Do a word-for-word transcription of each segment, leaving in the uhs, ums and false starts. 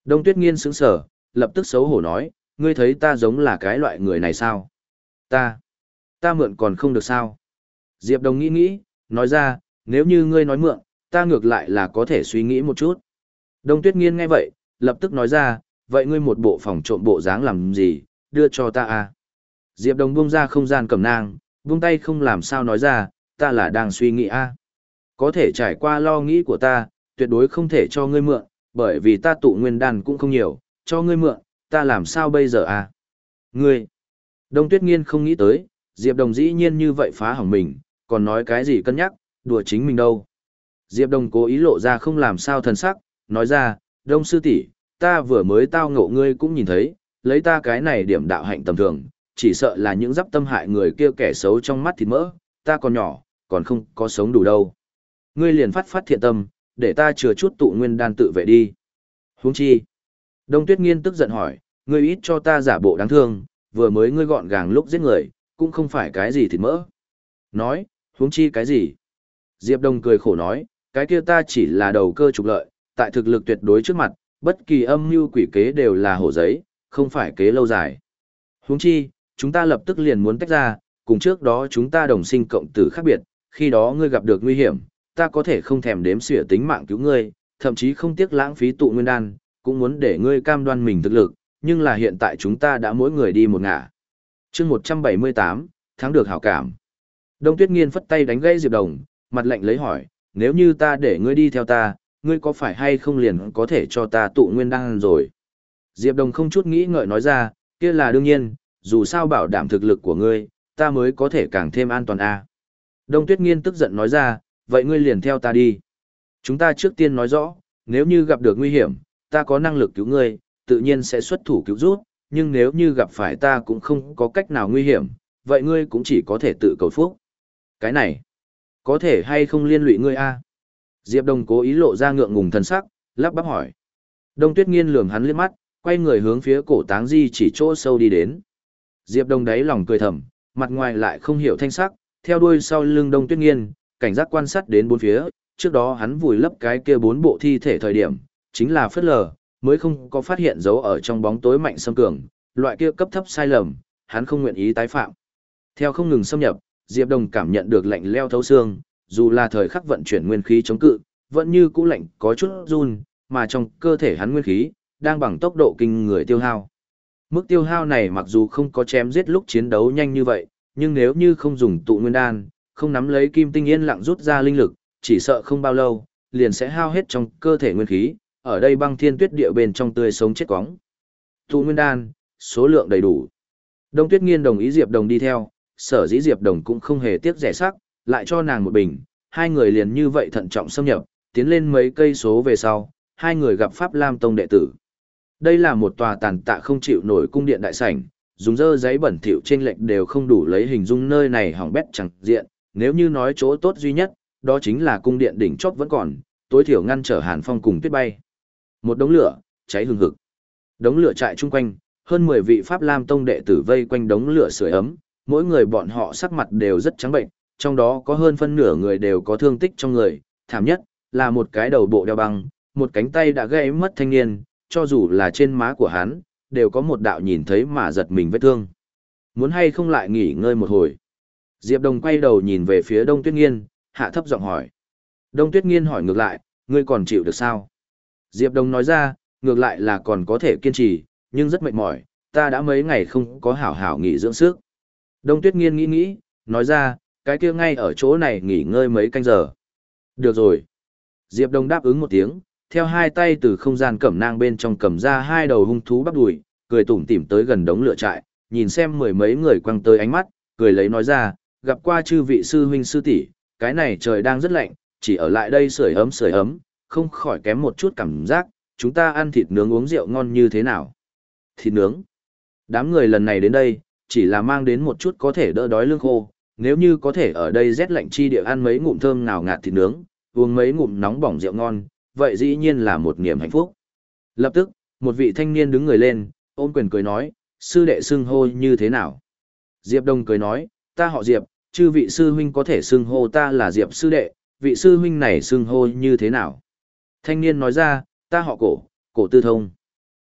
Đông Tuyết Nghiên sững sờ, lập tức xấu hổ nói, ngươi thấy ta giống là cái loại người này sao? Ta, ta mượn còn không được sao? Diệp Đồng nghĩ nghĩ, nói ra, nếu như ngươi nói mượn, ta ngược lại là có thể suy nghĩ một chút. Đông Tuyết Nghiên nghe vậy, lập tức nói ra, vậy ngươi một bộ phòng trộm bộ dáng làm gì, đưa cho ta à? Diệp Đồng buông ra không gian cầm nang, buông tay không làm sao nói ra, ta là đang suy nghĩ à? Có thể trải qua lo nghĩ của ta, tuyệt đối không thể cho ngươi mượn, bởi vì ta tụ nguyên đan cũng không nhiều, cho ngươi mượn, ta làm sao bây giờ à? Ngươi! Đông Tuyết Nghiên không nghĩ tới, Diệp Đồng dĩ nhiên như vậy phá hỏng mình, còn nói cái gì cân nhắc, đùa chính mình đâu. Diệp Đồng cố ý lộ ra không làm sao thần sắc, nói ra, Đông sư tỷ, ta vừa mới tao ngộ ngươi cũng nhìn thấy, lấy ta cái này điểm đạo hạnh tầm thường, chỉ sợ là những giáp tâm hại người kia kẻ xấu trong mắt thịt mỡ, ta còn nhỏ, còn không có sống đủ đâu. Ngươi liền phát phát thiện tâm, để ta chừa chút tụ nguyên đan tự vệ đi. Huống chi. Đông Tuyết Nghiên tức giận hỏi, ngươi ít cho ta giả bộ đáng thương, vừa mới ngươi gọn gàng lúc giết người, cũng không phải cái gì thịt mỡ. Nói, huống chi cái gì? Diệp Đông cười khổ nói, cái kia ta chỉ là đầu cơ trục lợi, tại thực lực tuyệt đối trước mặt, bất kỳ âm mưu quỷ kế đều là hổ giấy, không phải kế lâu dài. Huống chi, chúng ta lập tức liền muốn tách ra, cùng trước đó chúng ta đồng sinh cộng tử khác biệt, khi đó ngươi gặp được nguy hiểm, ta có thể không thèm đếm xỉa tính mạng cứu ngươi, thậm chí không tiếc lãng phí tụ nguyên đan, cũng muốn để ngươi cam đoan mình thực lực, nhưng là hiện tại chúng ta đã mỗi người đi một ngả. Chương một trăm bảy mươi tám, thắng được hảo cảm. Đông Tuyết Nghiên phất tay đánh gãy Diệp Đồng, mặt lạnh lấy hỏi, nếu như ta để ngươi đi theo ta, ngươi có phải hay không liền có thể cho ta tụ nguyên đan rồi? Diệp Đồng không chút nghĩ ngợi nói ra, kia là đương nhiên, dù sao bảo đảm thực lực của ngươi, ta mới có thể càng thêm an toàn a. Đông Tuyết Nghiên tức giận nói ra, vậy ngươi liền theo ta đi. Chúng ta trước tiên nói rõ, nếu như gặp được nguy hiểm, ta có năng lực cứu ngươi, tự nhiên sẽ xuất thủ cứu giúp, nhưng nếu như gặp phải ta cũng không có cách nào nguy hiểm, vậy ngươi cũng chỉ có thể tự cầu phúc. Cái này, có thể hay không liên lụy ngươi a? Diệp Đông cố ý lộ ra ngượng ngùng thần sắc, lắp bắp hỏi. Đông Tuyết Nghiên lườm hắn liếc mắt, quay người hướng phía cổ Táng Di chỉ chỗ sâu đi đến. Diệp Đông đáy lòng cười thầm, mặt ngoài lại không hiểu thanh sắc, theo đuôi sau lưng Đông Tuyết Nghiên, cảnh giác quan sát đến bốn phía, trước đó hắn vùi lấp cái kia bốn bộ thi thể thời điểm, chính là phất lờ, mới không có phát hiện dấu ở trong bóng tối mạnh xâm cường, loại kia cấp thấp sai lầm, hắn không nguyện ý tái phạm. Theo không ngừng xâm nhập, Diệp Đông cảm nhận được lạnh leo thấu xương, dù là thời khắc vận chuyển nguyên khí chống cự, vẫn như cũ lạnh có chút run, mà trong cơ thể hắn nguyên khí đang bằng tốc độ kinh người tiêu hao. Mức tiêu hao này mặc dù không có chém giết lúc chiến đấu nhanh như vậy, nhưng nếu như không dùng tụ nguyên đan, không nắm lấy kim tinh yên lặng rút ra linh lực, chỉ sợ không bao lâu, liền sẽ hao hết trong cơ thể nguyên khí, ở đây băng thiên tuyết địa bên trong tươi sống chết quóng. Tụ nguyên đan, số lượng đầy đủ. Đông Tuyết Nghiên đồng ý Diệp Đồng đi theo, sở dĩ Diệp Đồng cũng không hề tiếc rẻ sắc, lại cho nàng một bình, hai người liền như vậy thận trọng xâm nhập, tiến lên mấy cây số về sau, hai người gặp Pháp Lam Tông đệ tử. Đây là một tòa tàn tạ không chịu nổi cung điện đại sảnh, dùng dơ giấy bẩn thỉu trên lệnh đều không đủ lấy hình dung nơi này hỏng bét chẳng diện, nếu như nói chỗ tốt duy nhất, đó chính là cung điện đỉnh chót vẫn còn, tối thiểu ngăn trở hàn phong cùng tuyết bay. Một đống lửa, cháy hừng hực. Đống lửa chạy chung quanh, hơn mười vị Pháp Lam Tông đệ tử vây quanh đống lửa sưởi ấm, mỗi người bọn họ sắc mặt đều rất trắng bệnh, trong đó có hơn phân nửa người đều có thương tích trong người, thảm nhất là một cái đầu bộ đeo băng, một cánh tay đã gãy mất thanh niên, cho dù là trên má của hắn, đều có một đạo nhìn thấy mà giật mình vết thương. Muốn hay không lại nghỉ ngơi một hồi? Diệp Đồng quay đầu nhìn về phía Đông Tuyết Nghiên, hạ thấp giọng hỏi. Đông Tuyết Nghiên hỏi ngược lại, ngươi còn chịu được sao? Diệp Đồng nói ra, ngược lại là còn có thể kiên trì, nhưng rất mệt mỏi, ta đã mấy ngày không có hảo hảo nghỉ dưỡng sức. Đông Tuyết Nghiên nghĩ nghĩ, nói ra, cái kia ngay ở chỗ này nghỉ ngơi mấy canh giờ. Được rồi. Diệp Đông đáp ứng một tiếng, theo hai tay từ không gian cẩm nang bên trong cầm ra hai đầu hung thú bắp đùi, cười tủm tỉm tới gần đống lửa trại, nhìn xem mười mấy người quăng tới ánh mắt, cười lấy nói ra, gặp qua chư vị sư huynh sư tỷ, cái này trời đang rất lạnh, chỉ ở lại đây sưởi ấm sưởi ấm, không khỏi kém một chút cảm giác, chúng ta ăn thịt nướng uống rượu ngon như thế nào? Thịt nướng. Đám người lần này đến đây, chỉ là mang đến một chút có thể đỡ đói lương khô, nếu như có thể ở đây rét lạnh chi địa ăn mấy ngụm thơm ngào ngạt thịt nướng, uống mấy ngụm nóng bỏng rượu ngon, vậy dĩ nhiên là một niềm hạnh phúc. Lập tức, một vị thanh niên đứng người lên, ôm quyền cười nói, sư đệ xưng hô như thế nào? Diệp Đông cười nói, ta họ Diệp, chư vị sư huynh có thể xưng hô ta là Diệp sư đệ, vị sư huynh này xưng hô như thế nào? Thanh niên nói ra, ta họ Cổ, Cổ Tư Thông.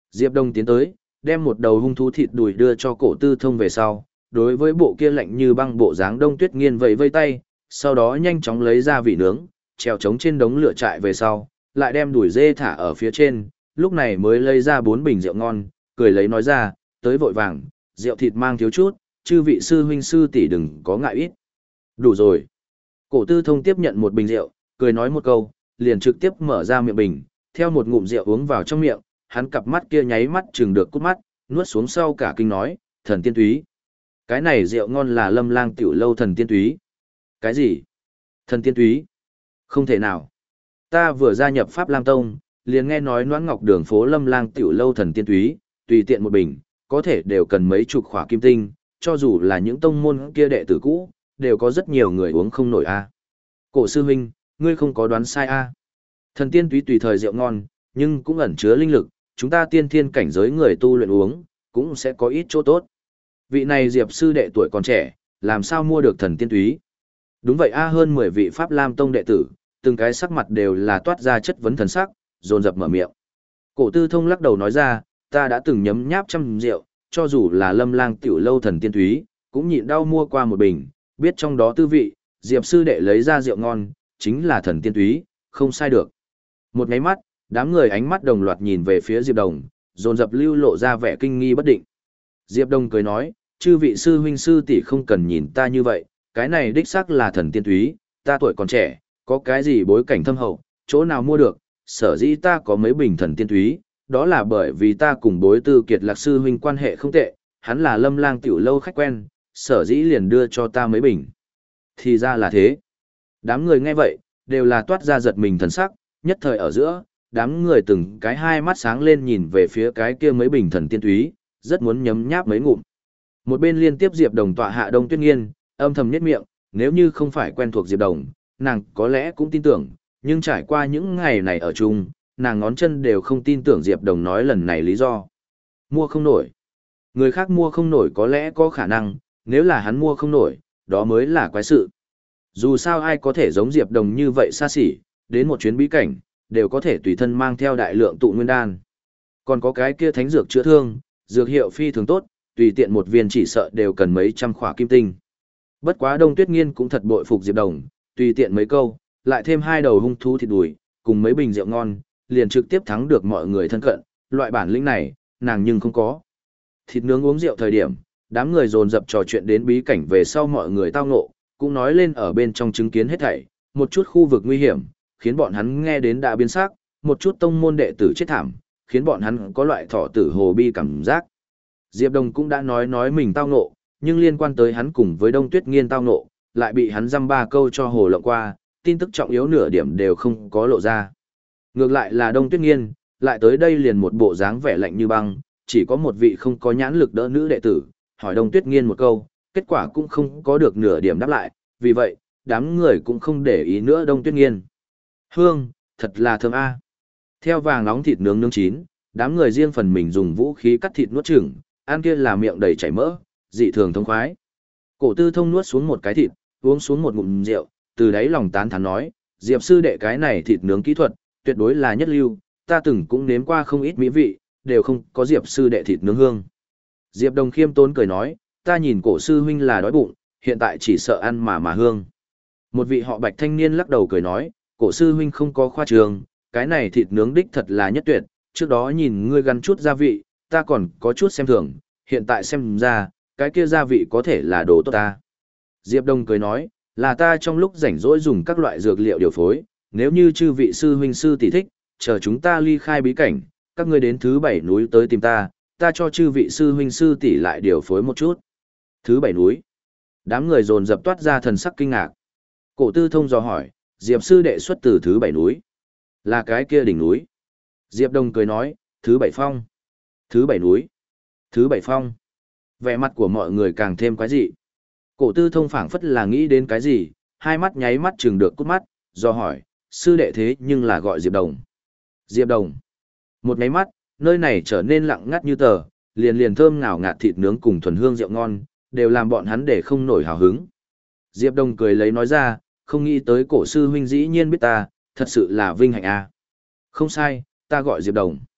Diệp Đông tiến tới, đem một đầu hung thú thịt đùi đưa cho cổ tư thông về sau, đối với bộ kia lạnh như băng bộ dáng Đông Tuyết Nghiên vẫy vây tay, sau đó nhanh chóng lấy ra vị nướng, treo trống trên đống lửa trại về sau, lại đem đùi dê thả ở phía trên, lúc này mới lấy ra bốn bình rượu ngon, cười lấy nói ra, tới vội vàng, rượu thịt mang thiếu chút, chư vị sư huynh sư tỷ đừng có ngại ít. Đủ rồi. Cổ tư thông tiếp nhận một bình rượu, cười nói một câu, liền trực tiếp mở ra miệng bình, theo một ngụm rượu uống vào trong miệng, hắn cặp mắt kia nháy mắt chừng được cút mắt, nuốt xuống sau cả kinh nói, thần tiên túy. Cái này rượu ngon là Lâm Lang tiểu lâu thần tiên túy. Cái gì? Thần tiên túy? Không thể nào. Ta vừa gia nhập Pháp Lam Tông, liền nghe nói Noãn Ngọc đường phố Lâm Lang tiểu lâu thần tiên túy, tùy tiện một bình, có thể đều cần mấy chục khỏa kim tinh, cho dù là những tông môn kia đệ tử cũ, đều có rất nhiều người uống không nổi a. Cổ sư huynh, ngươi không có đoán sai a. Thần tiên túy tùy thời rượu ngon, nhưng cũng ẩn chứa linh lực, chúng ta tiên thiên cảnh giới người tu luyện uống, cũng sẽ có ít chỗ tốt. Vị này Diệp sư đệ tuổi còn trẻ, làm sao mua được thần tiên túy? Đúng vậy a, hơn mười vị Pháp Lam Tông đệ tử, từng cái sắc mặt đều là toát ra chất vấn thần sắc, dồn dập mở miệng. Cổ tư thông lắc đầu nói ra, ta đã từng nhấm nháp trăm rượu, cho dù là Lâm Lang tiểu lâu thần tiên túy, cũng nhịn đau mua qua một bình, biết trong đó tư vị, Diệp sư đệ lấy ra rượu ngon, chính là thần tiên túy, không sai được. Một nháy mắt, đám người ánh mắt đồng loạt nhìn về phía Diệp Đồng, dồn dập lưu lộ ra vẻ kinh nghi bất định. Diệp Đồng cười nói, chư vị sư huynh sư tỷ không cần nhìn ta như vậy, cái này đích xác là thần tiên túy, ta tuổi còn trẻ, có cái gì bối cảnh thâm hậu, chỗ nào mua được, sở dĩ ta có mấy bình thần tiên túy, đó là bởi vì ta cùng bối tư kiệt lạc sư huynh quan hệ không tệ, hắn là Lâm Lang tiểu lâu khách quen, sở dĩ liền đưa cho ta mấy bình. Thì ra là thế. Đám người nghe vậy, đều là toát ra giật mình thần sắc, nhất thời ở giữa, đám người từng cái hai mắt sáng lên nhìn về phía cái kia mấy bình thần tiên túy, rất muốn nhấm nháp mấy ngụm. Một bên liên tiếp Diệp Đồng tọa hạ Đông Tuyết Nghiên, âm thầm nhếch miệng, nếu như không phải quen thuộc Diệp Đồng, nàng có lẽ cũng tin tưởng, nhưng trải qua những ngày này ở chung, nàng ngón chân đều không tin tưởng Diệp Đồng nói lần này lý do. Mua không nổi. Người khác mua không nổi có lẽ có khả năng, nếu là hắn mua không nổi, đó mới là quái sự. Dù sao ai có thể giống Diệp Đồng như vậy xa xỉ, đến một chuyến bí cảnh, đều có thể tùy thân mang theo đại lượng tụ nguyên đan. Còn có cái kia thánh dược chữa thương, dược hiệu phi thường tốt, tùy tiện một viên chỉ sợ đều cần mấy trăm khỏa kim tinh. Bất quá Đông Tuyết Nghiên cũng thật bội phục Diệp Đồng, tùy tiện mấy câu, lại thêm hai đầu hung thú thịt đùi, cùng mấy bình rượu ngon, liền trực tiếp thắng được mọi người thân cận, loại bản lĩnh này, nàng nhưng không có. Thịt nướng uống rượu thời điểm, đám người dồn dập trò chuyện đến bí cảnh về sau mọi người tao ngộ, cũng nói lên ở bên trong chứng kiến hết thảy, một chút khu vực nguy hiểm, khiến bọn hắn nghe đến đã biến sắc, một chút tông môn đệ tử chết thảm, khiến bọn hắn có loại thọ tử hồ bi cảm giác. Diệp Đồng cũng đã nói nói mình tao ngộ, nhưng liên quan tới hắn cùng với Đông Tuyết Nghiên tao ngộ, lại bị hắn dăm ba câu cho hồ lộng qua, tin tức trọng yếu nửa điểm đều không có lộ ra. Ngược lại là Đông Tuyết Nghiên, lại tới đây liền một bộ dáng vẻ lạnh như băng, chỉ có một vị không có nhãn lực đỡ nữ đệ tử, hỏi Đông Tuyết Nghiên một câu, kết quả cũng không có được nửa điểm đáp lại, vì vậy, đám người cũng không để ý nữa Đông Tuyết Nghiên. Hương, thật là thơm a. Theo vàng nóng thịt nướng nướng chín, đám người riêng phần mình dùng vũ khí cắt thịt nuốt chửng, ăn kia là miệng đầy chảy mỡ, dị thường thông khoái. Cổ Tư Thông nuốt xuống một cái thịt, uống xuống một ngụm rượu, từ đáy lòng tán thán nói, Diệp sư đệ cái này thịt nướng kỹ thuật, tuyệt đối là nhất lưu, ta từng cũng nếm qua không ít mỹ vị, đều không có Diệp sư đệ thịt nướng hương. Diệp Đồng khiêm tốn cười nói, ta nhìn cổ sư huynh là đói bụng, hiện tại chỉ sợ ăn mà mà hương. Một vị họ Bạch thanh niên lắc đầu cười nói, cổ sư huynh không có khoa trường, cái này thịt nướng đích thật là nhất tuyệt, trước đó nhìn ngươi gắn chút gia vị, ta còn có chút xem thường, hiện tại xem ra, cái kia gia vị có thể là đồ tốt ta. Diệp Đông cười nói, là ta trong lúc rảnh rỗi dùng các loại dược liệu điều phối, nếu như chư vị sư huynh sư tỷ thích, chờ chúng ta ly khai bí cảnh, các ngươi đến thứ bảy núi tới tìm ta, ta cho chư vị sư huynh sư tỷ lại điều phối một chút. Thứ bảy núi. Đám người dồn dập toát ra thần sắc kinh ngạc. Cổ Tư Thông dò hỏi, Diệp sư đệ xuất từ thứ bảy núi. Là cái kia đỉnh núi. Diệp Đông cười nói, thứ bảy phong. Thứ bảy núi. Thứ bảy phong. Vẻ mặt của mọi người càng thêm quái dị. Cổ Tư Thông phảng phất là nghĩ đến cái gì, hai mắt nháy mắt chừng được cút mắt, do hỏi, sư đệ thế nhưng là gọi Diệp Đồng. Diệp Đồng. Một nháy mắt, nơi này trở nên lặng ngắt như tờ, liền liền thơm ngào ngạt thịt nướng cùng thuần hương rượu ngon, đều làm bọn hắn để không nổi hào hứng. Diệp Đồng cười lấy nói ra, không nghĩ tới cổ sư huynh dĩ nhiên biết ta, thật sự là vinh hạnh a. Không sai, ta gọi Diệp Đồng.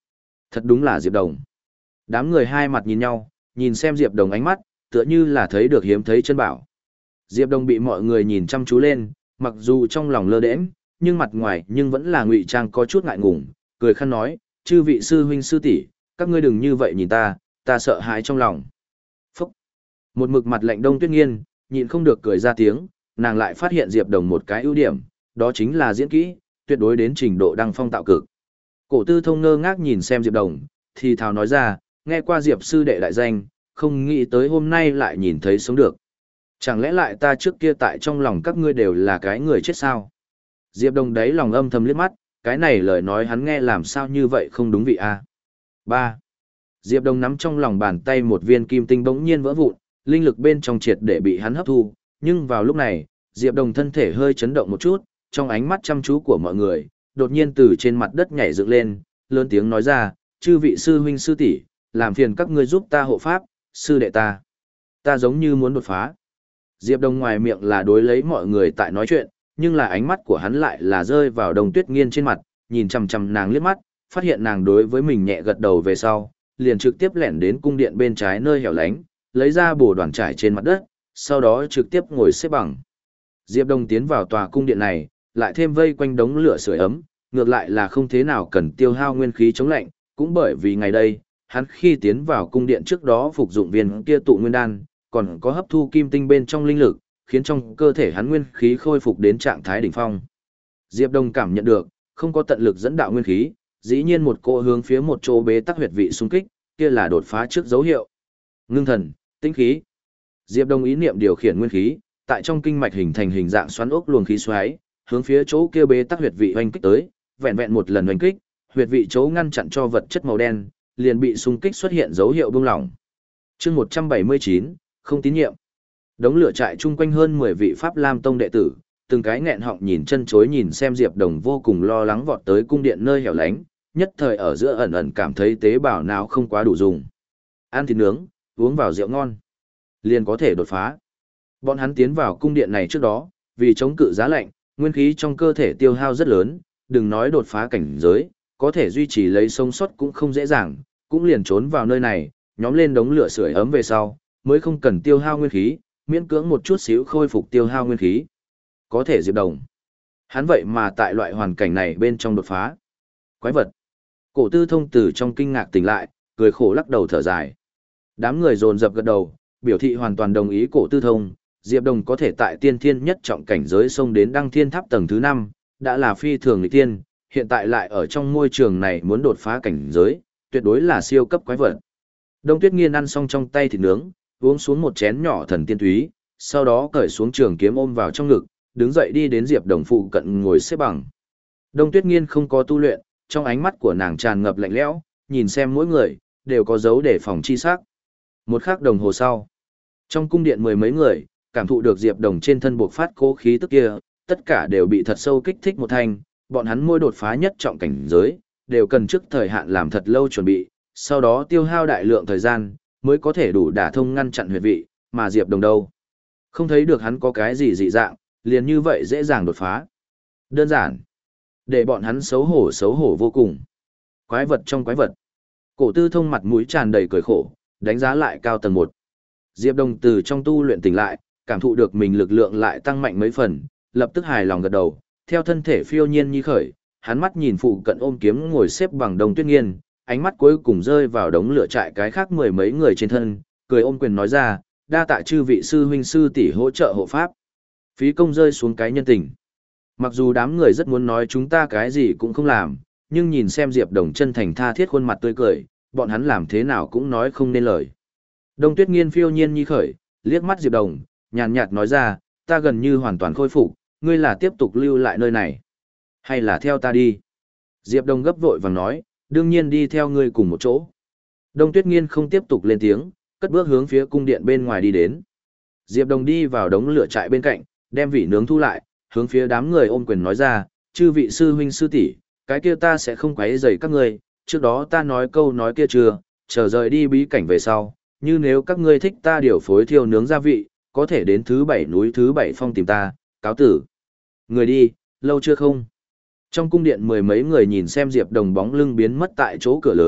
Thật đúng là Diệp Đồng. Đám người hai mặt nhìn nhau, nhìn xem Diệp Đồng ánh mắt, tựa như là thấy được hiếm thấy chân bảo. Diệp Đồng bị mọi người nhìn chăm chú lên, mặc dù trong lòng lơ đễnh, nhưng mặt ngoài nhưng vẫn là ngụy trang có chút ngại ngùng, cười khăn nói, chư vị sư huynh sư tỷ, các ngươi đừng như vậy nhìn ta, ta sợ hãi trong lòng. Phúc! Một mực mặt lạnh Đông Tuyết Nghiên, nhịn không được cười ra tiếng, nàng lại phát hiện Diệp Đồng một cái ưu điểm, đó chính là diễn kỹ, tuyệt đối đến trình độ đăng phong tạo cực. Cổ Tư Thông ngơ ngác nhìn xem Diệp Đồng, thì thào nói ra, nghe qua Diệp sư đệ đại danh, không nghĩ tới hôm nay lại nhìn thấy sống được. Chẳng lẽ lại ta trước kia tại trong lòng các ngươi đều là cái người chết sao? Diệp Đồng đấy lòng âm thầm liếc mắt, cái này lời nói hắn nghe làm sao như vậy không đúng vị a. Ba. Diệp Đồng nắm trong lòng bàn tay một viên kim tinh bỗng nhiên vỡ vụn, linh lực bên trong triệt để bị hắn hấp thu, nhưng vào lúc này, Diệp Đồng thân thể hơi chấn động một chút, trong ánh mắt chăm chú của mọi người, đột nhiên từ trên mặt đất nhảy dựng lên, lớn tiếng nói ra, chư vị sư huynh sư tỷ, làm phiền các ngươi giúp ta hộ pháp, sư đệ ta. Ta giống như muốn đột phá. Diệp Đồng ngoài miệng là đối lấy mọi người tại nói chuyện, nhưng là ánh mắt của hắn lại là rơi vào Đông Tuyết Nghiên trên mặt, nhìn chằm chằm nàng liếc mắt, phát hiện nàng đối với mình nhẹ gật đầu về sau, liền trực tiếp lẻn đến cung điện bên trái nơi hẻo lánh, lấy ra bồ đoàn trải trên mặt đất, sau đó trực tiếp ngồi xếp bằng. Diệp Đông tiến vào tòa cung điện này, lại thêm vây quanh đống lửa sưởi ấm, ngược lại là không thế nào cần tiêu hao nguyên khí chống lạnh, cũng bởi vì ngày đây, hắn khi tiến vào cung điện trước đó phục dụng viên kia tụ nguyên đan, còn có hấp thu kim tinh bên trong linh lực, khiến trong cơ thể hắn nguyên khí khôi phục đến trạng thái đỉnh phong. Diệp Đông cảm nhận được, không có tận lực dẫn đạo nguyên khí, dĩ nhiên một cỗ hướng phía một chỗ bế tắc huyệt vị xung kích, kia là đột phá trước dấu hiệu. Ngưng thần, tĩnh khí. Diệp Đông ý niệm điều khiển nguyên khí, tại trong kinh mạch hình thành hình dạng xoắn ốc luồng khí xoáy, hướng phía chỗ kia bế tắc huyệt vị hoành kích tới, vẹn vẹn một lần hoành kích, huyệt vị chỗ ngăn chặn cho vật chất màu đen, liền bị xung kích xuất hiện dấu hiệu bung lỏng. Chương một trăm bảy mươi chín, không tín nhiệm. Đống lửa trại chung quanh hơn mười vị Pháp Lam Tông đệ tử, từng cái nghẹn họng nhìn chân chối nhìn xem Diệp Đồng vô cùng lo lắng vọt tới cung điện nơi hẻo lánh, nhất thời ở giữa ẩn ẩn cảm thấy tế bào nào không quá đủ dùng. Ăn thịt nướng, uống vào rượu ngon, liền có thể đột phá. Bọn hắn tiến vào cung điện này trước đó, vì chống cự giá lạnh, nguyên khí trong cơ thể tiêu hao rất lớn, đừng nói đột phá cảnh giới, có thể duy trì lấy sống sót cũng không dễ dàng, cũng liền trốn vào nơi này, nhóm lên đống lửa sưởi ấm về sau, mới không cần tiêu hao nguyên khí, miễn cưỡng một chút xíu khôi phục tiêu hao nguyên khí. Có thể Diệp Đồng. Hắn vậy mà tại loại hoàn cảnh này bên trong đột phá. Quái vật. Cổ Tư Thông từ trong kinh ngạc tỉnh lại, cười khổ lắc đầu thở dài. Đám người dồn dập gật đầu, biểu thị hoàn toàn đồng ý Cổ Tư Thông, Diệp Đồng có thể tại tiên thiên nhất trọng cảnh giới xông đến đăng thiên tháp tầng thứ năm, đã là phi thường nghịch tiên, hiện tại lại ở trong môi trường này muốn đột phá cảnh giới, tuyệt đối là siêu cấp quái vật. Đông Tuyết Nghiên ăn xong trong tay thịt nướng, uống xuống một chén nhỏ thần tiên túy, sau đó cởi xuống trường kiếm ôm vào trong ngực, đứng dậy đi đến Diệp Đồng phụ cận ngồi xếp bằng. Đông Tuyết Nghiên không có tu luyện, trong ánh mắt của nàng tràn ngập lạnh lẽo, nhìn xem mỗi người đều có dấu để phòng chi sắc. Một khắc đồng hồ sau, trong cung điện mười mấy người cảm thụ được Diệp Đồng trên thân buộc phát cố khí tức kia, tất cả đều bị thật sâu kích thích một thanh, bọn hắn mỗi đột phá nhất trọng cảnh giới, đều cần trước thời hạn làm thật lâu chuẩn bị, sau đó tiêu hao đại lượng thời gian, mới có thể đủ đả thông ngăn chặn huyệt vị, mà Diệp Đồng đâu. Không thấy được hắn có cái gì dị dạng, liền như vậy dễ dàng đột phá. Đơn giản. Để bọn hắn xấu hổ xấu hổ vô cùng. Quái vật trong quái vật. Cổ Tư Thông mặt mũi tràn đầy cười khổ, đánh giá lại cao tầng một. Diệp Đồng từ trong tu luyện tỉnh lại, cảm thụ được mình lực lượng lại tăng mạnh mấy phần, lập tức hài lòng gật đầu, theo thân thể phiêu nhiên như khởi, hắn mắt nhìn phụ cận ôm kiếm ngồi xếp bằng Đông Tuyết Nghiên, ánh mắt cuối cùng rơi vào đống lửa trại cái khác mười mấy người trên thân, cười ôm quyền nói ra, đa tạ chư vị sư huynh sư tỷ hỗ trợ hộ pháp. Phí công rơi xuống cái nhân tình. Mặc dù đám người rất muốn nói chúng ta cái gì cũng không làm, nhưng nhìn xem Diệp Đồng chân thành tha thiết khuôn mặt tươi cười, bọn hắn làm thế nào cũng nói không nên lời. Đông Tuyết Nghiên phiêu nhiên như khởi, liếc mắt Diệp Đồng, nhàn nhạt nói ra, ta gần như hoàn toàn khôi phục, ngươi là tiếp tục lưu lại nơi này, hay là theo ta đi? Diệp Đồng gấp vội vàng nói, đương nhiên đi theo ngươi cùng một chỗ. Đông Tuyết Nghiên không tiếp tục lên tiếng, cất bước hướng phía cung điện bên ngoài đi đến. Diệp Đồng đi vào đống lửa trại bên cạnh, đem vị nướng thu lại, hướng phía đám người ôm quyền nói ra, chư vị sư huynh sư tỷ, cái kia ta sẽ không quấy rầy các ngươi, trước đó ta nói câu nói kia chưa, chờ rời đi bí cảnh về sau, như nếu các ngươi thích ta điều phối thiêu nướng gia vị, có thể đến thứ bảy núi thứ bảy phong tìm ta, cáo tử. Người đi, lâu chưa không? Trong cung điện mười mấy người nhìn xem Diệp Đồng bóng lưng biến mất tại chỗ cửa lớn,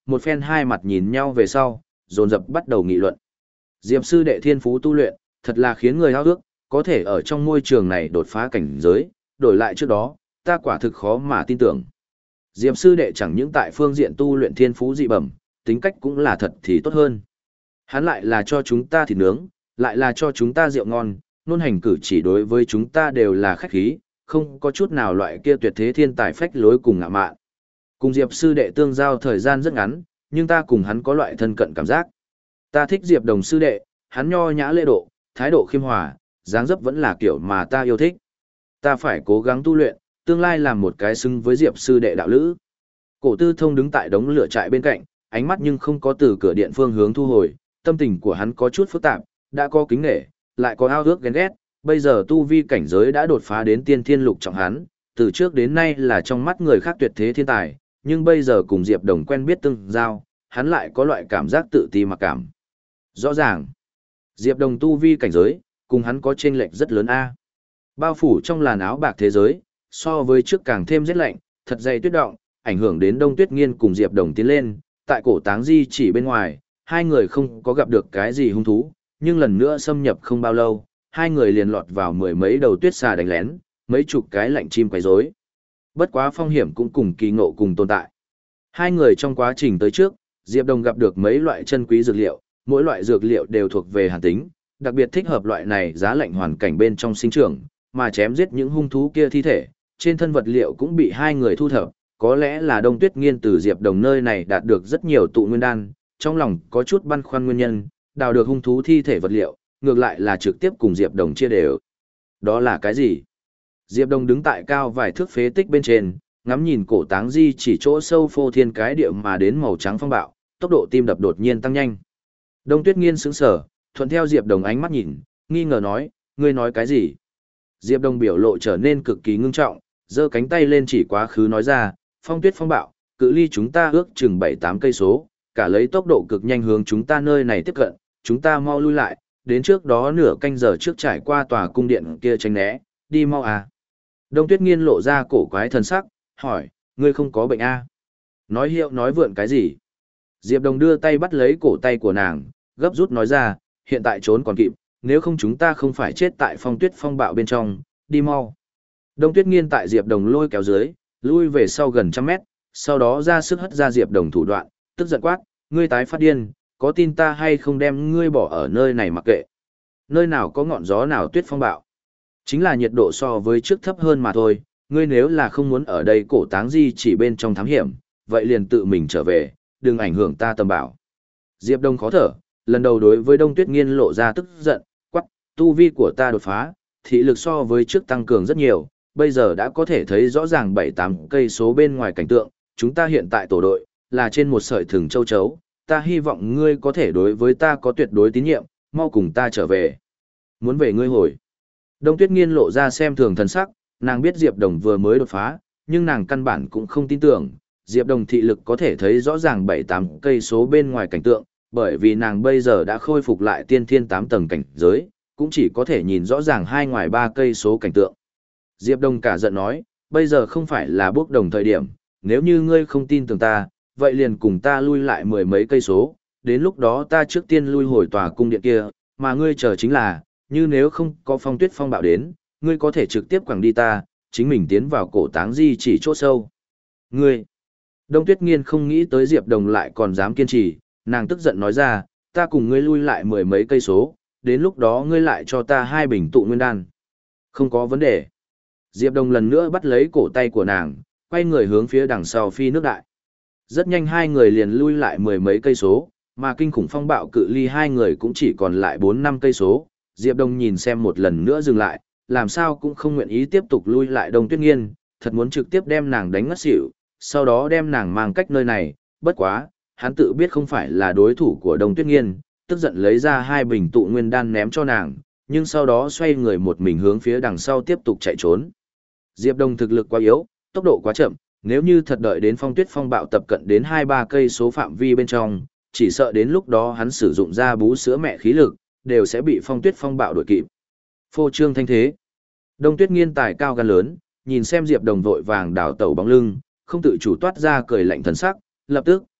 một phen hai mặt nhìn nhau về sau, dồn dập bắt đầu nghị luận. Diệp sư đệ thiên phú tu luyện, thật là khiến người háo ước, có thể ở trong môi trường này đột phá cảnh giới, đổi lại trước đó, ta quả thực khó mà tin tưởng. Diệp sư đệ chẳng những tại phương diện tu luyện thiên phú dị bẩm, tính cách cũng là thật thì tốt hơn. Hắn lại là cho chúng ta thịt nướng, lại là cho chúng ta rượu ngon, nôn hành cử chỉ đối với chúng ta đều là khách khí, không có chút nào loại kia tuyệt thế thiên tài phách lối cùng ngạ mạn. Cùng Diệp sư đệ tương giao thời gian rất ngắn, nhưng ta cùng hắn có loại thân cận cảm giác. Ta thích Diệp Đồng sư đệ, hắn nho nhã lễ độ, thái độ khiêm hòa, dáng dấp vẫn là kiểu mà ta yêu thích. Ta phải cố gắng tu luyện, tương lai làm một cái xứng với Diệp sư đệ đạo lữ. Cổ Tư Thông đứng tại đống lửa trại bên cạnh, ánh mắt nhưng không có từ cửa điện phương hướng thu hồi, tâm tình của hắn có chút phức tạp, đã có kính nể, lại có ao ước ghen ghét, bây giờ tu vi cảnh giới đã đột phá đến tiên thiên lục trọng hắn, từ trước đến nay là trong mắt người khác tuyệt thế thiên tài, nhưng bây giờ cùng Diệp Đồng quen biết tương giao, hắn lại có loại cảm giác tự ti mặc cảm. Rõ ràng, Diệp Đồng tu vi cảnh giới, cùng hắn có chênh lệch rất lớn a. Bao phủ trong làn áo bạc thế giới, so với trước càng thêm rét lạnh, thật dày tuyết động, ảnh hưởng đến Đông Tuyết Nghiên cùng Diệp Đồng tiến lên, tại cổ táng di chỉ bên ngoài, hai người không có gặp được cái gì hung thú, nhưng lần nữa xâm nhập không bao lâu, hai người liền lọt vào mười mấy đầu tuyết xà đánh lén, mấy chục cái lạnh chim quấy rối. Bất quá phong hiểm cũng cùng kỳ ngộ cùng tồn tại. Hai người trong quá trình tới trước, Diệp Đồng gặp được mấy loại chân quý dược liệu, mỗi loại dược liệu đều thuộc về hàn tính, đặc biệt thích hợp loại này giá lạnh hoàn cảnh bên trong sinh trưởng, mà chém giết những hung thú kia thi thể, trên thân vật liệu cũng bị hai người thu thập, có lẽ là Đông Tuyết Nghiên từ Diệp Đồng nơi này đạt được rất nhiều tụ nguyên đan, trong lòng có chút băn khoăn nguyên nhân, đào được hung thú thi thể vật liệu, ngược lại là trực tiếp cùng Diệp Đồng chia đều. Đó là cái gì? Diệp Đồng đứng tại cao vài thước phế tích bên trên, ngắm nhìn cổ táng di chỉ chỗ sâu phô thiên cái địa mà đến màu trắng phong bạo, tốc độ tim đập đột nhiên tăng nhanh. Đông Tuyết Nghiên sững sờ, thuận theo Diệp Đồng ánh mắt nhìn, nghi ngờ nói, ngươi nói cái gì? Diệp Đồng biểu lộ trở nên cực kỳ ngưng trọng, giơ cánh tay lên chỉ quá khứ nói ra, phong tuyết phong bạo, cự ly chúng ta ước chừng bảy tám cây số, cả lấy tốc độ cực nhanh hướng chúng ta nơi này tiếp cận, chúng ta mau lui lại, đến trước đó nửa canh giờ trước trải qua tòa cung điện kia tránh né, đi mau à. Đông Tuyết Nghiên lộ ra cổ quái thần sắc, hỏi, ngươi không có bệnh à? Nói hiệu nói vượn cái gì? Diệp Đồng đưa tay bắt lấy cổ tay của nàng, gấp rút nói ra, hiện tại trốn còn kịp, nếu không chúng ta không phải chết tại phong tuyết phong bạo bên trong, đi mau. Đông Tuyết Nghiên tại Diệp Đồng lôi kéo dưới, lui về sau gần trăm mét, sau đó ra sức hất ra Diệp Đồng thủ đoạn, tức giận quát, ngươi tái phát điên, có tin ta hay không đem ngươi bỏ ở nơi này mặc kệ. Nơi nào có ngọn gió nào tuyết phong bạo. Chính là nhiệt độ so với trước thấp hơn mà thôi, ngươi nếu là không muốn ở đây cổ táng di chỉ bên trong thám hiểm, vậy liền tự mình trở về, đừng ảnh hưởng ta tầm bảo. Diệp Đông khó thở, lần đầu đối với Đông Tuyết Nghiên lộ ra tức giận, quắc, tu vi của ta đột phá, thị lực so với trước tăng cường rất nhiều, bây giờ đã có thể thấy rõ ràng bảy tám cây số bên ngoài cảnh tượng, chúng ta hiện tại tổ đội, là trên một sợi thừng châu chấu, ta hy vọng ngươi có thể đối với ta có tuyệt đối tín nhiệm, mau cùng ta trở về. Muốn về ngươi hồi. Đông Tuyết Nghiên lộ ra xem thường thần sắc, nàng biết Diệp Đồng vừa mới đột phá, nhưng nàng căn bản cũng không tin tưởng, Diệp Đồng thị lực có thể thấy rõ ràng bảy tám cây số bên ngoài cảnh tượng, bởi vì nàng bây giờ đã khôi phục lại tiên thiên tám tầng cảnh giới, cũng chỉ có thể nhìn rõ ràng hai ngoài ba cây số cảnh tượng. Diệp Đồng cả giận nói, bây giờ không phải là bước đồng thời điểm, nếu như ngươi không tin tưởng ta, vậy liền cùng ta lui lại mười mấy cây số, đến lúc đó ta trước tiên lui hồi tòa cung điện kia, mà ngươi chờ chính là, như nếu không có phong tuyết phong bạo đến, ngươi có thể trực tiếp quẳng đi ta, chính mình tiến vào cổ táng di chỉ chỗ sâu. Ngươi! Đông Tuyết Nghiên không nghĩ tới Diệp Đồng lại còn dám kiên trì, nàng tức giận nói ra, ta cùng ngươi lui lại mười mấy cây số, đến lúc đó ngươi lại cho ta hai bình tụ nguyên đan. Không có vấn đề. Diệp Đồng lần nữa bắt lấy cổ tay của nàng, quay người hướng phía đằng sau phi nước đại. Rất nhanh hai người liền lui lại mười mấy cây số, mà kinh khủng phong bạo cự ly hai người cũng chỉ còn lại bốn năm cây số. Diệp Đồng nhìn xem một lần nữa dừng lại, làm sao cũng không nguyện ý tiếp tục lui lại Đông Tuyết Nghiên, thật muốn trực tiếp đem nàng đánh ngất xỉu, sau đó đem nàng mang cách nơi này, bất quá, hắn tự biết không phải là đối thủ của Đông Tuyết Nghiên, tức giận lấy ra hai bình tụ nguyên đan ném cho nàng, nhưng sau đó xoay người một mình hướng phía đằng sau tiếp tục chạy trốn. Diệp Đồng thực lực quá yếu, tốc độ quá chậm, nếu như thật đợi đến phong tuyết phong bạo tập cận đến hai ba cây số phạm vi bên trong, chỉ sợ đến lúc đó hắn sử dụng ra bú sữa mẹ khí lực, đều sẽ bị phong tuyết phong bạo đuổi kịp. Phô trương thanh thế. Đông Tuyết Nghiên tài cao gan lớn, nhìn xem Diệp Đồng vội vàng đảo tẩu bóng lưng, không tự chủ toát ra cười lạnh thần sắc, lập tức,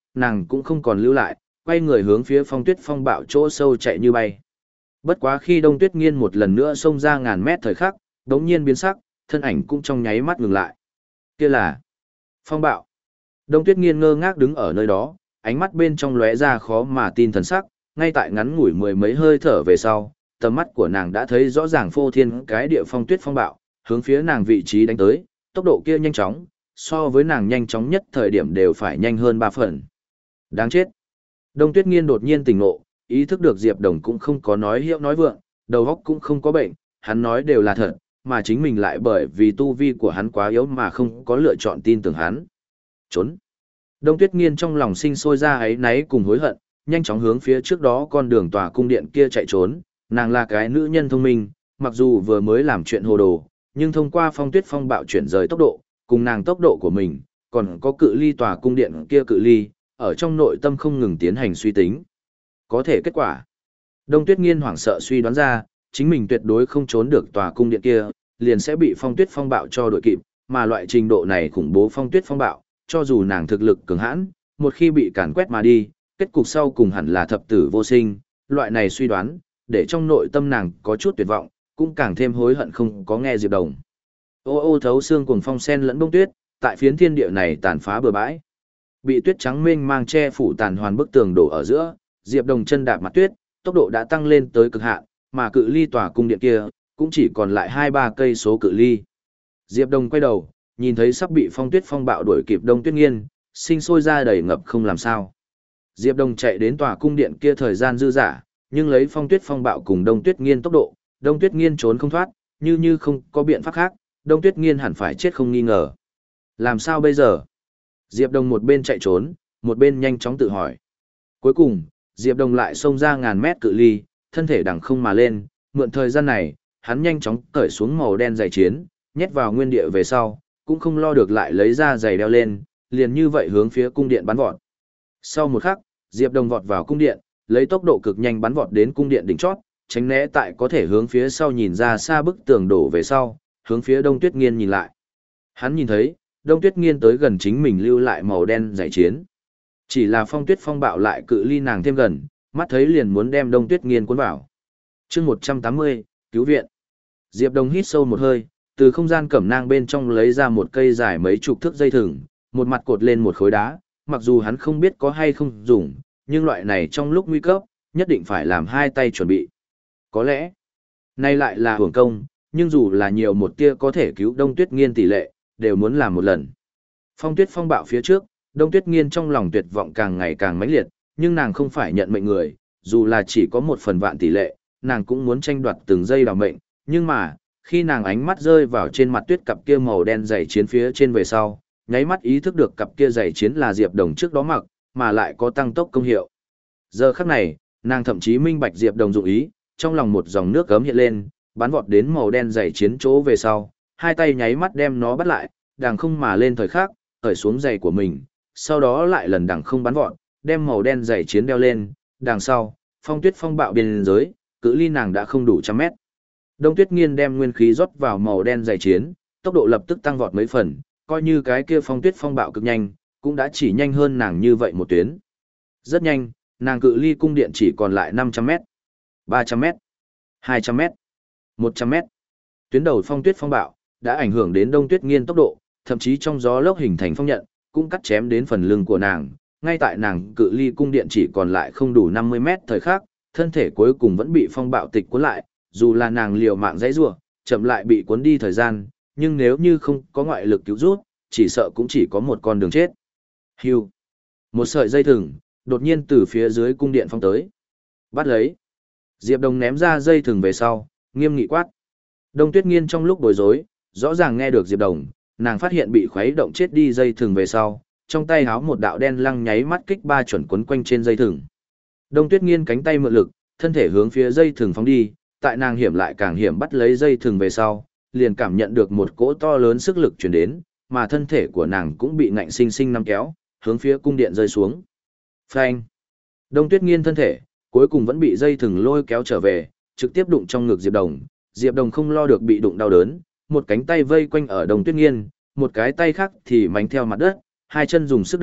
nàng cũng không còn lưu lại, quay người hướng phía phong tuyết phong bạo chỗ sâu chạy như bay. Bất quá khi Đông Tuyết Nghiên một lần nữa xông ra ngàn mét thời khắc, đống nhiên biến sắc, thân ảnh cũng trong nháy mắt ngừng lại. Kia là phong bạo. Đông Tuyết Nghiên ngơ ngác đứng ở nơi đó, ánh mắt bên trong lóe ra khó mà tin thần sắc, ngay tại ngắn ngủi mười mấy hơi thở về sau, tầm mắt của nàng đã thấy rõ ràng phô thiên cái địa phong tuyết phong bạo, hướng phía nàng vị trí đánh tới, tốc độ kia nhanh chóng, so với nàng nhanh chóng nhất thời điểm đều phải nhanh hơn ba phần. Đáng chết. Đông Tuyết Nghiên đột nhiên tỉnh ngộ, ý thức được Diệp Đồng cũng không có nói hiệu nói vượng, đầu óc cũng không có bệnh, hắn nói đều là thật, mà chính mình lại bởi vì tu vi của hắn quá yếu mà không có lựa chọn tin tưởng hắn. Trốn. Đông Tuyết Nghiên trong lòng sinh sôi ra áy náy cùng hối hận, nhanh chóng hướng phía trước đó con đường tòa cung điện kia chạy trốn, nàng là cái nữ nhân thông minh, mặc dù vừa mới làm chuyện hồ đồ, nhưng thông qua phong tuyết phong bạo chuyển rời tốc độ, cùng nàng tốc độ của mình, còn có cự ly tòa cung điện kia cự ly, ở trong nội tâm không ngừng tiến hành suy tính. Có thể kết quả. Đông Tuyết Nghiên hoảng sợ suy đoán ra, chính mình tuyệt đối không trốn được tòa cung điện kia, liền sẽ bị phong tuyết phong bạo cho đuổi kịp, mà loại trình độ này khủng bố phong tuyết phong bạo, cho dù nàng thực lực cường hãn, một khi bị càn quét mà đi, kết cục sau cùng hẳn là thập tử vô sinh, loại này suy đoán, để trong nội tâm nàng có chút tuyệt vọng, cũng càng thêm hối hận không có nghe Diệp Đồng. Ô ô thấu xương cuồng phong sen lẫn bông tuyết, tại phiến thiên địa này tàn phá bừa bãi. Bị tuyết trắng mênh mang che phủ tàn hoàn bức tường đổ ở giữa, Diệp Đồng chân đạp mặt tuyết, tốc độ đã tăng lên tới cực hạn, mà cự ly tòa cung điện kia cũng chỉ còn lại hai ba cây số cự ly. Diệp Đồng quay đầu, nhìn thấy sắp bị phong tuyết phong bạo đuổi kịp Đông Tuyết Nghiên, sinh sôi ra đầy ngập không làm sao. Diệp Đồng chạy đến tòa cung điện kia thời gian dư dả, nhưng lấy phong tuyết phong bạo cùng Đông Tuyết Nghiên tốc độ, Đông Tuyết Nghiên trốn không thoát, như như không có biện pháp khác, Đông Tuyết Nghiên hẳn phải chết không nghi ngờ. Làm sao bây giờ? Diệp Đồng một bên chạy trốn, một bên nhanh chóng tự hỏi. Cuối cùng, Diệp Đồng lại xông ra ngàn mét cự ly, thân thể đằng không mà lên, mượn thời gian này, hắn nhanh chóng cởi xuống màu đen giày chiến, nhét vào nguyên địa về sau, cũng không lo được lại lấy ra giày đeo lên, liền như vậy hướng phía cung điện bắn vọt. Sau một khắc, Diệp Đồng vọt vào cung điện, lấy tốc độ cực nhanh bắn vọt đến cung điện đỉnh chót, tránh né tại có thể hướng phía sau nhìn ra xa bức tường đổ về sau, hướng phía Đông Tuyết Nghiên nhìn lại. Hắn nhìn thấy, Đông Tuyết Nghiên tới gần chính mình lưu lại màu đen giày chiến. Chỉ là phong tuyết phong bạo lại cự ly nàng thêm gần, mắt thấy liền muốn đem Đông Tuyết Nghiên cuốn vào. Chương một trăm tám mươi, cứu viện. Diệp Đồng hít sâu một hơi, từ không gian cẩm nang bên trong lấy ra một cây dài mấy chục thước dây thừng, một mặt cột lên một khối đá, mặc dù hắn không biết có hay không dùng, nhưng loại này trong lúc nguy cấp, nhất định phải làm hai tay chuẩn bị. Có lẽ, nay lại là hưởng công, nhưng dù là nhiều một tia có thể cứu Đông Tuyết Nghiên tỷ lệ, đều muốn làm một lần. Phong tuyết phong bạo phía trước, Đông Tuyết Nghiên trong lòng tuyệt vọng càng ngày càng mãnh liệt, nhưng nàng không phải nhận mệnh người, dù là chỉ có một phần vạn tỷ lệ, nàng cũng muốn tranh đoạt từng giây đào mệnh, nhưng mà, khi nàng ánh mắt rơi vào trên mặt tuyết cặp kia màu đen dày chiến phía trên về sau, nháy mắt ý thức được cặp kia dày chiến là Diệp Đồng trước đó mặc, mà lại có tăng tốc công hiệu. Giờ khắc này, nàng thậm chí minh bạch Diệp Đồng dụng ý, trong lòng một dòng nước gấm hiện lên, bắn vọt đến màu đen dày chiến chỗ về sau, hai tay nháy mắt đem nó bắt lại, đằng không mà lên thời khắc, cởi xuống giày của mình, sau đó lại lần đằng không bắn vọt, đem màu đen dày chiến đeo lên, đằng sau, phong tuyết phong bạo biên giới, cự ly nàng đã không đủ trăm mét. Đông Tuyết Nghiên đem nguyên khí rót vào màu đen dày chiến, tốc độ lập tức tăng vọt mấy phần, coi như cái kia phong tuyết phong bạo cực nhanh, cũng đã chỉ nhanh hơn nàng như vậy một tuyến. Rất nhanh, nàng cự ly cung điện chỉ còn lại năm trăm mét, ba trăm mét, hai trăm mét, một trăm mét. Tuyến đầu phong tuyết phong bạo đã ảnh hưởng đến Đông Tuyết Nghiên tốc độ, thậm chí trong gió lốc hình thành phong nhận, cũng cắt chém đến phần lưng của nàng. Ngay tại nàng cự ly cung điện chỉ còn lại không đủ năm mươi mét thời khắc, thân thể cuối cùng vẫn bị phong bạo tịch cuốn lại, dù là nàng liều mạng dãy rủa, chậm lại bị cuốn đi thời gian, nhưng nếu như không có ngoại lực cứu rút, chỉ sợ cũng chỉ có một con đường chết. Hưu. Một sợi dây thừng đột nhiên từ phía dưới cung điện phong tới. Bắt lấy. Diệp Đồng ném ra dây thừng về sau, nghiêm nghị quát. Đông Tuyết Nghiên trong lúc bối rối, rõ ràng nghe được Diệp Đồng, nàng phát hiện bị khuấy động chết đi dây thừng về sau, trong tay háo một đạo đen lăng nháy mắt kích ba chuẩn quấn quanh trên dây thừng. Đông Tuyết Nghiên cánh tay mượn lực, thân thể hướng phía dây thừng phóng đi, tại nàng hiểm lại càng hiểm bắt lấy dây thừng về sau, liền cảm nhận được một cỗ to lớn sức lực truyền đến, mà thân thể của nàng cũng bị ngạnh sinh sinh nắm kéo, hướng phía cung điện rơi xuống. Phanh! Đông Tuyết Nghiên thân thể, cuối cùng vẫn bị dây thừng lôi kéo trở về, trực tiếp đụng trong ngực Diệp Đồng. Diệp Đồng không lo được bị đụng đau đớn, một cánh tay vây quanh ở Đông Tuyết Nghiên, một cái tay khác thì mánh theo mặt đất, hai chân dùng sức đạp,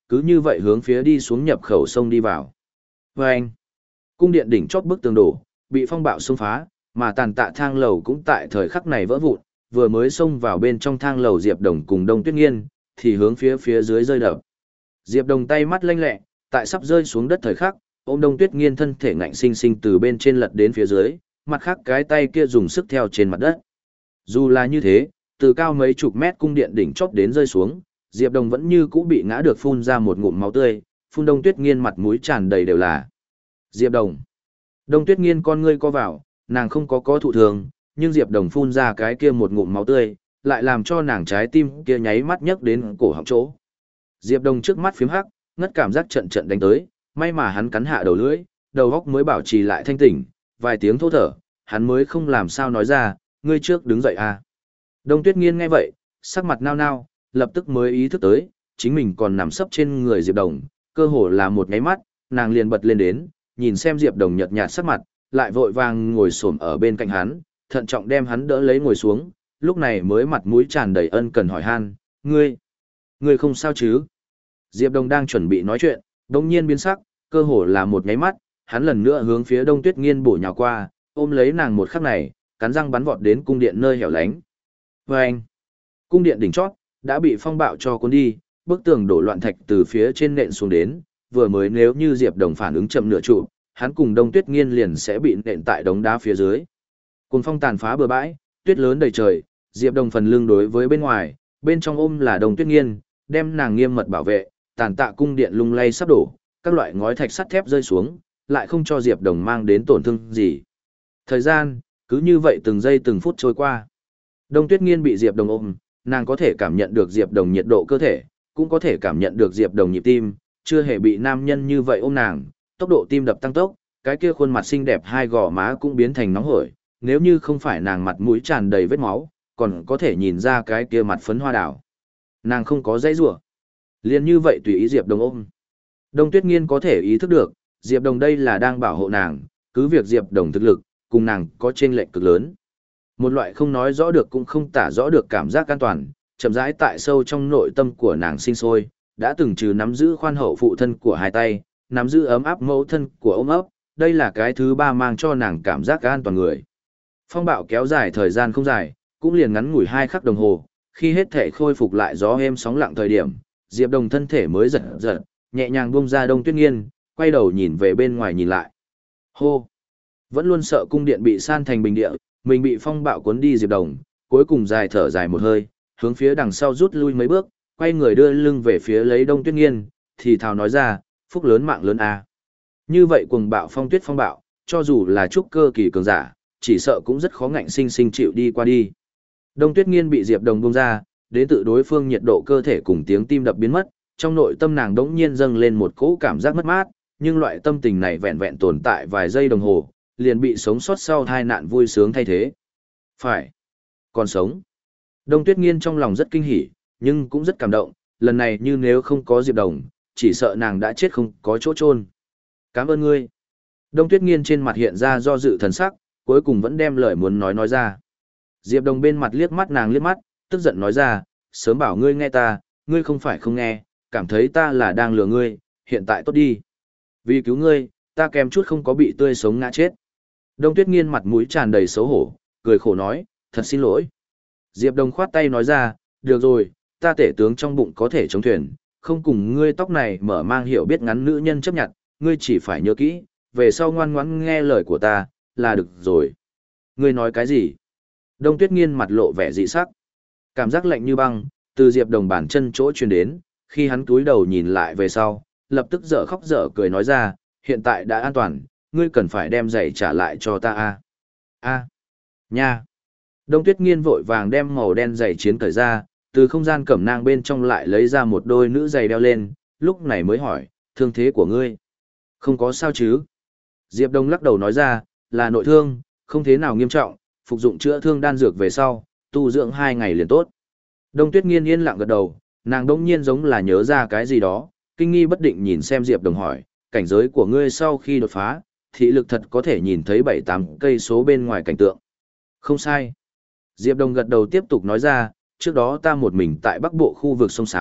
cứ như vậy hướng phía đi xuống nhập khẩu sông đi vào. Và anh, cung điện đỉnh chót bức tường đổ, bị phong bạo xông phá, mà tàn tạ thang lầu cũng tại thời khắc này vỡ vụn, vừa mới xông vào bên trong thang lầu Diệp Đồng cùng Đông Tuyết Nghiên, thì hướng phía phía dưới rơi đập. Diệp Đồng tay mắt lanh lẹ, tại sắp rơi xuống đất thời khắc, ôm Đông Tuyết Nghiên thân thể ngạnh sinh sinh từ bên trên lật đến phía dưới, mặt khác cái tay kia dùng sức theo trên mặt đất. Dù là như thế, từ cao mấy chục mét cung điện đỉnh chóp đến rơi xuống, Diệp Đồng vẫn như cũ bị ngã được phun ra một ngụm máu tươi, phun Đông Tuyết Nghiên mặt mũi tràn đầy đều là. Diệp Đồng. Đông Tuyết Nghiên con ngươi co vào, nàng không có có thụ thường, nhưng Diệp Đồng phun ra cái kia một ngụm máu tươi, lại làm cho nàng trái tim kia nháy mắt nhấc đến cổ họng chỗ. Diệp Đồng trước mắt phím hắc, ngất cảm giác trận trận đánh tới, may mà hắn cắn hạ đầu lưỡi, đầu óc mới bảo trì lại thanh tỉnh, vài tiếng thô thở, hắn mới không làm sao nói ra, ngươi trước đứng dậy à. Đông Tuyết Nghiên nghe vậy, sắc mặt nao nao, lập tức mới ý thức tới, chính mình còn nằm sấp trên người Diệp Đồng, cơ hồ là một nháy mắt, nàng liền bật lên đến, nhìn xem Diệp Đồng nhợt nhạt sắc mặt, lại vội vàng ngồi xổm ở bên cạnh hắn, thận trọng đem hắn đỡ lấy ngồi xuống, lúc này mới mặt mũi tràn đầy ân cần hỏi han, ngươi, ngươi không sao chứ? Diệp Đồng đang chuẩn bị nói chuyện, đột nhiên biến sắc, cơ hồ là một nháy mắt, hắn lần nữa hướng phía Đông Tuyết Nghiên bổ nhào qua, ôm lấy nàng một khắc này, cắn răng bắn vọt đến cung điện nơi hẻo lánh. Vâng! Cung điện đỉnh chót đã bị phong bạo cho cuốn đi, bức tường đổ loạn thạch từ phía trên nện xuống đến, vừa mới nếu như Diệp Đồng phản ứng chậm nửa trụ, hắn cùng Đông Tuyết Nghiên liền sẽ bị nện tại đống đá phía dưới. Cuồng phong tàn phá bờ bãi, tuyết lớn đầy trời, Diệp Đồng phần lưng đối với bên ngoài, bên trong ôm là Đông Tuyết Nghiên, đem nàng nghiêm mật bảo vệ, tàn tạ cung điện lung lay sắp đổ, các loại ngói thạch sắt thép rơi xuống, lại không cho Diệp Đồng mang đến tổn thương gì. Thời gian cứ như vậy từng giây từng phút trôi qua. Đông Tuyết Nghiên bị Diệp Đồng ôm, nàng có thể cảm nhận được Diệp Đồng nhiệt độ cơ thể, cũng có thể cảm nhận được Diệp Đồng nhịp tim, chưa hề bị nam nhân như vậy ôm nàng, tốc độ tim đập tăng tốc, cái kia khuôn mặt xinh đẹp hai gò má cũng biến thành nóng hổi, nếu như không phải nàng mặt mũi tràn đầy vết máu, còn có thể nhìn ra cái kia mặt phấn hoa đào. Nàng không có dãy rủa, liền như vậy tùy ý Diệp Đồng ôm. Đông Tuyết Nghiên có thể ý thức được, Diệp Đồng đây là đang bảo hộ nàng, cứ việc Diệp Đồng thực lực, cùng nàng có chênh lệch cực lớn. Một loại không nói rõ được cũng không tả rõ được cảm giác an toàn, chậm rãi tại sâu trong nội tâm của nàng sinh sôi, đã từng trừ nắm giữ khoan hậu phụ thân của hai tay, nắm giữ ấm áp mẫu thân của ôm ấp, đây là cái thứ ba mang cho nàng cảm giác an toàn người. Phong bạo kéo dài thời gian không dài, cũng liền ngắn ngủi hai khắc đồng hồ, khi hết thể khôi phục lại gió êm sóng lặng thời điểm, Diệp Đồng thân thể mới giật giật, nhẹ nhàng buông ra Đông Tuyết Nghiên, quay đầu nhìn về bên ngoài nhìn lại. Hô! Vẫn luôn sợ cung điện bị san thành bình địa, mình bị phong bạo cuốn đi Diệp Đồng, cuối cùng dài thở dài một hơi, hướng phía đằng sau rút lui mấy bước, quay người đưa lưng về phía lấy Đông Tuyết Nghiên, thì thào nói ra, phúc lớn mạng lớn a. Như vậy cuồng bạo phong tuyết phong bạo, cho dù là trúc cơ kỳ cường giả, chỉ sợ cũng rất khó ngạnh sinh sinh chịu đi qua đi. Đông Tuyết Nghiên bị Diệp Đồng buông ra, đến tự đối phương nhiệt độ cơ thể cùng tiếng tim đập biến mất, trong nội tâm nàng đống nhiên dâng lên một cỗ cảm giác mất mát, nhưng loại tâm tình này vẹn vẹn tồn tại vài giây đồng hồ, liền bị sống sót sau tai nạn vui sướng thay thế. Phải, còn sống. Đông Tuyết Nghiên trong lòng rất kinh hỉ, nhưng cũng rất cảm động, lần này như nếu không có Diệp Đồng, chỉ sợ nàng đã chết không có chỗ chôn. Cảm ơn ngươi. Đông Tuyết Nghiên trên mặt hiện ra do dự thần sắc, cuối cùng vẫn đem lời muốn nói nói ra. Diệp Đồng bên mặt liếc mắt nàng liếc mắt, tức giận nói ra, sớm bảo ngươi nghe ta, ngươi không phải không nghe, cảm thấy ta là đang lừa ngươi, hiện tại tốt đi. Vì cứu ngươi, ta kèm chút không có bị tươi sống ngã chết. Đông Tuyết Nghiên mặt mũi tràn đầy xấu hổ, cười khổ nói, thật xin lỗi. Diệp Đồng khoát tay nói ra, được rồi, ta tể tướng trong bụng có thể chống thuyền, không cùng ngươi tóc này mở mang hiểu biết ngắn nữ nhân chấp nhận, ngươi chỉ phải nhớ kỹ, về sau ngoan ngoãn nghe lời của ta, là được rồi. Ngươi nói cái gì? Đông Tuyết Nghiên mặt lộ vẻ dị sắc. Cảm giác lạnh như băng, từ Diệp Đồng bàn chân chỗ truyền đến, khi hắn cúi đầu nhìn lại về sau, lập tức dở khóc dở cười nói ra, hiện tại đã an toàn, ngươi cần phải đem giày trả lại cho ta a. A. Nha. Đông Tuyết Nghiên vội vàng đem màu đen giày chiến cởi ra, từ không gian cẩm nang bên trong lại lấy ra một đôi nữ giày đeo lên, lúc này mới hỏi, thương thế của ngươi? Không có sao chứ? Diệp Đông lắc đầu nói ra, là nội thương, không thế nào nghiêm trọng, phục dụng chữa thương đan dược về sau, tu dưỡng hai ngày liền tốt. Đông Tuyết Nghiên yên lặng gật đầu, nàng đỗng nhiên giống là nhớ ra cái gì đó, kinh nghi bất định nhìn xem Diệp Đồng hỏi, cảnh giới của ngươi sau khi đột phá, thị lực thật có thể nhìn thấy bảy tám cây số bên ngoài cảnh tượng. Không sai. Diệp Đồng gật đầu tiếp tục nói ra, trước đó ta một mình tại bắc bộ khu vực sông Sáo,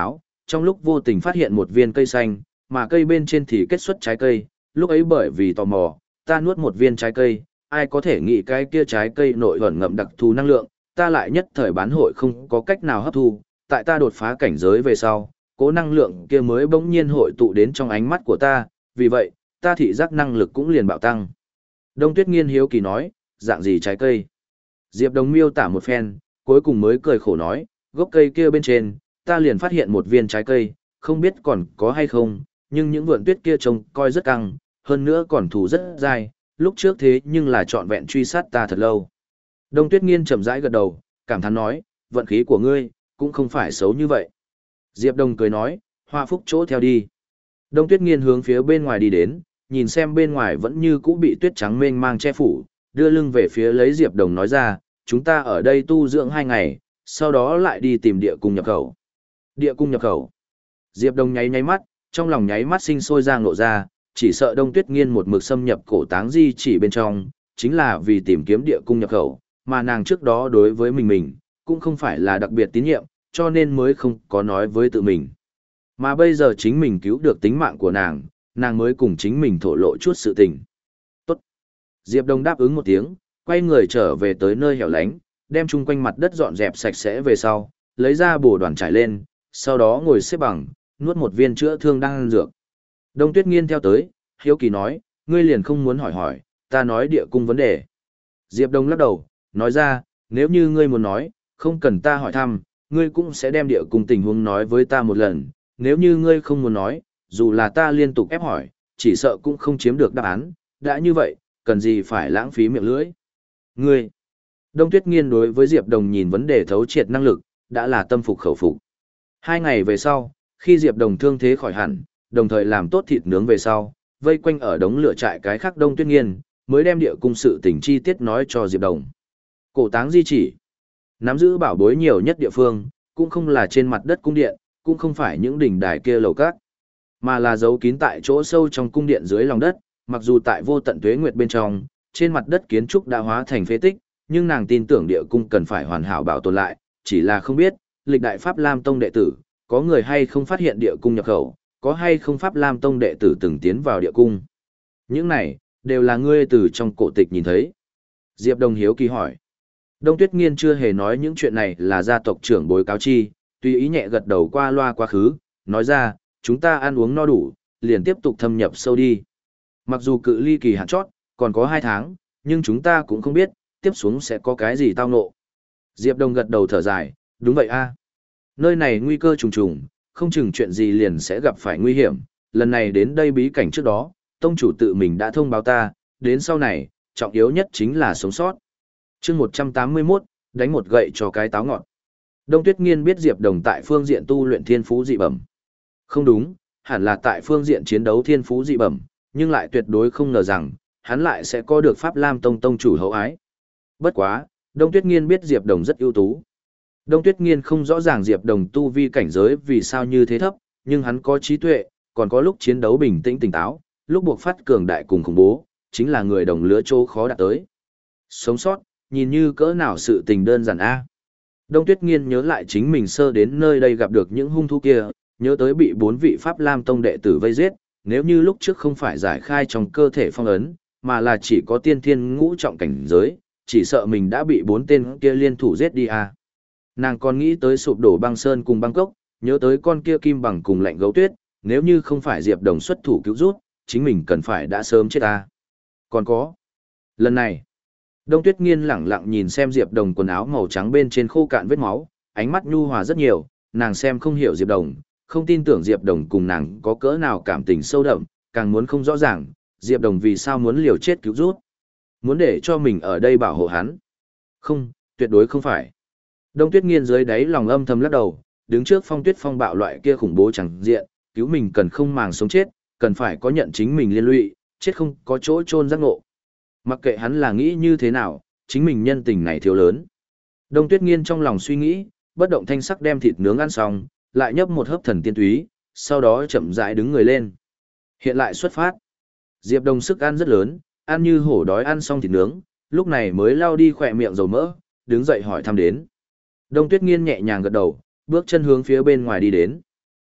trong lúc vô tình phát hiện một viên cây xanh, mà cây bên trên thì kết xuất trái cây, lúc ấy bởi vì tò mò, ta nuốt một viên trái cây, ai có thể nghĩ cái kia trái cây nội ẩn ngậm đặc thù năng lượng, ta lại nhất thời bán hội không có cách nào hấp thu, tại ta đột phá cảnh giới về sau, cố năng lượng kia mới bỗng nhiên hội tụ đến trong ánh mắt của ta, vì vậy, ta thị giác năng lực cũng liền bạo tăng. Đông Tuyết Nghiên hiếu kỳ nói, dạng gì trái cây? Diệp Đồng miêu tả một phen, cuối cùng mới cười khổ nói, gốc cây kia bên trên, ta liền phát hiện một viên trái cây, không biết còn có hay không, nhưng những vượn tuyết kia trông coi rất căng, hơn nữa còn thủ rất dai, lúc trước thế nhưng là trọn vẹn truy sát ta thật lâu. Đông Tuyết Nghiên chậm rãi gật đầu, cảm thán nói, vận khí của ngươi, cũng không phải xấu như vậy. Diệp Đồng cười nói, hoa phúc chỗ theo đi. Đông Tuyết Nghiên hướng phía bên ngoài đi đến, nhìn xem bên ngoài vẫn như cũ bị tuyết trắng mênh mang che phủ, đưa lưng về phía lấy Diệp Đồng nói ra, chúng ta ở đây tu dưỡng hai ngày, sau đó lại đi tìm địa cung nhập khẩu. Địa cung nhập khẩu. Diệp Đồng nháy nháy mắt, trong lòng nháy mắt sinh sôi ra ngộ ra, chỉ sợ Đông Tuyết Nghiên một mực xâm nhập cổ táng di chỉ bên trong, chính là vì tìm kiếm địa cung nhập khẩu, mà nàng trước đó đối với mình mình, cũng không phải là đặc biệt tín nhiệm, cho nên mới không có nói với tự mình. Mà bây giờ chính mình cứu được tính mạng của nàng, nàng mới cùng chính mình thổ lộ chút sự tình. Tốt. Diệp Đông đáp ứng một tiếng, quay người trở về tới nơi hẻo lánh, đem chung quanh mặt đất dọn dẹp sạch sẽ về sau, lấy ra bổ đoàn trải lên, sau đó ngồi xếp bằng, nuốt một viên chữa thương đang ăn dược. Đông Tuyết Nghiên theo tới, hiếu kỳ nói, ngươi liền không muốn hỏi hỏi, ta nói địa cung vấn đề. Diệp Đông lắc đầu, nói ra, nếu như ngươi muốn nói, không cần ta hỏi thăm, ngươi cũng sẽ đem địa cung tình huống nói với ta một lần, nếu như ngươi không muốn nói, dù là ta liên tục ép hỏi, chỉ sợ cũng không chiếm được đáp án, đã như vậy, cần gì phải lãng phí miệng lưỡi. Ngươi, Đông Tuyết Nghiên đối với Diệp Đồng nhìn vấn đề thấu triệt năng lực, đã là tâm phục khẩu phục. Hai ngày về sau, khi Diệp Đồng thương thế khỏi hẳn, đồng thời làm tốt thịt nướng về sau, vây quanh ở đống lửa trại cái khác Đông Tuyết Nghiên, mới đem địa cung sự tình chi tiết nói cho Diệp Đồng. Cổ táng di chỉ, nắm giữ bảo bối nhiều nhất địa phương, cũng không là trên mặt đất cung điện, cũng không phải những đỉnh đài kia lầu các, mà là giấu kín tại chỗ sâu trong cung điện dưới lòng đất, mặc dù tại vô tận tuế nguyệt bên trong, trên mặt đất kiến trúc đã hóa thành phế tích, nhưng nàng tin tưởng địa cung cần phải hoàn hảo bảo tồn lại, chỉ là không biết, lịch đại Pháp Lam Tông đệ tử, có người hay không phát hiện địa cung nhập khẩu, có hay không Pháp Lam Tông đệ tử từng tiến vào địa cung. Những này, đều là ngươi từ trong cổ tịch nhìn thấy. Diệp Đồng hiếu kỳ hỏi. Đông Tuyết Nghiên chưa hề nói những chuyện này là gia tộc trưởng bối cáo chi, tùy ý nhẹ gật đầu qua loa quá khứ, nói ra, chúng ta ăn uống no đủ, liền tiếp tục thâm nhập sâu đi. Mặc dù cự ly kỳ hạn chót, còn có hai tháng, nhưng chúng ta cũng không biết, tiếp xuống sẽ có cái gì tao ngộ. Diệp Đông gật đầu thở dài, đúng vậy a. Nơi này nguy cơ trùng trùng, không chừng chuyện gì liền sẽ gặp phải nguy hiểm, lần này đến đây bí cảnh trước đó, tông chủ tự mình đã thông báo ta, đến sau này, trọng yếu nhất chính là sống sót. Chương một trăm tám mươi mốt, đánh một gậy cho cái táo ngọt. Đông Tuyết Nghiên biết Diệp Đồng tại phương diện tu luyện thiên phú dị bẩm. Không đúng, hẳn là tại phương diện chiến đấu thiên phú dị bẩm, nhưng lại tuyệt đối không ngờ rằng, hắn lại sẽ có được Pháp Lam Tông tông chủ hậu ái. Bất quá, Đông Tuyết Nghiên biết Diệp Đồng rất ưu tú. Đông Tuyết Nghiên không rõ ràng Diệp Đồng tu vi cảnh giới vì sao như thế thấp, nhưng hắn có trí tuệ, còn có lúc chiến đấu bình tĩnh tỉnh táo, lúc buộc phát cường đại cùng khủng bố, chính là người đồng lứa chỗ khó đạt tới. Sống sót, nhìn như cỡ nào sự tình đơn giản a. Đông Tuyết Nghiên nhớ lại chính mình sơ đến nơi đây gặp được những hung thú kia, nhớ tới bị bốn vị Pháp Lam Tông đệ tử vây giết, nếu như lúc trước không phải giải khai trong cơ thể phong ấn, mà là chỉ có tiên thiên ngũ trọng cảnh giới, chỉ sợ mình đã bị bốn tên kia liên thủ giết đi a. Nàng còn nghĩ tới sụp đổ băng sơn cùng băng cốc, nhớ tới con kia kim bằng cùng lạnh gấu tuyết, nếu như không phải Diệp Đồng xuất thủ cứu rút, chính mình cần phải đã sớm chết a. Còn có, lần này, Đông Tuyết Nghiên lẳng lặng nhìn xem Diệp Đồng quần áo màu trắng bên trên khô cạn vết máu, ánh mắt nhu hòa rất nhiều, nàng xem không hiểu Diệp Đồng, không tin tưởng Diệp Đồng cùng nàng có cỡ nào cảm tình sâu đậm, càng muốn không rõ ràng, Diệp Đồng vì sao muốn liều chết cứu rút. Muốn để cho mình ở đây bảo hộ hắn. Không, tuyệt đối không phải. Đông Tuyết Nghiên dưới đáy lòng âm thầm lắc đầu, đứng trước phong tuyết phong bạo loại kia khủng bố chẳng diện, cứu mình cần không màng sống chết, cần phải có nhận chính mình liên lụy, chết không có chỗ chôn giác ngộ. Mặc kệ hắn là nghĩ như thế nào, chính mình nhân tình này thiếu lớn. Đông Tuyết Nghiên trong lòng suy nghĩ, bất động thanh sắc đem thịt nướng ăn xong, lại nhấp một hớp thần tiên túy, sau đó chậm rãi đứng người lên. Hiện lại xuất phát. Diệp Đồng sức ăn rất lớn, ăn như hổ đói ăn xong thịt nướng, lúc này mới lau đi khỏe miệng dầu mỡ, đứng dậy hỏi thăm đến. Đông Tuyết Nghiên nhẹ nhàng gật đầu, bước chân hướng phía bên ngoài đi đến.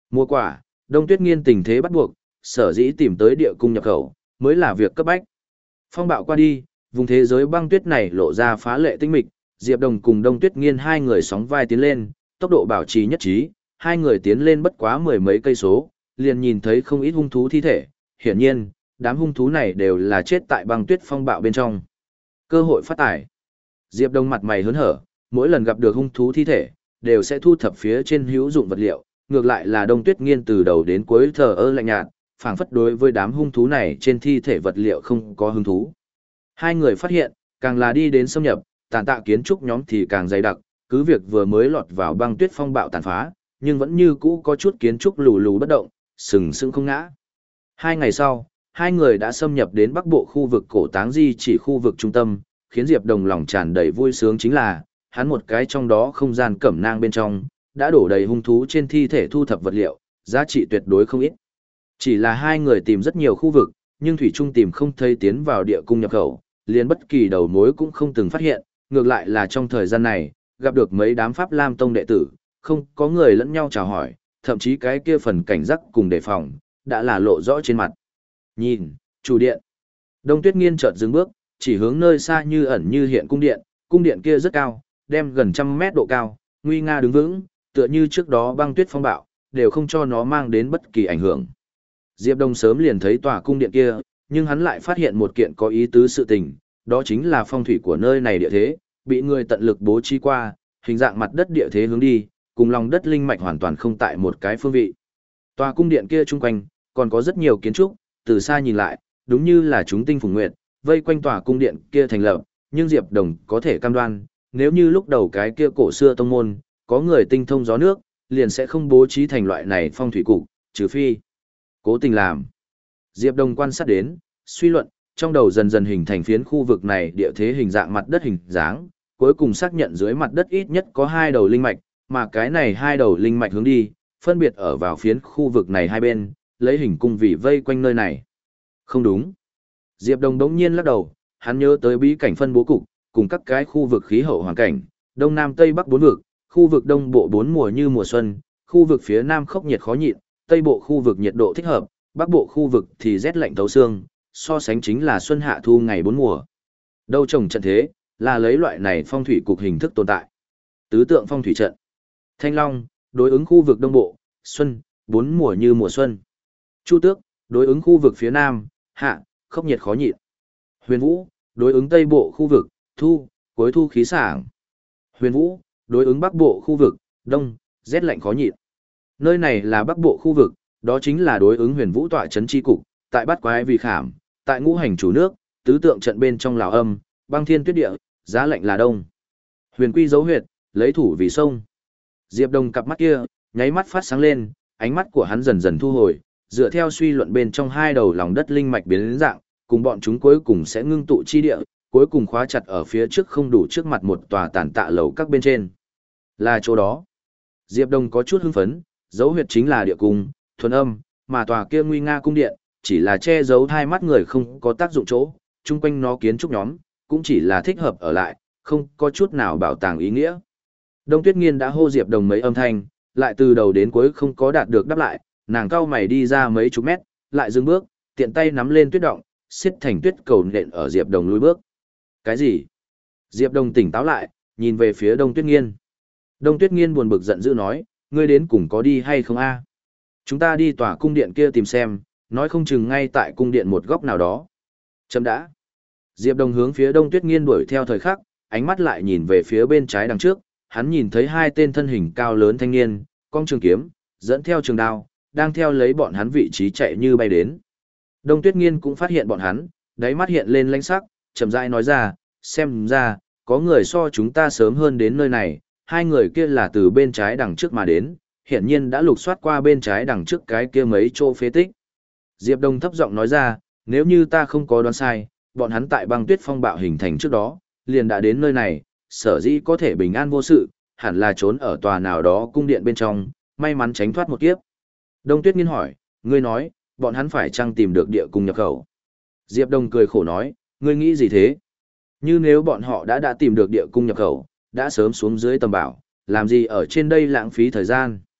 Mua quả, Đông Tuyết Nghiên tình thế bắt buộc, sở dĩ tìm tới địa cung nhập khẩu, mới là việc cấp bách. Phong bạo qua đi, vùng thế giới băng tuyết này lộ ra phá lệ tinh mịch, Diệp Đồng cùng Đông Tuyết Nghiên hai người sóng vai tiến lên, tốc độ bảo trì nhất trí, hai người tiến lên bất quá mười mấy cây số, liền nhìn thấy không ít hung thú thi thể, hiển nhiên, đám hung thú này đều là chết tại băng tuyết phong bạo bên trong. Cơ hội phát tài. Diệp Đông mặt mày hớn hở, mỗi lần gặp được hung thú thi thể, đều sẽ thu thập phía trên hữu dụng vật liệu, ngược lại là Đông Tuyết Nghiên từ đầu đến cuối thờ ơ lạnh nhạt, phảng phất đối với đám hung thú này trên thi thể vật liệu không có hứng thú. Hai người phát hiện, càng là đi đến xâm nhập, tàn tạ kiến trúc nhóm thì càng dày đặc, cứ việc vừa mới lọt vào băng tuyết phong bạo tàn phá, nhưng vẫn như cũ có chút kiến trúc lù lù bất động, sừng sững không ngã. Hai ngày sau, hai người đã xâm nhập đến bắc bộ khu vực cổ táng di chỉ khu vực trung tâm, khiến Diệp Đồng lòng tràn đầy vui sướng chính là, hắn một cái trong đó không gian cẩm nang bên trong, đã đổ đầy hung thú trên thi thể thu thập vật liệu, giá trị tuyệt đối không ít. Chỉ là hai người tìm rất nhiều khu vực, nhưng thủy trung tìm không thấy tiến vào địa cung nhập khẩu, liền bất kỳ đầu mối cũng không từng phát hiện, ngược lại là trong thời gian này, gặp được mấy đám Pháp Lam Tông đệ tử, không có người lẫn nhau chào hỏi, thậm chí cái kia phần cảnh giác cùng đề phòng, đã là lộ rõ trên mặt. Nhìn, chủ điện. Đông Tuyết Nghiên chợt dừng bước, chỉ hướng nơi xa như ẩn như hiện cung điện, cung điện kia rất cao, đem gần trăm mét độ cao, nguy nga đứng vững, tựa như trước đó băng tuyết phong bạo, đều không cho nó mang đến bất kỳ ảnh hưởng. Diệp Đông sớm liền thấy tòa cung điện kia, nhưng hắn lại phát hiện một kiện có ý tứ sự tình, đó chính là phong thủy của nơi này địa thế, bị người tận lực bố trí qua, hình dạng mặt đất địa thế hướng đi, cùng lòng đất linh mạch hoàn toàn không tại một cái phương vị. Tòa cung điện kia chung quanh, còn có rất nhiều kiến trúc, từ xa nhìn lại, đúng như là chúng tinh phùng nguyệt, vây quanh tòa cung điện kia thành lập, nhưng Diệp Đồng có thể cam đoan, nếu như lúc đầu cái kia cổ xưa tông môn, có người tinh thông gió nước, liền sẽ không bố trí thành loại này phong thủy cục, trừ phi cố tình làm. Diệp Đồng quan sát đến, suy luận, trong đầu dần dần hình thành phiến khu vực này địa thế hình dạng mặt đất hình dáng, cuối cùng xác nhận dưới mặt đất ít nhất có hai đầu linh mạch, mà cái này hai đầu linh mạch hướng đi, phân biệt ở vào phiến khu vực này hai bên, lấy hình cung vì vây quanh nơi này. Không đúng. Diệp Đồng đống nhiên lắc đầu, hắn nhớ tới bí cảnh phân bố cục, cùng các cái khu vực khí hậu hoàn cảnh, đông nam tây bắc bốn vực, khu vực đông bộ bốn mùa như mùa xuân, khu vực phía nam khốc nhiệt khó nhịn, tây bộ khu vực nhiệt độ thích hợp, bắc bộ khu vực thì rét lạnh thấu xương, so sánh chính là xuân hạ thu ngày bốn mùa. Đâu trồng trận thế, là lấy loại này phong thủy cục hình thức tồn tại. Tứ tượng phong thủy trận. Thanh Long, đối ứng khu vực đông bộ, xuân, bốn mùa như mùa xuân. Chu Tước, đối ứng khu vực phía nam, hạ, khốc nhiệt khó nhịn. Huyền Vũ, đối ứng tây bộ khu vực, thu, cuối thu khí sảng. Huyền Vũ, đối ứng bắc bộ khu vực, đông, rét lạnh khó nhịn. Nơi này là bắc bộ khu vực, đó chính là đối ứng Huyền Vũ tọa trấn chi cục, tại Bát Quái vì khảm, tại ngũ hành chủ nước, tứ tượng trận bên trong Lào Âm, băng thiên tuyết địa, giá lạnh là đông. Huyền Quy dấu huyệt, lấy thủ vì sông. Diệp Đồng cặp mắt kia, nháy mắt phát sáng lên, ánh mắt của hắn dần dần thu hồi, dựa theo suy luận bên trong hai đầu lòng đất linh mạch biến đến dạng, cùng bọn chúng cuối cùng sẽ ngưng tụ chi địa, cuối cùng khóa chặt ở phía trước không đủ trước mặt một tòa tàn tạ lầu các bên trên. Là chỗ đó. Diệp Đồng có chút hưng phấn, dấu huyệt chính là địa cung, thuần âm, mà tòa kia nguy nga cung điện, chỉ là che giấu hai mắt người không có tác dụng chỗ, chung quanh nó kiến trúc nhóm, cũng chỉ là thích hợp ở lại, không có chút nào bảo tàng ý nghĩa. Đông Tuyết Nghiên đã hô Diệp Đồng mấy âm thanh, lại từ đầu đến cuối không có đạt được đáp lại, nàng cau mày đi ra mấy chục mét, lại dừng bước, tiện tay nắm lên tuyết động, xiết thành tuyết cầu nện ở Diệp Đồng lùi bước. Cái gì? Diệp Đồng tỉnh táo lại, nhìn về phía Đông Tuyết Nghiên. Đông Tuyết Nghiên buồn bực giận dữ nói, ngươi đến cùng có đi hay không a? Chúng ta đi tòa cung điện kia tìm xem, nói không chừng ngay tại cung điện một góc nào đó. Chấm đã. Diệp Đồng hướng phía Đông Tuyết Nghiên đuổi theo thời khắc, ánh mắt lại nhìn về phía bên trái đằng trước, hắn nhìn thấy hai tên thân hình cao lớn thanh niên, cong trường kiếm, dẫn theo trường đao, đang theo lấy bọn hắn vị trí chạy như bay đến. Đông Tuyết Nghiên cũng phát hiện bọn hắn, đáy mắt hiện lên lãnh sắc, chậm rãi nói ra, xem ra, có người so chúng ta sớm hơn đến nơi này, hai người kia là từ bên trái đằng trước mà đến, hiển nhiên đã lục soát qua bên trái đằng trước cái kia mấy chỗ phế tích. Diệp Đông thấp giọng nói ra, nếu như ta không có đoán sai, bọn hắn tại băng tuyết phong bạo hình thành trước đó, liền đã đến nơi này, sở dĩ có thể bình an vô sự, hẳn là trốn ở tòa nào đó cung điện bên trong, may mắn tránh thoát một kiếp. Đông Tuyết Nghiên hỏi, ngươi nói, bọn hắn phải chăng tìm được địa cung nhập khẩu? Diệp Đông cười khổ nói, ngươi nghĩ gì thế? Như nếu bọn họ đã đã tìm được địa cung nhập khẩu, đã sớm xuống dưới tầm bảo, làm gì ở trên đây lãng phí thời gian?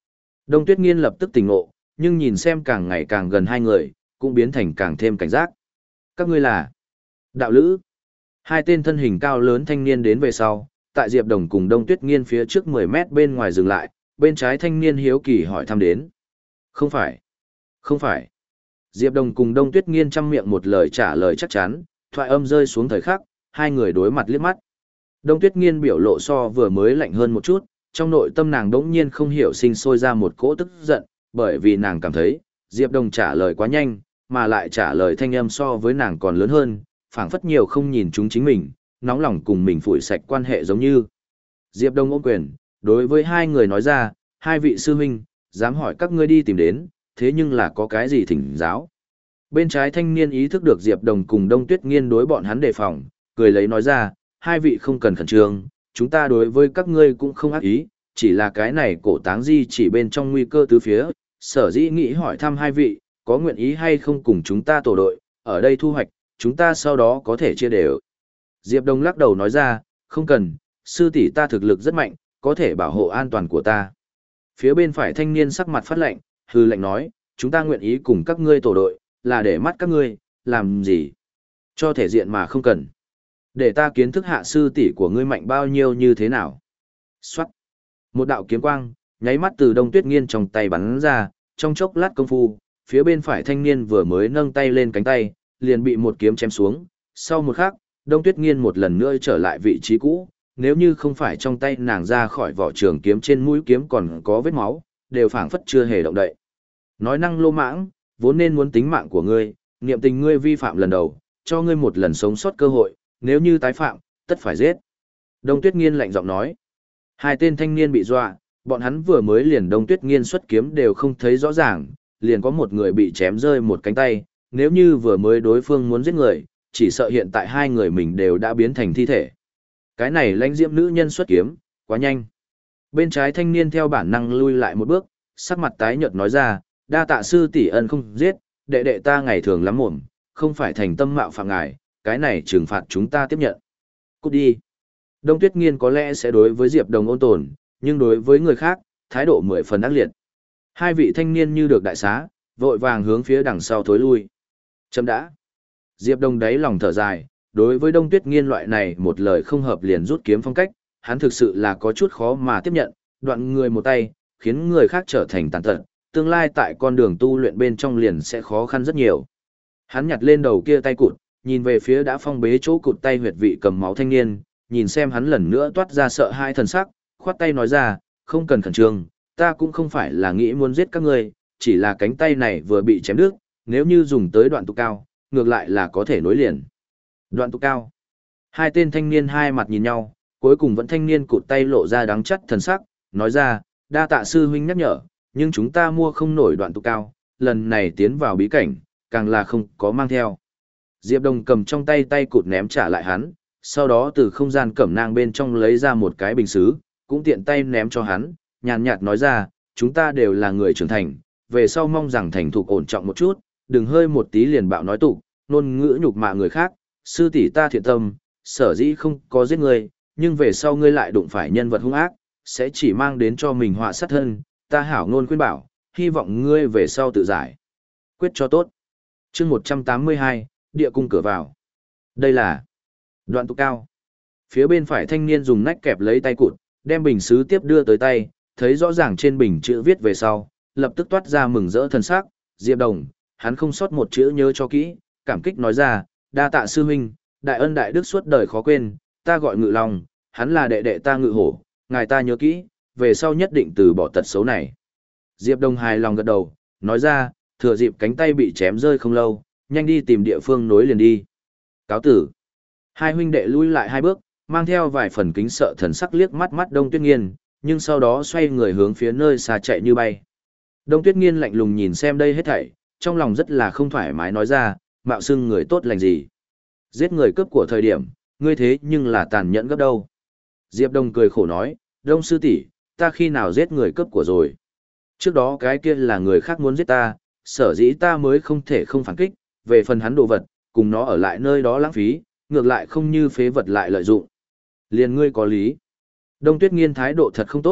Đông Tuyết Nghiên lập tức tỉnh ngộ, nhưng nhìn xem càng ngày càng gần hai người, cũng biến thành càng thêm cảnh giác. Các ngươi là đạo lữ. Hai tên thân hình cao lớn thanh niên đến về sau, tại Diệp Đồng cùng Đông Tuyết Nghiên phía trước mười mét bên ngoài dừng lại, bên trái thanh niên hiếu kỳ hỏi thăm đến. Không phải. Không phải. Diệp Đồng cùng Đông Tuyết Nghiên chăm miệng một lời trả lời chắc chắn, thoại âm rơi xuống thời khắc, hai người đối mặt liếc mắt. Đông Tuyết Nghiên biểu lộ so vừa mới lạnh hơn một chút, trong nội tâm nàng đỗng nhiên không hiểu sinh sôi ra một cỗ tức giận, bởi vì nàng cảm thấy, Diệp Đồng trả lời quá nhanh, mà lại trả lời thanh âm so với nàng còn lớn hơn, phảng phất nhiều không nhìn chúng chính mình, nóng lòng cùng mình phủi sạch quan hệ giống như. Diệp Đồng ôm quyền, đối với hai người nói ra, hai vị sư huynh, dám hỏi các ngươi đi tìm đến, thế nhưng là có cái gì thỉnh giáo. Bên trái thanh niên ý thức được Diệp Đồng cùng Đông Tuyết Nghiên đối bọn hắn đề phòng, cười lấy nói ra, hai vị không cần khẩn trương, chúng ta đối với các ngươi cũng không ác ý, chỉ là cái này cổ táng di chỉ bên trong nguy cơ tứ phía, sở dĩ nghĩ hỏi thăm hai vị, có nguyện ý hay không cùng chúng ta tổ đội, ở đây thu hoạch, chúng ta sau đó có thể chia đều. Diệp Đông lắc đầu nói ra, không cần, sư tỷ ta thực lực rất mạnh, có thể bảo hộ an toàn của ta. Phía bên phải thanh niên sắc mặt phát lạnh, hư lạnh nói, chúng ta nguyện ý cùng các ngươi tổ đội, là để mắt các ngươi, làm gì? Cho thể diện mà không cần. Để ta kiến thức hạ sư tỷ của ngươi mạnh bao nhiêu như thế nào. Xoát. Một đạo kiếm quang, nháy mắt từ Đông Tuyết Nghiên trong tay bắn ra, trong chốc lát công phu, phía bên phải thanh niên vừa mới nâng tay lên cánh tay, liền bị một kiếm chém xuống. Sau một khắc, Đông Tuyết Nghiên một lần nữa trở lại vị trí cũ, nếu như không phải trong tay nàng ra khỏi vỏ trường kiếm trên mũi kiếm còn có vết máu, đều phảng phất chưa hề động đậy. Nói năng lô mãng, vốn nên muốn tính mạng của ngươi, niệm tình ngươi vi phạm lần đầu, cho ngươi một lần sống sót cơ hội, nếu như tái phạm, tất phải giết. Đông Tuyết Nghiên lạnh giọng nói. Hai tên thanh niên bị dọa, bọn hắn vừa mới liền Đông Tuyết Nghiên xuất kiếm đều không thấy rõ ràng, liền có một người bị chém rơi một cánh tay, nếu như vừa mới đối phương muốn giết người, chỉ sợ hiện tại hai người mình đều đã biến thành thi thể. Cái này lãnh diễm nữ nhân xuất kiếm, quá nhanh. Bên trái thanh niên theo bản năng lui lại một bước, sắc mặt tái nhợt nói ra, đa tạ sư tỷ ân không giết, đệ đệ ta ngày thường lắm mồm, không phải thành tâm mạo phạm ngài, cái này trừng phạt chúng ta tiếp nhận. Cút đi. Đông Tuyết Nghiên có lẽ sẽ đối với Diệp Đồng ôn tồn, nhưng đối với người khác, thái độ mười phần ác liệt. Hai vị thanh niên như được đại xá, vội vàng hướng phía đằng sau thối lui. Chấm đã. Diệp Đồng đáy lòng thở dài, đối với Đông Tuyết Nghiên loại này một lời không hợp liền rút kiếm phong cách, hắn thực sự là có chút khó mà tiếp nhận, đoạn người một tay, khiến người khác trở thành tàn tật, tương lai tại con đường tu luyện bên trong liền sẽ khó khăn rất nhiều. Hắn nhặt lên đầu kia tay cụt, nhìn về phía đã phong bế chỗ cụt tay huyệt vị cầm máu thanh niên, nhìn xem hắn lần nữa toát ra sợ hai thần sắc, khoát tay nói ra, không cần khẩn trương, ta cũng không phải là nghĩ muốn giết các ngươi, chỉ là cánh tay này vừa bị chém đứt, nếu như dùng tới đoạn tục cao, ngược lại là có thể nối liền. Đoạn tục cao. Hai tên thanh niên hai mặt nhìn nhau, cuối cùng vẫn thanh niên cụt tay lộ ra đắng chắt thần sắc, nói ra, đa tạ sư huynh nhắc nhở, nhưng chúng ta mua không nổi đoạn tục cao, lần này tiến vào bí cảnh, càng là không có mang theo. Diệp Đồng cầm trong tay tay cụt ném trả lại hắn, sau đó từ không gian cẩm nang bên trong lấy ra một cái bình xứ, cũng tiện tay ném cho hắn, nhàn nhạt nói ra, chúng ta đều là người trưởng thành, về sau mong rằng thành thục ổn trọng một chút, đừng hơi một tí liền bạo nói tục, nôn ngữ nhục mạ người khác, sư tỷ ta thiện tâm, sở dĩ không có giết ngươi, nhưng về sau ngươi lại đụng phải nhân vật hung ác, sẽ chỉ mang đến cho mình họa sát thân, ta hảo ngôn khuyên bảo, hy vọng ngươi về sau tự giải. Quyết cho tốt. Chương một trăm tám mươi hai, địa cung cửa vào. Đây là đoạn tục cao. Phía bên phải thanh niên dùng nách kẹp lấy tay cụt, đem bình sứ tiếp đưa tới tay, thấy rõ ràng trên bình chữ viết về sau, lập tức toát ra mừng rỡ thần sắc, Diệp Đồng, hắn không sót một chữ nhớ cho kỹ, cảm kích nói ra, đa tạ sư huynh, đại ân đại đức suốt đời khó quên, ta gọi Ngự Long, hắn là đệ đệ ta Ngự Hổ, ngài ta nhớ kỹ, về sau nhất định từ bỏ tật xấu này. Diệp Đồng hài lòng gật đầu, nói ra, thừa dịp cánh tay bị chém rơi không lâu, nhanh đi tìm địa phương nối liền đi. Cáo tử. Hai huynh đệ lui lại hai bước, mang theo vài phần kính sợ thần sắc liếc mắt mắt Đông Tuyết Nghiên, nhưng sau đó xoay người hướng phía nơi xa chạy như bay. Đông Tuyết Nghiên lạnh lùng nhìn xem đây hết thảy, trong lòng rất là không thoải mái nói ra, mạo xưng người tốt lành gì. Giết người cướp của thời điểm, ngươi thế nhưng là tàn nhẫn gấp đâu. Diệp Đông cười khổ nói, Đông sư tỷ, ta khi nào giết người cướp của rồi. Trước đó cái kia là người khác muốn giết ta, sở dĩ ta mới không thể không phản kích, về phần hắn đồ vật, cùng nó ở lại nơi đó lãng phí, ngược lại không như phế vật lại lợi dụng. Liền ngươi có lý. Đông Tuyết Nghiên thái độ thật không tốt,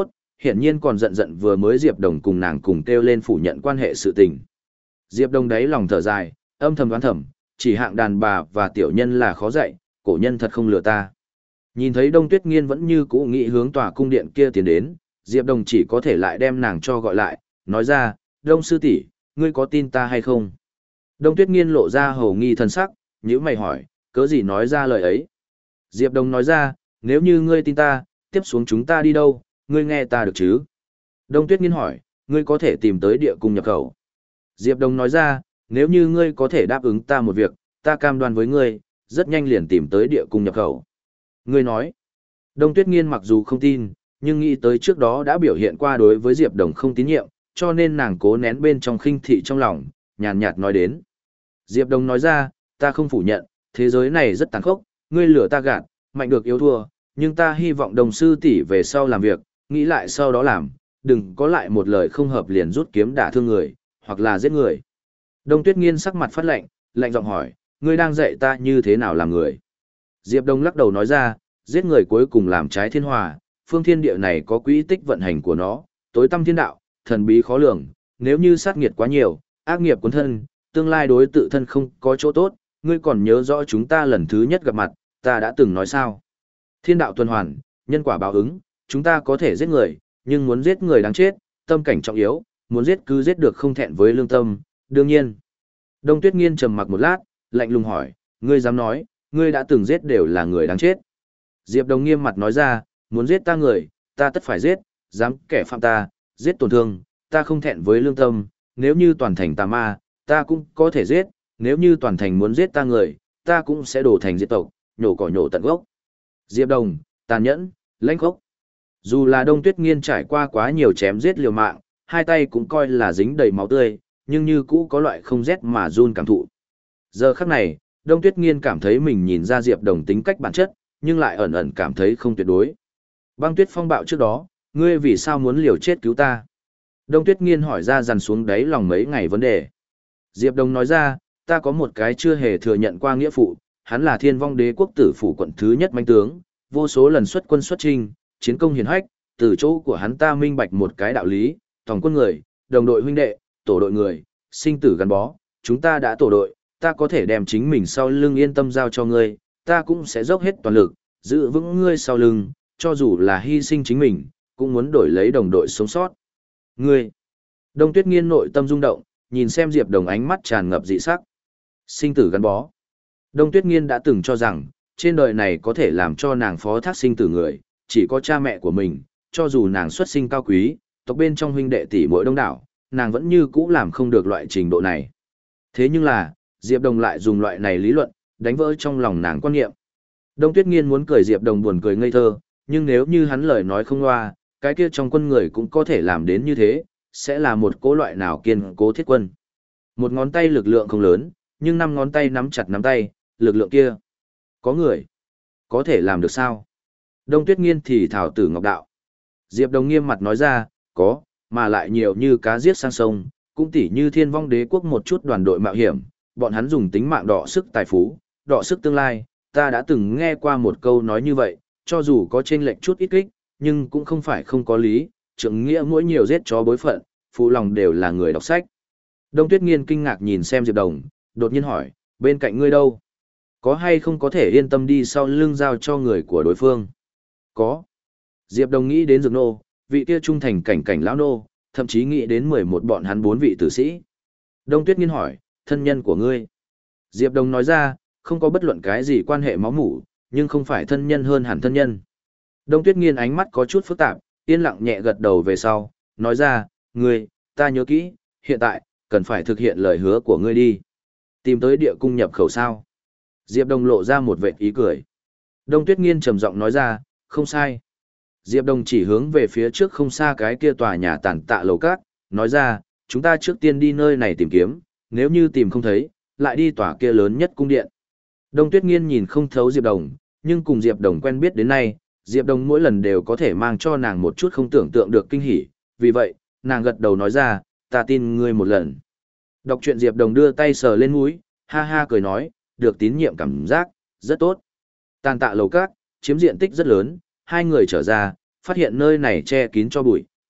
hiển nhiên còn giận giận vừa mới Diệp Đồng cùng nàng cùng kêu lên phủ nhận quan hệ sự tình. Diệp Đồng đáy lòng thở dài, âm thầm đoán thầm, chỉ hạng đàn bà và tiểu nhân là khó dạy, cổ nhân thật không lừa ta. Nhìn thấy Đông Tuyết Nghiên vẫn như cũ nghĩ hướng tòa cung điện kia tiến đến, Diệp Đồng chỉ có thể lại đem nàng cho gọi lại, nói ra, Đông sư tỷ, ngươi có tin ta hay không? Đông Tuyết Nghiên lộ ra hầu nghi thân sắc, nhíu mày hỏi, cớ gì nói ra lời ấy? Diệp Đồng nói ra, nếu như ngươi tin ta, tiếp xuống chúng ta đi đâu, ngươi nghe ta được chứ? Đông Tuyết Nghiên hỏi, ngươi có thể tìm tới địa cung nhập khẩu. Diệp Đồng nói ra, nếu như ngươi có thể đáp ứng ta một việc, ta cam đoan với ngươi, rất nhanh liền tìm tới địa cung nhập khẩu. Ngươi nói, Đông Tuyết Nghiên mặc dù không tin, nhưng nghĩ tới trước đó đã biểu hiện qua đối với Diệp Đồng không tín nhiệm, cho nên nàng cố nén bên trong khinh thị trong lòng, nhàn nhạt nói đến. Diệp Đồng nói ra, ta không phủ nhận, thế giới này rất tàn khốc, ngươi lừa ta gạt, mạnh được yếu thua, nhưng ta hy vọng đồng sư tỷ về sau làm việc, nghĩ lại sau đó làm, đừng có lại một lời không hợp liền rút kiếm đả thương người, hoặc là giết người. Đông Tuyết Nghiên sắc mặt phát lạnh, lạnh giọng hỏi, ngươi đang dạy ta như thế nào làm người? Diệp Đông lắc đầu nói ra, giết người cuối cùng làm trái thiên hòa, phương thiên địa này có quỹ tích vận hành của nó, tối tăm thiên đạo, thần bí khó lường, nếu như sát nghiệt quá nhiều, ác nghiệp cuốn thân, tương lai đối tự thân không có chỗ tốt, ngươi còn nhớ rõ chúng ta lần thứ nhất gặp mặt, ta đã từng nói sao? Thiên đạo tuần hoàn, nhân quả báo ứng, chúng ta có thể giết người, nhưng muốn giết người đáng chết, tâm cảnh trọng yếu, muốn giết cứ giết được không thẹn với lương tâm, đương nhiên. Đông Tuyết Nghiên trầm mặc một lát, lạnh lùng hỏi, ngươi dám nói, ngươi đã từng giết đều là người đáng chết. Diệp Đồng nghiêm mặt nói ra, muốn giết ta người, ta tất phải giết, dám kẻ phạm ta, giết tổn thương, ta không thẹn với lương tâm, nếu như toàn thành tà ma, ta cũng có thể giết, nếu như toàn thành muốn giết ta người, ta cũng sẽ đổ thành diệt tộc, nhổ cỏ nhổ tận gốc. Diệp Đồng, tàn nhẫn, lãnh khốc. Dù là Đông Tuyết Nghiên trải qua quá nhiều chém giết liều mạng, hai tay cũng coi là dính đầy máu tươi, nhưng như cũ có loại không rét mà run cảm thụ. Giờ khắc này, Đông Tuyết Nghiên cảm thấy mình nhìn ra Diệp Đồng tính cách bản chất, nhưng lại ẩn ẩn cảm thấy không tuyệt đối. Băng tuyết phong bạo trước đó, ngươi vì sao muốn liều chết cứu ta? Đông Tuyết Nghiên hỏi ra dằn xuống đáy lòng mấy ngày vấn đề. Diệp Đồng nói ra, ta có một cái chưa hề thừa nhận qua nghĩa phụ, hắn là Thiên Vong Đế quốc tử phủ quận thứ nhất manh tướng, vô số lần xuất quân xuất chinh, chiến công hiển hách, từ chỗ của hắn ta minh bạch một cái đạo lý, tổng quân người, đồng đội huynh đệ, tổ đội người, sinh tử gắn bó, chúng ta đã tổ đội, ta có thể đem chính mình sau lưng yên tâm giao cho ngươi, ta cũng sẽ dốc hết toàn lực, giữ vững ngươi sau lưng, cho dù là hy sinh chính mình, cũng muốn đổi lấy đồng đội sống sót. Ngươi! Đông Tuyết Nghiên nội tâm rung động, nhìn xem Diệp Đồng ánh mắt tràn ngập dị sắc. Sinh tử gắn bó. Đông Tuyết Nghiên đã từng cho rằng, trên đời này có thể làm cho nàng phó thác sinh tử người, chỉ có cha mẹ của mình, cho dù nàng xuất sinh cao quý, tộc bên trong huynh đệ tỷ muội đông đảo, nàng vẫn như cũ làm không được loại trình độ này. Thế nhưng là, Diệp Đồng lại dùng loại này lý luận, đánh vỡ trong lòng nàng quan niệm. Đông Tuyết Nghiên muốn cười Diệp Đồng buồn cười ngây thơ, nhưng nếu như hắn lời nói không loa, cái kia trong quân người cũng có thể làm đến như thế, sẽ là một cố loại nào kiên cố thiết quân. Một ngón tay lực lượng không lớn, nhưng năm ngón tay nắm chặt nắm tay, lực lượng kia. Có người. Có thể làm được sao? Đông Tuyết Nghiên thì thảo tử ngọc đạo. Diệp Đồng nghiêm mặt nói ra, có, mà lại nhiều như cá giết sang sông, cũng tỉ như Thiên Vong Đế quốc một chút đoàn đội mạo hiểm, bọn hắn dùng tính mạng đọ sức tài phú, đọ sức tương lai, ta đã từng nghe qua một câu nói như vậy, cho dù có chênh lệch chút ít kích, nhưng cũng không phải không có lý, trưởng nghĩa mỗi nhiều giết chó bối phận, phụ lòng đều là người đọc sách. Đông Tuyết Nghiên kinh ngạc nhìn xem Diệp Đồng, đột nhiên hỏi, bên cạnh ngươi đâu? Có hay không có thể yên tâm đi sau lưng giao cho người của đối phương? Có. Diệp Đồng nghĩ đến Dược Nô, vị kia trung thành cảnh cảnh lão nô, thậm chí nghĩ đến mười một bọn hắn bốn vị tử sĩ. Đông Tuyết Nghiên hỏi, thân nhân của ngươi? Diệp Đồng nói ra, không có bất luận cái gì quan hệ máu mủ, nhưng không phải thân nhân hơn hẳn thân nhân. Đông Tuyết Nghiên ánh mắt có chút phức tạp, yên lặng nhẹ gật đầu về sau, nói ra, ngươi, ta nhớ kỹ, hiện tại, cần phải thực hiện lời hứa của ngươi đi. Tìm tới địa cung nhập khẩu sao? Diệp Đồng lộ ra một vệt ý cười. Đông Tuyết Nghiên trầm giọng nói ra, không sai. Diệp Đồng chỉ hướng về phía trước không xa cái kia tòa nhà tàn tạ lầu cát, nói ra, chúng ta trước tiên đi nơi này tìm kiếm, nếu như tìm không thấy, lại đi tòa kia lớn nhất cung điện. Đông Tuyết Nghiên nhìn không thấu Diệp Đồng, nhưng cùng Diệp Đồng quen biết đến nay, Diệp Đồng mỗi lần đều có thể mang cho nàng một chút không tưởng tượng được kinh hỉ, vì vậy, nàng gật đầu nói ra, ta tin ngươi một lần. Đọc truyện Diệp Đồng đưa tay sờ lên mũi, ha ha cười nói, được tín nhiệm cảm giác, rất tốt. Tàn tạ lầu cát, chiếm diện tích rất lớn, hai người trở ra, phát hiện nơi này che kín cho bụi,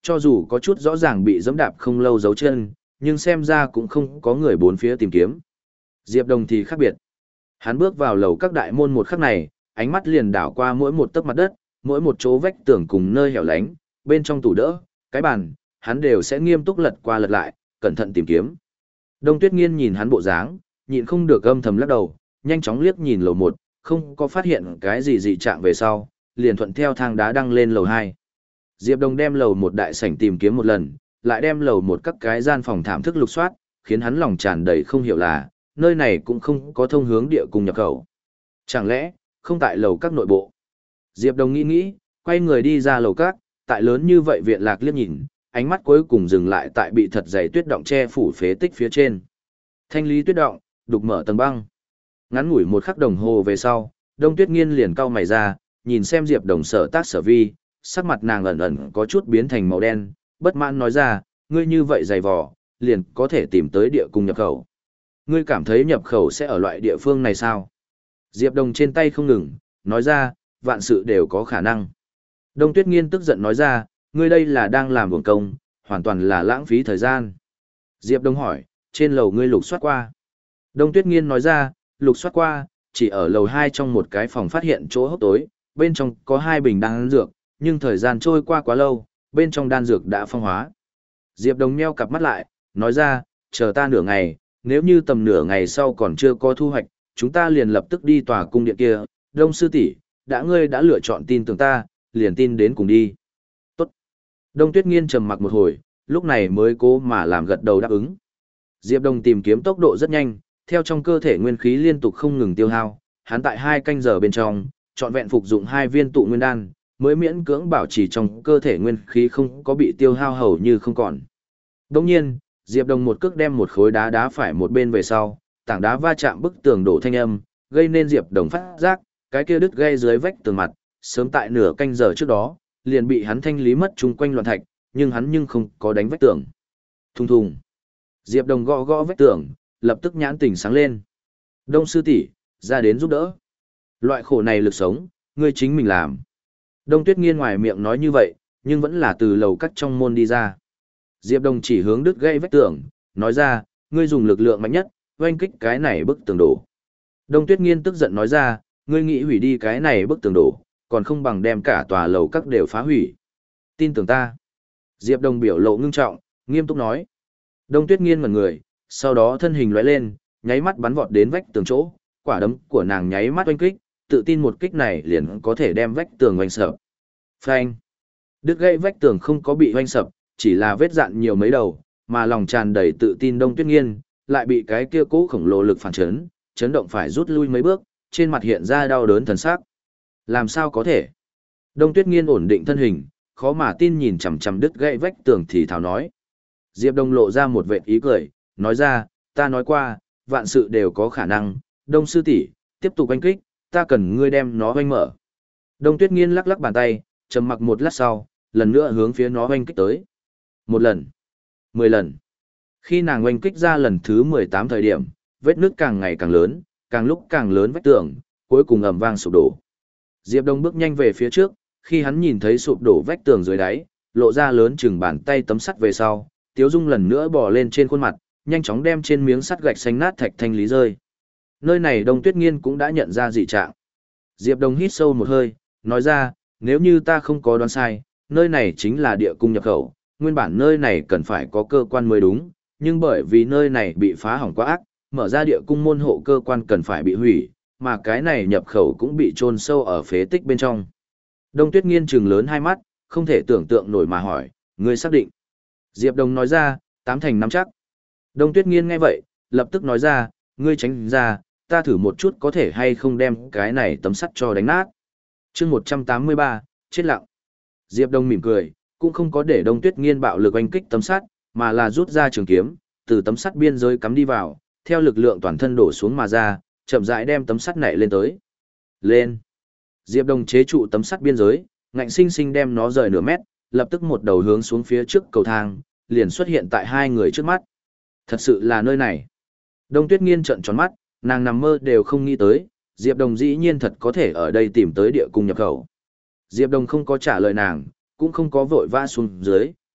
Cho dù có chút rõ ràng bị giẫm đạp không lâu dấu chân, nhưng xem ra cũng không có người bốn phía tìm kiếm. Diệp Đồng thì khác biệt. Hắn bước vào lầu các đại môn một khắc này, ánh mắt liền đảo qua mỗi một tấc mặt đất, mỗi một chỗ vách tường cùng nơi hẻo lánh, bên trong tủ đỡ, cái bàn, hắn đều sẽ nghiêm túc lật qua lật lại, cẩn thận tìm kiếm. Đông Tuyết Nghiên nhìn hắn bộ dáng, nhịn không được âm thầm lắc đầu, nhanh chóng liếc nhìn lầu một, không có phát hiện cái gì dị trạng về sau, liền thuận theo thang đá đăng lên lầu hai. Diệp Đồng đem lầu một đại sảnh tìm kiếm một lần, lại đem lầu một các cái gian phòng thảm thức lục soát, khiến hắn lòng tràn đầy không hiểu là, nơi này cũng không có thông hướng địa cung nhập khẩu. Chẳng lẽ, không tại lầu các nội bộ? Diệp Đồng nghĩ nghĩ, quay người đi ra lầu các, tại lớn như vậy viện lạc liếc nhìn, ánh mắt cuối cùng dừng lại tại bị thật dày tuyết động che phủ phế tích phía trên. Thanh lý tuyết động, đục mở tầng băng. Ngắn ngủi một khắc đồng hồ về sau, Đông Tuyết Nghiên liền cau mày ra, nhìn xem Diệp Đồng sở tác sở vi, sắc mặt nàng ẩn ẩn có chút biến thành màu đen, bất mãn nói ra, ngươi như vậy dày vò, liền có thể tìm tới địa cung nhập khẩu. Ngươi cảm thấy nhập khẩu sẽ ở loại địa phương này sao? Diệp Đồng trên tay không ngừng, nói ra, vạn sự đều có khả năng. Đông Tuyết Nghiên tức giận nói ra, ngươi đây là đang làm uổng công, hoàn toàn là lãng phí thời gian. Diệp Đồng hỏi, trên lầu ngươi lục soát qua. Đông Tuyết Nghiên nói ra, lục soát qua, chỉ ở lầu hai trong một cái phòng phát hiện chỗ hốc tối, bên trong có hai bình đan dược, nhưng thời gian trôi qua quá lâu, bên trong đan dược đã phong hóa. Diệp Đồng nheo cặp mắt lại, nói ra, chờ ta nửa ngày, nếu như tầm nửa ngày sau còn chưa có thu hoạch, chúng ta liền lập tức đi tòa cung điện kia. Đông sư tỷ, đã ngươi đã lựa chọn tin tưởng ta, liền tin đến cùng đi. Tốt. Đông Tuyết Nghiên trầm mặc một hồi, lúc này mới cố mà làm gật đầu đáp ứng. Diệp Đồng tìm kiếm tốc độ rất nhanh, theo trong cơ thể nguyên khí liên tục không ngừng tiêu hao, hắn tại hai canh giờ bên trong, trọn vẹn phục dụng hai viên tụ nguyên đan, mới miễn cưỡng bảo trì trong cơ thể nguyên khí không có bị tiêu hao hầu như không còn. Đồng nhiên, Diệp Đồng một cước đem một khối đá đá phải một bên về sau, tảng đá va chạm bức tường đổ thanh âm, gây nên Diệp Đồng phát giác, cái kia đứt gây dưới vách tường mặt, sớm tại nửa canh giờ trước đó, liền bị hắn thanh lý mất chung quanh loạn thạch, nhưng hắn nhưng không có đánh vách tường. Thùng thùng. Diệp Đồng gõ gõ vách tường, lập tức nhãn tỉnh sáng lên. Đông sư tỷ, ra đến giúp đỡ. Loại khổ này lực sống, ngươi chính mình làm. Đông Tuyết Nghiên ngoài miệng nói như vậy, nhưng vẫn là từ lầu cắt trong môn đi ra. Diệp Đồng chỉ hướng đứt gây vách tường, nói ra, ngươi dùng lực lượng mạnh nhất, oanh kích cái này bức tường đổ. Đông Tuyết Nghiên tức giận nói ra, ngươi nghĩ hủy đi cái này bức tường đổ, còn không bằng đem cả tòa lầu các đều phá hủy. Tin tưởng ta. Diệp Đồng biểu lộ ngưng trọng, nghiêm túc nói. Đông Tuyết Nghiên ngẩn người, sau đó thân hình lóe lên, nháy mắt bắn vọt đến vách tường chỗ, quả đấm của nàng nháy mắt oanh kích, tự tin một kích này liền có thể đem vách tường oanh sập. Phanh. Đứt gãy vách tường không có bị oanh sập, chỉ là vết dạn nhiều mấy đầu, mà lòng tràn đầy tự tin Đông Tuyết Nghiên lại bị cái kia cố khổng lồ lực phản chấn, chấn động phải rút lui mấy bước, trên mặt hiện ra đau đớn thần sắc. Làm sao có thể? Đông Tuyết Nghiên ổn định thân hình, khó mà tin nhìn chằm chằm đứt gãy vách tường thì thào nói. Diệp Đông lộ ra một vệt ý cười, nói ra, ta nói qua, vạn sự đều có khả năng, Đông sư tỷ, tiếp tục oanh kích, ta cần ngươi đem nó oanh mở. Đông Tuyết Nghiên lắc lắc bàn tay, trầm mặc một lát sau, lần nữa hướng phía nó oanh kích tới. Một lần, mười lần. Khi nàng oanh kích ra lần thứ mười tám thời điểm, vết nứt càng ngày càng lớn, càng lúc càng lớn vách tường, cuối cùng ầm vang sụp đổ. Diệp Đông bước nhanh về phía trước, khi hắn nhìn thấy sụp đổ vách tường dưới đáy, lộ ra lớn chừng bàn tay tấm sắt về sau, Tiếu Dung lần nữa bò lên trên khuôn mặt, nhanh chóng đem trên miếng sắt gạch xanh nát thạch thanh lý rơi. Nơi này Đông Tuyết Nghiên cũng đã nhận ra dị trạng. Diệp Đông hít sâu một hơi, nói ra, nếu như ta không có đoán sai, nơi này chính là địa cung nhập khẩu, nguyên bản nơi này cần phải có cơ quan mới đúng, nhưng bởi vì nơi này bị phá hỏng quá ác, mở ra địa cung môn hộ cơ quan cần phải bị hủy, mà cái này nhập khẩu cũng bị chôn sâu ở phế tích bên trong. Đông Tuyết Nghiên trừng lớn hai mắt, không thể tưởng tượng nổi mà hỏi, ngươi xác định? Diệp Đông nói ra, tám thành nắm chắc. Đông Tuyết Nghiên nghe vậy, lập tức nói ra, ngươi tránh ra, ta thử một chút có thể hay không đem cái này tấm sắt cho đánh nát. Chương một trăm tám mươi ba, chết lặng. Diệp Đông mỉm cười, cũng không có để Đông Tuyết Nghiên bạo lực oanh kích tấm sắt, mà là rút ra trường kiếm, từ tấm sắt biên giới cắm đi vào, theo lực lượng toàn thân đổ xuống mà ra, chậm rãi đem tấm sắt nảy lên tới. Lên. Diệp Đông chế trụ tấm sắt biên giới, ngạnh sinh sinh đem nó rời nửa mét, lập tức một đầu hướng xuống phía trước cầu thang, liền xuất hiện tại hai người trước mắt. Thật sự là nơi này. Đông Tuyết Nghiên trợn tròn mắt, nàng nằm mơ đều không nghĩ tới, Diệp Đông dĩ nhiên thật có thể ở đây tìm tới địa cung nhập khẩu. Diệp Đông không có trả lời nàng, cũng không có vội vã xuống dưới,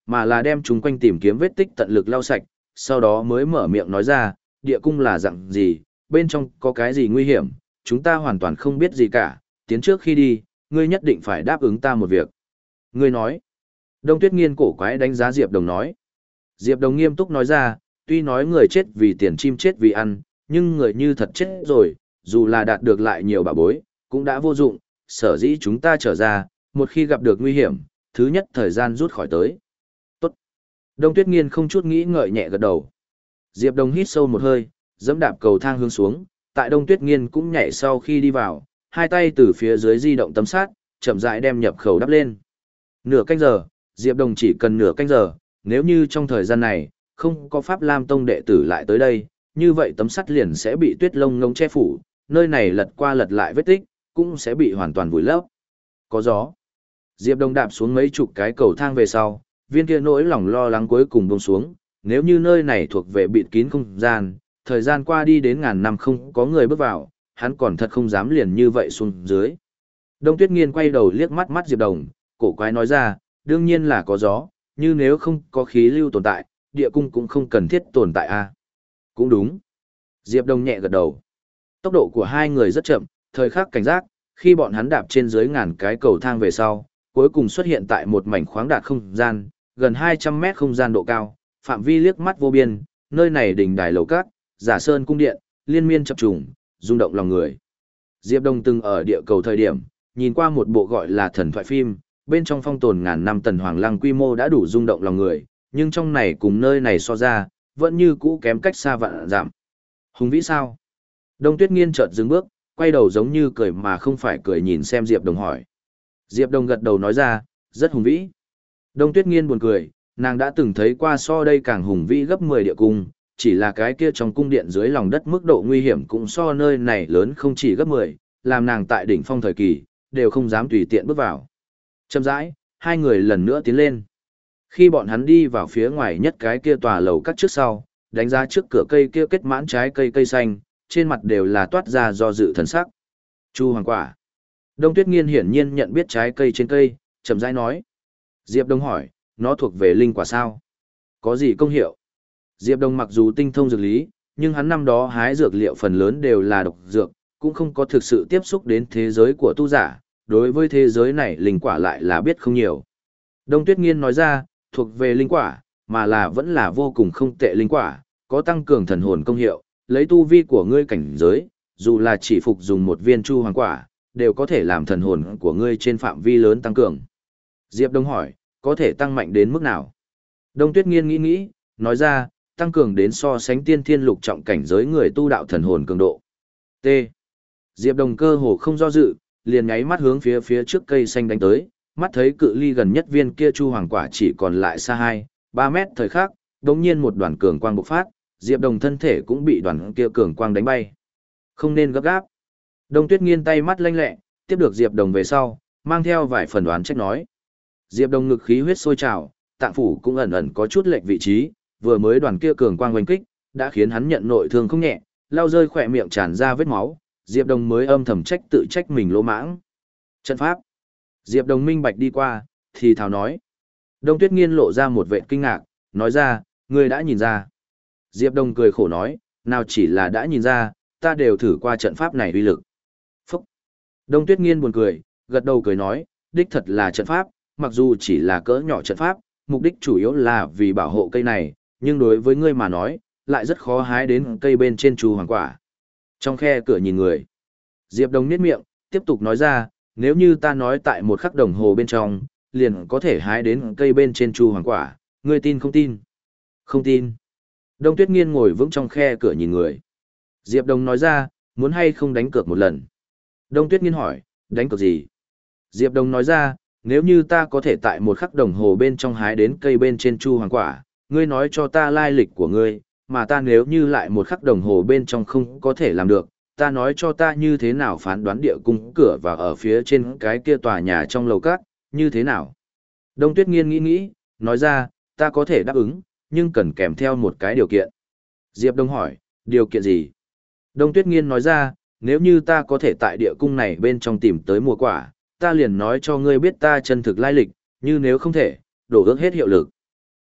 mà là đem chúng quanh tìm kiếm vết tích tận lực lau sạch, sau đó mới mở miệng nói ra, địa cung là dạng gì, bên trong có cái gì nguy hiểm, chúng ta hoàn toàn không biết gì cả, tiến trước khi đi, ngươi nhất định phải đáp ứng ta một việc. Ngươi nói. Đông Tuyết Nghiên cổ quái đánh giá Diệp Đồng nói. Diệp Đồng nghiêm túc nói ra, tuy nói người chết vì tiền chim chết vì ăn, nhưng người như thật chết rồi, dù là đạt được lại nhiều bảo bối, cũng đã vô dụng, sở dĩ chúng ta trở ra, một khi gặp được nguy hiểm, thứ nhất thời gian rút khỏi tới. Tốt. Đông Tuyết Nghiên không chút nghĩ ngợi nhẹ gật đầu. Diệp Đồng hít sâu một hơi, dẫm đạp cầu thang hướng xuống, tại Đông Tuyết Nghiên cũng nhảy sau khi đi vào, hai tay từ phía dưới di động tấm sát, chậm rãi đem nhập khẩu đắp lên. Nửa canh giờ, Diệp Đồng chỉ cần nửa canh giờ, nếu như trong thời gian này, không có Pháp Lam Tông đệ tử lại tới đây, như vậy tấm sắt liền sẽ bị tuyết lông ngông che phủ, nơi này lật qua lật lại vết tích, cũng sẽ bị hoàn toàn vùi lấp. Có gió. Diệp Đồng đạp xuống mấy chục cái cầu thang về sau, viên kia nỗi lòng lo lắng cuối cùng buông xuống, nếu như nơi này thuộc về bịt kín không gian, thời gian qua đi đến ngàn năm không có người bước vào, hắn còn thật không dám liền như vậy xuống dưới. Đông Tuyết Nghiên quay đầu liếc mắt mắt Diệp Đồng, cổ quái nói ra, đương nhiên là có gió, như nếu không có khí lưu tồn tại, địa cung cũng không cần thiết tồn tại a. Cũng đúng. Diệp Đồng nhẹ gật đầu. Tốc độ của hai người rất chậm, thời khắc cảnh giác, khi bọn hắn đạp trên dưới ngàn cái cầu thang về sau, cuối cùng xuất hiện tại một mảnh khoáng đạt không gian, gần hai trăm mét không gian độ cao, phạm vi liếc mắt vô biên, nơi này đỉnh đài lầu cát, giả sơn cung điện, liên miên chập trùng, rung động lòng người. Diệp Đông từng ở địa cầu thời điểm, nhìn qua một bộ gọi là thần thoại phim, bên trong phong tồn ngàn năm tần hoàng lăng quy mô đã đủ rung động lòng người, nhưng trong này cùng nơi này so ra, vẫn như cũ kém cách xa vạn dặm. Hùng vĩ sao? Đông Tuyết Nghiên chợt dừng bước, quay đầu giống như cười mà không phải cười nhìn xem Diệp Đồng hỏi. Diệp Đồng gật đầu nói ra, rất hùng vĩ. Đông Tuyết Nghiên buồn cười, nàng đã từng thấy qua so đây càng hùng vĩ gấp mười địa cung, chỉ là cái kia trong cung điện dưới lòng đất mức độ nguy hiểm cũng so nơi này lớn không chỉ gấp mười, làm nàng tại đỉnh phong thời kỳ, đều không dám tùy tiện bước vào. Chậm rãi, hai người lần nữa tiến lên. Khi bọn hắn đi vào phía ngoài nhất cái kia tòa lầu các trước sau, đánh giá trước cửa cây kia kết mãn trái cây cây xanh, trên mặt đều là toát ra do dự thần sắc. Chu hoàng quả. Đông Tuyết Nghiên hiển nhiên nhận biết trái cây trên cây, chậm rãi nói. Diệp Đông hỏi, nó thuộc về linh quả sao? Có gì công hiệu? Diệp Đông mặc dù tinh thông dược lý, nhưng hắn năm đó hái dược liệu phần lớn đều là độc dược, cũng không có thực sự tiếp xúc đến thế giới của tu giả, đối với thế giới này linh quả lại là biết không nhiều. Đông Tuyết Nghiên nói ra, thuộc về linh quả, mà là vẫn là vô cùng không tệ linh quả, có tăng cường thần hồn công hiệu, lấy tu vi của ngươi cảnh giới, dù là chỉ phục dùng một viên chu hoàng quả, đều có thể làm thần hồn của ngươi trên phạm vi lớn tăng cường. Diệp Đông hỏi, có thể tăng mạnh đến mức nào? Đông Tuyết Nghiên nghĩ nghĩ, nói ra, tăng cường đến so sánh tiên thiên lục trọng cảnh giới người tu đạo thần hồn cường độ. T. Diệp Đông cơ hồ không do dự, liền nháy mắt hướng phía phía trước cây xanh đánh tới, mắt thấy cự ly gần nhất viên kia chu hoàng quả chỉ còn lại xa hai, ba mét thời khắc, đống nhiên một đoàn cường quang bộc phát, Diệp Đồng thân thể cũng bị đoàn kia cường quang đánh bay. Không nên gấp gáp. Đông Tuyết Nghiên tay mắt lanh lẹ, tiếp được Diệp Đồng về sau, mang theo vài phần đoán trách nói. Diệp Đồng ngực khí huyết sôi trào, tạng phủ cũng ẩn ẩn có chút lệch vị trí, vừa mới đoàn kia cường quang oanh kích, đã khiến hắn nhận nội thương không nhẹ, lao rơi khỏe miệng tràn ra vết máu, Diệp Đồng mới âm thầm trách tự trách mình lỗ mãng. Trận pháp. Diệp Đồng minh bạch đi qua, thì thào nói. Đông Tuyết Nghiên lộ ra một vệt kinh ngạc, nói ra, ngươi đã nhìn ra. Diệp Đồng cười khổ nói, nào chỉ là đã nhìn ra, ta đều thử qua trận pháp này uy lực. Phúc. Đông Tuyết Nghiên buồn cười, gật đầu cười nói, đích thật là trận pháp, mặc dù chỉ là cỡ nhỏ trận pháp, mục đích chủ yếu là vì bảo hộ cây này, nhưng đối với ngươi mà nói, lại rất khó hái đến cây bên trên chu hoàng quả. Trong khe cửa nhìn người, Diệp Đồng nhếch miệng, tiếp tục nói ra, nếu như ta nói tại một khắc đồng hồ bên trong, liền có thể hái đến cây bên trên chu hoàng quả, ngươi tin không tin? Không tin. Đông Tuyết Nghiên ngồi vững trong khe cửa nhìn người. Diệp Đồng nói ra, muốn hay không đánh cược một lần. Đông Tuyết Nghiên hỏi, đánh cược gì? Diệp Đồng nói ra, nếu như ta có thể tại một khắc đồng hồ bên trong hái đến cây bên trên chu hoàng quả, ngươi nói cho ta lai lịch của ngươi, mà ta nếu như lại một khắc đồng hồ bên trong không có thể làm được, ta nói cho ta như thế nào phán đoán địa cung cửa và ở phía trên cái kia tòa nhà trong lầu cát, như thế nào? Đông Tuyết Nghiên nghĩ nghĩ, nói ra, ta có thể đáp ứng, nhưng cần kèm theo một cái điều kiện. Diệp Đông hỏi, điều kiện gì? Đông Tuyết Nghiên nói ra, nếu như ta có thể tại địa cung này bên trong tìm tới mùa quả, ta liền nói cho ngươi biết ta chân thực lai lịch, như nếu không thể, đổ ước hết hiệu lực.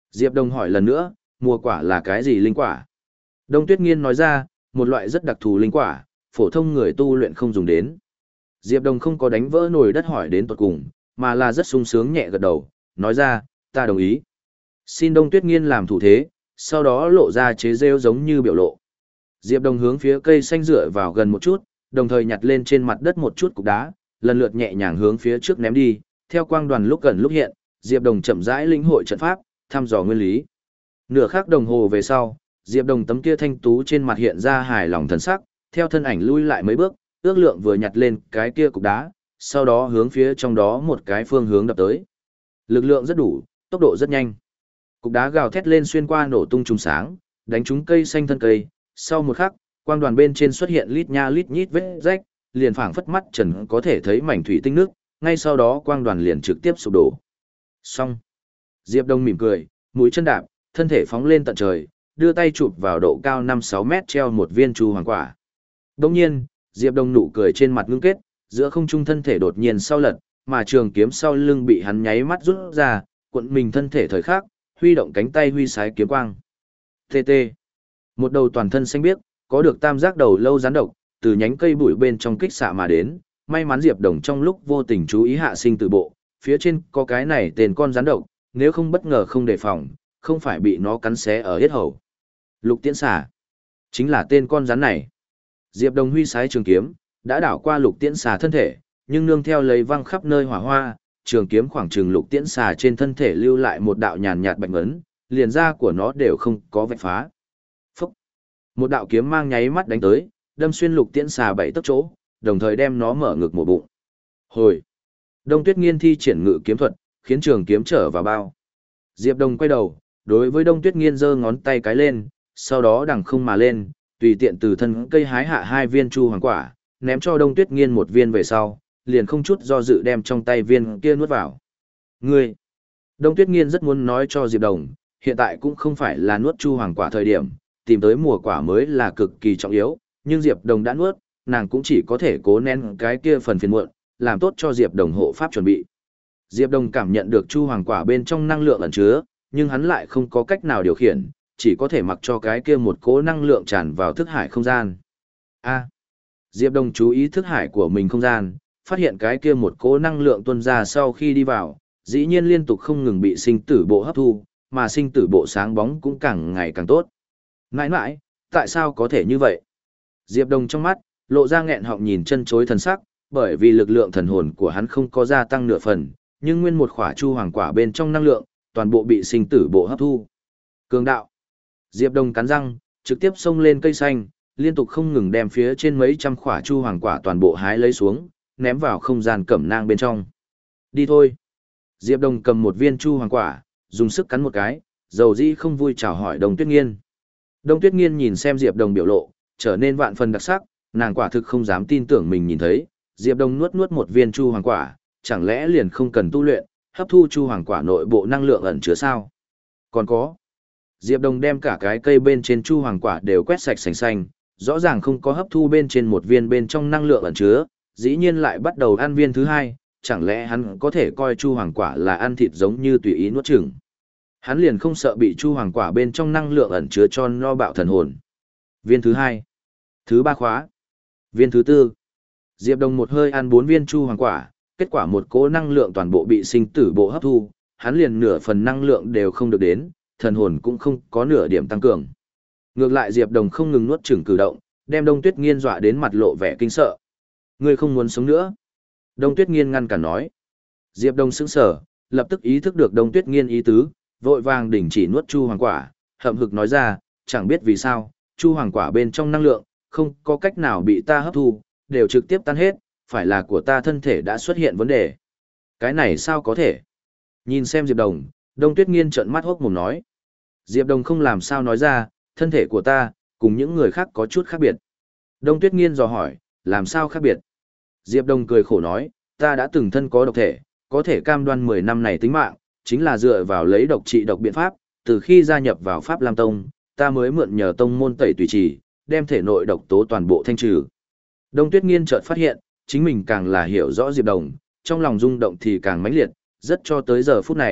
Diệp Đông hỏi lần nữa, mùa quả là cái gì linh quả? Đông Tuyết Nghiên nói ra, một loại rất đặc thù linh quả, phổ thông người tu luyện không dùng đến. Diệp Đông không có đánh vỡ nồi đất hỏi đến tuột cùng, mà là rất sung sướng nhẹ gật đầu, nói ra, ta đồng ý. Xin Đông Tuyết Nghiên làm thủ thế, sau đó lộ ra chế rêu giống như biểu lộ. Diệp Đông hướng phía cây xanh dựa vào gần một chút, đồng thời nhặt lên trên mặt đất một chút cục đá, lần lượt nhẹ nhàng hướng phía trước ném đi, theo quang đoàn lúc gần lúc hiện, Diệp Đông chậm rãi lĩnh hội trận pháp, thăm dò nguyên lý. Nửa khắc đồng hồ về sau, Diệp Đông tấm kia thanh tú trên mặt hiện ra hài lòng thần sắc, theo thân ảnh lui lại mấy bước, ước lượng vừa nhặt lên cái kia cục đá, sau đó hướng phía trong đó một cái phương hướng đập tới. Lực lượng rất đủ, tốc độ rất nhanh. Cục đá gào thét lên xuyên qua nổ tung trùng sáng, đánh trúng cây xanh thân cây, sau một khắc, quang đoàn bên trên xuất hiện lít nha lít nhít vết rách, liền phảng phất mắt trần có thể thấy mảnh thủy tinh nước, ngay sau đó quang đoàn liền trực tiếp sụp đổ. Xong. Diệp Đông mỉm cười, mũi chân đạp, thân thể phóng lên tận trời, đưa tay chụp vào độ cao năm sáu mét treo một viên chu hoàng quả. Đương nhiên, Diệp Đông nụ cười trên mặt ngưng kết, giữa không trung thân thể đột nhiên sau lật, mà trường kiếm sau lưng bị hắn nháy mắt rút ra, cuộn mình thân thể thời khắc, huy động cánh tay huy sái kiếm quang. tê tê. Một đầu toàn thân xanh biếc, có được tam giác đầu lâu rắn độc, từ nhánh cây bụi bên trong kích xạ mà đến, may mắn Diệp Đồng trong lúc vô tình chú ý hạ sinh tử bộ, phía trên có cái này tên con rắn độc, nếu không bất ngờ không đề phòng, không phải bị nó cắn xé ở hết hầu. Lục Tiễn Xà, chính là tên con rắn này. Diệp Đồng huy sái trường kiếm, đã đảo qua Lục Tiễn Xà thân thể, nhưng nương theo lấy văng khắp nơi hỏa hoa, trường kiếm khoảng chừng Lục Tiễn Xà trên thân thể lưu lại một đạo nhàn nhạt bạch ấn, liền da của nó đều không có vạch phá. Phúc! Một đạo kiếm mang nháy mắt đánh tới, đâm xuyên Lục Tiễn Xà bảy tấc chỗ, đồng thời đem nó mở ngực một bụng. Hồi! Đông Tuyết Nghiên thi triển ngự kiếm thuật, khiến trường kiếm trở vào bao. Diệp Đồng quay đầu, đối với Đông Tuyết Nghiên giơ ngón tay cái lên, sau đó đằng không mà lên, tùy tiện từ thân cây hái hạ hai viên chu hoàng quả, ném cho Đông Tuyết Nghiên một viên về sau, liền không chút do dự đem trong tay viên kia nuốt vào. Ngươi! Đông Tuyết Nghiên rất muốn nói cho Diệp Đồng, hiện tại cũng không phải là nuốt chu hoàng quả thời điểm, tìm tới mùa quả mới là cực kỳ trọng yếu, nhưng Diệp Đồng đã nuốt, nàng cũng chỉ có thể cố nén cái kia phần phiền muộn, làm tốt cho Diệp Đồng hộ pháp chuẩn bị. Diệp Đồng cảm nhận được chu hoàng quả bên trong năng lượng ẩn chứa, nhưng hắn lại không có cách nào điều khiển, chỉ có thể mặc cho cái kia một cỗ năng lượng tràn vào thức hải không gian. A. Diệp Đồng chú ý thức hải của mình không gian, phát hiện cái kia một cỗ năng lượng tuôn ra sau khi đi vào, dĩ nhiên liên tục không ngừng bị sinh tử bộ hấp thu, mà sinh tử bộ sáng bóng cũng càng ngày càng tốt. Nãi nãi, tại sao có thể như vậy? Diệp Đồng trong mắt, lộ ra nghẹn họng nhìn chân chối thần sắc, bởi vì lực lượng thần hồn của hắn không có gia tăng nửa phần, nhưng nguyên một khỏa chu hoàng quả bên trong năng lượng, toàn bộ bị sinh tử bộ hấp thu. Cường đạo. Diệp Đồng cắn răng, trực tiếp xông lên cây xanh, liên tục không ngừng đem phía trên mấy trăm khỏa chu hoàng quả toàn bộ hái lấy xuống, ném vào không gian cẩm nang bên trong. Đi thôi. Diệp Đồng cầm một viên chu hoàng quả, dùng sức cắn một cái, dầu dĩ không vui chào hỏi Đông Tuyết Nghiên. Đông Tuyết Nghiên nhìn xem Diệp Đồng biểu lộ, trở nên vạn phần đặc sắc, nàng quả thực không dám tin tưởng mình nhìn thấy, Diệp Đồng nuốt nuốt một viên chu hoàng quả, chẳng lẽ liền không cần tu luyện, hấp thu chu hoàng quả nội bộ năng lượng ẩn chứa sao? Còn có. Diệp Đồng đem cả cái cây bên trên chu hoàng quả đều quét sạch sành xanh, rõ ràng không có hấp thu bên trên một viên bên trong năng lượng ẩn chứa, dĩ nhiên lại bắt đầu ăn viên thứ hai, chẳng lẽ hắn có thể coi chu hoàng quả là ăn thịt giống như tùy ý nuốt chửng. Hắn liền không sợ bị chu hoàng quả bên trong năng lượng ẩn chứa cho no bạo thần hồn. Viên thứ hai, thứ ba khóa, viên thứ tư. Diệp Đồng một hơi ăn bốn viên chu hoàng quả, kết quả một cỗ năng lượng toàn bộ bị sinh tử bộ hấp thu, hắn liền nửa phần năng lượng đều không được đến, thần hồn cũng không có nửa điểm tăng cường. Ngược lại Diệp Đồng không ngừng nuốt chửng cử động, đem Đông Tuyết Nghiên dọa đến mặt lộ vẻ kinh sợ. Ngươi không muốn sống nữa. Đông Tuyết Nghiên ngăn cản nói. Diệp Đồng sững sờ, lập tức ý thức được Đông Tuyết Nghiên ý tứ, vội vàng đình chỉ nuốt chu hoàng quả, hậm hực nói ra, chẳng biết vì sao, chu hoàng quả bên trong năng lượng, không có cách nào bị ta hấp thu, đều trực tiếp tan hết, phải là của ta thân thể đã xuất hiện vấn đề. Cái này sao có thể? Nhìn xem Diệp Đồng, Đông Tuyết Nghiên trợn mắt hốc mồm nói. Diệp Đồng không làm sao nói ra, thân thể của ta, cùng những người khác có chút khác biệt. Đông Tuyết Nghiên dò hỏi, làm sao khác biệt? Diệp Đồng cười khổ nói, ta đã từng thân có độc thể, có thể cam đoan mười năm này tính mạng, chính là dựa vào lấy độc trị độc biện pháp, từ khi gia nhập vào Pháp Lam Tông, ta mới mượn nhờ tông môn tẩy tùy trì, đem thể nội độc tố toàn bộ thanh trừ. Đông Tuyết Nghiên chợt phát hiện, chính mình càng là hiểu rõ Diệp Đồng, trong lòng rung động thì càng mãnh liệt, rất cho tới giờ phút này,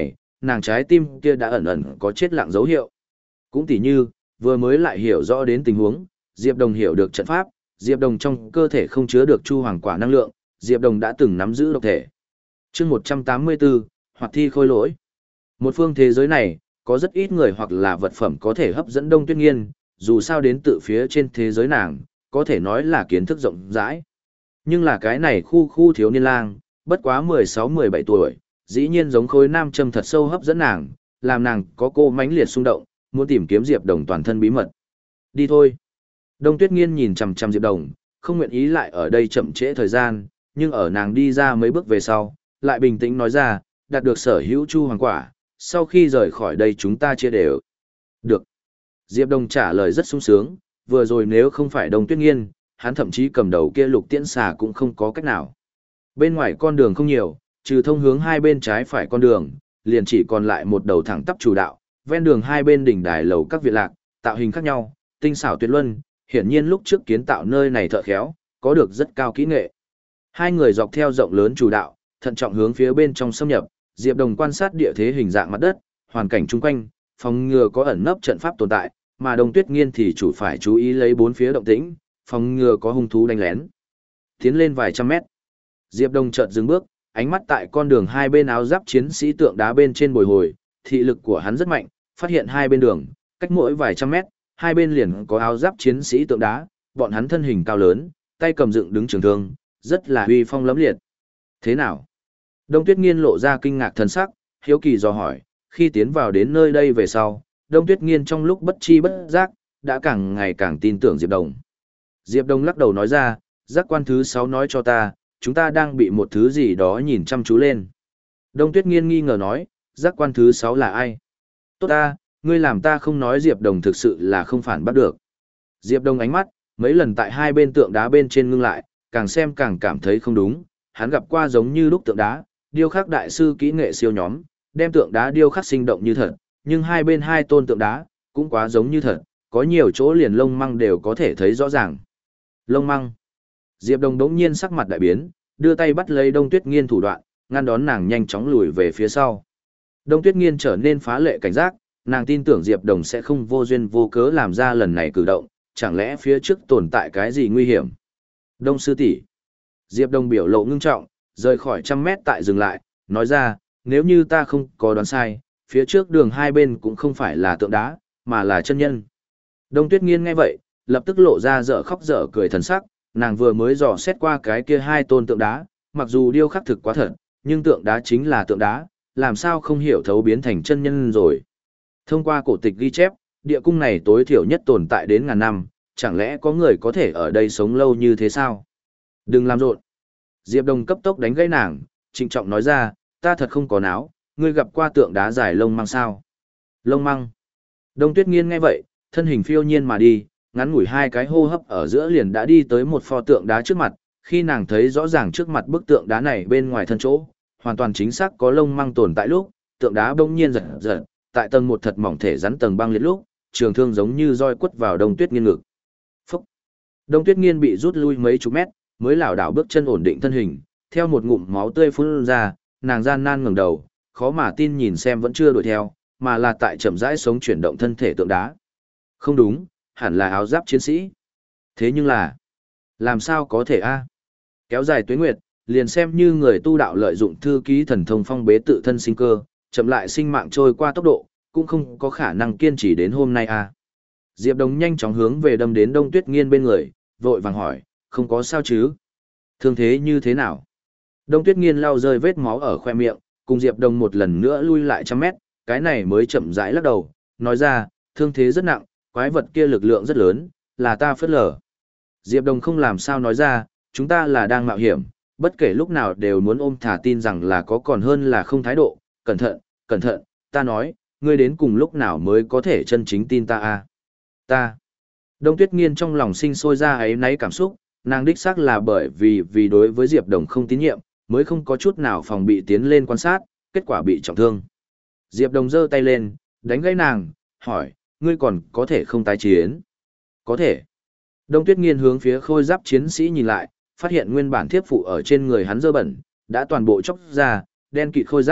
nàng trái tim kia đã ẩn ẩn có chết lặng dấu hiệu. Cũng tỉ như, vừa mới lại hiểu rõ đến tình huống, Diệp Đồng hiểu được trận pháp, Diệp Đồng trong cơ thể không chứa được chu hoàng quả năng lượng, Diệp Đồng đã từng nắm giữ độc thể. Chương một trăm tám mươi bốn, Hoạt thi khôi lỗi. Một phương thế giới này, có rất ít người hoặc là vật phẩm có thể hấp dẫn Đông Tuyết Nghiên, dù sao đến tự phía trên thế giới nàng, có thể nói là kiến thức rộng rãi. Nhưng là cái này khu khu thiếu niên lang, bất quá mười sáu mười bảy tuổi, dĩ nhiên giống khối nam châm thật sâu hấp dẫn nàng, làm nàng có cô mãnh liệt xung động, muốn tìm kiếm Diệp Đồng toàn thân bí mật. Đi thôi. Đông Tuyết Nghiên nhìn chằm chằm Diệp Đồng, không nguyện ý lại ở đây chậm trễ thời gian, nhưng ở nàng đi ra mấy bước về sau, lại bình tĩnh nói ra, đạt được sở hữu chu hoàng quả, sau khi rời khỏi đây chúng ta chia đều. Được. Diệp Đồng trả lời rất sung sướng, vừa rồi nếu không phải Đông Tuyết Nghiên, hắn thậm chí cầm đầu kia lục tiễn xà cũng không có cách nào. Bên ngoài con đường không nhiều, trừ thông hướng hai bên trái phải con đường, liền chỉ còn lại một đầu thẳng tắp chủ đạo, ven đường hai bên đỉnh đài lầu các viện lạc, tạo hình khác nhau, tinh xảo tuyệt luân, hiển nhiên lúc trước kiến tạo nơi này thợ khéo, có được rất cao kỹ nghệ. Hai người dọc theo rộng lớn chủ đạo, thận trọng hướng phía bên trong xâm nhập, Diệp Đồng quan sát địa thế hình dạng mặt đất, hoàn cảnh chung quanh, phòng ngừa có ẩn nấp trận pháp tồn tại, mà Đông Tuyết Nghiên thì chủ phải chú ý lấy bốn phía động tĩnh, phòng ngừa có hung thú đánh lén. Tiến lên vài trăm mét, Diệp Đồng chợt dừng bước, ánh mắt tại con đường hai bên áo giáp chiến sĩ tượng đá bên trên bồi hồi, thị lực của hắn rất mạnh, phát hiện hai bên đường, cách mỗi vài trăm mét, hai bên liền có áo giáp chiến sĩ tượng đá, bọn hắn thân hình cao lớn, tay cầm dựng đứng trường thương, rất là uy phong lẫm liệt. Thế nào? Đông Tuyết Nghiên lộ ra kinh ngạc thần sắc, hiếu kỳ dò hỏi, khi tiến vào đến nơi đây về sau, Đông Tuyết Nghiên trong lúc bất chi bất giác, đã càng ngày càng tin tưởng Diệp Đồng. Diệp Đồng lắc đầu nói ra, giác quan thứ sáu nói cho ta, chúng ta đang bị một thứ gì đó nhìn chăm chú lên. Đông Tuyết Nghiên nghi ngờ nói, giác quan thứ sáu là ai? Tốt ta, ngươi làm ta không nói Diệp Đồng thực sự là không phản bắt được. Diệp Đồng ánh mắt, mấy lần tại hai bên tượng đá bên trên ngưng lại, càng xem càng cảm thấy không đúng, hắn gặp qua giống như lúc tượng đá, điêu khắc đại sư kỹ nghệ siêu nhóm, đem tượng đá điêu khắc sinh động như thật, nhưng hai bên hai tôn tượng đá, cũng quá giống như thật, có nhiều chỗ liền lông măng đều có thể thấy rõ ràng. Lông măng. Diệp Đồng đống nhiên sắc mặt đại biến, đưa tay bắt lấy Đông Tuyết Nghiên thủ đoạn, ngăn đón nàng nhanh chóng lùi về phía sau. Đông Tuyết Nghiên trở nên phá lệ cảnh giác, nàng tin tưởng Diệp Đồng sẽ không vô duyên vô cớ làm ra lần này cử động, chẳng lẽ phía trước tồn tại cái gì nguy hiểm. Đông sư tỷ. Diệp Đồng biểu lộ ngưng trọng, rời khỏi trăm mét tại dừng lại, nói ra, nếu như ta không có đoán sai, phía trước đường hai bên cũng không phải là tượng đá, mà là chân nhân. Đông Tuyết Nghiên nghe vậy, lập tức lộ ra dở khóc dở cười thần sắc, nàng vừa mới dò xét qua cái kia hai tôn tượng đá, mặc dù điêu khắc thực quá thật, nhưng tượng đá chính là tượng đá, làm sao không hiểu thấu biến thành chân nhân rồi. Thông qua cổ tịch ghi chép, địa cung này tối thiểu nhất tồn tại đến ngàn năm, chẳng lẽ có người có thể ở đây sống lâu như thế sao? Đừng làm rộn. Diệp Đồng cấp tốc đánh gãy nàng, trịnh trọng nói ra, ta thật không có náo, ngươi gặp qua tượng đá dài lông măng sao? Lông măng. Đông Tuyết Nghiên nghe vậy, thân hình phiêu nhiên mà đi, ngắn ngủi hai cái hô hấp ở giữa liền đã đi tới một pho tượng đá trước mặt, khi nàng thấy rõ ràng trước mặt bức tượng đá này bên ngoài thân chỗ, hoàn toàn chính xác có lông măng tồn tại lúc, tượng đá bỗng nhiên giật giật, tại tầng một thật mỏng thể rắn tầng băng liệt lúc, trường thương giống như roi quất vào Đông Tuyết Nghiên ngực. Phúc! Đông Tuyết Nghiên bị rút lui mấy chục mét, mới lảo đảo bước chân ổn định thân hình, theo một ngụm máu tươi phun ra, nàng gian nan ngẩng đầu, khó mà tin nhìn xem vẫn chưa đuổi theo, mà là tại chậm rãi sống chuyển động thân thể tượng đá. Không đúng, hẳn là áo giáp chiến sĩ. Thế nhưng là, làm sao có thể a? Kéo dài tuế nguyệt, liền xem như người tu đạo lợi dụng thư ký thần thông phong bế tự thân sinh cơ, chậm lại sinh mạng trôi qua tốc độ, cũng không có khả năng kiên trì đến hôm nay a. Diệp Đồng nhanh chóng hướng về đâm đến Đông Tuyết Nghiên bên người, vội vàng hỏi, không có sao chứ? Thương thế như thế nào? Đông Tuyết Nghiên lau rơi vết máu ở khoe miệng, cùng Diệp Đồng một lần nữa lui lại trăm mét, cái này mới chậm rãi lắc đầu, nói ra, thương thế rất nặng, quái vật kia lực lượng rất lớn, là ta phớt lờ. Diệp Đồng không làm sao nói ra, chúng ta là đang mạo hiểm, bất kể lúc nào đều muốn ôm thả tin rằng là có còn hơn là không thái độ, cẩn thận, cẩn thận, ta nói, ngươi đến cùng lúc nào mới có thể chân chính tin ta à? Ta. Đông Tuyết Nghiên trong lòng sinh sôi ra ấy náy cảm xúc, nàng đích xác là bởi vì vì đối với Diệp Đồng không tín nhiệm, mới không có chút nào phòng bị tiến lên quan sát, kết quả bị trọng thương. Diệp Đồng giơ tay lên, đánh gãy nàng, hỏi, ngươi còn có thể không tái chiến? Có thể. Đông Tuyết Nghiên hướng phía khôi giáp chiến sĩ nhìn lại, phát hiện nguyên bản thiếp phụ ở trên người hắn dơ bẩn, đã toàn bộ chóc ra, đen kịt khôi giáp,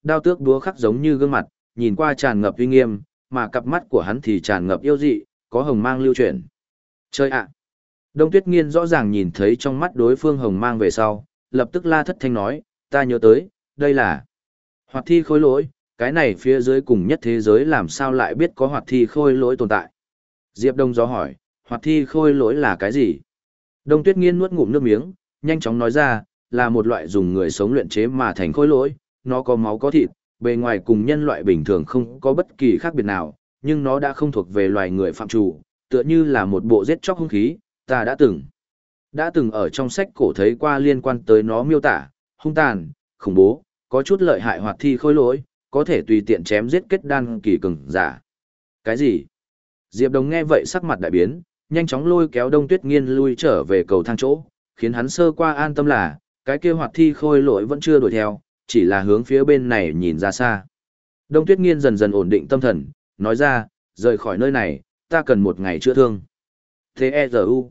đao tước đúa khắc giống như gương mặt, nhìn qua tràn ngập uy nghiêm, mà cặp mắt của hắn thì tràn ngập yêu dị, có hồng mang lưu chuyển. Chơi ạ! Đông Tuyết Nghiên rõ ràng nhìn thấy trong mắt đối phương hồng mang về sau, lập tức la thất thanh nói, ta nhớ tới, đây là hoạt thi khôi lỗi, cái này phía dưới cùng nhất thế giới làm sao lại biết có hoạt thi khôi lỗi tồn tại. Diệp Đông gió hỏi, hoạt thi khôi lỗi là cái gì? Đông Tuyết Nghiên nuốt ngụm nước miếng, nhanh chóng nói ra, là một loại dùng người sống luyện chế mà thành khôi lỗi, nó có máu có thịt, bề ngoài cùng nhân loại bình thường không có bất kỳ khác biệt nào, nhưng nó đã không thuộc về loài người phạm chủ, tựa như là một bộ giết chóc hung khí, ta đã từng. Đã từng ở trong sách cổ thấy qua liên quan tới nó miêu tả, hung tàn, khủng bố, có chút lợi hại hoạt thi khôi lỗi, có thể tùy tiện chém giết kết đan kỳ cường giả. Cái gì? Diệp Đồng nghe vậy sắc mặt đại biến, nhanh chóng lôi kéo Đông Tuyết Nghiên lui trở về cầu thang chỗ, khiến hắn sơ qua an tâm là, cái kia hoạt thi khôi lỗi vẫn chưa đuổi theo, chỉ là hướng phía bên này nhìn ra xa. Đông Tuyết Nghiên dần dần ổn định tâm thần, nói ra, rời khỏi nơi này, ta cần một ngày chữa thương. T-E-Z-U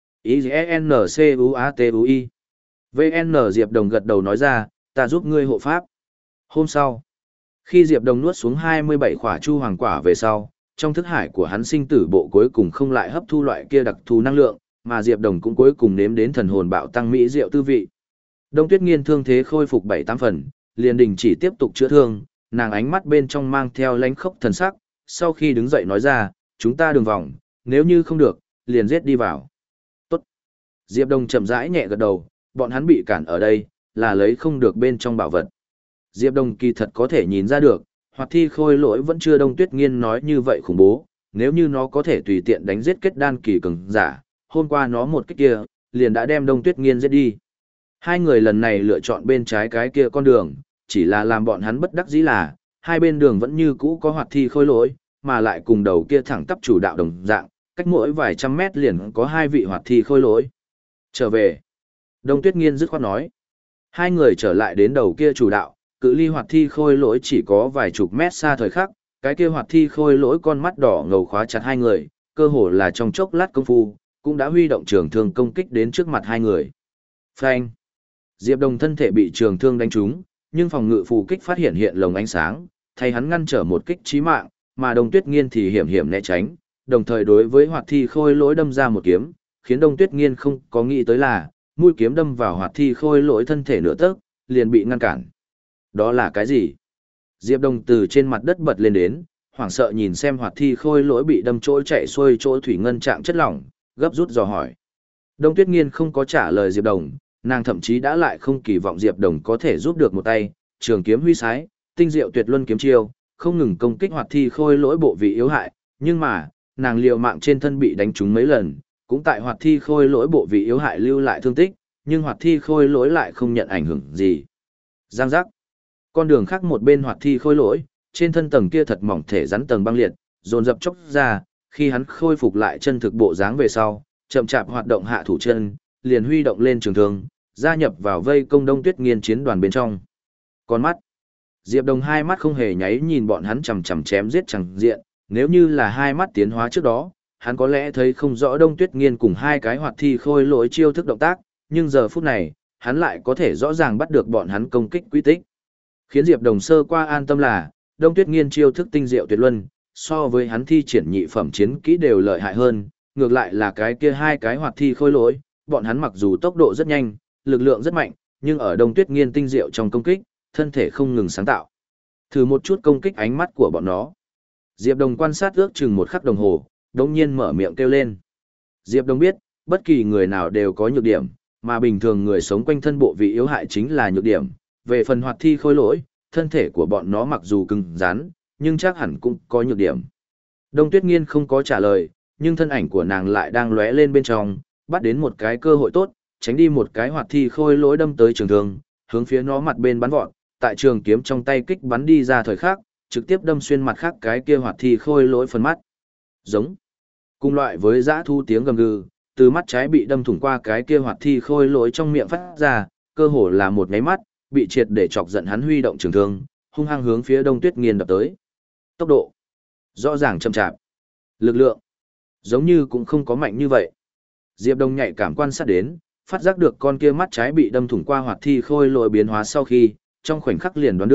I-N-C-U-A-T-U-I vê en Diệp Đồng gật đầu nói ra, ta giúp ngươi hộ pháp. Hôm sau, khi Diệp Đồng nuốt xuống hai mươi bảy quả chu hoàng quả về sau, trong thức hải của hắn sinh tử bộ cuối cùng không lại hấp thu loại kia đặc thù năng lượng, mà Diệp Đồng cũng cuối cùng nếm đến thần hồn bạo tăng mỹ diệu tư vị. Đông Tuyết Nghiên thương thế khôi phục bảy tám phần, liền đình chỉ tiếp tục chữa thương, nàng ánh mắt bên trong mang theo lánh khốc thần sắc, sau khi đứng dậy nói ra, chúng ta đường vòng, nếu như không được, liền giết đi vào. Tốt. Diệp Đồng chậm rãi nhẹ gật đầu, bọn hắn bị cản ở đây, là lấy không được bên trong bảo vật. Diệp Đồng kỳ thật có thể nhìn ra được, hoạt thi khôi lỗi vẫn chưa Đông Tuyết Nghiên nói như vậy khủng bố, nếu như nó có thể tùy tiện đánh giết kết đan kỳ cường giả, hôm qua nó một cái kia, liền đã đem Đông Tuyết Nghiên giết đi. Hai người lần này lựa chọn bên trái cái kia con đường, chỉ là làm bọn hắn bất đắc dĩ là, hai bên đường vẫn như cũ có hoạt thi khôi lỗi, mà lại cùng đầu kia thẳng tắp chủ đạo đồng dạng, cách mỗi vài trăm mét liền có hai vị hoạt thi khôi lỗi. Trở về. Đông Tuyết Nghiên dứt khoát nói. Hai người trở lại đến đầu kia chủ đạo, cự ly hoạt thi khôi lỗi chỉ có vài chục mét xa thời khắc, cái kia hoạt thi khôi lỗi con mắt đỏ ngầu khóa chặt hai người, cơ hồ là trong chốc lát công phu, cũng đã huy động trường thương công kích đến trước mặt hai người. Phanh. Diệp Đồng thân thể bị trường thương đánh trúng, nhưng phòng ngự phù kích phát hiện hiện lồng ánh sáng, thay hắn ngăn trở một kích chí mạng, mà Đông Tuyết Nghiên thì hiểm hiểm né tránh, đồng thời đối với hoạt thi khôi lỗi đâm ra một kiếm, khiến Đông Tuyết Nghiên không có nghĩ tới là, mũi kiếm đâm vào hoạt thi khôi lỗi thân thể nửa tấc, liền bị ngăn cản. Đó là cái gì? Diệp Đồng từ trên mặt đất bật lên đến, hoảng sợ nhìn xem hoạt thi khôi lỗi bị đâm trôi chạy xuôi chỗ thủy ngân trạng chất lỏng, gấp rút dò hỏi. Đông Tuyết Nghiên không có trả lời Diệp Đồng, nàng thậm chí đã lại không kỳ vọng Diệp Đồng có thể giúp được một tay, trường kiếm huy sái, tinh diệu tuyệt luân kiếm chiêu, không ngừng công kích hoạt thi khôi lỗi bộ vị yếu hại, nhưng mà, nàng liều mạng trên thân bị đánh trúng mấy lần, cũng tại hoạt thi khôi lỗi bộ vị yếu hại lưu lại thương tích, nhưng hoạt thi khôi lỗi lại không nhận ảnh hưởng gì. Giang giác. Con đường khác một bên hoạt thi khôi lỗi, trên thân tầng kia thật mỏng thể rắn tầng băng liệt, dồn dập chốc ra, khi hắn khôi phục lại chân thực bộ dáng về sau, chậm chạp hoạt động hạ thủ chân, liền huy động lên trường thương, gia nhập vào vây công Đông Tuyết Nghiên chiến đoàn bên trong. Con mắt. Diệp Đồng hai mắt không hề nháy nhìn bọn hắn chằm chằm chém giết chẳng diện, nếu như là hai mắt tiến hóa trước đó, hắn có lẽ thấy không rõ Đông Tuyết Nghiên cùng hai cái hoạt thi khôi lỗi chiêu thức động tác, nhưng giờ phút này, hắn lại có thể rõ ràng bắt được bọn hắn công kích quy tích. Khiến Diệp Đồng sơ qua an tâm là, Đông Tuyết Nghiên chiêu thức tinh diệu tuyệt luân, so với hắn thi triển nhị phẩm chiến kỹ đều lợi hại hơn, ngược lại là cái kia hai cái hoạt thi khôi lỗi, bọn hắn mặc dù tốc độ rất nhanh, lực lượng rất mạnh, nhưng ở Đông Tuyết Nghiên tinh diệu trong công kích, thân thể không ngừng sáng tạo. Thử một chút công kích ánh mắt của bọn nó. Diệp Đồng quan sát ước chừng một khắc đồng hồ, đống nhiên mở miệng kêu lên. Diệp Đồng biết, bất kỳ người nào đều có nhược điểm, mà bình thường người sống quanh thân bộ vị yếu hại chính là nhược điểm. Về phần hoạt thi khôi lỗi, thân thể của bọn nó mặc dù cứng rắn, nhưng chắc hẳn cũng có nhược điểm. Đông Tuyết Nghiên không có trả lời, nhưng thân ảnh của nàng lại đang lóe lên bên trong, bắt đến một cái cơ hội tốt, tránh đi một cái hoạt thi khôi lỗi đâm tới trường thương, hướng phía nó mặt bên bắn vọt, tại trường kiếm trong tay kích bắn đi ra thời khắc, trực tiếp đâm xuyên mặt khác cái kia hoạt thi khôi lỗi phần mắt. Giống. Cùng loại với dã thu tiếng gầm gừ, từ mắt trái bị đâm thủng qua cái kia hoạt thi khôi lỗi trong miệng phát ra, cơ hồ là một nháy mắt, bị triệt để chọc giận hắn huy động trường thương, hung hăng hướng phía Đông Tuyết Nghiên đập tới. Tốc độ rõ ràng chậm chạp. Lực lượng giống như cũng không có mạnh như vậy. Diệp Đông nhạy cảm quan sát đến, phát giác được con kia mắt trái bị đâm thủng qua hoạt thi khôi lỗi biến hóa sau khi, trong khoảnh khắc liền đoán được,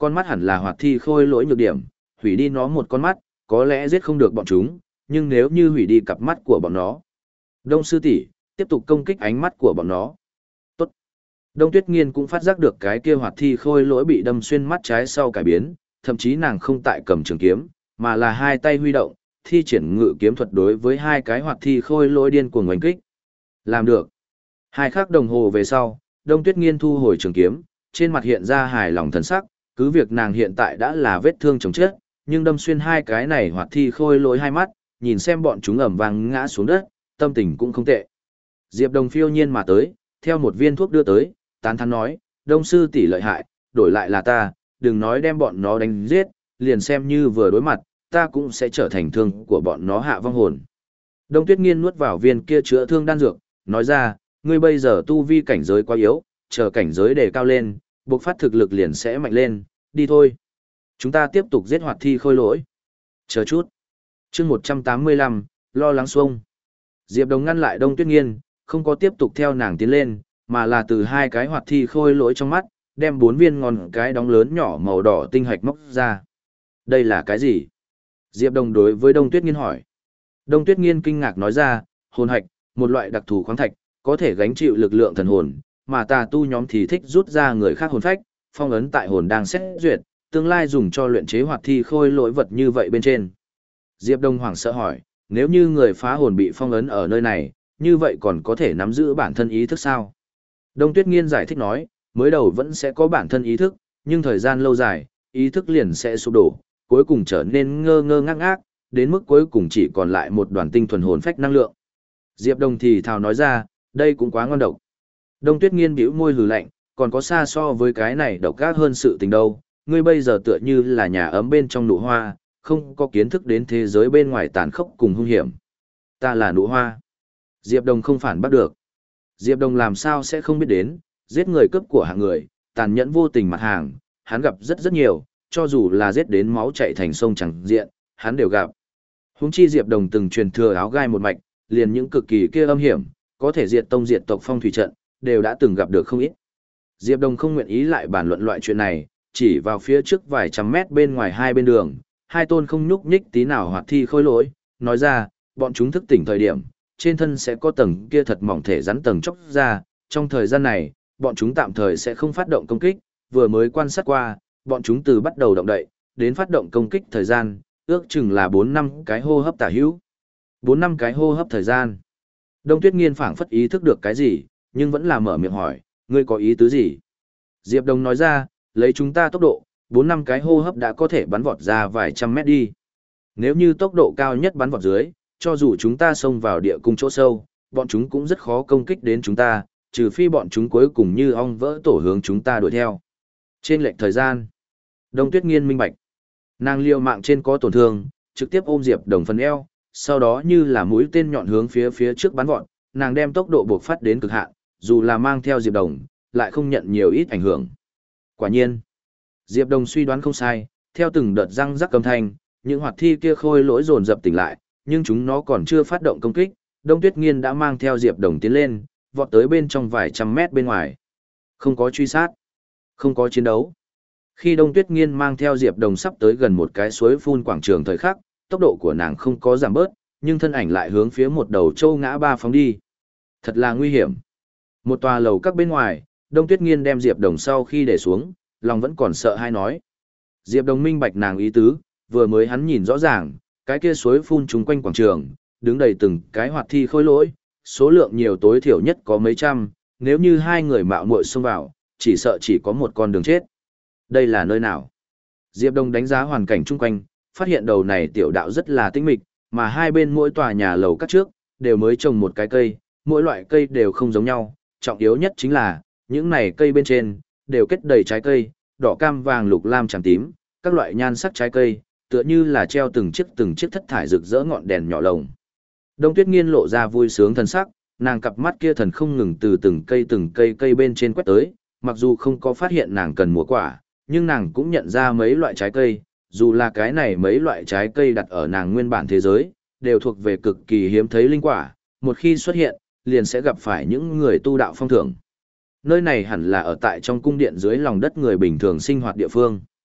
con mắt hẳn là hoạt thi khôi lỗi nhược điểm, hủy đi nó một con mắt, có lẽ giết không được bọn chúng, nhưng nếu như hủy đi cặp mắt của bọn nó. Đông sư tỷ, tiếp tục công kích ánh mắt của bọn nó. Tốt. Đông Tuyết Nghiên cũng phát giác được cái kia hoạt thi khôi lỗi bị đâm xuyên mắt trái sau cải biến, thậm chí nàng không tại cầm trường kiếm, mà là hai tay huy động, thi triển ngự kiếm thuật đối với hai cái hoạt thi khôi lỗi điên cuồng oanh kích. Làm được. Hai khắc đồng hồ về sau, Đông Tuyết Nghiên thu hồi trường kiếm, trên mặt hiện ra hài lòng thần sắc, cứ việc nàng hiện tại đã là vết thương chồng chết, nhưng đâm xuyên hai cái này hoạt thi khôi lỗi hai mắt, nhìn xem bọn chúng ầm vang ngã xuống đất, tâm tình cũng không tệ. Diệp Đồng phiêu nhiên mà tới, theo một viên thuốc đưa tới, tán thán nói, Đông sư tỷ lợi hại, đổi lại là ta, đừng nói đem bọn nó đánh giết, liền xem như vừa đối mặt, ta cũng sẽ trở thành thương của bọn nó hạ vong hồn. Đông Tuyết Nghiên nuốt vào viên kia chữa thương đan dược, nói ra, ngươi bây giờ tu vi cảnh giới quá yếu, chờ cảnh giới đề cao lên, bộc phát thực lực liền sẽ mạnh lên, đi thôi. Chúng ta tiếp tục giết hoạt thi khôi lỗi. Chờ chút. Chương một trăm tám mươi lăm, lo lắng xuông. Diệp Đồng ngăn lại Đông Tuyết Nghiên, không có tiếp tục theo nàng tiến lên, mà là từ hai cái hoạt thi khôi lỗi trong mắt, đem bốn viên ngón cái đóng lớn nhỏ màu đỏ tinh hạch móc ra. Đây là cái gì? Diệp Đồng đối với Đông Tuyết Nghiên hỏi. Đông Tuyết Nghiên kinh ngạc nói ra, hồn hạch, một loại đặc thù khoáng thạch, có thể gánh chịu lực lượng thần hồn, mà tà tu nhóm thì thích rút ra người khác hồn phách, phong ấn tại hồn đang xét duyệt, tương lai dùng cho luyện chế hoạt thi khôi lỗi vật như vậy bên trên. Diệp Đông hoảng sợ hỏi, nếu như người phá hồn bị phong ấn ở nơi này, như vậy còn có thể nắm giữ bản thân ý thức sao? Đông Tuyết Nghiên giải thích nói, mới đầu vẫn sẽ có bản thân ý thức, nhưng thời gian lâu dài, ý thức liền sẽ sụp đổ, cuối cùng trở nên ngơ ngơ ngác ngác, đến mức cuối cùng chỉ còn lại một đoàn tinh thuần hồn phách năng lượng. Diệp Đông thì thào nói ra, đây cũng quá ngon độc. Đông Tuyết Nghiên bĩu môi hừ lạnh, còn có xa so với cái này độc ác hơn sự tình đâu, ngươi bây giờ tựa như là nhà ấm bên trong nụ hoa, không có kiến thức đến thế giới bên ngoài tàn khốc cùng hung hiểm. Ta là nụ hoa. Diệp Đông không phản bắt được. Diệp Đông làm sao sẽ không biết đến, giết người cướp của hạng người, tàn nhẫn vô tình mặt hàng, hắn gặp rất rất nhiều, cho dù là giết đến máu chảy thành sông chẳng diện, hắn đều gặp. Huống chi Diệp Đông từng truyền thừa áo gai một mạch, liền những cực kỳ kia âm hiểm, có thể diệt tông diệt tộc phong thủy trận, đều đã từng gặp được không ít. Diệp Đông không nguyện ý lại bàn luận loại chuyện này, chỉ vào phía trước vài trăm mét bên ngoài hai bên đường, hai tôn không nhúc nhích tí nào hoạt thi khôi lỗi, nói ra, bọn chúng thức tỉnh thời điểm, trên thân sẽ có tầng kia thật mỏng thể rắn tầng chóc ra, trong thời gian này, bọn chúng tạm thời sẽ không phát động công kích, vừa mới quan sát qua, bọn chúng từ bắt đầu động đậy, đến phát động công kích thời gian, ước chừng là bốn năm cái hô hấp tả hữu. bốn năm cái hô hấp thời gian. Đông Tuyết Nghiên phảng phất ý thức được cái gì, nhưng vẫn là mở miệng hỏi, ngươi có ý tứ gì? Diệp Đông nói ra, lấy chúng ta tốc độ, bốn năm cái hô hấp đã có thể bắn vọt ra vài trăm mét đi. Nếu như tốc độ cao nhất bắn vọt dưới, cho dù chúng ta xông vào địa cung chỗ sâu, bọn chúng cũng rất khó công kích đến chúng ta, trừ phi bọn chúng cuối cùng như ong vỡ tổ hướng chúng ta đuổi theo. Trên lệch thời gian, Đông Tuyết Nghiên minh bạch. Nàng liều mạng trên có tổn thương, trực tiếp ôm Diệp Đồng phần eo, sau đó như là mũi tên nhọn hướng phía phía trước bắn vọt, nàng đem tốc độ buộc phát đến cực hạn, dù là mang theo Diệp Đồng, lại không nhận nhiều ít ảnh hưởng. Quả nhiên, Diệp Đồng suy đoán không sai, theo từng đợt răng rắc âm thanh, những hoạt thi kia khôi lỗi dồn dập tỉnh lại, nhưng chúng nó còn chưa phát động công kích, Đông Tuyết Nghiên đã mang theo Diệp Đồng tiến lên, vọt tới bên trong vài trăm mét bên ngoài. Không có truy sát, không có chiến đấu. Khi Đông Tuyết Nghiên mang theo Diệp Đồng sắp tới gần một cái suối phun quảng trường thời khắc, tốc độ của nàng không có giảm bớt, nhưng thân ảnh lại hướng phía một đầu châu ngã ba phóng đi. Thật là nguy hiểm. Một tòa lầu các bên ngoài, Đông Tuyết Nghiên đem Diệp Đồng sau khi để xuống, lòng vẫn còn sợ hai nói. Diệp Đồng minh bạch nàng ý tứ, vừa mới hắn nhìn rõ ràng, cái kia suối phun chung quanh quảng trường, đứng đầy từng cái hoạt thi khôi lỗi, số lượng nhiều tối thiểu nhất có mấy trăm, nếu như hai người mạo muội xông vào, chỉ sợ chỉ có một con đường chết. Đây là nơi nào? Diệp Đông đánh giá hoàn cảnh chung quanh, phát hiện đầu này tiểu đạo rất là tĩnh mịch, mà hai bên mỗi tòa nhà lầu các trước, đều mới trồng một cái cây, mỗi loại cây đều không giống nhau, trọng yếu nhất chính là, những này cây bên trên, đều kết đầy trái cây, đỏ cam vàng lục lam trắng tím, các loại nhan sắc trái cây, tựa như là treo từng chiếc từng chiếc thất thải rực rỡ ngọn đèn nhỏ lồng. Đông Tuyết Nghiên lộ ra vui sướng thần sắc, nàng cặp mắt kia thần không ngừng từ từng cây từng cây cây bên trên quét tới, mặc dù không có phát hiện nàng cần mua quả, nhưng nàng cũng nhận ra mấy loại trái cây, dù là cái này mấy loại trái cây đặt ở nàng nguyên bản thế giới, đều thuộc về cực kỳ hiếm thấy linh quả, một khi xuất hiện, liền sẽ gặp phải những người tu đạo phong thưởng. Nơi này hẳn là ở tại trong cung điện dưới lòng đất người bình thường sinh hoạt địa phương.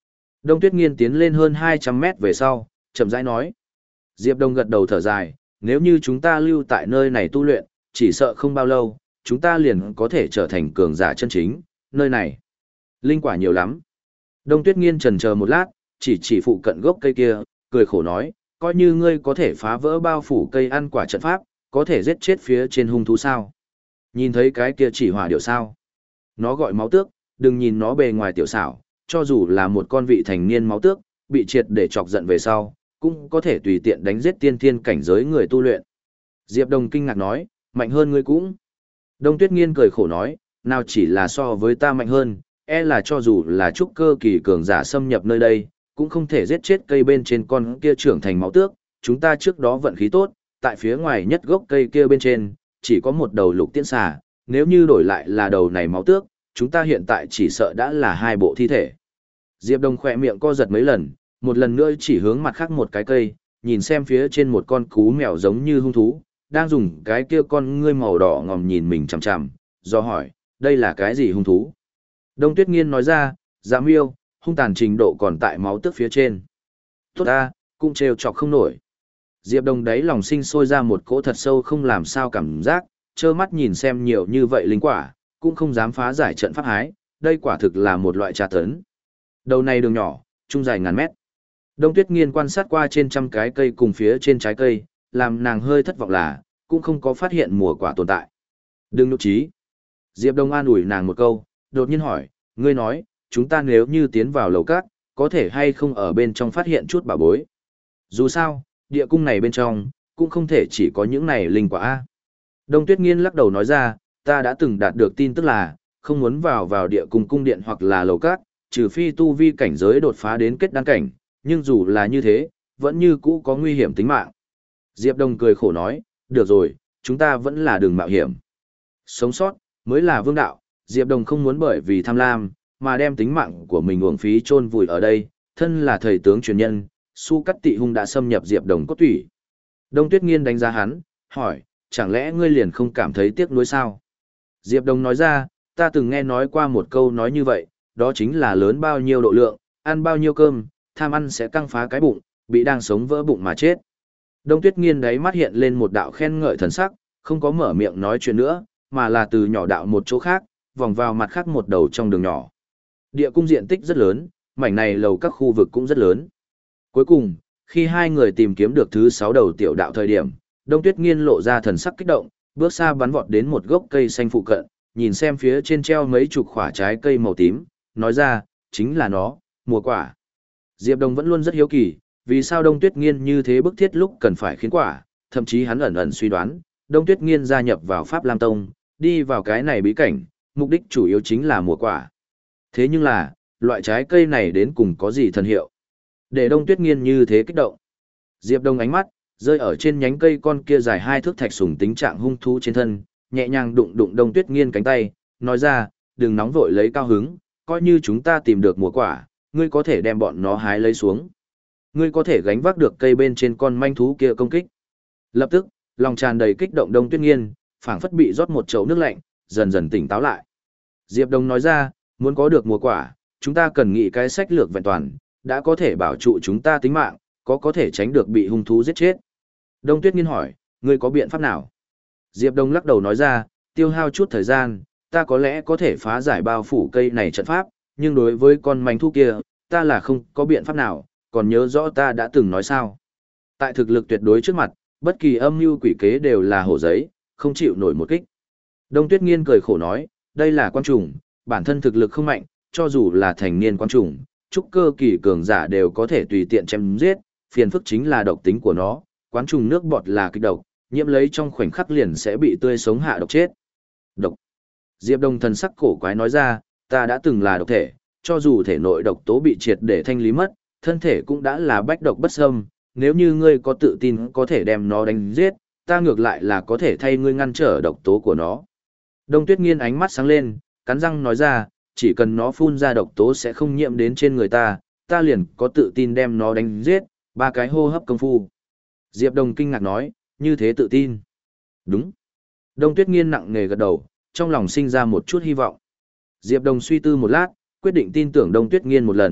Đông Tuyết Nghiên tiến lên hơn hai trăm mét về sau, chậm rãi nói. Diệp Đông gật đầu thở dài, nếu như chúng ta lưu tại nơi này tu luyện, chỉ sợ không bao lâu, chúng ta liền có thể trở thành cường giả chân chính, nơi này. Linh quả nhiều lắm. Đông Tuyết Nghiên chần chờ một lát, chỉ chỉ phụ cận gốc cây kia, cười khổ nói, coi như ngươi có thể phá vỡ bao phủ cây ăn quả trận pháp, có thể giết chết phía trên hung thú sao? Nhìn thấy cái kia chỉ hỏa điệu sao? Nó gọi máu tước, đừng nhìn nó bề ngoài tiểu xảo, cho dù là một con vị thành niên máu tước, bị triệt để chọc giận về sau, cũng có thể tùy tiện đánh giết tiên thiên cảnh giới người tu luyện. Diệp Đông kinh ngạc nói, mạnh hơn ngươi cũng. Đông Tuyết Nghiên cười khổ nói, nào chỉ là so với ta mạnh hơn, e là cho dù là trúc cơ kỳ cường giả xâm nhập nơi đây, cũng không thể giết chết cây bên trên con kia trưởng thành máu tước, chúng ta trước đó vận khí tốt, tại phía ngoài nhất gốc cây kia bên trên, chỉ có một đầu lục tiễn xà, nếu như đổi lại là đầu này máu tước, chúng ta hiện tại chỉ sợ đã là hai bộ thi thể. Diệp Đông khỏe miệng co giật mấy lần, một lần nữa chỉ hướng mặt khác một cái cây, nhìn xem phía trên một con cú mèo giống như hung thú, đang dùng cái kia con ngươi màu đỏ ngòm nhìn mình chằm chằm, do hỏi, đây là cái gì hung thú? Đông Tuyết Nghiên nói ra, dạ miêu, hung tàn trình độ còn tại máu tước phía trên. Tốt ta, cũng trêu chọc không nổi. Diệp Đông đáy lòng sinh sôi ra một cỗ thật sâu không làm sao cảm giác, trơ mắt nhìn xem nhiều như vậy linh quả, cũng không dám phá giải trận pháp hái, đây quả thực là một loại tra tấn. Đầu này đường nhỏ, trung dài ngàn mét. Đông Tuyết Nghiên quan sát qua trên trăm cái cây cùng phía trên trái cây, làm nàng hơi thất vọng là, cũng không có phát hiện mùa quả tồn tại. Đừng nụ trí. Diệp Đông an ủi nàng một câu, đột nhiên hỏi, ngươi nói, chúng ta nếu như tiến vào lầu các, có thể hay không ở bên trong phát hiện chút bảo bối. Dù sao, địa cung này bên trong, cũng không thể chỉ có những này linh quả A. Đông Tuyết Nghiên lắc đầu nói ra, ta đã từng đạt được tin tức là, không muốn vào vào địa cung cung điện hoặc là lầu các, trừ phi tu vi cảnh giới đột phá đến kết đan cảnh, nhưng dù là như thế, vẫn như cũ có nguy hiểm tính mạng. Diệp Đông cười khổ nói, được rồi, chúng ta vẫn là đường mạo hiểm. Sống sót, mới là vương đạo, Diệp Đông không muốn bởi vì tham lam, mà đem tính mạng của mình uổng phí chôn vùi ở đây, thân là thầy tướng truyền nhân, Su Cắt Tị Hung đã xâm nhập Diệp Đông cốt tủy. Đông Tuyết Nghiên đánh giá hắn, hỏi, chẳng lẽ ngươi liền không cảm thấy tiếc nuối sao? Diệp Đông nói ra, ta từng nghe nói qua một câu nói như vậy, đó chính là lớn bao nhiêu độ lượng, ăn bao nhiêu cơm, tham ăn sẽ căng phá cái bụng, bị đang sống vỡ bụng mà chết. Đông Tuyết Nghiên đáy mắt hiện lên một đạo khen ngợi thần sắc, không có mở miệng nói chuyện nữa, mà là từ nhỏ đạo một chỗ khác, vòng vào mặt khác một đầu trong đường nhỏ. Địa cung diện tích rất lớn, mảnh này lầu các khu vực cũng rất lớn. Cuối cùng, khi hai người tìm kiếm được thứ sáu đầu tiểu đạo thời điểm, Đông Tuyết Nghiên lộ ra thần sắc kích động, bước xa bắn vọt đến một gốc cây xanh phụ cận, nhìn xem phía trên treo mấy chục quả trái cây màu tím, nói ra, chính là nó, mùa quả. Diệp Đông vẫn luôn rất hiếu kỳ, vì sao Đông Tuyết Nghiên như thế bức thiết lúc cần phải khiến quả, thậm chí hắn ẩn ẩn suy đoán, Đông Tuyết Nghiên gia nhập vào Pháp Lam Tông, đi vào cái này bí cảnh, mục đích chủ yếu chính là mùa quả. Thế nhưng là, loại trái cây này đến cùng có gì thần hiệu? Để Đông Tuyết Nghiên như thế kích động. Diệp Đông ánh mắt rơi ở trên nhánh cây con kia dài hai thước thạch sùng tính trạng hung thú trên thân, nhẹ nhàng đụng đụng Đông Tuyết Nghiên cánh tay, nói ra, đừng nóng vội lấy cao hứng, coi như chúng ta tìm được mùa quả, ngươi có thể đem bọn nó hái lấy xuống. Ngươi có thể gánh vác được cây bên trên con manh thú kia công kích. Lập tức, lòng tràn đầy kích động Đông Tuyết Nghiên, phảng phất bị rót một chậu nước lạnh, dần dần tỉnh táo lại. Diệp Đông nói ra, muốn có được mùa quả, chúng ta cần nghĩ cái sách lược vẹn toàn, đã có thể bảo trụ chúng ta tính mạng, có có thể tránh được bị hung thú giết chết. Đông Tuyết Nghiên hỏi, ngươi có biện pháp nào? Diệp Đông lắc đầu nói ra, tiêu hao chút thời gian, ta có lẽ có thể phá giải bao phủ cây này trận pháp, nhưng đối với con manh thú kia, ta là không có biện pháp nào, còn nhớ rõ ta đã từng nói sao. Tại thực lực tuyệt đối trước mặt, bất kỳ âm mưu quỷ kế đều là hổ giấy, không chịu nổi một kích. Đông Tuyết Nghiên cười khổ nói, đây là quan trùng, bản thân thực lực không mạnh, cho dù là thành niên quan trùng, trúc cơ kỳ cường giả đều có thể tùy tiện chém giết, phiền phức chính là độc tính của nó, quán trùng nước bọt là kịch độc, nhiễm lấy trong khoảnh khắc liền sẽ bị tươi sống hạ độc chết. Độc. Diệp Đông thần sắc cổ quái nói ra, ta đã từng là độc thể, cho dù thể nội độc tố bị triệt để thanh lý mất, thân thể cũng đã là bách độc bất xâm, nếu như ngươi có tự tin có thể đem nó đánh giết, ta ngược lại là có thể thay ngươi ngăn trở độc tố của nó. Đông Tuyết Nghiên ánh mắt sáng lên, cắn răng nói ra, chỉ cần nó phun ra độc tố sẽ không nhiễm đến trên người ta, ta liền có tự tin đem nó đánh giết, ba cái hô hấp công phu. Diệp Đông kinh ngạc nói, như thế tự tin. Đúng. Đông Tuyết Nghiên nặng nề gật đầu, trong lòng sinh ra một chút hy vọng. Diệp Đông suy tư một lát, quyết định tin tưởng Đông Tuyết Nghiên một lần,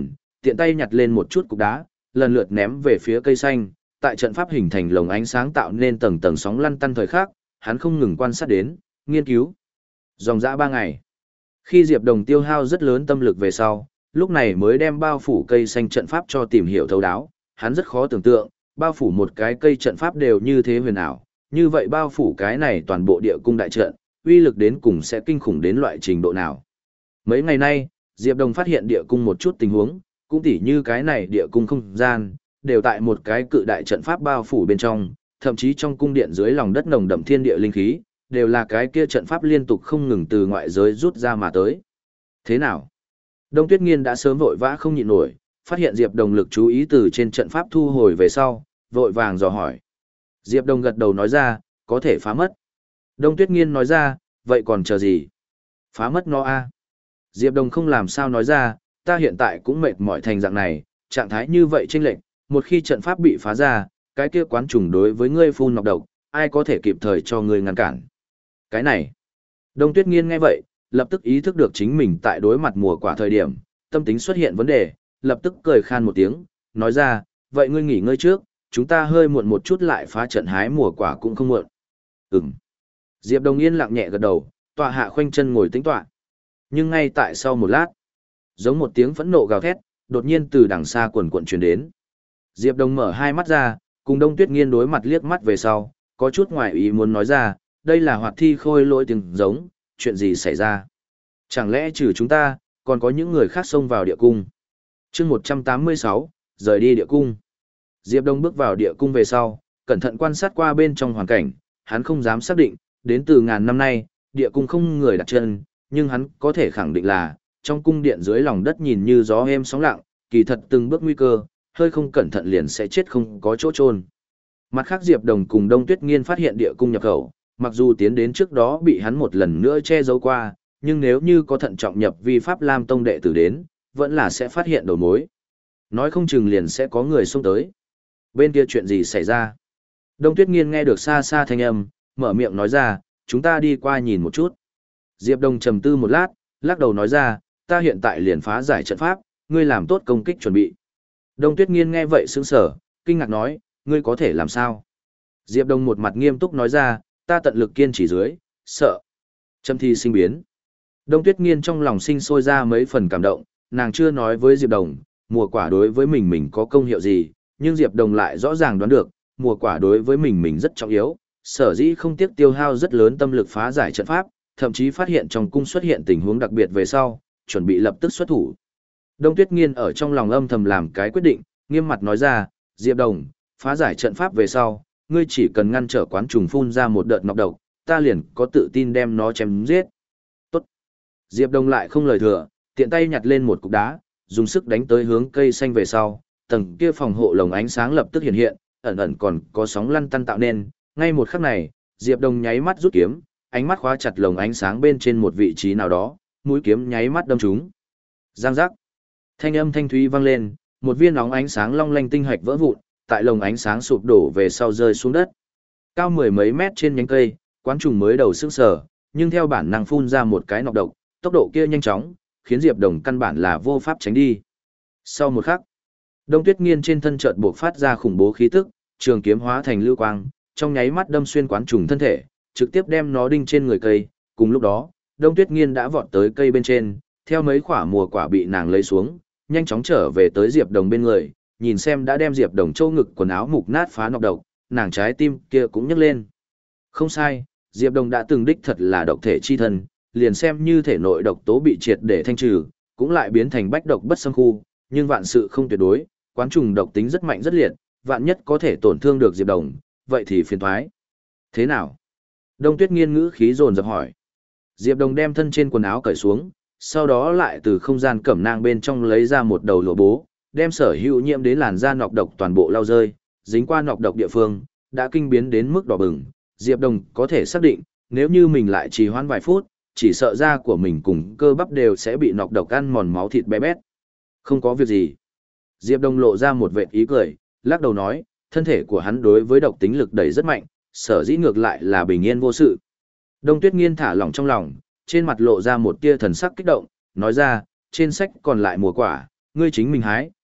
tiện tay nhặt lên một chút cục đá, lần lượt ném về phía cây xanh, tại trận pháp hình thành lồng ánh sáng tạo nên tầng tầng sóng lăn tăn thời khắc, hắn không ngừng quan sát đến, nghiên cứu. Dòng dã ba ngày. Khi Diệp Đồng tiêu hao rất lớn tâm lực về sau, lúc này mới đem bao phủ cây xanh trận pháp cho tìm hiểu thấu đáo, hắn rất khó tưởng tượng, bao phủ một cái cây trận pháp đều như thế huyền ảo, như vậy bao phủ cái này toàn bộ địa cung đại trận, uy lực đến cùng sẽ kinh khủng đến loại trình độ nào. Mấy ngày nay, Diệp Đồng phát hiện địa cung một chút tình huống, cũng tỉ như cái này địa cung không gian, đều tại một cái cự đại trận pháp bao phủ bên trong, thậm chí trong cung điện dưới lòng đất nồng đậm thiên địa linh khí, đều là cái kia trận pháp liên tục không ngừng từ ngoại giới rút ra mà tới. Thế nào? Đông Tuyết Nghiên đã sớm vội vã không nhịn nổi, phát hiện Diệp Đồng lực chú ý từ trên trận pháp thu hồi về sau, vội vàng dò hỏi. Diệp Đồng gật đầu nói ra, có thể phá mất. Đông Tuyết Nghiên nói ra, vậy còn chờ gì? Phá mất nó a. Diệp Đồng không làm sao nói ra, ta hiện tại cũng mệt mỏi thành dạng này, trạng thái như vậy chênh lệch, một khi trận pháp bị phá ra, cái kia quán trùng đối với ngươi phun nọc độc, ai có thể kịp thời cho ngươi ngăn cản. Cái này. Đông Tuyết Nghiên nghe vậy, lập tức ý thức được chính mình tại đối mặt mùa quả thời điểm, tâm tính xuất hiện vấn đề, lập tức cười khan một tiếng, nói ra, vậy ngươi nghỉ ngơi trước, chúng ta hơi muộn một chút lại phá trận hái mùa quả cũng không muộn. Ừm. Diệp Đồng yên lặng nhẹ gật đầu, tọa hạ khoanh chân ngồi tĩnh tọa. Nhưng ngay tại sau một lát, giống một tiếng phẫn nộ gào thét, đột nhiên từ đằng xa quần quần truyền đến. Diệp Đồng mở hai mắt ra, cùng Đông Tuyết Nghiên đối mặt liếc mắt về sau, có chút ngoài ý muốn nói ra, đây là Hoạt Thi Khôi Lỗi tiếng giống, chuyện gì xảy ra? Chẳng lẽ trừ chúng ta, còn có những người khác xông vào địa cung? Chương một trăm tám mươi sáu, rời đi địa cung. Diệp Đông bước vào địa cung về sau, cẩn thận quan sát qua bên trong hoàn cảnh, hắn không dám xác định, đến từ ngàn năm nay, địa cung không người đặt chân, nhưng hắn có thể khẳng định là, trong cung điện dưới lòng đất nhìn như gió êm sóng lặng, kỳ thật từng bước nguy cơ, hơi không cẩn thận liền sẽ chết không có chỗ chôn. Mặt khác Diệp Đồng cùng Đông Tuyết Nghiên phát hiện địa cung nhập khẩu, mặc dù tiến đến trước đó bị hắn một lần nữa che giấu qua, nhưng nếu như có thận trọng nhập vi pháp Lam Tông đệ tử đến, vẫn là sẽ phát hiện đầu mối. Nói không chừng liền sẽ có người xông tới. Bên kia chuyện gì xảy ra? Đông Tuyết Nghiên nghe được xa xa thanh âm, mở miệng nói ra, chúng ta đi qua nhìn một chút. Diệp Đông trầm tư một lát, lắc đầu nói ra, ta hiện tại liền phá giải trận pháp, ngươi làm tốt công kích chuẩn bị. Đông Tuyết Nghiên nghe vậy sững sờ, kinh ngạc nói, ngươi có thể làm sao? Diệp Đông một mặt nghiêm túc nói ra, ta tận lực kiên trì dưới, sợ. Châm thi sinh biến. Đông Tuyết Nghiên trong lòng sinh sôi ra mấy phần cảm động, nàng chưa nói với Diệp Đồng, mùa quả đối với mình mình có công hiệu gì, nhưng Diệp Đồng lại rõ ràng đoán được, mùa quả đối với mình mình rất trọng yếu, sở dĩ không tiếc tiêu hao rất lớn tâm lực phá giải trận pháp, thậm chí phát hiện trong cung xuất hiện tình huống đặc biệt về sau, chuẩn bị lập tức xuất thủ. Đông Tuyết Nghiên ở trong lòng âm thầm làm cái quyết định, nghiêm mặt nói ra, Diệp Đồng, phá giải trận pháp về sau, ngươi chỉ cần ngăn trở quán trùng phun ra một đợt nọc độc, ta liền có tự tin đem nó chém giết. Tốt. Diệp Đồng lại không lời thừa, tiện tay nhặt lên một cục đá, dùng sức đánh tới hướng cây xanh về sau, tầng kia phòng hộ lồng ánh sáng lập tức hiện hiện, ẩn ẩn còn có sóng lăn tăn tạo nên, ngay một khắc này, Diệp Đồng nháy mắt rút kiếm, ánh mắt khóa chặt lồng ánh sáng bên trên một vị trí nào đó, mũi kiếm nháy mắt đâm trúng. Giang giác. Thanh âm thanh thúy vang lên, một viên óng ánh sáng long lanh tinh hạch vỡ vụn, tại lồng ánh sáng sụp đổ về sau rơi xuống đất. Cao mười mấy mét trên nhánh cây, quán trùng mới đầu sững sờ, nhưng theo bản năng phun ra một cái nọc độc, tốc độ kia nhanh chóng, khiến Diệp Đồng căn bản là vô pháp tránh đi. Sau một khắc, Đông Tuyết Nghiên trên thân chợt bộc phát ra khủng bố khí tức, trường kiếm hóa thành lưu quang, trong nháy mắt đâm xuyên quán trùng thân thể, trực tiếp đem nó đinh trên người cây. Cùng lúc đó, Đông Tuyết Nghiên đã vọt tới cây bên trên, theo mấy quả mùa quả bị nàng lấy xuống, nhanh chóng trở về tới Diệp Đồng bên người, nhìn xem đã đem Diệp Đồng châu ngực quần áo mục nát phá nọc độc, nàng trái tim kia cũng nhấc lên. Không sai, Diệp Đồng đã từng đích thật là độc thể chi thân, liền xem như thể nội độc tố bị triệt để thanh trừ, cũng lại biến thành bách độc bất xâm khu, nhưng vạn sự không tuyệt đối, quán trùng độc tính rất mạnh rất liệt, vạn nhất có thể tổn thương được Diệp Đồng, vậy thì phiền toái. Thế nào? Đông Tuyết Nghiên ngữ khí dồn dập hỏi. Diệp Đồng đem thân trên quần áo cởi xuống, sau đó lại từ không gian cẩm nang bên trong lấy ra một đầu lụa bố, đem sở hữu nhiễm đến làn da nọc độc toàn bộ lau rơi, dính qua nọc độc địa phương, đã kinh biến đến mức đỏ bừng. Diệp Đồng có thể xác định, nếu như mình lại trì hoãn vài phút, chỉ sợ da của mình cùng cơ bắp đều sẽ bị nọc độc ăn mòn máu thịt bé bét. Không có việc gì. Diệp Đồng lộ ra một vệt ý cười, lắc đầu nói, thân thể của hắn đối với độc tính lực đẩy rất mạnh, sở dĩ ngược lại là bình yên vô sự. Đông Tuyết Nghiên thả lỏng trong lòng, trên mặt lộ ra một tia thần sắc kích động, nói ra, trên sách còn lại mùa quả, ngươi chính mình hái,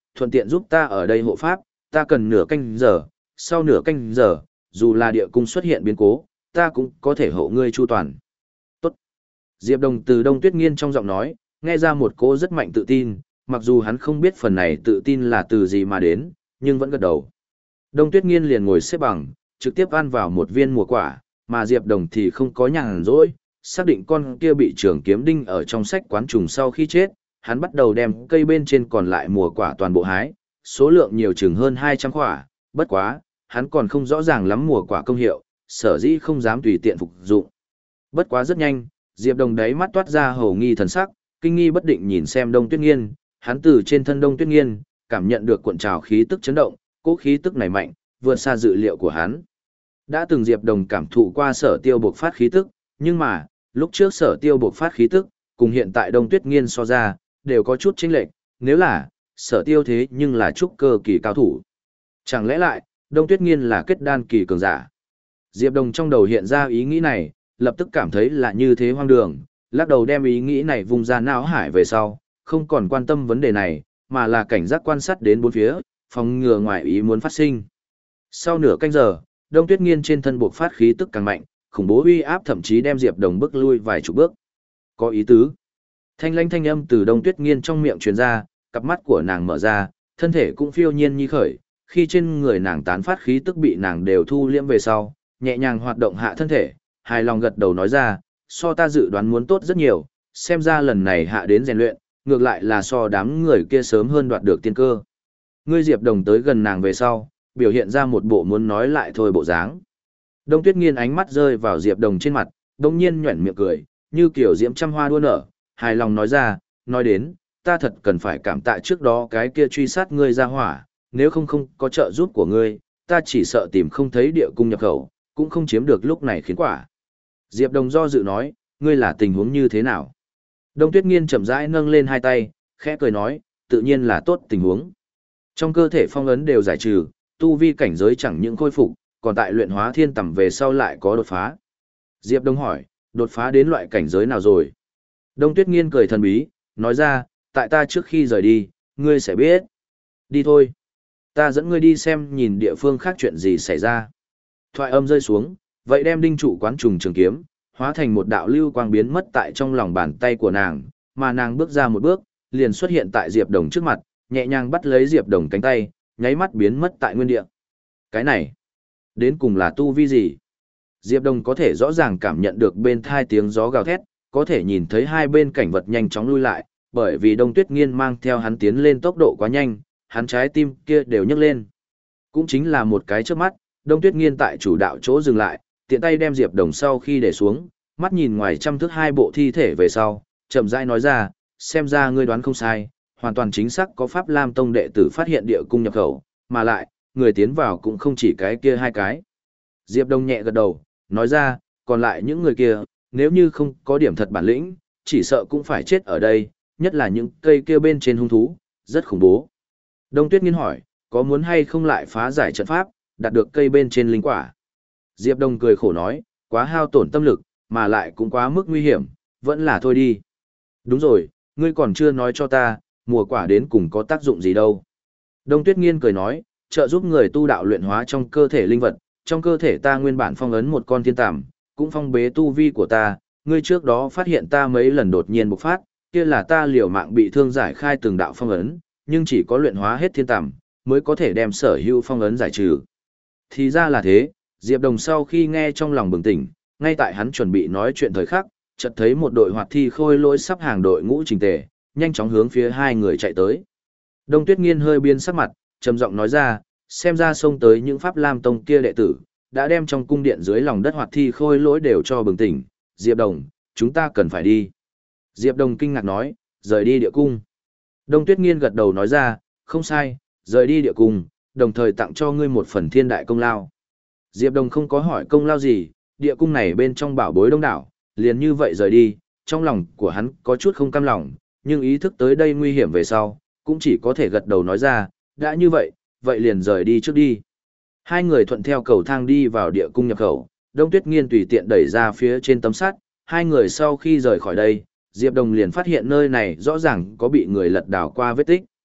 thuận tiện giúp ta ở đây hộ pháp, ta cần nửa canh giờ, sau nửa canh giờ, dù là địa cung xuất hiện biến cố, ta cũng có thể hộ ngươi chu toàn. Tốt. Diệp Đồng từ Đông Tuyết Nghiên trong giọng nói, nghe ra một cỗ rất mạnh tự tin, mặc dù hắn không biết phần này tự tin là từ gì mà đến, nhưng vẫn gật đầu. Đông Tuyết Nghiên liền ngồi xếp bằng, trực tiếp ăn vào một viên mùa quả, mà Diệp Đồng thì không có nhàn rỗi, xác định con kia bị trường kiếm đinh ở trong sách quán trùng sau khi chết, hắn bắt đầu đem cây bên trên còn lại mùa quả toàn bộ hái, số lượng nhiều chừng hơn hai trăm quả, bất quá, hắn còn không rõ ràng lắm mùa quả công hiệu, sở dĩ không dám tùy tiện phục dụng. Bất quá rất nhanh, Diệp Đồng đáy mắt toát ra hầu nghi thần sắc, kinh nghi bất định nhìn xem Đông Tuyết Nghiên, hắn từ trên thân Đông Tuyết Nghiên, cảm nhận được cuộn trào khí tức chấn động, cỗ khí tức này mạnh, vượt xa dự liệu của hắn. Đã từng Diệp Đồng cảm thụ qua Sở Tiêu bộc phát khí tức, nhưng mà, lúc trước Sở Tiêu bộc phát khí tức, cùng hiện tại Đông Tuyết Nghiên so ra, đều có chút chênh lệch, nếu là Sở Tiêu thế nhưng là trúc cơ kỳ cao thủ. Chẳng lẽ lại, Đông Tuyết Nghiên là kết đan kỳ cường giả? Diệp Đồng trong đầu hiện ra ý nghĩ này, lập tức cảm thấy là như thế hoang đường, lắc đầu đem ý nghĩ này vùng ra não hải về sau, không còn quan tâm vấn đề này, mà là cảnh giác quan sát đến bốn phía, phòng ngừa ngoài ý muốn phát sinh. Sau nửa canh giờ, Đông Tuyết Nghiên trên thân buộc phát khí tức càng mạnh, khủng bố uy áp thậm chí đem Diệp Đồng bước lui vài chục bước. Có ý tứ. Thanh lãnh thanh âm từ Đông Tuyết Nghiên trong miệng truyền ra, cặp mắt của nàng mở ra, thân thể cũng phiêu nhiên như khởi, khi trên người nàng tán phát khí tức bị nàng đều thu liễm về sau, nhẹ nhàng hoạt động hạ thân thể, hài lòng gật đầu nói ra, so ta dự đoán muốn tốt rất nhiều, xem ra lần này hạ đến rèn luyện, ngược lại là so đám người kia sớm hơn đoạt được tiên cơ. Ngươi Diệp Đồng tới gần nàng về sau, biểu hiện ra một bộ muốn nói lại thôi bộ dáng. Đông Tuyết Nghiên ánh mắt rơi vào Diệp Đồng trên mặt, đồng nhiên nhuẩn miệng cười, như kiểu diễm trăm hoa đua nở, hài lòng nói ra, nói đến, ta thật cần phải cảm tạ trước đó cái kia truy sát ngươi ra hỏa, nếu không không có trợ giúp của ngươi, ta chỉ sợ tìm không thấy địa cung nhập khẩu, cũng không chiếm được lúc này khiến quả. Diệp Đồng do dự nói, ngươi là tình huống như thế nào? Đông Tuyết Nghiên chậm rãi nâng lên hai tay, khẽ cười nói, tự nhiên là tốt tình huống. Trong cơ thể phong ấn đều giải trừ, tu vi cảnh giới chẳng những khôi phục, còn tại luyện hóa thiên tầm về sau lại có đột phá. Diệp Đông hỏi, đột phá đến loại cảnh giới nào rồi? Đông Tuyết Nghiên cười thần bí, nói ra, tại ta trước khi rời đi, ngươi sẽ biết. Đi thôi. Ta dẫn ngươi đi xem nhìn địa phương khác chuyện gì xảy ra. Thoại âm rơi xuống, vậy đem đinh trụ quán trùng trường kiếm, hóa thành một đạo lưu quang biến mất tại trong lòng bàn tay của nàng, mà nàng bước ra một bước, liền xuất hiện tại Diệp Đồng trước mặt, nhẹ nhàng bắt lấy Diệp Đồng cánh tay, nháy mắt biến mất tại nguyên địa. Cái này, đến cùng là tu vi gì? Diệp Đồng có thể rõ ràng cảm nhận được bên thai tiếng gió gào thét, có thể nhìn thấy hai bên cảnh vật nhanh chóng lui lại, bởi vì Đông Tuyết Nghiên mang theo hắn tiến lên tốc độ quá nhanh, hắn trái tim kia đều nhấc lên. Cũng chính là một cái chớp mắt, Đông Tuyết Nghiên tại chủ đạo chỗ dừng lại, tiện tay đem Diệp Đồng sau khi để xuống, mắt nhìn ngoài trăm thước hai bộ thi thể về sau, chậm rãi nói ra, xem ra ngươi đoán không sai, hoàn toàn chính xác có Pháp Lam Tông đệ tử phát hiện địa cung nhập khẩu, mà lại, người tiến vào cũng không chỉ cái kia hai cái. Diệp Đồng nhẹ gật đầu, nói ra, còn lại những người kia, nếu như không có điểm thật bản lĩnh, chỉ sợ cũng phải chết ở đây, nhất là những cây kia bên trên hung thú, rất khủng bố. Đông Tuyết Nghiên hỏi, có muốn hay không lại phá giải trận pháp, đạt được cây bên trên linh quả? Diệp Đông cười khổ nói, quá hao tổn tâm lực, mà lại cũng quá mức nguy hiểm, vẫn là thôi đi. Đúng rồi, ngươi còn chưa nói cho ta, mùa quả đến cùng có tác dụng gì đâu. Đông Tuyết Nghiên cười nói, trợ giúp người tu đạo luyện hóa trong cơ thể linh vật, trong cơ thể ta nguyên bản phong ấn một con thiên tàm, cũng phong bế tu vi của ta, ngươi trước đó phát hiện ta mấy lần đột nhiên bộc phát, kia là ta liều mạng bị thương giải khai từng đạo phong ấn, nhưng chỉ có luyện hóa hết thiên tàm, mới có thể đem sở hữu phong ấn giải trừ. Thì ra là thế, Diệp Đồng sau khi nghe trong lòng bừng tỉnh, ngay tại hắn chuẩn bị nói chuyện thời khắc, chợt thấy một đội hoạt thi khôi lỗi sắp hàng đội ngũ trình tề, nhanh chóng hướng phía hai người chạy tới. Đông Tuyết Nghiên hơi biến sắc mặt, trầm giọng nói ra, xem ra xông tới những Pháp Lam Tông kia đệ tử, đã đem trong cung điện dưới lòng đất hoạt thi khôi lỗi đều cho bừng tỉnh, Diệp Đồng, chúng ta cần phải đi. Diệp Đồng kinh ngạc nói, rời đi địa cung. Đông Tuyết Nghiên gật đầu nói ra, không sai, rời đi địa cung, đồng thời tặng cho ngươi một phần thiên đại công lao. Diệp Đồng không có hỏi công lao gì, địa cung này bên trong bảo bối đông đảo, liền như vậy rời đi, trong lòng của hắn có chút không cam lòng, nhưng ý thức tới đây nguy hiểm về sau, cũng chỉ có thể gật đầu nói ra, đã như vậy, vậy liền rời đi trước đi. Hai người thuận theo cầu thang đi vào địa cung nhập khẩu, Đông Tuyết Nghiên tùy tiện đẩy ra phía trên tấm sắt, hai người sau khi rời khỏi đây, Diệp Đồng liền phát hiện nơi này rõ ràng có bị người lật đảo qua vết tích.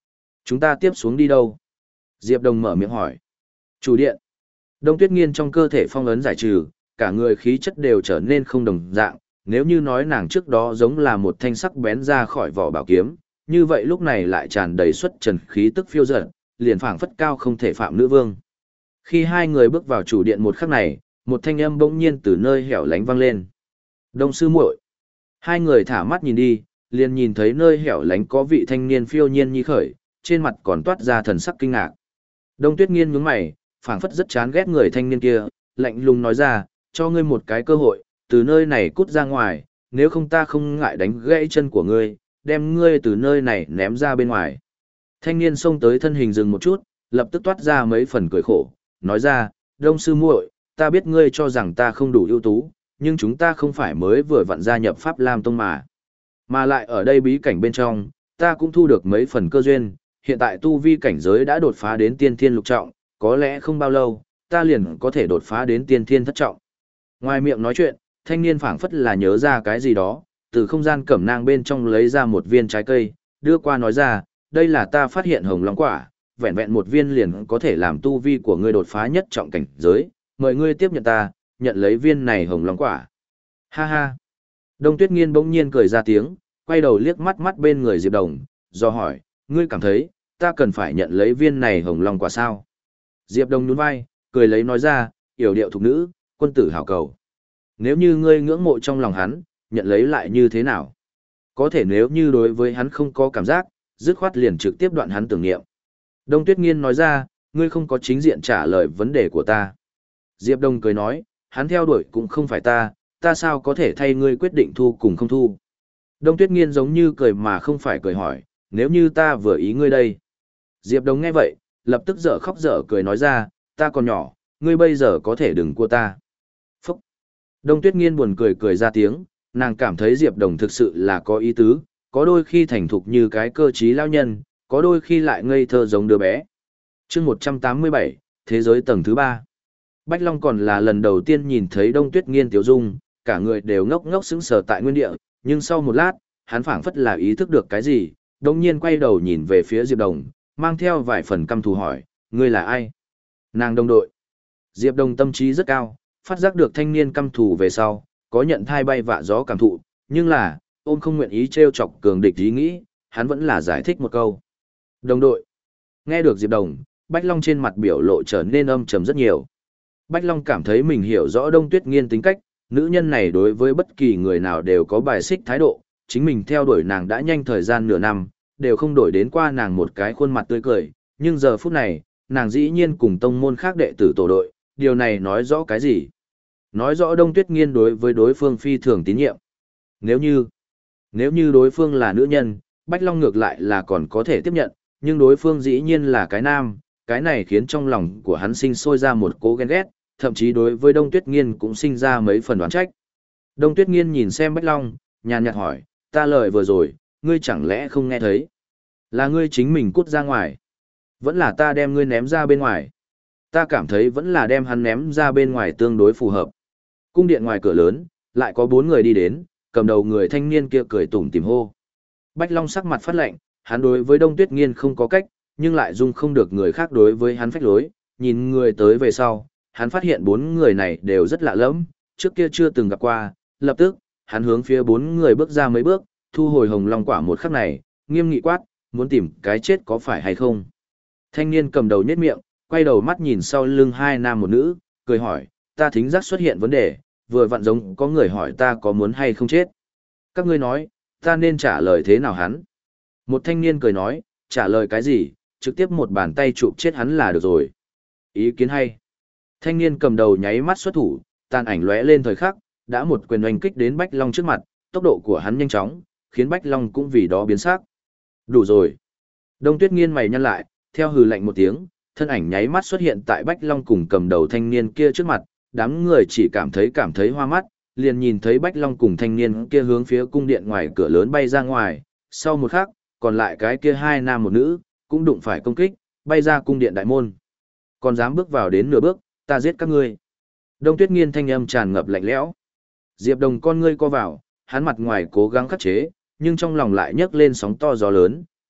Chúng ta tiếp xuống đi đâu? Diệp Đồng mở miệng hỏi. Chủ điện. Đông Tuyết Nghiên trong cơ thể phong ấn giải trừ, cả người khí chất đều trở nên không đồng dạng, nếu như nói nàng trước đó giống là một thanh sắc bén ra khỏi vỏ bảo kiếm, như vậy lúc này lại tràn đầy xuất trần khí tức phiêu dật, liền phảng phất cao không thể phạm nữ vương. Khi hai người bước vào chủ điện một khắc này, một thanh âm bỗng nhiên từ nơi hẻo lánh vang lên. Đông sư muội. Hai người thả mắt nhìn đi, liền nhìn thấy nơi hẻo lánh có vị thanh niên phiêu nhiên nhi khởi, trên mặt còn toát ra thần sắc kinh ngạc. Đông Tuyết Nghiên nhướng mày, phảng phất rất chán ghét người thanh niên kia, lạnh lùng nói ra, cho ngươi một cái cơ hội, từ nơi này cút ra ngoài, nếu không ta không ngại đánh gãy chân của ngươi, đem ngươi từ nơi này ném ra bên ngoài. Thanh niên xông tới thân hình dừng một chút, lập tức toát ra mấy phần cười khổ, nói ra, Đông sư muội, ta biết ngươi cho rằng ta không đủ ưu tú, nhưng chúng ta không phải mới vừa vặn gia nhập Pháp Lam Tông mà. Mà lại ở đây bí cảnh bên trong, ta cũng thu được mấy phần cơ duyên, hiện tại tu vi cảnh giới đã đột phá đến tiên thiên lục trọng, có lẽ không bao lâu, ta liền có thể đột phá đến tiên thiên thất trọng. Ngoài miệng nói chuyện, thanh niên phảng phất là nhớ ra cái gì đó, từ không gian cẩm nang bên trong lấy ra một viên trái cây, đưa qua nói ra, đây là ta phát hiện hồng long quả, vẹn vẹn một viên liền có thể làm tu vi của ngươi đột phá nhất trọng cảnh giới, mời ngươi tiếp nhận ta, nhận lấy viên này hồng long quả. Ha ha. Đông Tuyết Nghiên bỗng nhiên cười ra tiếng, quay đầu liếc mắt mắt bên người Diệp Đồng, do hỏi, ngươi cảm thấy, ta cần phải nhận lấy viên này hồng long quả sao? Diệp Đồng nhún vai, cười lấy nói ra, yểu điệu thục nữ, quân tử hảo cầu. Nếu như ngươi ngưỡng mộ trong lòng hắn, nhận lấy lại như thế nào? Có thể nếu như đối với hắn không có cảm giác, dứt khoát liền trực tiếp đoạn hắn tưởng niệm. Đông Tuyết Nghiên nói ra, ngươi không có chính diện trả lời vấn đề của ta. Diệp Đồng cười nói, hắn theo đuổi cũng không phải ta, ta sao có thể thay ngươi quyết định thu cùng không thu. Đông Tuyết Nghiên giống như cười mà không phải cười hỏi, nếu như ta vừa ý ngươi đây. Diệp Đồng nghe vậy, lập tức dở khóc dở cười nói ra, ta còn nhỏ, ngươi bây giờ có thể đừng cua ta. Phúc! Đông Tuyết Nghiên buồn cười cười ra tiếng, nàng cảm thấy Diệp Đồng thực sự là có ý tứ, có đôi khi thành thục như cái cơ trí lao nhân, có đôi khi lại ngây thơ giống đứa bé. Chương một trăm tám mươi bảy, Thế giới tầng thứ ba. Bách Long còn là lần đầu tiên nhìn thấy Đông Tuyết Nghiên tiểu dung, cả người đều ngốc ngốc sững sờ tại nguyên địa, nhưng sau một lát, hắn phảng phất là ý thức được cái gì, đồng nhiên quay đầu nhìn về phía Diệp Đồng, mang theo vài phần căm thù hỏi, ngươi là ai? Nàng đồng đội. Diệp Đồng tâm trí rất cao, phát giác được thanh niên căm thù về sau, có nhận thai bay vạ gió cảm thụ, nhưng là, ôm không nguyện ý trêu chọc cường địch ý nghĩ, hắn vẫn là giải thích một câu. Đồng đội. Nghe được Diệp Đồng, Bách Long trên mặt biểu lộ trở nên âm trầm rất nhiều. Bách Long cảm thấy mình hiểu rõ Đông Tuyết Nghiên tính cách, nữ nhân này đối với bất kỳ người nào đều có bài xích thái độ, chính mình theo đuổi nàng đã nhanh thời gian nửa năm, đều không đổi đến qua nàng một cái khuôn mặt tươi cười, nhưng giờ phút này, nàng dĩ nhiên cùng tông môn khác đệ tử tổ đội, điều này nói rõ cái gì? Nói rõ Đông Tuyết Nghiên đối với đối phương phi thường tín nhiệm. Nếu như, nếu như đối phương là nữ nhân, Bách Long ngược lại là còn có thể tiếp nhận, nhưng đối phương dĩ nhiên là cái nam, cái này khiến trong lòng của hắn sinh sôi ra một cố ghen ghét, thậm chí đối với Đông Tuyết Nghiên cũng sinh ra mấy phần đoán trách. Đông Tuyết Nghiên nhìn xem Bách Long, nhàn nhạt hỏi, ta lời vừa rồi, ngươi chẳng lẽ không nghe thấy? Là ngươi chính mình cút ra ngoài? Vẫn là ta đem ngươi ném ra bên ngoài? Ta cảm thấy vẫn là đem hắn ném ra bên ngoài tương đối phù hợp. Cung điện ngoài cửa lớn, lại có bốn người đi đến, cầm đầu người thanh niên kia cười tủm tỉm hô. Bách Long sắc mặt phát lạnh, hắn đối với Đông Tuyết Nghiên không có cách, nhưng lại dung không được người khác đối với hắn phách lối, nhìn người tới về sau, hắn phát hiện bốn người này đều rất lạ lẫm, trước kia chưa từng gặp qua, lập tức, hắn hướng phía bốn người bước ra mấy bước, thu hồi hồng long quả một khắc này, nghiêm nghị quát, muốn tìm cái chết có phải hay không. Thanh niên cầm đầu nhếch miệng, quay đầu mắt nhìn sau lưng hai nam một nữ, cười hỏi, ta thính giác xuất hiện vấn đề, vừa vặn giống có người hỏi ta có muốn hay không chết. Các ngươi nói, ta nên trả lời thế nào hắn? Một thanh niên cười nói, trả lời cái gì, trực tiếp một bàn tay chụp chết hắn là được rồi. Ý kiến hay. Thanh niên cầm đầu nháy mắt xuất thủ, tàn ảnh lóe lên thời khắc, đã một quyền oanh kích đến Bách Long trước mặt, tốc độ của hắn nhanh chóng, khiến Bách Long cũng vì đó biến sắc. Đủ rồi. Đông Tuyết Nghiên mày nhăn lại, theo hừ lạnh một tiếng, thân ảnh nháy mắt xuất hiện tại Bách Long cùng cầm đầu thanh niên kia trước mặt, đám người chỉ cảm thấy cảm thấy hoa mắt, liền nhìn thấy Bách Long cùng thanh niên kia hướng phía cung điện ngoài cửa lớn bay ra ngoài, sau một khắc, còn lại cái kia hai nam một nữ, cũng đụng phải công kích, bay ra cung điện đại môn. Còn dám bước vào đến nửa bước, ta giết các ngươi. Đông Tuyết Nghiên thanh âm tràn ngập lạnh lẽo. Diệp Đồng con ngươi co vào, hắn mặt ngoài cố gắng khắc chế, nhưng trong lòng lại nhấc lên sóng to gió lớn,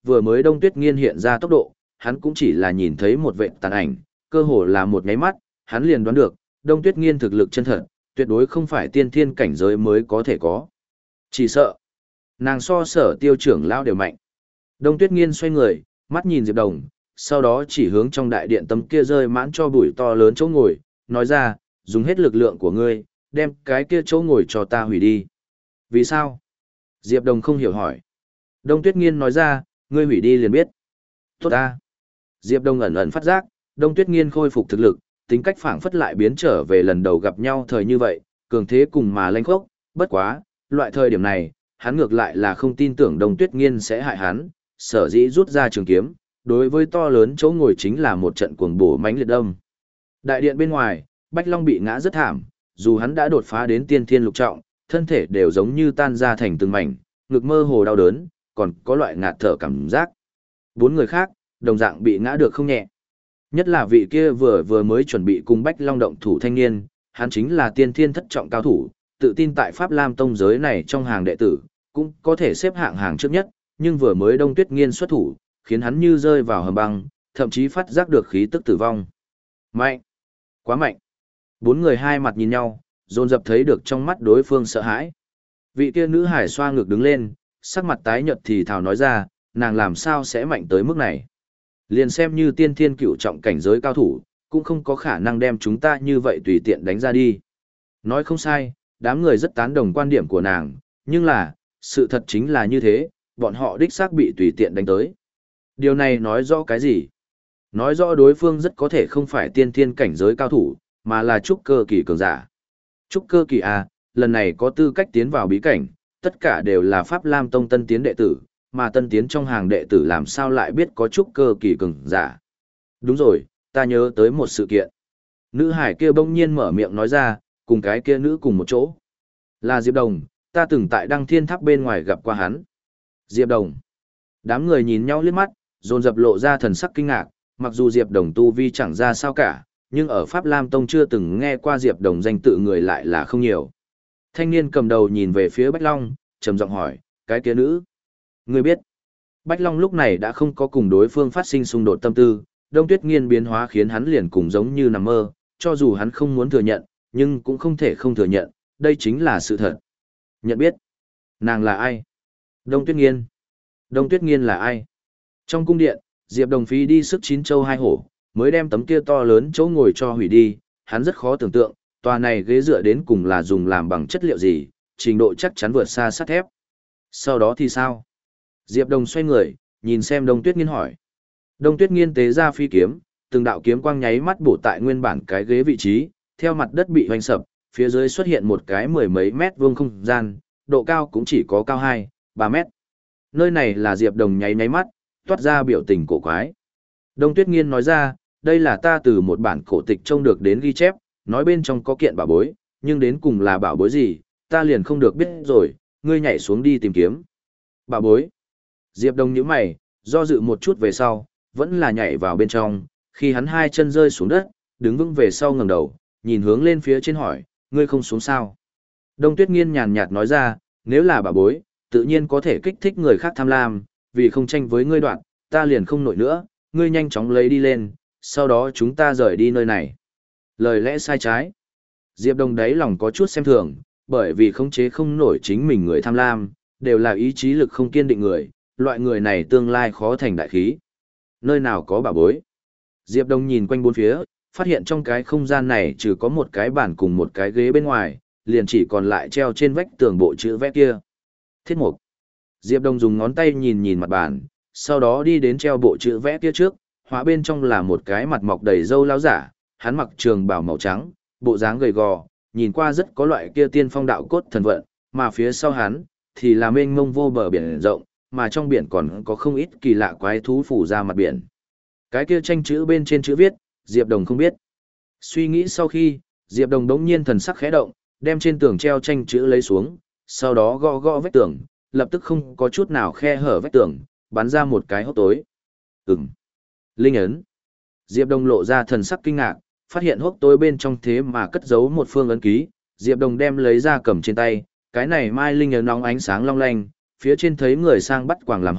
vừa mới Đông Tuyết Nghiên hiện ra tốc độ, hắn cũng chỉ là nhìn thấy một vệt tàn ảnh, cơ hồ là một nháy mắt, hắn liền đoán được, Đông Tuyết Nghiên thực lực chân thật, tuyệt đối không phải tiên thiên cảnh giới mới có thể có. Chỉ sợ, nàng so Sở Tiêu trưởng lão đều mạnh. Đông Tuyết Nghiên xoay người, mắt nhìn Diệp Đồng, sau đó chỉ hướng trong đại điện tấm kia rơi mãn cho bụi to lớn chỗ ngồi, nói ra, dùng hết lực lượng của ngươi, đem cái kia chỗ ngồi cho ta hủy đi. Vì sao? Diệp Đồng không hiểu hỏi. Đông Tuyết Nghiên nói ra, ngươi hủy đi liền biết. Tốt ta. Diệp Đồng ẩn ẩn phát giác, Đông Tuyết Nghiên khôi phục thực lực, tính cách phảng phất lại biến trở về lần đầu gặp nhau thời như vậy, cường thế cùng mà lanh khốc, bất quá, loại thời điểm này, hắn ngược lại là không tin tưởng Đông Tuyết Nghiên sẽ hại hắn, sở dĩ rút ra trường kiếm, đối với to lớn chỗ ngồi chính là một trận cuồng bổ mãnh liệt đâm. Đại điện bên ngoài, Bách Long bị ngã rất thảm, dù hắn đã đột phá đến tiên thiên lục trọng, thân thể đều giống như tan ra thành từng mảnh, ngực mơ hồ đau đớn, còn có loại ngạt thở cảm giác. Bốn người khác, đồng dạng bị ngã được không nhẹ. Nhất là vị kia vừa vừa mới chuẩn bị cùng Bách Long động thủ thanh niên, hắn chính là tiên thiên thất trọng cao thủ, tự tin tại Pháp Lam tông giới này trong hàng đệ tử, cũng có thể xếp hạng hàng trước nhất, nhưng vừa mới Đông Tuyết Nghiên xuất thủ, khiến hắn như rơi vào hầm băng, thậm chí phát giác được khí tức tử vong. Mạnh! Quá mạnh! Bốn người hai mặt nhìn nhau, dồn dập thấy được trong mắt đối phương sợ hãi. Vị kia nữ hải xoa ngực đứng lên, sắc mặt tái nhợt thì thào nói ra, nàng làm sao sẽ mạnh tới mức này. Liền xem như tiên thiên cửu trọng cảnh giới cao thủ, cũng không có khả năng đem chúng ta như vậy tùy tiện đánh ra đi. Nói không sai, đám người rất tán đồng quan điểm của nàng, nhưng là, sự thật chính là như thế, bọn họ đích xác bị tùy tiện đánh tới. Điều này nói rõ cái gì? Nói rõ đối phương rất có thể không phải tiên thiên cảnh giới cao thủ, mà là trúc cơ kỳ cường giả. Trúc cơ kỳ A, lần này có tư cách tiến vào bí cảnh, tất cả đều là Pháp Lam Tông tân tiến đệ tử, mà tân tiến trong hàng đệ tử làm sao lại biết có trúc cơ kỳ cường giả. Đúng rồi, ta nhớ tới một sự kiện. Nữ hải kia bỗng nhiên mở miệng nói ra, cùng cái kia nữ cùng một chỗ. Là Diệp Đồng, ta từng tại Đăng Thiên Tháp bên ngoài gặp qua hắn. Diệp Đồng. Đám người nhìn nhau liếc mắt, dồn dập lộ ra thần sắc kinh ngạc, mặc dù Diệp Đồng tu vi chẳng ra sao cả, nhưng ở Pháp Lam Tông chưa từng nghe qua Diệp Đồng danh tự người lại là không nhiều. Thanh niên cầm đầu nhìn về phía Bách Long, trầm giọng hỏi, cái kia nữ. Ngươi biết. Bách Long lúc này đã không có cùng đối phương phát sinh xung đột tâm tư, Đông Tuyết Nghiên biến hóa khiến hắn liền cùng giống như nằm mơ, cho dù hắn không muốn thừa nhận, nhưng cũng không thể không thừa nhận, đây chính là sự thật. Nhận biết. Nàng là ai? Đông Tuyết Nghiên. Đông Tuyết Nghiên là ai? Trong cung điện, Diệp Đồng phí đi sức chín châu hai hổ, mới đem tấm kia to lớn chỗ ngồi cho hủy đi, hắn rất khó tưởng tượng, tòa này ghế dựa đến cùng là dùng làm bằng chất liệu gì, trình độ chắc chắn vượt xa sắt thép. Sau đó thì sao? Diệp Đồng xoay người, nhìn xem Đông Tuyết Nghiên hỏi. Đông Tuyết Nghiên tế ra phi kiếm, từng đạo kiếm quang nháy mắt bổ tại nguyên bản cái ghế vị trí, theo mặt đất bị hoành sập, phía dưới xuất hiện một cái mười mấy mét vuông không gian, độ cao cũng chỉ có cao hai, ba mét. Nơi này là Diệp Đồng nháy nháy mắt, toát ra biểu tình cổ quái. Đông Tuyết Nghiên nói ra, đây là ta từ một bản cổ tịch trông được đến ghi chép, nói bên trong có kiện bảo bối, nhưng đến cùng là bảo bối gì, ta liền không được biết rồi, ngươi nhảy xuống đi tìm kiếm. Bảo bối. Diệp Đồng nhíu mày, do dự một chút về sau, vẫn là nhảy vào bên trong, khi hắn hai chân rơi xuống đất, đứng vững về sau ngẩng đầu, nhìn hướng lên phía trên hỏi, ngươi không xuống sao? Đông Tuyết Nghiên nhàn nhạt nói ra, nếu là bảo bối, tự nhiên có thể kích thích người khác tham lam, vì không tranh với ngươi đoạn, ta liền không nổi nữa, ngươi nhanh chóng lấy đi lên, sau đó chúng ta rời đi nơi này. Lời lẽ sai trái. Diệp Đồng đáy lòng có chút xem thường, bởi vì khống chế không nổi chính mình người tham lam, đều là ý chí lực không kiên định người, loại người này tương lai khó thành đại khí. Nơi nào có bảo bối? Diệp Đồng nhìn quanh bốn phía, phát hiện trong cái không gian này trừ có một cái bàn cùng một cái ghế bên ngoài, liền chỉ còn lại treo trên vách tường bộ chữ vẽ kia. Thiết mục. Diệp Đồng dùng ngón tay nhìn nhìn mặt bàn, sau đó đi đến treo bộ chữ vẽ kia trước, hóa bên trong là một cái mặt mọc đầy râu lão giả, hắn mặc trường bào màu trắng, bộ dáng gầy gò, nhìn qua rất có loại kia tiên phong đạo cốt thần vận, mà phía sau hắn thì là mênh mông vô bờ biển rộng, mà trong biển còn có không ít kỳ lạ quái thú phủ ra mặt biển. Cái kia tranh chữ bên trên chữ viết, Diệp Đồng không biết. Suy nghĩ sau khi, Diệp Đồng đống nhiên thần sắc khẽ động, đem trên tường treo tranh chữ lấy xuống, sau đó gõ gõ vách tường, lập tức không có chút nào khe hở vách tường, bắn ra một cái hốc tối. Ừm. Linh ấn. Diệp Đồng lộ ra thần sắc kinh ngạc, phát hiện hốc tối bên trong thế mà cất giấu một phương ấn ký, Diệp Đồng đem lấy ra cầm trên tay, cái này mai linh ấn nóng ánh sáng long lanh, phía trên thấy người sang bắt quàng làm họ,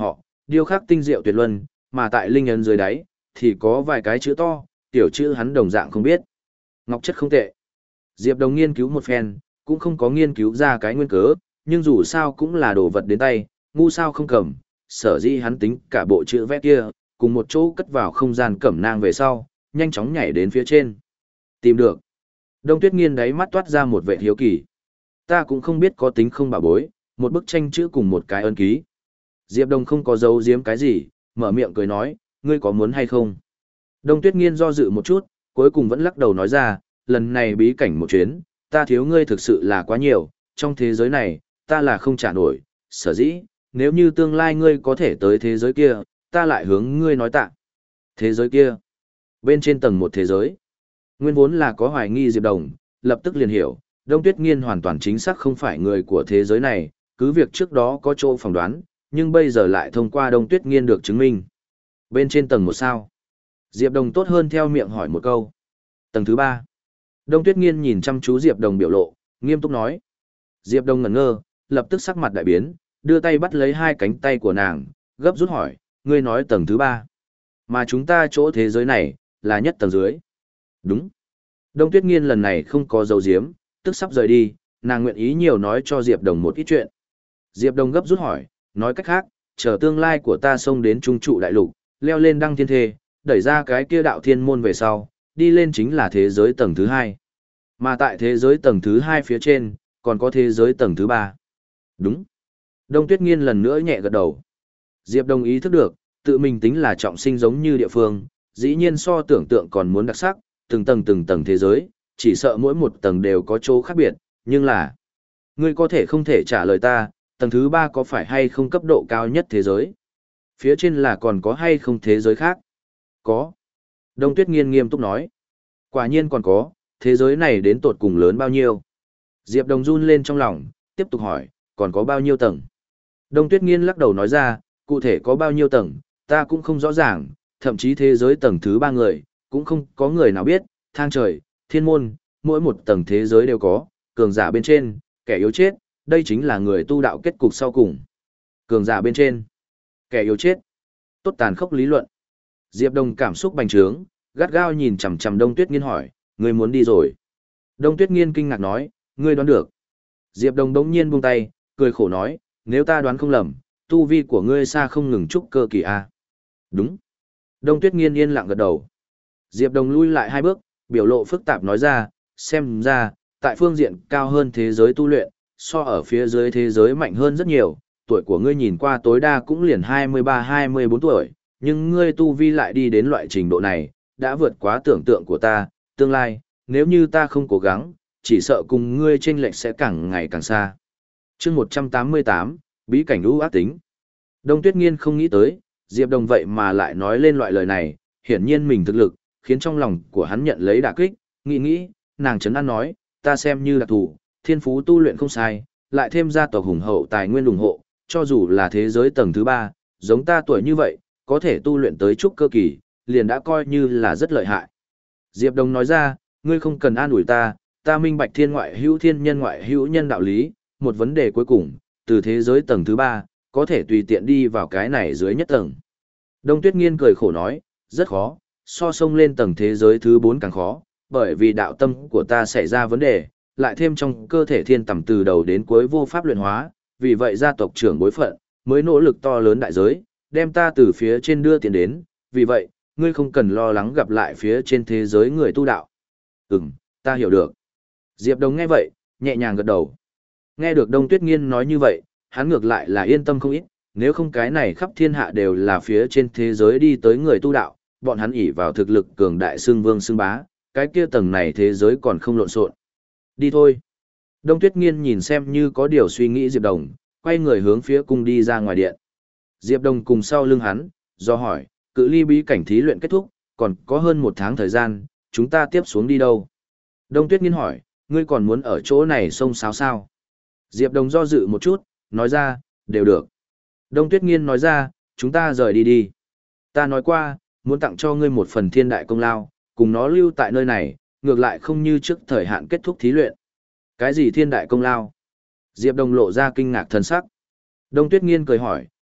điêu khắc tinh diệu tuyệt luân, mà tại linh ấn dưới đáy, thì có vài cái chữ to, tiểu chữ hắn đồng dạng không biết. Ngọc chất không tệ. Diệp Đồng nghiên cứu một phen, cũng không có nghiên cứu ra cái nguyên cớ, nhưng dù sao cũng là đồ vật đến tay, ngu sao không cầm, sở dĩ hắn tính cả bộ chữ vẽ kia, cùng một chỗ cất vào không gian cẩm nang về sau, nhanh chóng nhảy đến phía trên. Tìm được. Đông Tuyết Nghiên đáy mắt toát ra một vẻ hiếu kỳ. Ta cũng không biết có tính không bảo bối, một bức tranh chữ cùng một cái ấn ký. Diệp Đồng không có giấu giếm cái gì, mở miệng cười nói, ngươi có muốn hay không? Đông Tuyết Nghiên do dự một chút, cuối cùng vẫn lắc đầu nói ra, lần này bí cảnh một chuyến, ta thiếu ngươi thực sự là quá nhiều, trong thế giới này, ta là không trả nổi, sở dĩ, nếu như tương lai ngươi có thể tới thế giới kia, ta lại hướng ngươi nói tạ. Thế giới kia, bên trên tầng một thế giới, nguyên vốn là có hoài nghi Diệp Đồng, lập tức liền hiểu, Đông Tuyết Nghiên hoàn toàn chính xác không phải người của thế giới này, cứ việc trước đó có chỗ phỏng đoán, nhưng bây giờ lại thông qua Đông Tuyết Nghiên được chứng minh. Bên trên tầng một sao? Diệp Đồng tốt hơn theo miệng hỏi một câu. Tầng thứ ba. Đông Tuyết Nghiên nhìn chăm chú Diệp Đồng biểu lộ, nghiêm túc nói. Diệp Đồng ngẩn ngơ, lập tức sắc mặt đại biến, đưa tay bắt lấy hai cánh tay của nàng, gấp rút hỏi, ngươi nói tầng thứ ba. Mà chúng ta chỗ thế giới này, là nhất tầng dưới. Đúng. Đông Tuyết Nghiên lần này không có dấu diếm, tức sắp rời đi, nàng nguyện ý nhiều nói cho Diệp Đồng một ít chuyện. Diệp Đồng gấp rút hỏi, nói cách khác, chờ tương lai của ta xông đến trung trụ đại lục, leo lên đăng thiên thê, đẩy ra cái kia đạo thiên môn về sau, đi lên chính là thế giới tầng thứ hai. Mà tại thế giới tầng thứ hai phía trên, còn có thế giới tầng thứ ba. Đúng. Đông Tuyết Nghiên lần nữa nhẹ gật đầu. Diệp Đồng ý thức được, tự mình tính là trọng sinh giống như địa phương, dĩ nhiên so tưởng tượng còn muốn đặc sắc, từng tầng từng tầng thế giới, chỉ sợ mỗi một tầng đều có chỗ khác biệt, nhưng là, ngươi có thể không thể trả lời ta, tầng thứ ba có phải hay không cấp độ cao nhất thế giới? Phía trên là còn có hay không thế giới khác? Có. Đông Tuyết Nghiên nghiêm túc nói. Quả nhiên còn có, thế giới này đến tột cùng lớn bao nhiêu? Diệp Đồng run lên trong lòng, tiếp tục hỏi, còn có bao nhiêu tầng? Đông Tuyết Nghiên lắc đầu nói ra, cụ thể có bao nhiêu tầng, ta cũng không rõ ràng, thậm chí thế giới tầng thứ ba người, cũng không có người nào biết, thang trời, thiên môn, mỗi một tầng thế giới đều có, cường giả bên trên, kẻ yếu chết, đây chính là người tu đạo kết cục sau cùng. Cường giả bên trên, kẻ yếu chết. Tốt tàn khốc lý luận. Diệp Đồng cảm xúc bành trướng, gắt gao nhìn chằm chằm Đông Tuyết Nghiên hỏi, ngươi muốn đi rồi? Đông Tuyết Nghiên kinh ngạc nói, ngươi đoán được. Diệp Đồng đống nhiên buông tay, cười khổ nói, nếu ta đoán không lầm, tu vi của ngươi xa không ngừng trúc cơ kỳ a. Đúng. Đông Tuyết Nghiên yên lặng gật đầu. Diệp Đồng lui lại hai bước, biểu lộ phức tạp nói ra, xem ra, tại phương diện cao hơn thế giới tu luyện, so ở phía dưới thế giới mạnh hơn rất nhiều, tuổi của ngươi nhìn qua tối đa cũng liền hai mươi ba hai mươi bốn tuổi, nhưng ngươi tu vi lại đi đến loại trình độ này, đã vượt quá tưởng tượng của ta, tương lai, nếu như ta không cố gắng, chỉ sợ cùng ngươi chênh lệch sẽ càng ngày càng xa. Chương một trăm tám mươi tám, bí cảnh u ác tính. Đông Tuyết Nghiên không nghĩ tới, Diệp Đồng vậy mà lại nói lên loại lời này, hiển nhiên mình thực lực, khiến trong lòng của hắn nhận lấy đả kích, nghĩ nghĩ, nàng trấn an nói, ta xem như đặc thủ, thiên phú tu luyện không sai, lại thêm gia tộc hùng hậu tài nguyên ủng hộ, cho dù là thế giới tầng thứ ba, giống ta tuổi như vậy, có thể tu luyện tới trúc cơ kỳ, liền đã coi như là rất lợi hại. Diệp Đồng nói ra, ngươi không cần an ủi ta, ta minh bạch thiên ngoại hữu thiên nhân ngoại hữu nhân đạo lý, một vấn đề cuối cùng, từ thế giới tầng thứ ba, có thể tùy tiện đi vào cái này dưới nhất tầng. Đông Tuyết Nghiên cười khổ nói, rất khó, so sông lên tầng thế giới thứ bốn càng khó, bởi vì đạo tâm của ta xảy ra vấn đề, lại thêm trong cơ thể thiên tầm từ đầu đến cuối vô pháp luyện hóa, vì vậy gia tộc trưởng bối phận, mới nỗ lực to lớn đại giới, đem ta từ phía trên đưa tiền đến, vì vậy, ngươi không cần lo lắng gặp lại phía trên thế giới người tu đạo. Ừm, ta hiểu được. Diệp Đồng nghe vậy, nhẹ nhàng gật đầu. Nghe được Đông Tuyết Nghiên nói như vậy, hắn ngược lại là yên tâm không ít, nếu không cái này khắp thiên hạ đều là phía trên thế giới đi tới người tu đạo, bọn hắn ỷ vào thực lực cường đại xương vương xương bá, cái kia tầng này thế giới còn không lộn xộn. Đi thôi. Đông Tuyết Nghiên nhìn xem như có điều suy nghĩ Diệp Đồng, quay người hướng phía cung đi ra ngoài điện. Diệp Đồng cùng sau lưng hắn, do hỏi, cự ly bí cảnh thí luyện kết thúc, còn có hơn một tháng thời gian, chúng ta tiếp xuống đi đâu? Đông Tuyết Nghiên hỏi, ngươi còn muốn ở chỗ này xông xáo sao? Diệp Đồng do dự một chút, nói ra, đều được. Đông Tuyết Nghiên nói ra, chúng ta rời đi đi. Ta nói qua, muốn tặng cho ngươi một phần thiên đại công lao, cùng nó lưu tại nơi này, ngược lại không như trước thời hạn kết thúc thí luyện. Cái gì thiên đại công lao? Diệp Đồng lộ ra kinh ngạc thần sắc. Đông Tuyết Nghiên cười hỏi,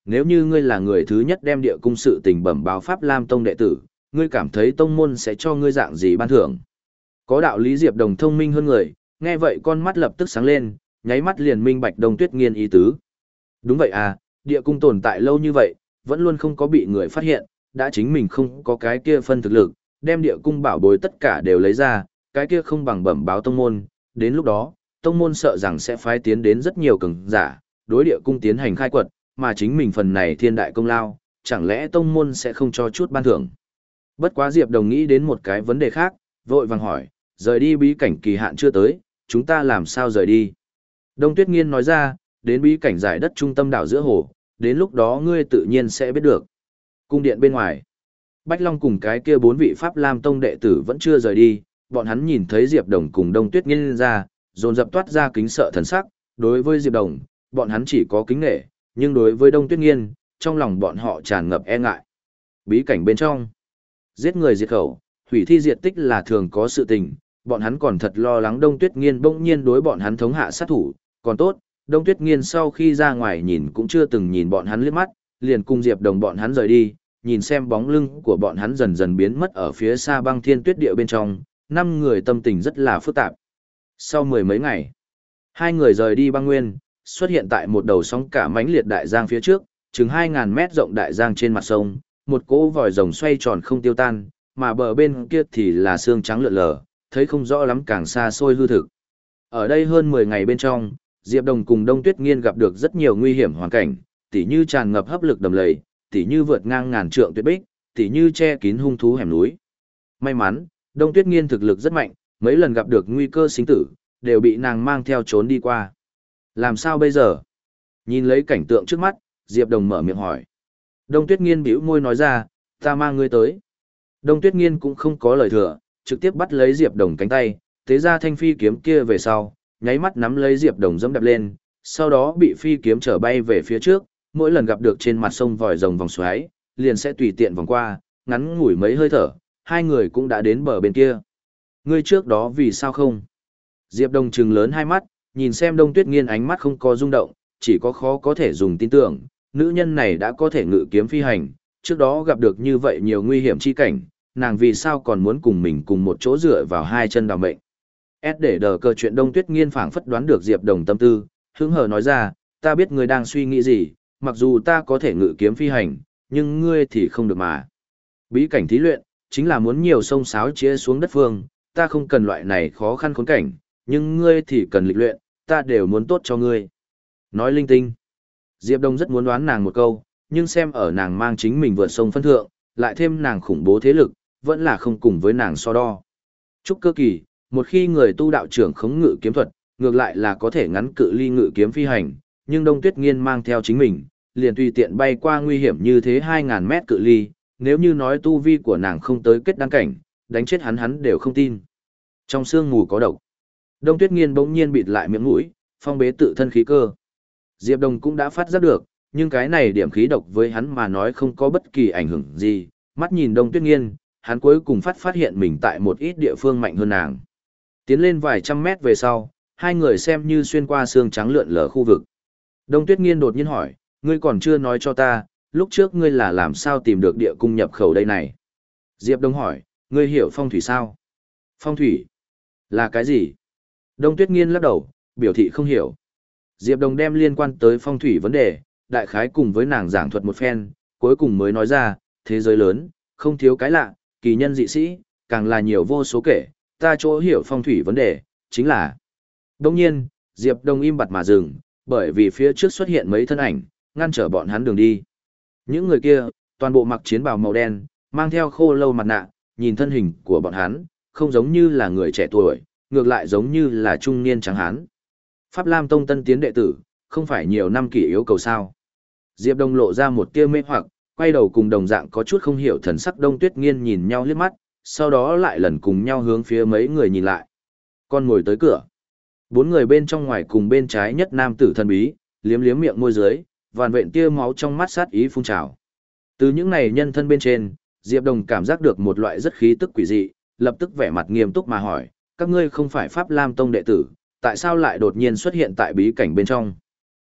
nếu như ngươi là người thứ nhất đem địa cung sự tình bẩm báo Pháp Lam Tông đệ tử, ngươi cảm thấy tông môn sẽ cho ngươi dạng gì ban thưởng? Có đạo lý Diệp Đồng thông minh hơn người, nghe vậy con mắt lập tức sáng lên, nháy mắt liền minh bạch Đông Tuyết Nghiên ý tứ. Đúng vậy à, địa cung tồn tại lâu như vậy, vẫn luôn không có bị người phát hiện, đã chính mình không có cái kia phân thực lực, đem địa cung bảo bối tất cả đều lấy ra, cái kia không bằng bẩm báo tông môn, đến lúc đó, tông môn sợ rằng sẽ phái tiến đến rất nhiều cường giả, đối địa cung tiến hành khai quật, mà chính mình phần này thiên đại công lao, chẳng lẽ tông môn sẽ không cho chút ban thưởng. Bất quá Diệp Đồng nghĩ đến một cái vấn đề khác, vội vàng hỏi, rời đi bí cảnh kỳ hạn chưa tới, chúng ta làm sao rời đi? Đông Tuyết Nghiên nói ra, đến bí cảnh giải đất trung tâm đảo giữa hồ, đến lúc đó ngươi tự nhiên sẽ biết được. Cung điện bên ngoài, Bách Long cùng cái kia bốn vị Pháp Lam Tông đệ tử vẫn chưa rời đi, bọn hắn nhìn thấy Diệp Đồng cùng Đông Tuyết Nghiên ra, dồn dập toát ra kính sợ thần sắc, đối với Diệp Đồng, bọn hắn chỉ có kính nể, nhưng đối với Đông Tuyết Nghiên, trong lòng bọn họ tràn ngập e ngại. Bí cảnh bên trong, giết người diệt khẩu, hủy thi diệt tích là thường có sự tình, bọn hắn còn thật lo lắng Đông Tuyết Nghiên bỗng nhiên đối bọn hắn thống hạ sát thủ, còn tốt, Đông Tuyết Nghiên sau khi ra ngoài nhìn cũng chưa từng nhìn bọn hắn liếc mắt, liền cùng Diệp Đồng bọn hắn rời đi, nhìn xem bóng lưng của bọn hắn dần dần biến mất ở phía xa băng thiên tuyết địa bên trong, năm người tâm tình rất là phức tạp. Sau mười mấy ngày, hai người rời đi băng nguyên, xuất hiện tại một đầu sóng cả mãnh liệt đại giang phía trước, chừng hai ngàn mét rộng đại giang trên mặt sông, một cỗ vòi rồng xoay tròn không tiêu tan, mà bờ bên kia thì là xương trắng lượn lờ, thấy không rõ lắm càng xa xôi hư thực. Ở đây hơn mười ngày bên trong, Diệp Đồng cùng Đông Tuyết Nghiên gặp được rất nhiều nguy hiểm hoàn cảnh, tỉ như tràn ngập hấp lực đầm lầy, tỉ như vượt ngang ngàn trượng tuyết bích, tỉ như che kín hung thú hẻm núi. May mắn, Đông Tuyết Nghiên thực lực rất mạnh, mấy lần gặp được nguy cơ sinh tử, đều bị nàng mang theo trốn đi qua. Làm sao bây giờ? Nhìn lấy cảnh tượng trước mắt, Diệp Đồng mở miệng hỏi. Đông Tuyết Nghiên bĩu môi nói ra, ta mang ngươi tới. Đông Tuyết Nghiên cũng không có lời thừa, trực tiếp bắt lấy Diệp Đồng cánh tay, tế ra thanh phi kiếm kia về sau, nháy mắt nắm lấy Diệp Đồng dẫm đạp lên, sau đó bị phi kiếm trở bay về phía trước, mỗi lần gặp được trên mặt sông vòi rồng vòng xoáy, liền sẽ tùy tiện vòng qua, ngắn ngủi mấy hơi thở, hai người cũng đã đến bờ bên kia. Ngươi trước đó vì sao không? Diệp Đồng trừng lớn hai mắt, nhìn xem Đông Tuyết Nghiên ánh mắt không có rung động, chỉ có khó có thể dùng tin tưởng, nữ nhân này đã có thể ngự kiếm phi hành, trước đó gặp được như vậy nhiều nguy hiểm chi cảnh, nàng vì sao còn muốn cùng mình cùng một chỗ dựa vào hai chân đào mệnh. S để đờ cờ chuyện Đông Tuyết Nghiên phảng phất đoán được Diệp Đồng tâm tư, hứng hờ nói ra, ta biết ngươi đang suy nghĩ gì, mặc dù ta có thể ngự kiếm phi hành, nhưng ngươi thì không được mà. Bí cảnh thí luyện, chính là muốn nhiều sông sáo chia xuống đất phương, ta không cần loại này khó khăn khốn cảnh, nhưng ngươi thì cần lịch luyện, ta đều muốn tốt cho ngươi. Nói linh tinh. Diệp Đông rất muốn đoán nàng một câu, nhưng xem ở nàng mang chính mình vượt sông phân thượng, lại thêm nàng khủng bố thế lực, vẫn là không cùng với nàng so đo. Trúc cơ kỳ, một khi người tu đạo trưởng khống ngự kiếm thuật, ngược lại là có thể ngắn cự ly ngự kiếm phi hành, nhưng Đông Tuyết Nghiên mang theo chính mình, liền tùy tiện bay qua nguy hiểm như thế hai ngàn mét cự ly, nếu như nói tu vi của nàng không tới kết đăng cảnh, đánh chết hắn hắn đều không tin. Trong sương mù có độc. Đông Tuyết Nghiên bỗng nhiên bịt lại miệng mũi, phong bế tự thân khí cơ. Diệp Đồng cũng đã phát giác được, nhưng cái này điểm khí độc với hắn mà nói không có bất kỳ ảnh hưởng gì, mắt nhìn Đông Tuyết Nghiên, hắn cuối cùng phát phát hiện mình tại một ít địa phương mạnh hơn nàng. Tiến lên vài trăm mét về sau, hai người xem như xuyên qua xương trắng lượn lờ khu vực. Đông Tuyết Nghiên đột nhiên hỏi, ngươi còn chưa nói cho ta, lúc trước ngươi là làm sao tìm được địa cung nhập khẩu đây này? Diệp Đông hỏi, ngươi hiểu phong thủy sao? Phong thủy? Là cái gì? Đông Tuyết Nghiên lắc đầu, biểu thị không hiểu. Diệp Đông đem liên quan tới phong thủy vấn đề, đại khái cùng với nàng giảng thuật một phen, cuối cùng mới nói ra, thế giới lớn, không thiếu cái lạ, kỳ nhân dị sĩ, càng là nhiều vô số kể, ta chỗ hiểu phong thủy vấn đề, chính là. Đông nhiên, Diệp Đông im bặt mà dừng, bởi vì phía trước xuất hiện mấy thân ảnh, ngăn trở bọn hắn đường đi. Những người kia, toàn bộ mặc chiến bào màu đen, mang theo khô lâu mặt nạ, nhìn thân hình của bọn hắn, không giống như là người trẻ tuổi, ngược lại giống như là trung niên trắng hán. Pháp Lam Tông tân tiến đệ tử, không phải nhiều năm kỷ yếu cầu sao. Diệp Đông lộ ra một tia mê hoặc, quay đầu cùng đồng dạng có chút không hiểu thần sắc Đông Tuyết Nghiên nhìn nhau liếc mắt, sau đó lại lần cùng nhau hướng phía mấy người nhìn lại. Con ngồi tới cửa. Bốn người bên trong ngoài cùng bên trái nhất nam tử thần bí, liếm liếm miệng môi dưới, vằn vện tia máu trong mắt sát ý phun trào. Từ những này nhân thân bên trên, Diệp Đồng cảm giác được một loại rất khí tức quỷ dị, lập tức vẻ mặt nghiêm túc mà hỏi, các ngươi không phải Pháp Lam Tông đệ tử, tại sao lại đột nhiên xuất hiện tại bí cảnh bên trong?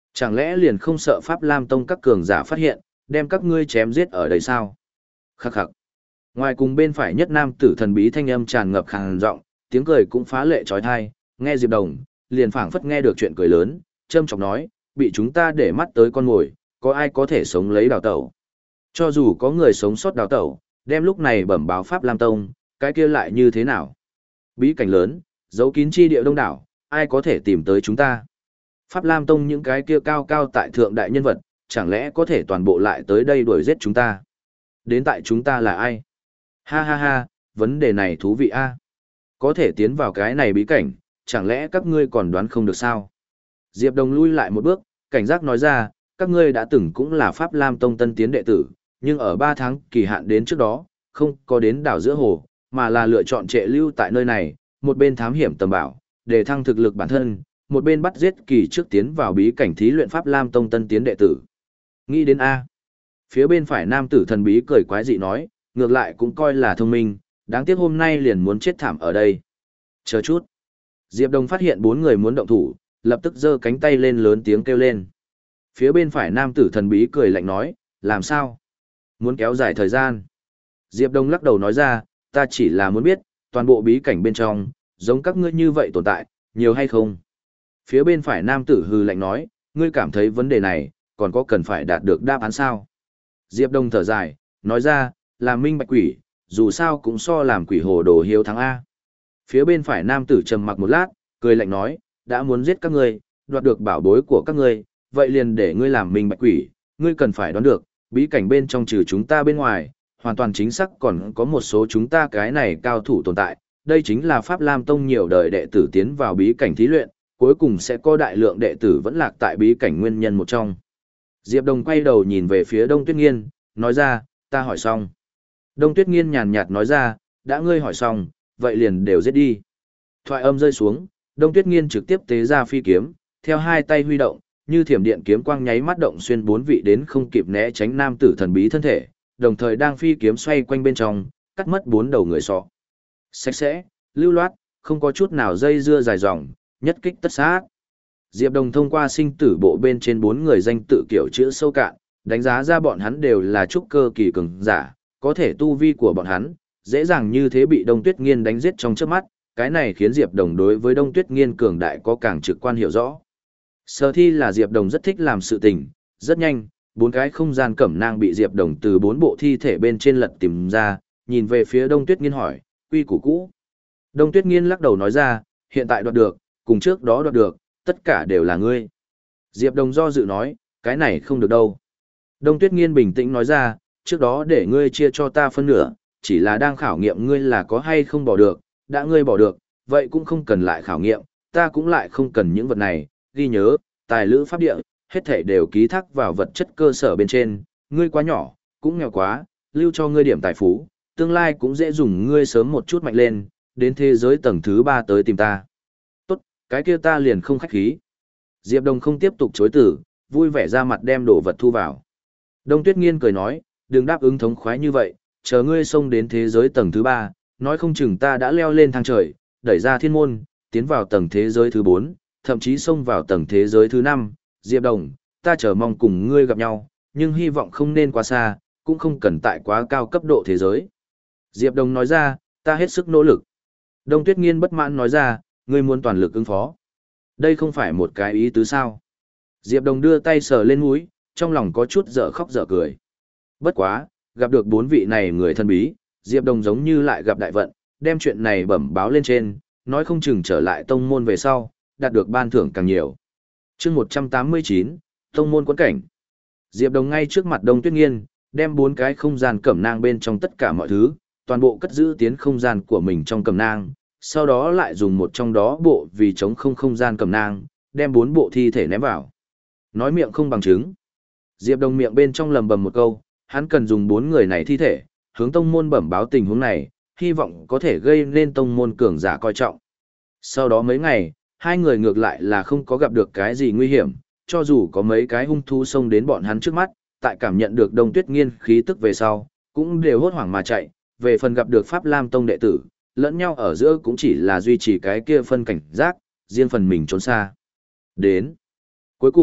Chẳng lẽ liền không sợ Pháp Lam Tông các cường giả phát hiện, đem các ngươi chém giết ở đây sao? Khắc khắc. Ngoài cùng bên phải nhất nam tử thần bí thanh âm tràn ngập khàn giọng, tiếng cười cũng phá lệ trói thai, nghe Diệp Đồng, liền phảng phất nghe được chuyện cười lớn, châm chọc nói, bị chúng ta để mắt tới con mồi, có ai có thể sống lấy đào tẩu. Cho dù có người sống sót đào tẩu, đem lúc này bẩm báo Pháp Lam Tông, cái kia lại như thế nào? Bí cảnh lớn, giấu kín chi địa đông đảo, ai có thể tìm tới chúng ta? Pháp Lam Tông những cái kia cao cao tại thượng đại nhân vật, chẳng lẽ có thể toàn bộ lại tới đây đuổi giết chúng ta? Đến tại chúng ta là ai? Ha ha ha, vấn đề này thú vị a. Có thể tiến vào cái này bí cảnh, chẳng lẽ các ngươi còn đoán không được sao? Diệp Đồng lui lại một bước, cảnh giác nói ra, các ngươi đã từng cũng là Pháp Lam Tông tân tiến đệ tử, nhưng ở ba tháng kỳ hạn đến trước đó, không có đến đảo giữa hồ, mà là lựa chọn trệ lưu tại nơi này, một bên thám hiểm tầm bảo, để thăng thực lực bản thân, một bên bắt giết kỳ trước tiến vào bí cảnh thí luyện Pháp Lam Tông tân tiến đệ tử. Nghĩ đến A. Phía bên phải nam tử thần bí cười quái dị nói, ngược lại cũng coi là thông minh, đáng tiếc hôm nay liền muốn chết thảm ở đây. Chờ chút. Diệp Đồng phát hiện bốn người muốn động thủ, lập tức giơ cánh tay lên lớn tiếng kêu lên. Phía bên phải nam tử thần bí cười lạnh nói, làm sao? Muốn kéo dài thời gian. Diệp Đồng lắc đầu nói ra, ta chỉ là muốn biết, toàn bộ bí cảnh bên trong, giống các ngươi như vậy tồn tại, nhiều hay không? Phía bên phải nam tử hừ lạnh nói, ngươi cảm thấy vấn đề này, còn có cần phải đạt được đáp án sao? Diệp Đồng thở dài, nói ra, làm minh bạch quỷ, dù sao cũng so làm quỷ hồ đồ hiếu thắng A. Phía bên phải nam tử trầm mặc một lát, cười lạnh nói, đã muốn giết các ngươi, đoạt được bảo bối của các ngươi, vậy liền để ngươi làm minh bạch quỷ, ngươi cần phải đoán được, bí cảnh bên trong trừ chúng ta bên ngoài, hoàn toàn chính xác còn có một số chúng ta cái này cao thủ tồn tại, đây chính là Pháp Lam Tông nhiều đời đệ tử tiến vào bí cảnh thí luyện, cuối cùng sẽ có đại lượng đệ tử vẫn lạc tại bí cảnh nguyên nhân một trong. Diệp Đồng quay đầu nhìn về phía Đông Tuyết Nghiên, nói ra, ta hỏi xong. Đông Tuyết Nghiên nhàn nhạt nói ra, đã ngươi hỏi xong, vậy liền đều giết đi. Thoại âm rơi xuống, Đông Tuyết Nghiên trực tiếp tế ra phi kiếm, theo hai tay huy động, như thiểm điện kiếm quang nháy mắt động xuyên bốn vị đến không kịp né tránh nam tử thần bí thân thể, đồng thời đang phi kiếm xoay quanh bên trong, cắt mất bốn đầu người sọ. Sạch sẽ, lưu loát, không có chút nào dây dưa dài dòng, nhất kích tất sát. Diệp Đồng thông qua sinh tử bộ bên trên bốn người danh tự kiểu chữ sâu cạn, đánh giá ra bọn hắn đều là trúc cơ kỳ cường giả, có thể tu vi của bọn hắn, dễ dàng như thế bị Đông Tuyết Nghiên đánh giết trong chớp mắt, cái này khiến Diệp Đồng đối với Đông Tuyết Nghiên cường đại có càng trực quan hiểu rõ. Sở thi là Diệp Đồng rất thích làm sự tình, rất nhanh, bốn cái không gian cẩm nang bị Diệp Đồng từ bốn bộ thi thể bên trên lật tìm ra, nhìn về phía Đông Tuyết Nghiên hỏi, quy củ cũ. Đông Tuyết Nghiên lắc đầu nói ra, hiện tại đoạt được, cùng trước đó đoạt được, tất cả đều là ngươi. Diệp Đồng do dự nói, cái này không được đâu. Đông Tuyết Nghiên bình tĩnh nói ra, trước đó để ngươi chia cho ta phân nửa, chỉ là đang khảo nghiệm ngươi là có hay không bỏ được, đã ngươi bỏ được, vậy cũng không cần lại khảo nghiệm, ta cũng lại không cần những vật này, ghi nhớ, tài lữ pháp địa, hết thảy đều ký thác vào vật chất cơ sở bên trên, ngươi quá nhỏ, cũng nghèo quá, lưu cho ngươi điểm tài phú, tương lai cũng dễ dùng ngươi sớm một chút mạnh lên, đến thế giới tầng thứ ba tới tìm ta. Tốt, cái kia ta liền không khách khí. Diệp Đồng không tiếp tục chối từ, vui vẻ ra mặt đem đồ vật thu vào. Đông Tuyết Nghiên cười nói, đừng đáp ứng thống khoái như vậy, chờ ngươi xông đến thế giới tầng thứ ba, nói không chừng ta đã leo lên thang trời, đẩy ra thiên môn, tiến vào tầng thế giới thứ bốn, thậm chí xông vào tầng thế giới thứ năm. Diệp Đồng, ta chờ mong cùng ngươi gặp nhau, nhưng hy vọng không nên quá xa, cũng không cần tại quá cao cấp độ thế giới. Diệp Đồng nói ra, ta hết sức nỗ lực. Đông Tuyết Nghiên bất mãn nói ra, ngươi muốn toàn lực ứng phó. Đây không phải một cái ý tứ sao. Diệp Đồng đưa tay sờ lên mũi, trong lòng có chút dở khóc dở cười. Bất quá, gặp được bốn vị này người thân bí, Diệp Đồng giống như lại gặp đại vận, đem chuyện này bẩm báo lên trên, nói không chừng trở lại tông môn về sau, đạt được ban thưởng càng nhiều. Chương một trăm tám mươi chín, tông môn quẫn cảnh. Diệp Đồng ngay trước mặt Đông Tuyết Nghiên, đem bốn cái không gian cẩm nang bên trong tất cả mọi thứ, toàn bộ cất giữ tiến không gian của mình trong cẩm nang, sau đó lại dùng một trong đó bộ vì chống không không gian cẩm nang, đem bốn bộ thi thể ném vào. Nói miệng không bằng chứng. Diệp Đồng miệng bên trong lầm bầm một câu, hắn cần dùng bốn người này thi thể, hướng tông môn bẩm báo tình huống này, hy vọng có thể gây nên tông môn cường giả coi trọng. Sau đó mấy ngày, hai người ngược lại là không có gặp được cái gì nguy hiểm, cho dù có mấy cái hung thú xông đến bọn hắn trước mắt, tại cảm nhận được Đông Tuyết Nghiên khí tức về sau, cũng đều hốt hoảng mà chạy, về phần gặp được Pháp Lam Tông đệ tử, lẫn nhau ở giữa cũng chỉ là duy trì cái kia phân cảnh giác, riêng phần mình trốn xa. Đến. Cuối cùng,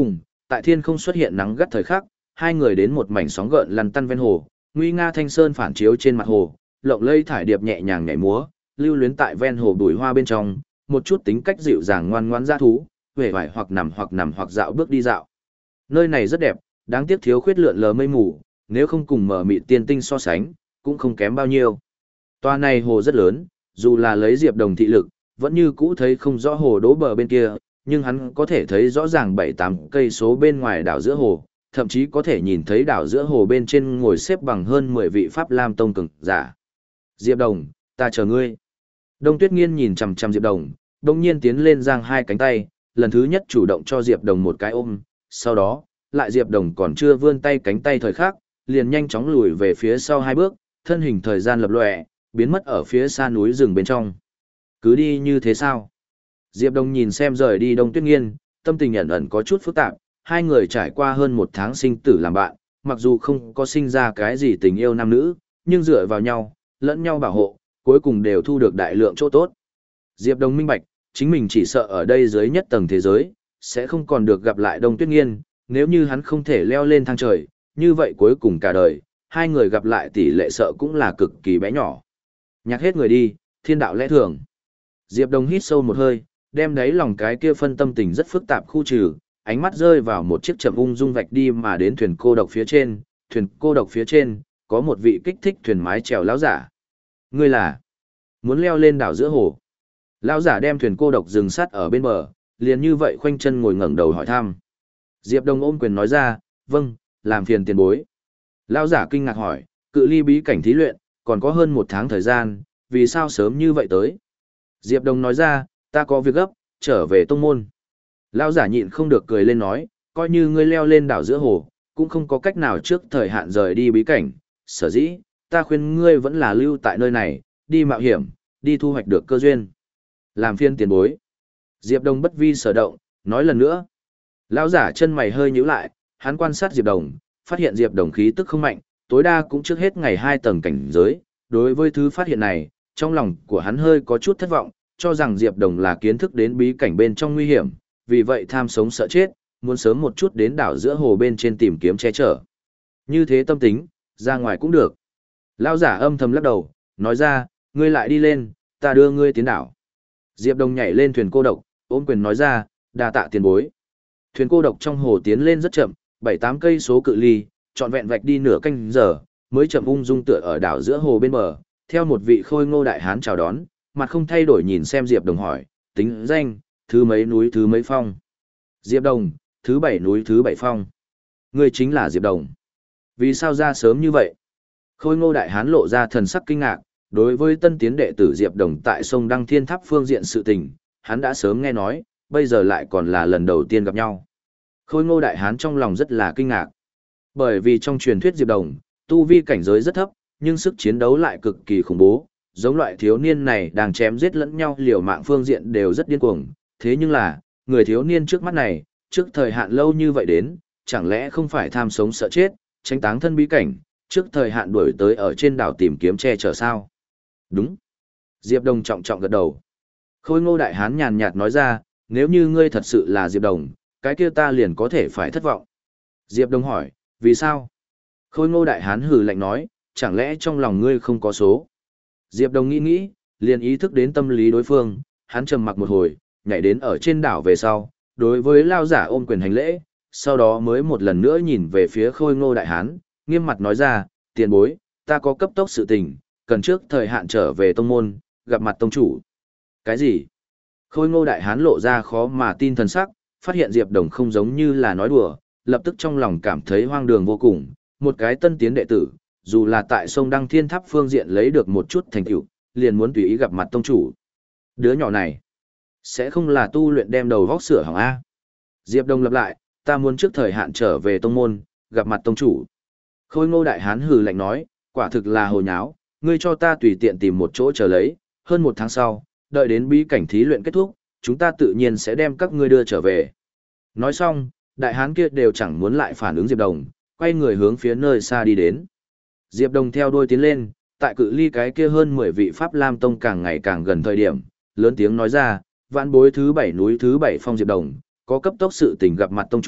tại thiên không xuất hiện nắng gắt thời khắc, hai người đến một mảnh sóng gợn lăn tăn ven hồ, nguy nga thanh sơn phản chiếu trên mặt hồ, lộng lây thải điệp nhẹ nhàng nhảy múa, lưu luyến tại ven hồ bùi hoa bên trong, một chút tính cách dịu dàng ngoan ngoãn dã thú, huệ vải hoặc nằm hoặc nằm hoặc dạo bước đi dạo. Nơi này rất đẹp, đáng tiếc thiếu khuyết lượn lờ mây mù, nếu không cùng mở mịt tiên tinh so sánh, cũng không kém bao nhiêu. Toa này hồ rất lớn, dù là lấy Diệp Đồng thị lực, vẫn như cũ thấy không rõ hồ đố bờ bên kia, nhưng hắn có thể thấy rõ ràng bảy tám cây số bên ngoài đảo giữa hồ, thậm chí có thể nhìn thấy đảo giữa hồ bên trên ngồi xếp bằng hơn mười vị Pháp Lam Tông cường giả. Diệp Đồng, ta chờ ngươi. Đông Tuyết Nghiên nhìn chằm chằm Diệp Đồng, đông nhiên tiến lên giang hai cánh tay, lần thứ nhất chủ động cho Diệp Đồng một cái ôm, sau đó, lại Diệp Đồng còn chưa vươn tay cánh tay thời khắc, liền nhanh chóng lùi về phía sau hai bước, thân hình thời gian lập lòe, biến mất ở phía xa núi rừng bên trong. Cứ đi như thế sao? Diệp Đồng nhìn xem rời đi Đông Tuyết Nghiên, tâm tình ẩn ẩn có chút phức tạp, hai người trải qua hơn một tháng sinh tử làm bạn, mặc dù không có sinh ra cái gì tình yêu nam nữ, nhưng dựa vào nhau, lẫn nhau bảo hộ, cuối cùng đều thu được đại lượng chỗ tốt. Diệp Đồng minh bạch, chính mình chỉ sợ ở đây dưới nhất tầng thế giới, sẽ không còn được gặp lại Đông Tuyết Nghiên, nếu như hắn không thể leo lên thang trời, như vậy cuối cùng cả đời, hai người gặp lại tỷ lệ sợ cũng là cực kỳ bé nhỏ. Nhạc hết người đi, thiên đạo lẽ thường. Diệp Đồng hít sâu một hơi, đem đáy lòng cái kia phân tâm tình rất phức tạp khu trừ, ánh mắt rơi vào một chiếc chậm ung dung vạch đi mà đến thuyền cô độc phía trên, thuyền cô độc phía trên, có một vị kích thích thuyền mái chèo lão giả. Ngươi là muốn leo lên đảo giữa hồ. Lão giả đem thuyền cô độc dừng sát ở bên bờ, liền như vậy khoanh chân ngồi ngẩng đầu hỏi thăm. Diệp Đồng ôm quyền nói ra, vâng, làm phiền tiền bối. Lão giả kinh ngạc hỏi, cự ly bí cảnh thí luyện, còn có hơn một tháng thời gian, vì sao sớm như vậy tới? Diệp Đồng nói ra, ta có việc gấp, trở về tông môn. Lão giả nhịn không được cười lên nói, coi như ngươi leo lên đảo giữa hồ, cũng không có cách nào trước thời hạn rời đi bí cảnh, sở dĩ, ta khuyên ngươi vẫn là lưu tại nơi này, đi mạo hiểm, đi thu hoạch được cơ duyên. Làm phiên tiền bối. Diệp Đồng bất vi sở động, nói lần nữa. Lão giả chân mày hơi nhíu lại, hắn quan sát Diệp Đồng, phát hiện Diệp Đồng khí tức không mạnh, tối đa cũng trước hết ngày hai tầng cảnh giới. Đối với thứ phát hiện này, trong lòng của hắn hơi có chút thất vọng, cho rằng Diệp Đồng là kiến thức đến bí cảnh bên trong nguy hiểm, vì vậy tham sống sợ chết, muốn sớm một chút đến đảo giữa hồ bên trên tìm kiếm che chở. Như thế tâm tính, ra ngoài cũng được. Lão giả âm thầm lắc đầu, nói ra, ngươi lại đi lên, ta đưa ngươi tiến đảo. Diệp Đồng nhảy lên thuyền cô độc, ôm quyền nói ra, đa tạ tiền bối. Thuyền cô độc trong hồ tiến lên rất chậm, bảy tám cây số cự ly, trọn vẹn vạch đi nửa canh giờ, mới chậm ung dung tựa ở đảo giữa hồ bên bờ, theo một vị khôi ngô đại hán chào đón, mặt không thay đổi nhìn xem Diệp Đồng hỏi, tính danh, thứ mấy núi thứ mấy phong. Diệp Đồng, thứ bảy núi thứ bảy phong. Ngươi chính là Diệp Đồng. Vì sao ra sớm như vậy? Khôi ngô đại hán lộ ra thần sắc kinh ngạc, đối với tân tiến đệ tử Diệp Đồng tại sông Đăng Thiên Tháp phương diện sự tình, hắn đã sớm nghe nói, bây giờ lại còn là lần đầu tiên gặp nhau. Khôi ngô đại hán trong lòng rất là kinh ngạc. Bởi vì trong truyền thuyết Diệp Đồng, tu vi cảnh giới rất thấp, nhưng sức chiến đấu lại cực kỳ khủng bố, giống loại thiếu niên này đang chém giết lẫn nhau liều mạng phương diện đều rất điên cuồng. Thế nhưng là, người thiếu niên trước mắt này, trước thời hạn lâu như vậy đến, chẳng lẽ không phải tham sống sợ chết, tránh táng thân bí cảnh, trước thời hạn đuổi tới ở trên đảo tìm kiếm che chở sao? Đúng. Diệp Đồng trọng trọng gật đầu. Khôi ngô đại hán nhàn nhạt nói ra, nếu như ngươi thật sự là Diệp Đồng, cái kia ta liền có thể phải thất vọng. Diệp Đồng hỏi, vì sao? Khôi ngô đại hán hừ lạnh nói, chẳng lẽ trong lòng ngươi không có số? Diệp Đồng nghĩ nghĩ, liền ý thức đến tâm lý đối phương, hắn trầm mặc một hồi, nhảy đến ở trên đảo về sau, đối với lao giả ôm quyền hành lễ, sau đó mới một lần nữa nhìn về phía khôi ngô đại hán, nghiêm mặt nói ra, tiền bối, ta có cấp tốc sự tình, cần trước thời hạn trở về tông môn, gặp mặt tông chủ. Cái gì? Khôi ngô đại hán lộ ra khó mà tin thần sắc, phát hiện Diệp Đồng không giống như là nói đùa, lập tức trong lòng cảm thấy hoang đường vô cùng, một cái tân tiến đệ tử, dù là tại sông Đăng Thiên Tháp phương diện lấy được một chút thành tựu, liền muốn tùy ý gặp mặt tông chủ. Đứa nhỏ này, sẽ không là tu luyện đem đầu vóc sửa hỏng A. Diệp Đồng lặp lại, ta muốn trước thời hạn trở về tông môn, gặp mặt tông chủ. Khôi ngô đại hán hừ lạnh nói, quả thực là hồ nháo, ngươi cho ta tùy tiện tìm một chỗ chờ lấy, hơn một tháng sau, đợi đến bí cảnh thí luyện kết thúc, chúng ta tự nhiên sẽ đem các ngươi đưa trở về. Nói xong, đại hán kia đều chẳng muốn lại phản ứng Diệp Đồng, quay người hướng phía nơi xa đi đến. Diệp Đồng theo đuôi tiến lên, tại cự ly cái kia hơn mười vị Pháp Lam Tông càng ngày càng gần thời điểm, lớn tiếng nói ra, vạn bối thứ bảy núi thứ bảy phong Diệp Đồng, có cấp tốc sự tình gặp mặt tông chủ,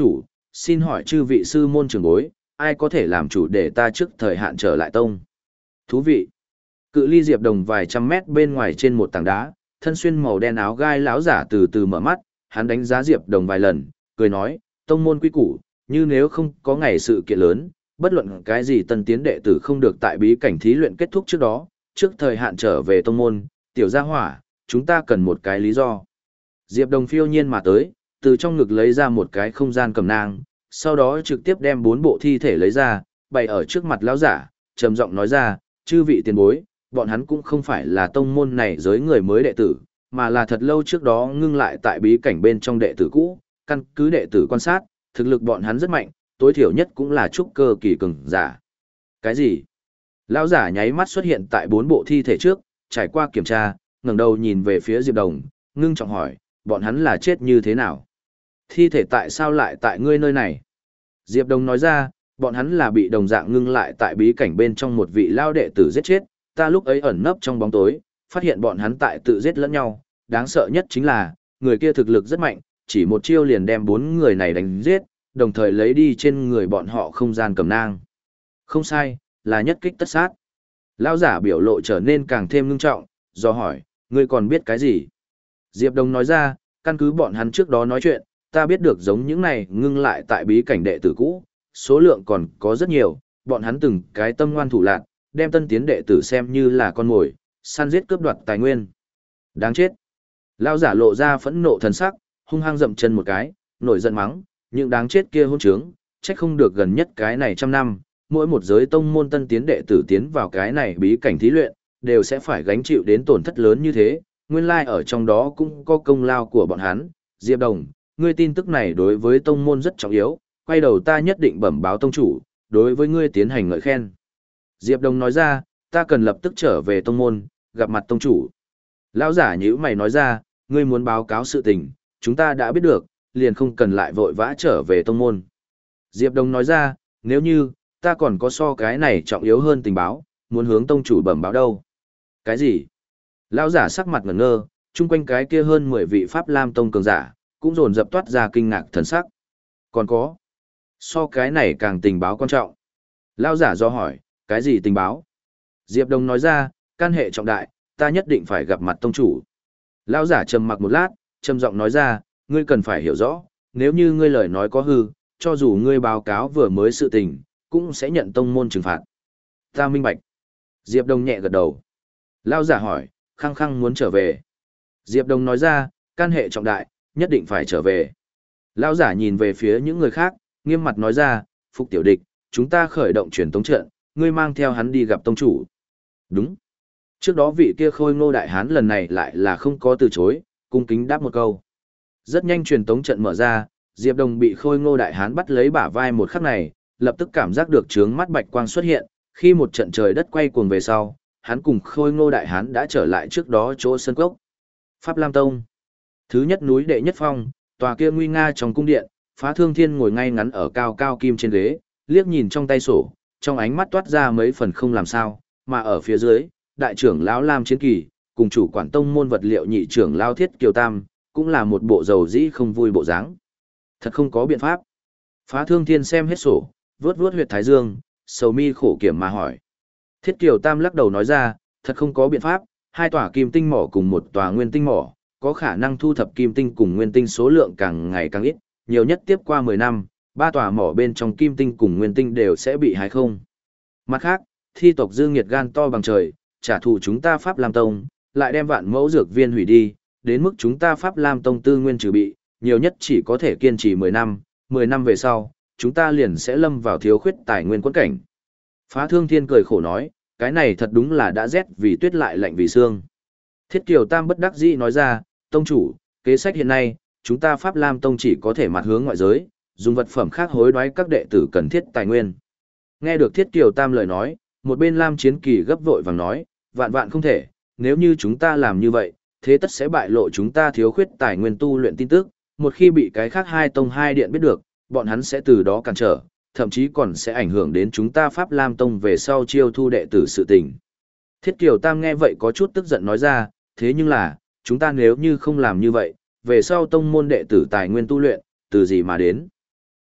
xin hỏi chư vị sư môn trưởng bối, ai có thể làm chủ để ta trước thời hạn trở lại tông? Thú vị. Cự ly Diệp Đồng vài trăm mét bên ngoài trên một tảng đá, thân xuyên màu đen áo gai lão giả từ từ mở mắt, hắn đánh giá Diệp Đồng vài lần, cười nói, tông môn quy củ, như nếu không có ngày sự kiện lớn, bất luận cái gì tân tiến đệ tử không được tại bí cảnh thí luyện kết thúc trước đó, trước thời hạn trở về tông môn, tiểu gia hỏa, chúng ta cần một cái lý do. Diệp Đồng phiêu nhiên mà tới, từ trong ngực lấy ra một cái không gian cầm nang, sau đó trực tiếp đem bốn bộ thi thể lấy ra, bày ở trước mặt lão giả, trầm giọng nói ra, chư vị tiền bối, bọn hắn cũng không phải là tông môn này giới người mới đệ tử, mà là thật lâu trước đó ngưng lại tại bí cảnh bên trong đệ tử cũ, căn cứ đệ tử quan sát, thực lực bọn hắn rất mạnh, tối thiểu nhất cũng là trúc cơ kỳ cường giả. Cái gì? Lão giả nháy mắt xuất hiện tại bốn bộ thi thể trước, trải qua kiểm tra, ngẩng đầu nhìn về phía Diệp Đồng, ngưng trọng hỏi, bọn hắn là chết như thế nào? Thi thể tại sao lại tại ngươi nơi này? Diệp Đồng nói ra, bọn hắn là bị đồng dạng ngưng lại tại bí cảnh bên trong một vị lao đệ tử giết chết, ta lúc ấy ẩn nấp trong bóng tối, phát hiện bọn hắn tại tự giết lẫn nhau, đáng sợ nhất chính là, người kia thực lực rất mạnh, chỉ một chiêu liền đem bốn người này đánh giết, đồng thời lấy đi trên người bọn họ không gian cầm nang. Không sai, là nhất kích tất sát. Lão giả biểu lộ trở nên càng thêm ngưng trọng, do hỏi, ngươi còn biết cái gì? Diệp Đồng nói ra, căn cứ bọn hắn trước đó nói chuyện, ta biết được giống những này ngưng lại tại bí cảnh đệ tử cũ, số lượng còn có rất nhiều, bọn hắn từng cái tâm ngoan thủ lạn, đem tân tiến đệ tử xem như là con mồi, săn giết cướp đoạt tài nguyên. Đáng chết. Lão giả lộ ra phẫn nộ thần sắc, hung hăng dậm chân một cái, nổi giận mắng, những đáng chết kia hỗn trướng, trách không được gần nhất cái này trăm năm, mỗi một giới tông môn tân tiến đệ tử tiến vào cái này bí cảnh thí luyện, đều sẽ phải gánh chịu đến tổn thất lớn như thế, nguyên lai ở trong đó cũng có công lao của bọn hắn. Diệp Đồng, ngươi tin tức này đối với tông môn rất trọng yếu, quay đầu ta nhất định bẩm báo tông chủ, đối với ngươi tiến hành ngợi khen. Diệp Đồng nói ra, ta cần lập tức trở về tông môn, gặp mặt tông chủ. Lão giả nhíu mày nói ra, ngươi muốn báo cáo sự tình, chúng ta đã biết được, liền không cần lại vội vã trở về tông môn. Diệp Đồng nói ra, nếu như, ta còn có so cái này trọng yếu hơn tình báo, muốn hướng tông chủ bẩm báo đâu. Cái gì? Lão giả sắc mặt ngẩn ngơ, chung quanh cái kia hơn mười vị Pháp Lam Tông cường giả, cũng dồn dập toát ra kinh ngạc thần sắc. Còn có, so cái này càng tình báo quan trọng. Lão giả do hỏi, cái gì tình báo? Diệp Đồng nói ra, can hệ trọng đại, ta nhất định phải gặp mặt tông chủ. Lão giả trầm mặc một lát, trầm giọng nói ra, ngươi cần phải hiểu rõ, nếu như ngươi lời nói có hư, cho dù ngươi báo cáo vừa mới sự tình, cũng sẽ nhận tông môn trừng phạt. Ta minh bạch. Diệp Đồng nhẹ gật đầu. Lão giả hỏi, khăng khăng muốn trở về. Diệp Đồng nói ra, can hệ trọng đại, nhất định phải trở về. Lão giả nhìn về phía những người khác, nghiêm mặt nói ra, Phục tiểu địch, chúng ta khởi động truyền tống trận, ngươi mang theo hắn đi gặp tông chủ. Đúng. Trước đó vị kia khôi ngô đại hán lần này lại là không có từ chối, cung kính đáp một câu. Rất nhanh truyền tống trận mở ra, Diệp Đồng bị khôi ngô đại hán bắt lấy bả vai một khắc này, lập tức cảm giác được trướng mắt bạch quang xuất hiện, khi một trận trời đất quay cuồng về sau, hắn cùng khôi ngô đại hán đã trở lại trước đó chỗ sân cốc. Pháp Lam Tông. Thứ nhất núi đệ nhất phong, tòa kia nguy nga trong cung điện, Phá Thương Thiên ngồi ngay ngắn ở cao cao kim trên ghế, liếc nhìn trong tay sổ, trong ánh mắt toát ra mấy phần không làm sao, mà ở phía dưới, đại trưởng lão Lam Chiến Kỳ, cùng chủ quản tông môn vật liệu nhị trưởng lão Thiết Kiều Tam, cũng là một bộ dầu dĩ không vui bộ dáng. Thật không có biện pháp. Phá Thương Thiên xem hết sổ, vuốt vuốt huyệt thái dương, sầu mi khổ kiểm mà hỏi. Thiết Kiều Tam lắc đầu nói ra, thật không có biện pháp, hai tòa kim tinh mỏ cùng một tòa nguyên tinh mỏ, có khả năng thu thập kim tinh cùng nguyên tinh số lượng càng ngày càng ít, nhiều nhất tiếp qua mười năm, ba tòa mỏ bên trong kim tinh cùng nguyên tinh đều sẽ bị hái không. Mặt khác, thi tộc dư nghiệt gan to bằng trời, trả thù chúng ta Pháp Lam Tông, lại đem vạn mẫu dược viên hủy đi, đến mức chúng ta Pháp Lam Tông tư nguyên trừ bị, nhiều nhất chỉ có thể kiên trì mười năm, mười năm về sau, chúng ta liền sẽ lâm vào thiếu khuyết tài nguyên quẫn cảnh. Phá Thương Thiên cười khổ nói, cái này thật đúng là đã rét vì tuyết lại lạnh vì xương. Thiết Kiều Tam bất đắc dĩ nói ra, tông chủ, kế sách hiện nay, chúng ta Pháp Lam Tông chỉ có thể mặt hướng ngoại giới, dùng vật phẩm khác hối đoái các đệ tử cần thiết tài nguyên. Nghe được Thiết Kiều Tam lời nói, một bên Lam Chiến Kỳ gấp vội vàng nói, vạn vạn không thể, nếu như chúng ta làm như vậy, thế tất sẽ bại lộ chúng ta thiếu khuyết tài nguyên tu luyện tin tức, một khi bị cái khác hai tông hai điện biết được, bọn hắn sẽ từ đó cản trở, thậm chí còn sẽ ảnh hưởng đến chúng ta Pháp Lam Tông về sau chiêu thu đệ tử sự tình. Thiết Kiều Tam nghe vậy có chút tức giận nói ra, thế nhưng là, chúng ta nếu như không làm như vậy, về sau tông môn đệ tử tài nguyên tu luyện, từ gì mà đến?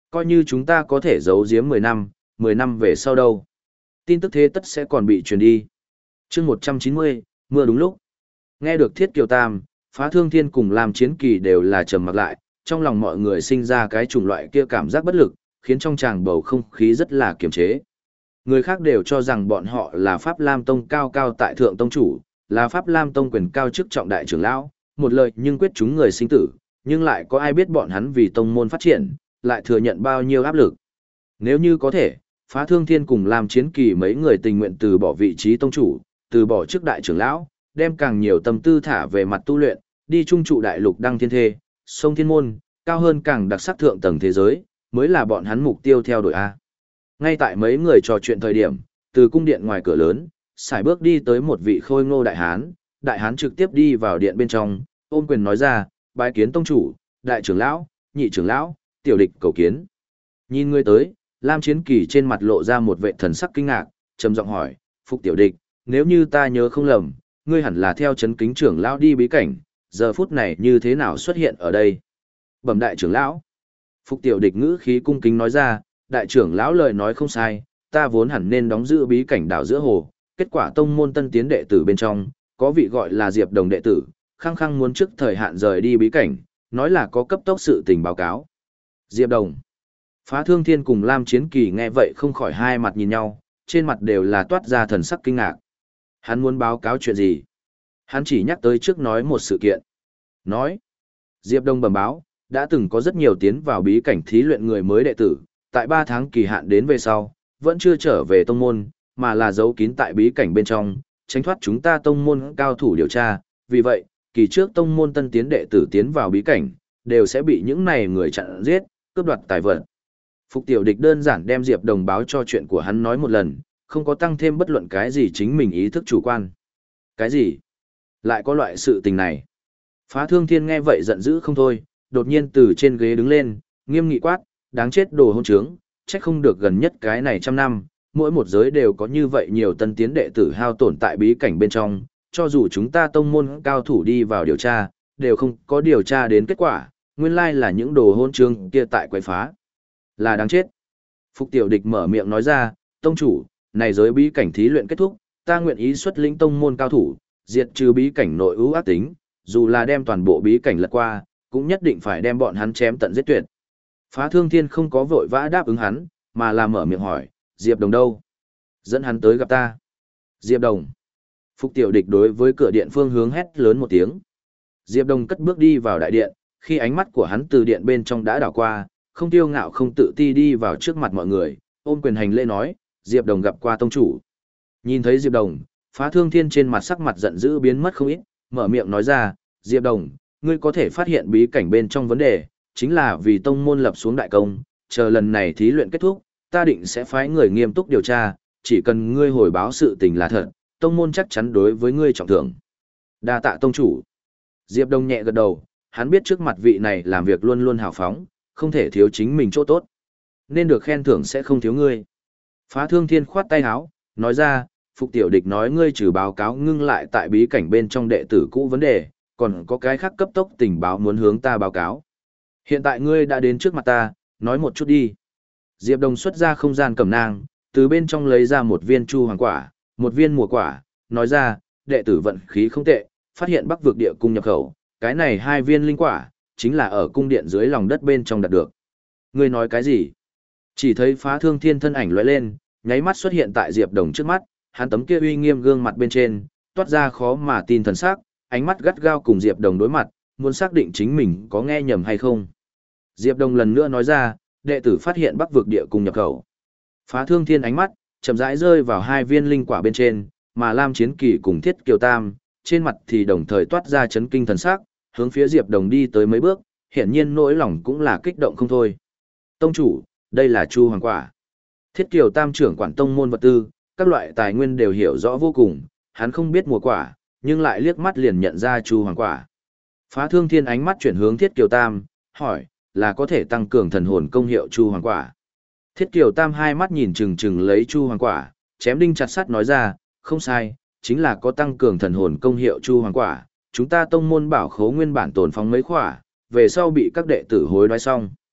Coi như chúng ta có thể giấu giếm mười năm, mười năm về sau đâu. Tin tức thế tất sẽ còn bị truyền đi. chương một trăm chín mươi, mưa đúng lúc. Nghe được Thiết Kiều Tam, Phá Thương Thiên cùng Lam Chiến Kỳ đều là trầm mặc lại, trong lòng mọi người sinh ra cái chủng loại kia cảm giác bất lực, khiến trong tràng bầu không khí rất là kiềm chế. Người khác đều cho rằng bọn họ là Pháp Lam Tông cao cao tại thượng tông chủ, là Pháp Lam Tông quyền cao chức trọng đại trưởng lão, một lời nhưng quyết chúng người sinh tử, nhưng lại có ai biết bọn hắn vì tông môn phát triển, lại thừa nhận bao nhiêu áp lực. Nếu như có thể, Phá Thương Thiên cùng Lam Chiến Kỳ mấy người tình nguyện từ bỏ vị trí tông chủ, từ bỏ chức đại trưởng lão, đem càng nhiều tâm tư thả về mặt tu luyện, đi trung trụ đại lục đăng thiên thê, sông thiên môn, cao hơn càng đặc sắc thượng tầng thế giới, mới là bọn hắn mục tiêu theo đuổi A. Ngay tại mấy người trò chuyện thời điểm, từ cung điện ngoài cửa lớn, xài bước đi tới một vị khôi ngô đại hán, đại hán trực tiếp đi vào điện bên trong, ôm quyền nói ra, bái kiến tông chủ, đại trưởng lão, nhị trưởng lão, tiểu địch cầu kiến. Nhìn người tới, Lam Chiến Kỳ trên mặt lộ ra một vệ thần sắc kinh ngạc, trầm giọng hỏi, Phục tiểu địch, nếu như ta nhớ không lầm, ngươi hẳn là theo chấn kính trưởng lão đi bí cảnh, giờ phút này như thế nào xuất hiện ở đây? Bẩm đại trưởng lão. Phục tiểu địch ngữ khí cung kính nói ra, đại trưởng lão lời nói không sai, ta vốn hẳn nên đóng giữ bí cảnh đảo giữa hồ, kết quả tông môn tân tiến đệ tử bên trong, có vị gọi là Diệp Đồng đệ tử, khăng khăng muốn trước thời hạn rời đi bí cảnh, nói là có cấp tốc sự tình báo cáo. Diệp Đồng. Phá Thương Thiên cùng Lam Chiến Kỳ nghe vậy không khỏi hai mặt nhìn nhau, trên mặt đều là toát ra thần sắc kinh ngạc. Hắn muốn báo cáo chuyện gì? Hắn chỉ nhắc tới trước nói một sự kiện. Nói. Diệp Đồng bẩm báo, đã từng có rất nhiều tiến vào bí cảnh thí luyện người mới đệ tử, tại ba tháng kỳ hạn đến về sau, vẫn chưa trở về tông môn, mà là giấu kín tại bí cảnh bên trong, tránh thoát chúng ta tông môn cao thủ điều tra, vì vậy, kỳ trước tông môn tân tiến đệ tử tiến vào bí cảnh, đều sẽ bị những này người chặn giết, cướp đoạt tài vật. Phục tiểu địch đơn giản đem Diệp Đồng báo cho chuyện của hắn nói một lần, không có tăng thêm bất luận cái gì chính mình ý thức chủ quan. Cái gì? Lại có loại sự tình này? Phá Thương Thiên nghe vậy giận dữ không thôi, đột nhiên từ trên ghế đứng lên, nghiêm nghị quát, đáng chết đồ hôn trướng, trách không được gần nhất cái này trăm năm, mỗi một giới đều có như vậy nhiều tân tiến đệ tử hao tổn tại bí cảnh bên trong, cho dù chúng ta tông môn cao thủ đi vào điều tra, đều không có điều tra đến kết quả, nguyên lai là những đồ hôn trướng kia tại quậy phá. Là đáng chết. Phục tiểu địch mở miệng nói ra, tông chủ, này giới bí cảnh thí luyện kết thúc, ta nguyện ý xuất lĩnh tông môn cao thủ, diệt trừ bí cảnh nội ưu ác tính, dù là đem toàn bộ bí cảnh lật qua, cũng nhất định phải đem bọn hắn chém tận giết tuyệt. Phá Thương Thiên không có vội vã đáp ứng hắn, mà là mở miệng hỏi, Diệp Đồng đâu? Dẫn hắn tới gặp ta. Diệp Đồng. Phục tiểu địch đối với cửa điện phương hướng hét lớn một tiếng. Diệp Đồng cất bước đi vào đại điện, khi ánh mắt của hắn từ điện bên trong đã đảo qua, không tiêu ngạo không tự ti đi vào trước mặt mọi người, ôm quyền hành lễ nói, Diệp Đồng gặp qua tông chủ. Nhìn thấy Diệp Đồng, Phá Thương Thiên trên mặt sắc mặt giận dữ biến mất không ít, mở miệng nói ra, Diệp Đồng, ngươi có thể phát hiện bí cảnh bên trong vấn đề, chính là vì tông môn lập xuống đại công, chờ lần này thí luyện kết thúc, ta định sẽ phái người nghiêm túc điều tra, chỉ cần ngươi hồi báo sự tình là thật, tông môn chắc chắn đối với ngươi trọng thưởng. Đa tạ tông chủ. Diệp Đồng nhẹ gật đầu, hắn biết trước mặt vị này làm việc luôn luôn hào phóng, không thể thiếu chính mình chỗ tốt. Nên được khen thưởng sẽ không thiếu ngươi. Phá Thương Thiên khoát tay áo, nói ra, Phục tiểu địch nói ngươi trừ báo cáo ngưng lại tại bí cảnh bên trong đệ tử cũ vấn đề, còn có cái khác cấp tốc tình báo muốn hướng ta báo cáo. Hiện tại ngươi đã đến trước mặt ta, nói một chút đi. Diệp Đồng xuất ra không gian cẩm nang, từ bên trong lấy ra một viên chu hoàng quả, một viên mùa quả, nói ra, đệ tử vận khí không tệ, phát hiện Bắc vực địa cung nhập khẩu, cái này hai viên linh quả, chính là ở cung điện dưới lòng đất bên trong đạt được. Ngươi nói cái gì? Chỉ thấy Phá Thương Thiên thân ảnh lóe lên, nháy mắt xuất hiện tại Diệp Đồng trước mắt, hắn tấm kia uy nghiêm gương mặt bên trên, toát ra khó mà tin thần sắc, ánh mắt gắt gao cùng Diệp Đồng đối mặt, muốn xác định chính mình có nghe nhầm hay không. Diệp Đồng lần nữa nói ra, đệ tử phát hiện Bắc vực địa cung nhập khẩu. Phá Thương Thiên ánh mắt chậm rãi rơi vào hai viên linh quả bên trên, mà Lam Chiến Kỳ cùng Thiết Kiều Tam, trên mặt thì đồng thời toát ra chấn kinh thần sắc, hướng phía Diệp Đồng đi tới mấy bước, hiển nhiên nỗi lòng cũng là kích động không thôi. Tông chủ, đây là Chu Hoàng Quả. Thiết Kiều Tam trưởng quản tông môn vật tư, các loại tài nguyên đều hiểu rõ vô cùng, hắn không biết mùa quả, nhưng lại liếc mắt liền nhận ra Chu Hoàng Quả. Phá Thương Thiên ánh mắt chuyển hướng Thiết Kiều Tam, hỏi, là có thể tăng cường thần hồn công hiệu Chu Hoàng Quả. Thiết Kiều Tam hai mắt nhìn chừng chừng lấy Chu Hoàng Quả, chém đinh chặt sắt nói ra, không sai, chính là có tăng cường thần hồn công hiệu Chu Hoàng Quả. Chúng ta tông môn bảo khố nguyên bản tồn phóng mấy khỏa, về sau bị các đệ tử hối đoái xong.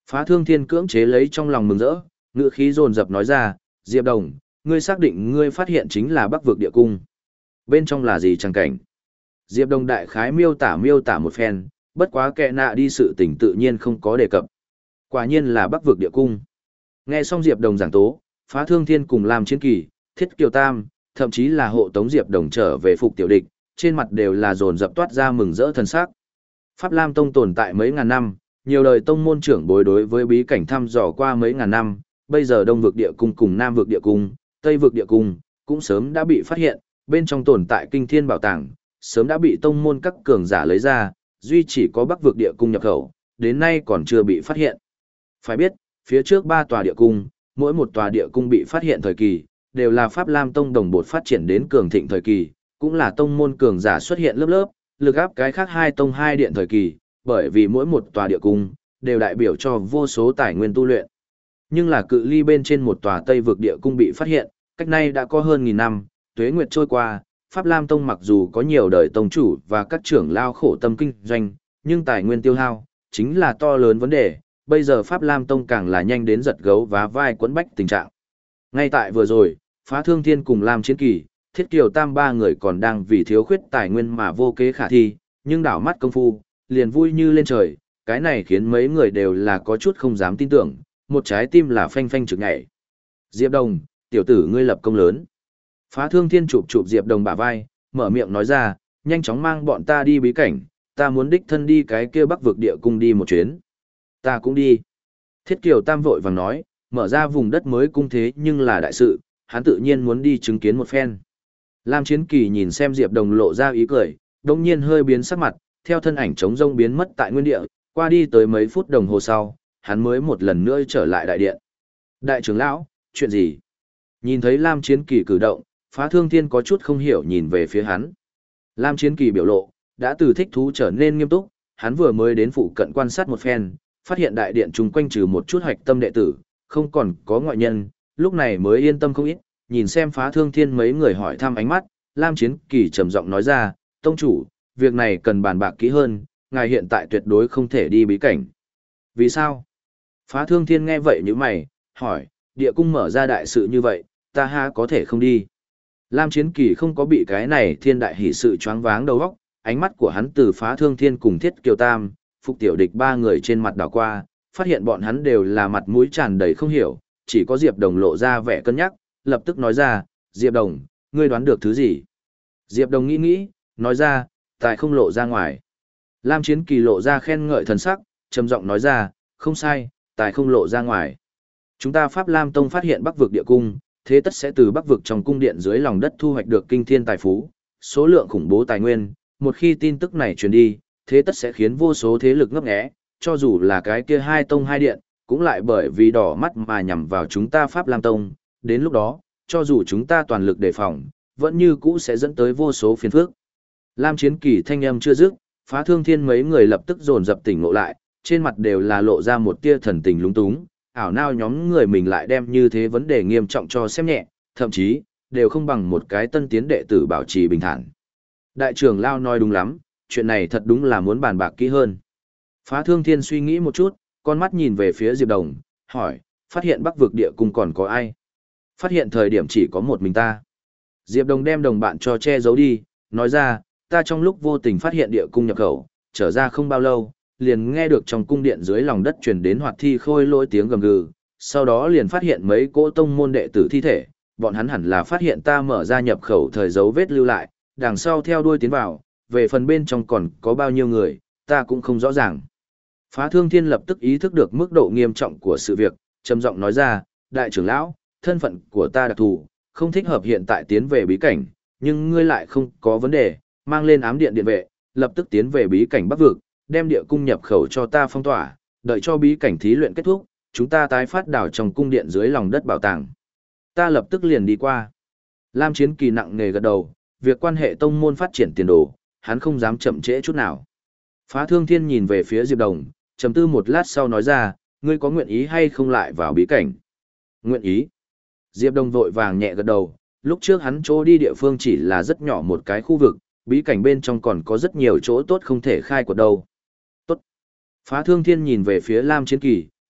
Phá Thương Thiên cưỡng chế lấy trong lòng mừng rỡ, ngữ khí dồn dập nói ra, Diệp Đồng, ngươi xác định ngươi phát hiện chính là Bắc vực địa cung. Bên trong là gì chẳng cảnh? Diệp Đồng đại khái miêu tả miêu tả một phen, bất quá kệ nạ đi sự tình tự nhiên không có đề cập. Quả nhiên là Bắc vực địa cung. Nghe xong Diệp Đồng giảng tố, Phá Thương Thiên cùng làm chiến kỳ, Thiết Kiều Tam, thậm chí là hộ tống Diệp Đồng trở về phục tiểu địch, trên mặt đều là dồn dập toát ra mừng rỡ thần sắc. Pháp Lam Tông tồn tại mấy ngàn năm, nhiều đời tông môn trưởng bối đối với bí cảnh thăm dò qua mấy ngàn năm, bây giờ Đông vực địa cung cùng Nam vực địa cung, Tây vực địa cung cũng sớm đã bị phát hiện, bên trong tồn tại kinh thiên bảo tàng, sớm đã bị tông môn các cường giả lấy ra, duy chỉ có Bắc vực địa cung nhập khẩu, đến nay còn chưa bị phát hiện. Phải biết, phía trước ba tòa địa cung, mỗi một tòa địa cung bị phát hiện thời kỳ, đều là Pháp Lam Tông đồng bột phát triển đến cường thịnh thời kỳ, cũng là tông môn cường giả xuất hiện lớp lớp, lực áp cái khác hai tông hai điện thời kỳ, bởi vì mỗi một tòa địa cung đều đại biểu cho vô số tài nguyên tu luyện. Nhưng là cự ly bên trên một tòa Tây vực địa cung bị phát hiện, cách nay đã có hơn nghìn năm, tuế nguyệt trôi qua, Pháp Lam Tông mặc dù có nhiều đời tông chủ và các trưởng lao khổ tâm kinh doanh, nhưng tài nguyên tiêu hao chính là to lớn vấn đề, bây giờ Pháp Lam Tông càng là nhanh đến giật gấu và vai quấn bách tình trạng. Ngay tại vừa rồi, Phá Thương Thiên cùng Lam Chiến Kỳ, Thiết Kiều Tam ba người còn đang vì thiếu khuyết tài nguyên mà vô kế khả thi, nhưng đảo mắt công phu, liền vui như lên trời, cái này khiến mấy người đều là có chút không dám tin tưởng, một trái tim là phanh phanh trực nhảy. Diệp Đồng, tiểu tử ngươi lập công lớn. Phá Thương Thiên chụp chụp Diệp Đồng bả vai, mở miệng nói ra, nhanh chóng mang bọn ta đi bí cảnh, ta muốn đích thân đi cái kia Bắc vực địa cung đi một chuyến. Ta cũng đi. Thiết Kiều Tam vội vàng nói, mở ra vùng đất mới cung thế nhưng là đại sự, hắn tự nhiên muốn đi chứng kiến một phen. Lam Chiến Kỳ nhìn xem Diệp Đồng lộ ra ý cười, đồng nhiên hơi biến sắc mặt, theo thân ảnh trống rông biến mất tại nguyên địa, qua đi tới mấy phút đồng hồ sau, hắn mới một lần nữa trở lại đại điện. Đại trưởng lão, chuyện gì? Nhìn thấy Lam Chiến Kỳ cử động, Phá Thương Thiên có chút không hiểu nhìn về phía hắn. Lam Chiến Kỳ biểu lộ, đã từ thích thú trở nên nghiêm túc, hắn vừa mới đến phụ cận quan sát một phen, phát hiện đại điện chung quanh trừ một chút hoạch tâm đệ tử, không còn có ngoại nhân, lúc này mới yên tâm không ít, nhìn xem Phá Thương Thiên mấy người hỏi thăm ánh mắt, Lam Chiến Kỳ trầm giọng nói ra, tông chủ, việc này cần bàn bạc kỹ hơn, ngài hiện tại tuyệt đối không thể đi bí cảnh. Vì sao? Phá Thương Thiên nghe vậy như mày, hỏi, địa cung mở ra đại sự như vậy, ta ha có thể không đi. Lam Chiến Kỳ không có bị cái này thiên đại hỷ sự choáng váng đầu óc, ánh mắt của hắn từ Phá Thương Thiên cùng Thiết Kiều Tam, Phục Tiểu Địch ba người trên mặt đảo qua, phát hiện bọn hắn đều là mặt mũi tràn đầy không hiểu, chỉ có Diệp Đồng lộ ra vẻ cân nhắc, lập tức nói ra, Diệp Đồng, ngươi đoán được thứ gì? Diệp Đồng nghĩ nghĩ, nói ra, tài không lộ ra ngoài. Lam Chiến Kỳ lộ ra khen ngợi thần sắc, trầm giọng nói ra, không sai, tài không lộ ra ngoài. Chúng ta Pháp Lam Tông phát hiện Bắc vực địa cung, thế tất sẽ từ Bắc vực trong cung điện dưới lòng đất thu hoạch được kinh thiên tài phú, số lượng khủng bố tài nguyên, một khi tin tức này truyền đi, thế tất sẽ khiến vô số thế lực ngấp nghé, cho dù là cái kia hai tông hai điện, cũng lại bởi vì đỏ mắt mà nhằm vào chúng ta Pháp Lam Tông, đến lúc đó, cho dù chúng ta toàn lực đề phòng, vẫn như cũ sẽ dẫn tới vô số phiền phức. Lam Chiến Kỳ thanh âm chưa dứt, Phá Thương Thiên mấy người lập tức dồn dập tỉnh ngộ lại, trên mặt đều là lộ ra một tia thần tình lúng túng, ảo nao nhóm người mình lại đem như thế vấn đề nghiêm trọng cho xem nhẹ, thậm chí, đều không bằng một cái tân tiến đệ tử bảo trì bình thản. Đại trưởng Lao nói đúng lắm, chuyện này thật đúng là muốn bàn bạc kỹ hơn. Phá Thương Thiên suy nghĩ một chút, con mắt nhìn về phía Diệp Đồng, hỏi, phát hiện Bắc vực địa cung còn có ai? Phát hiện thời điểm chỉ có một mình ta. Diệp Đồng đem đồng bạn cho che giấu đi, nói ra, ta trong lúc vô tình phát hiện địa cung nhập khẩu, trở ra không bao lâu, liền nghe được trong cung điện dưới lòng đất truyền đến hoạt thi khôi lỗi tiếng gầm gừ, sau đó liền phát hiện mấy cỗ tông môn đệ tử thi thể, bọn hắn hẳn là phát hiện ta mở ra nhập khẩu thời dấu vết lưu lại, đằng sau theo đuôi tiến vào, về phần bên trong còn có bao nhiêu người, ta cũng không rõ ràng. Phá Thương Thiên lập tức ý thức được mức độ nghiêm trọng của sự việc, trầm giọng nói ra, đại trưởng lão, thân phận của ta đặc thù, không thích hợp hiện tại tiến về bí cảnh, nhưng ngươi lại không có vấn đề, mang lên ám điện điện vệ, lập tức tiến về bí cảnh Bắc vực, đem địa cung nhập khẩu cho ta phong tỏa, đợi cho bí cảnh thí luyện kết thúc, chúng ta tái phát đảo trong cung điện dưới lòng đất bảo tàng. Ta lập tức liền đi qua. Lam Chiến Kỳ nặng nề gật đầu, việc quan hệ tông môn phát triển tiền đồ, hắn không dám chậm trễ chút nào. Phá Thương Thiên nhìn về phía Diệp Đồng, trầm tư một lát sau nói ra, ngươi có nguyện ý hay không lại vào bí cảnh? Nguyện ý. Diệp Đồng vội vàng nhẹ gật đầu, lúc trước hắn chỗ đi địa phương chỉ là rất nhỏ một cái khu vực, bí cảnh bên trong còn có rất nhiều chỗ tốt không thể khai quật đâu. Tốt. Phá Thương Thiên nhìn về phía Lam Chiến Kỳ,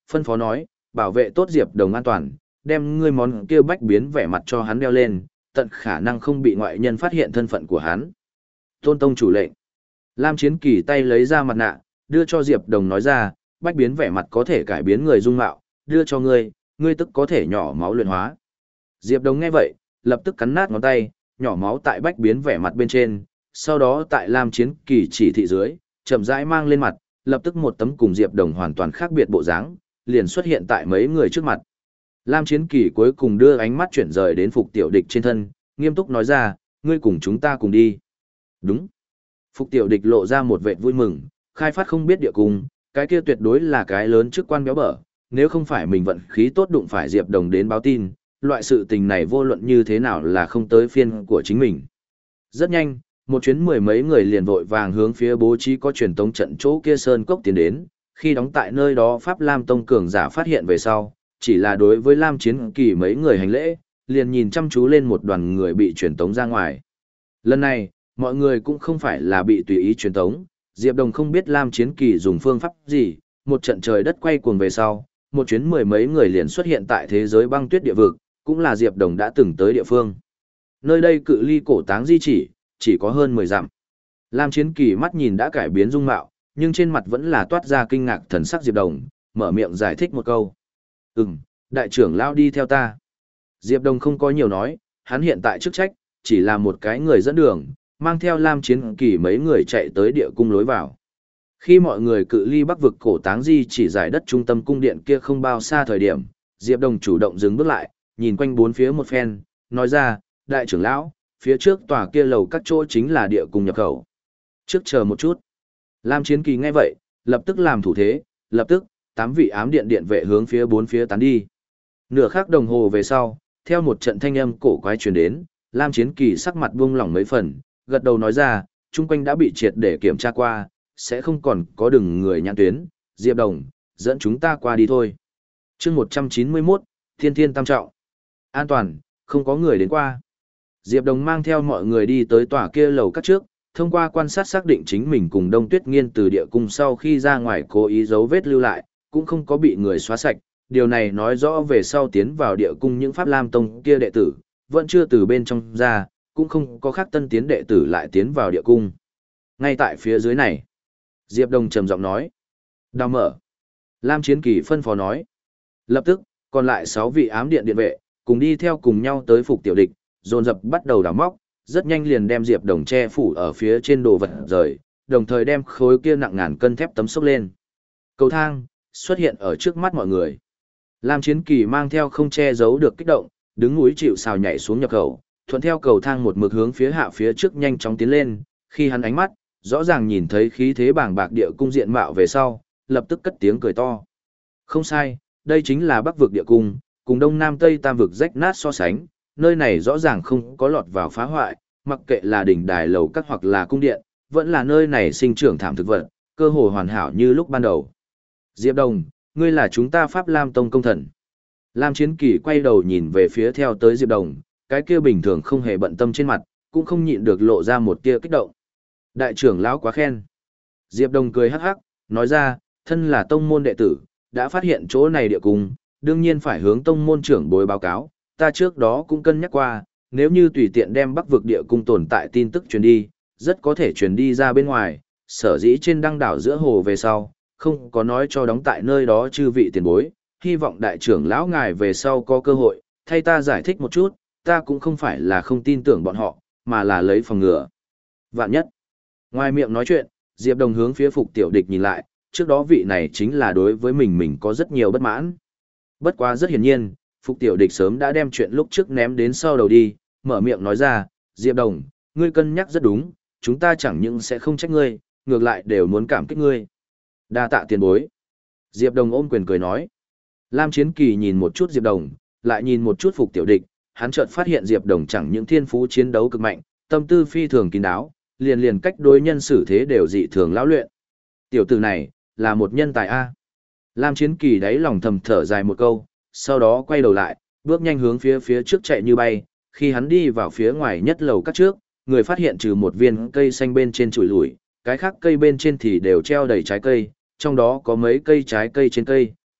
phân phó nói, bảo vệ tốt Diệp Đồng an toàn, đem ngươi món kia bách biến vẻ mặt cho hắn đeo lên, tận khả năng không bị ngoại nhân phát hiện thân phận của hắn. Tôn tông chủ lệnh. Lam Chiến Kỳ tay lấy ra mặt nạ, đưa cho Diệp Đồng nói ra, bách biến vẻ mặt có thể cải biến người dung mạo, đưa cho ngươi, ngươi tức có thể nhỏ máu luyện hóa. Diệp Đồng nghe vậy, lập tức cắn nát ngón tay, nhỏ máu tại bách biến vẻ mặt bên trên, sau đó tại Lam Chiến Kỳ chỉ thị dưới, chậm rãi mang lên mặt, lập tức một tấm cùng Diệp Đồng hoàn toàn khác biệt bộ dáng, liền xuất hiện tại mấy người trước mặt. Lam Chiến Kỳ cuối cùng đưa ánh mắt chuyển rời đến Phục Tiểu Địch trên thân, nghiêm túc nói ra, ngươi cùng chúng ta cùng đi. Đúng. Phục Tiểu Địch lộ ra một vệt vui mừng, khai phát không biết địa cung, cái kia tuyệt đối là cái lớn chức quan béo bở, nếu không phải mình vận khí tốt đụng phải Diệp Đồng đến báo tin, loại sự tình này vô luận như thế nào là không tới phiên của chính mình. Rất nhanh, một chuyến mười mấy người liền vội vàng hướng phía bố trí có truyền tống trận chỗ kia sơn cốc tiến đến, khi đóng tại nơi đó Pháp Lam Tông cường giả phát hiện về sau, chỉ là đối với Lam Chiến Kỳ mấy người hành lễ, liền nhìn chăm chú lên một đoàn người bị truyền tống ra ngoài. Lần này, mọi người cũng không phải là bị tùy ý truyền tống, Diệp Đồng không biết Lam Chiến Kỳ dùng phương pháp gì, một trận trời đất quay cuồng về sau, một chuyến mười mấy người liền xuất hiện tại thế giới băng tuyết địa vực, cũng là Diệp Đồng đã từng tới địa phương. Nơi đây cự ly cổ táng di chỉ, chỉ có hơn mười dặm. Lam Chiến Kỳ mắt nhìn đã cải biến dung mạo, nhưng trên mặt vẫn là toát ra kinh ngạc thần sắc Diệp Đồng, mở miệng giải thích một câu. Ừm, đại trưởng lão đi theo ta. Diệp Đồng không có nhiều nói, hắn hiện tại chức trách, chỉ là một cái người dẫn đường, mang theo Lam Chiến Kỳ mấy người chạy tới địa cung lối vào. Khi mọi người cự ly bắc vực cổ táng di chỉ giải đất trung tâm cung điện kia không bao xa thời điểm, Diệp Đồng chủ động dừng bước lại, nhìn quanh bốn phía một phen, nói ra, đại trưởng lão, phía trước tòa kia lầu các chỗ chính là địa cung nhập khẩu. Trước chờ một chút. Lam Chiến Kỳ nghe vậy, lập tức làm thủ thế, lập tức, tám vị ám điện điện vệ hướng phía bốn phía tán đi. Nửa khắc đồng hồ về sau, theo một trận thanh âm cổ quái truyền đến, Lam Chiến Kỳ sắc mặt buông lỏng mấy phần, gật đầu nói ra, chung quanh đã bị triệt để kiểm tra qua, sẽ không còn có đừng người nhãn tuyến, Diệp Đồng, dẫn chúng ta qua đi thôi. Chương một trăm chín mươi mốt, Thiên Thiên Tam Trọng. An toàn, không có người đến qua. Diệp Đồng mang theo mọi người đi tới tòa kia lầu các trước, thông qua quan sát xác định chính mình cùng Đông Tuyết Nghiên từ địa cung sau khi ra ngoài cố ý dấu vết lưu lại, cũng không có bị người xóa sạch. Điều này nói rõ về sau tiến vào địa cung những Pháp Lam Tông kia đệ tử, vẫn chưa từ bên trong ra, cũng không có khác tân tiến đệ tử lại tiến vào địa cung. Ngay tại phía dưới này, Diệp Đồng trầm giọng nói. Đào mở. Lam Chiến Kỳ phân phó nói. Lập tức, còn lại sáu vị ám điện điện vệ, cùng đi theo cùng nhau tới Phục Tiểu Địch, dồn dập bắt đầu đào móc, rất nhanh liền đem Diệp Đồng che phủ ở phía trên đồ vật rời, đồng thời đem khối kia nặng ngàn cân thép tấm xốc lên. Cầu thang xuất hiện ở trước mắt mọi người. Lam Chiến Kỳ mang theo không che giấu được kích động, đứng núi chịu sào nhảy xuống nhập khẩu, thuận theo cầu thang một mực hướng phía hạ phía trước nhanh chóng tiến lên, khi hắn ánh mắt rõ ràng nhìn thấy khí thế bàng bạc địa cung diện mạo về sau, lập tức cất tiếng cười to. Không sai, đây chính là Bắc vực địa cung, cùng Đông Nam Tây Tam vực rách nát so sánh, nơi này rõ ràng không có lọt vào phá hoại, mặc kệ là đỉnh đài lầu các hoặc là cung điện, vẫn là nơi này sinh trưởng thảm thực vật, cơ hồ hoàn hảo như lúc ban đầu. Diệp Đồng, ngươi là chúng ta Pháp Lam Tông công thần. Lam Chiến Kỳ quay đầu nhìn về phía theo tới Diệp Đồng, cái kia bình thường không hề bận tâm trên mặt, cũng không nhịn được lộ ra một tia kích động. Đại trưởng lão quá khen. Diệp Đồng cười hắc hắc, nói ra, thân là tông môn đệ tử, đã phát hiện chỗ này địa cung, đương nhiên phải hướng tông môn trưởng bối báo cáo, ta trước đó cũng cân nhắc qua, nếu như tùy tiện đem Bắc vực địa cung tồn tại tin tức truyền đi, rất có thể truyền đi ra bên ngoài, sở dĩ trên đăng đảo giữa hồ về sau, không có nói cho đóng tại nơi đó chư vị tiền bối, hy vọng đại trưởng lão ngài về sau có cơ hội, thay ta giải thích một chút, ta cũng không phải là không tin tưởng bọn họ, mà là lấy phòng ngừa. Vạn nhất. Ngoài miệng nói chuyện, Diệp Đồng hướng phía Phục Tiểu Địch nhìn lại, trước đó vị này chính là đối với mình mình có rất nhiều bất mãn. Bất quá rất hiển nhiên, Phục Tiểu Địch sớm đã đem chuyện lúc trước ném đến sau đầu đi, mở miệng nói ra, Diệp Đồng, ngươi cân nhắc rất đúng, chúng ta chẳng những sẽ không trách ngươi, ngược lại đều muốn cảm kích ngươi. Đa tạ tiền bối. Diệp Đồng ôm quyền cười nói. Lam Chiến Kỳ nhìn một chút Diệp Đồng, lại nhìn một chút Phục Tiểu Địch, hắn chợt phát hiện Diệp Đồng chẳng những thiên phú chiến đấu cực mạnh, tâm tư phi thường kín đáo, liền liền cách đối nhân xử thế đều dị thường lão luyện. Tiểu tử này, là một nhân tài A. Lam Chiến Kỳ đáy lòng thầm thở dài một câu, sau đó quay đầu lại, bước nhanh hướng phía phía trước chạy như bay, khi hắn đi vào phía ngoài nhất lầu các trước, người phát hiện trừ một viên cây xanh bên trên chùi lủi, cái khác cây bên trên thì đều treo đầy trái cây, trong đó có mấy cây trái cây trên cây,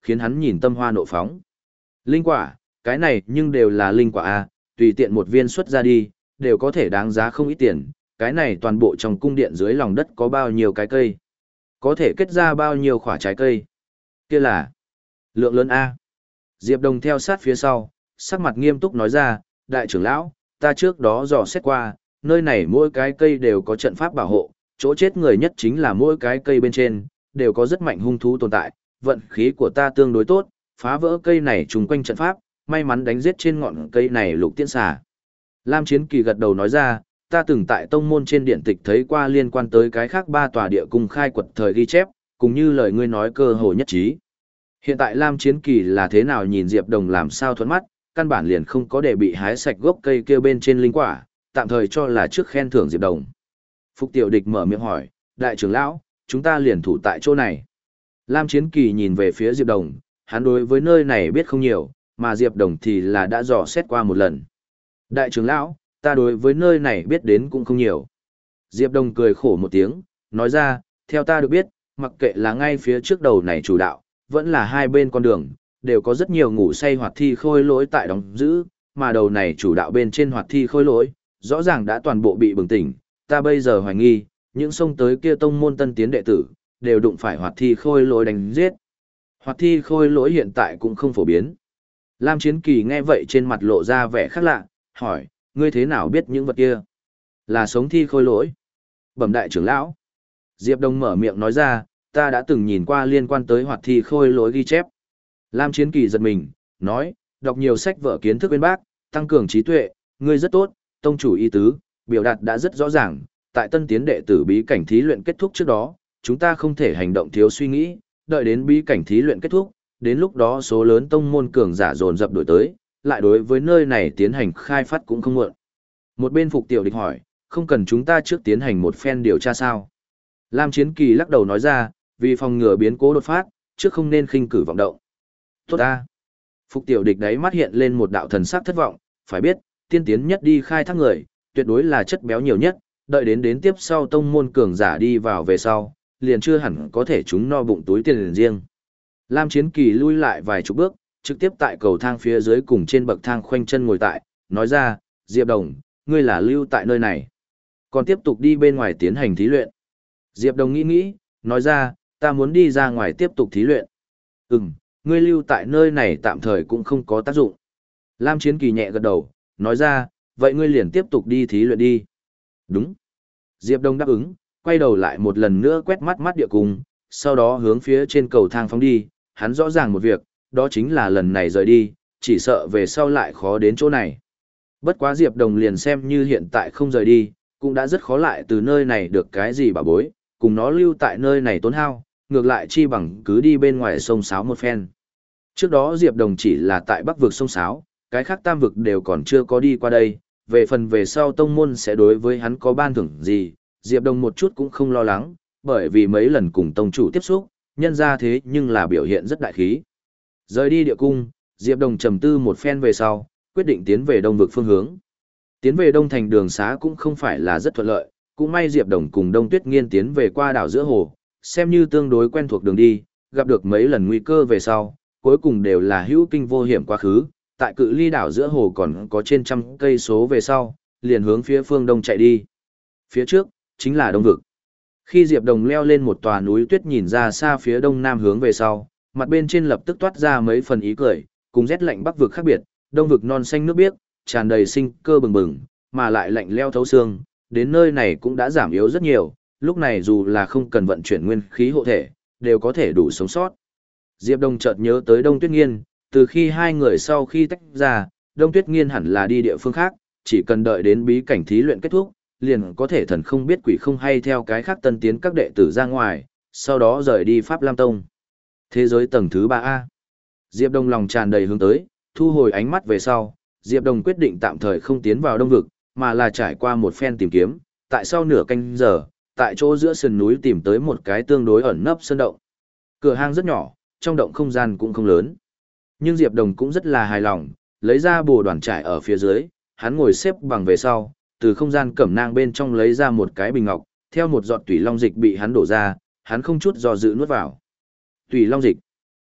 khiến hắn nhìn tâm hoa nộ phóng. Linh quả, cái này nhưng đều là linh quả A, tùy tiện một viên xuất ra đi, đều có thể đáng giá không ít tiền, cái này toàn bộ trong cung điện dưới lòng đất có bao nhiêu cái cây, có thể kết ra bao nhiêu quả trái cây. Kia là lượng lớn A. Diệp Đồng theo sát phía sau, sắc mặt nghiêm túc nói ra, đại trưởng lão, ta trước đó dò xét qua, nơi này mỗi cái cây đều có trận pháp bảo hộ, chỗ chết người nhất chính là mỗi cái cây bên trên, đều có rất mạnh hung thú tồn tại, vận khí của ta tương đối tốt, phá vỡ cây này trùng quanh trận pháp, may mắn đánh giết trên ngọn cây này lục tiễn xà. Lam Chiến Kỳ gật đầu nói ra, ta từng tại tông môn trên điện tịch thấy qua liên quan tới cái khác ba tòa địa cung khai quật thời ghi chép, cùng như lời ngươi nói cơ hồ nhất trí. Hiện tại Lam Chiến Kỳ là thế nào nhìn Diệp Đồng làm sao thuận mắt, căn bản liền không có để bị hái sạch gốc cây kia bên trên linh quả, tạm thời cho là trước khen thưởng Diệp Đồng. Phục Tiểu Địch mở miệng hỏi, đại trưởng lão, chúng ta liền thủ tại chỗ này. Lam Chiến Kỳ nhìn về phía Diệp Đồng, hắn đối với nơi này biết không nhiều, mà Diệp Đồng thì là đã dò xét qua một lần. Đại trưởng lão, ta đối với nơi này biết đến cũng không nhiều. Diệp Đồng cười khổ một tiếng, nói ra, theo ta được biết, mặc kệ là ngay phía trước đầu này chủ đạo, vẫn là hai bên con đường, đều có rất nhiều ngủ say hoạt thi khôi lỗi tại đóng giữ, mà đầu này chủ đạo bên trên hoạt thi khôi lỗi, rõ ràng đã toàn bộ bị bừng tỉnh, ta bây giờ hoài nghi, những sông tới kia tông môn tân tiến đệ tử, đều đụng phải hoạt thi khôi lỗi đánh giết. Hoạt thi khôi lỗi hiện tại cũng không phổ biến. Lam Chiến Kỳ nghe vậy trên mặt lộ ra vẻ khác lạ, hỏi, ngươi thế nào biết những vật kia? Là sống thi khôi lỗi. Bẩm đại trưởng lão. Diệp Đông mở miệng nói ra, ta đã từng nhìn qua liên quan tới hoạt thi khôi lỗi ghi chép. Lam Chiến Kỳ giật mình, nói, đọc nhiều sách vở kiến thức bên bác, tăng cường trí tuệ, ngươi rất tốt, tông chủ ý tứ, biểu đạt đã rất rõ ràng, tại tân tiến đệ tử bí cảnh thí luyện kết thúc trước đó, chúng ta không thể hành động thiếu suy nghĩ, đợi đến bí cảnh thí luyện kết thúc, đến lúc đó số lớn tông môn cường giả dồn dập đổi tới, lại đối với nơi này tiến hành khai phát cũng không muộn. Một bên Phục Tiểu Địch hỏi, không cần chúng ta trước tiến hành một phen điều tra sao? Lam Chiến Kỳ lắc đầu nói ra, vì phòng ngừa biến cố đột phát, trước không nên khinh cử vọng động. Tốt ta. Phục Tiểu Địch đấy mắt hiện lên một đạo thần sắc thất vọng, phải biết, tiên tiến nhất đi khai thác người, tuyệt đối là chất béo nhiều nhất, đợi đến đến tiếp sau tông môn cường giả đi vào về sau, liền chưa hẳn có thể chúng no bụng túi tiền riêng. Lam Chiến Kỳ lui lại vài chục bước, trực tiếp tại cầu thang phía dưới cùng trên bậc thang khoanh chân ngồi tại, nói ra, Diệp Đồng, ngươi là lưu tại nơi này. Còn tiếp tục đi bên ngoài tiến hành thí luyện. Diệp Đồng nghĩ nghĩ, nói ra, ta muốn đi ra ngoài tiếp tục thí luyện. Ừm, ngươi lưu tại nơi này tạm thời cũng không có tác dụng. Lam Chiến Kỳ nhẹ gật đầu, nói ra, vậy ngươi liền tiếp tục đi thí luyện đi. Đúng. Diệp Đông đáp ứng, quay đầu lại một lần nữa quét mắt mắt địa cung, sau đó hướng phía trên cầu thang phóng đi, hắn rõ ràng một việc, đó chính là lần này rời đi, chỉ sợ về sau lại khó đến chỗ này. Bất quá Diệp Đồng liền xem như hiện tại không rời đi, cũng đã rất khó lại từ nơi này được cái gì bảo bối, cùng nó lưu tại nơi này tốn hao, ngược lại chi bằng cứ đi bên ngoài sông Sáo một phen. Trước đó Diệp Đồng chỉ là tại bắc vực sông Sáo, cái khác tam vực đều còn chưa có đi qua đây, về phần về sau tông môn sẽ đối với hắn có ban thưởng gì, Diệp Đồng một chút cũng không lo lắng, bởi vì mấy lần cùng tông chủ tiếp xúc, nhân ra thế nhưng là biểu hiện rất đại khí. Rời đi địa cung, Diệp Đồng trầm tư một phen về sau, quyết định tiến về đông vực phương hướng. Tiến về đông thành đường xá cũng không phải là rất thuận lợi, cũng may Diệp Đồng cùng Đông Tuyết Nghiên tiến về qua đảo giữa hồ, xem như tương đối quen thuộc đường đi, gặp được mấy lần nguy cơ về sau, cuối cùng đều là hữu kinh vô hiểm quá khứ, tại cự ly đảo giữa hồ còn có trên trăm cây số về sau, liền hướng phía phương đông chạy đi. Phía trước, chính là đông vực. Khi Diệp Đồng leo lên một tòa núi tuyết nhìn ra xa phía đông nam hướng về sau, mặt bên trên lập tức toát ra mấy phần ý cười, cùng rét lạnh bắc vực khác biệt, đông vực non xanh nước biếc, tràn đầy sinh cơ bừng bừng, mà lại lạnh leo thấu xương, đến nơi này cũng đã giảm yếu rất nhiều, lúc này dù là không cần vận chuyển nguyên khí hộ thể, đều có thể đủ sống sót. Diệp Đông chợt nhớ tới Đông Tuyết Nghiên, từ khi hai người sau khi tách ra, Đông Tuyết Nghiên hẳn là đi địa phương khác, chỉ cần đợi đến bí cảnh thí luyện kết thúc, liền có thể thần không biết quỷ không hay theo cái khác tân tiến các đệ tử ra ngoài, sau đó rời đi Pháp Lam Tông. Thế giới tầng thứ ba A. Diệp Đông lòng tràn đầy hướng tới, thu hồi ánh mắt về sau, Diệp Đông quyết định tạm thời không tiến vào đông vực, mà là trải qua một phen tìm kiếm, tại sau nửa canh giờ, tại chỗ giữa sườn núi tìm tới một cái tương đối ẩn nấp sơn động. Cửa hang rất nhỏ, trong động không gian cũng không lớn. Nhưng Diệp Đông cũng rất là hài lòng, lấy ra bồ đoàn trải ở phía dưới, hắn ngồi xếp bằng về sau, từ không gian cẩm nang bên trong lấy ra một cái bình ngọc, theo một giọt tủy long dịch bị hắn đổ ra, hắn không chút do dự nuốt vào. Tủy long dịch.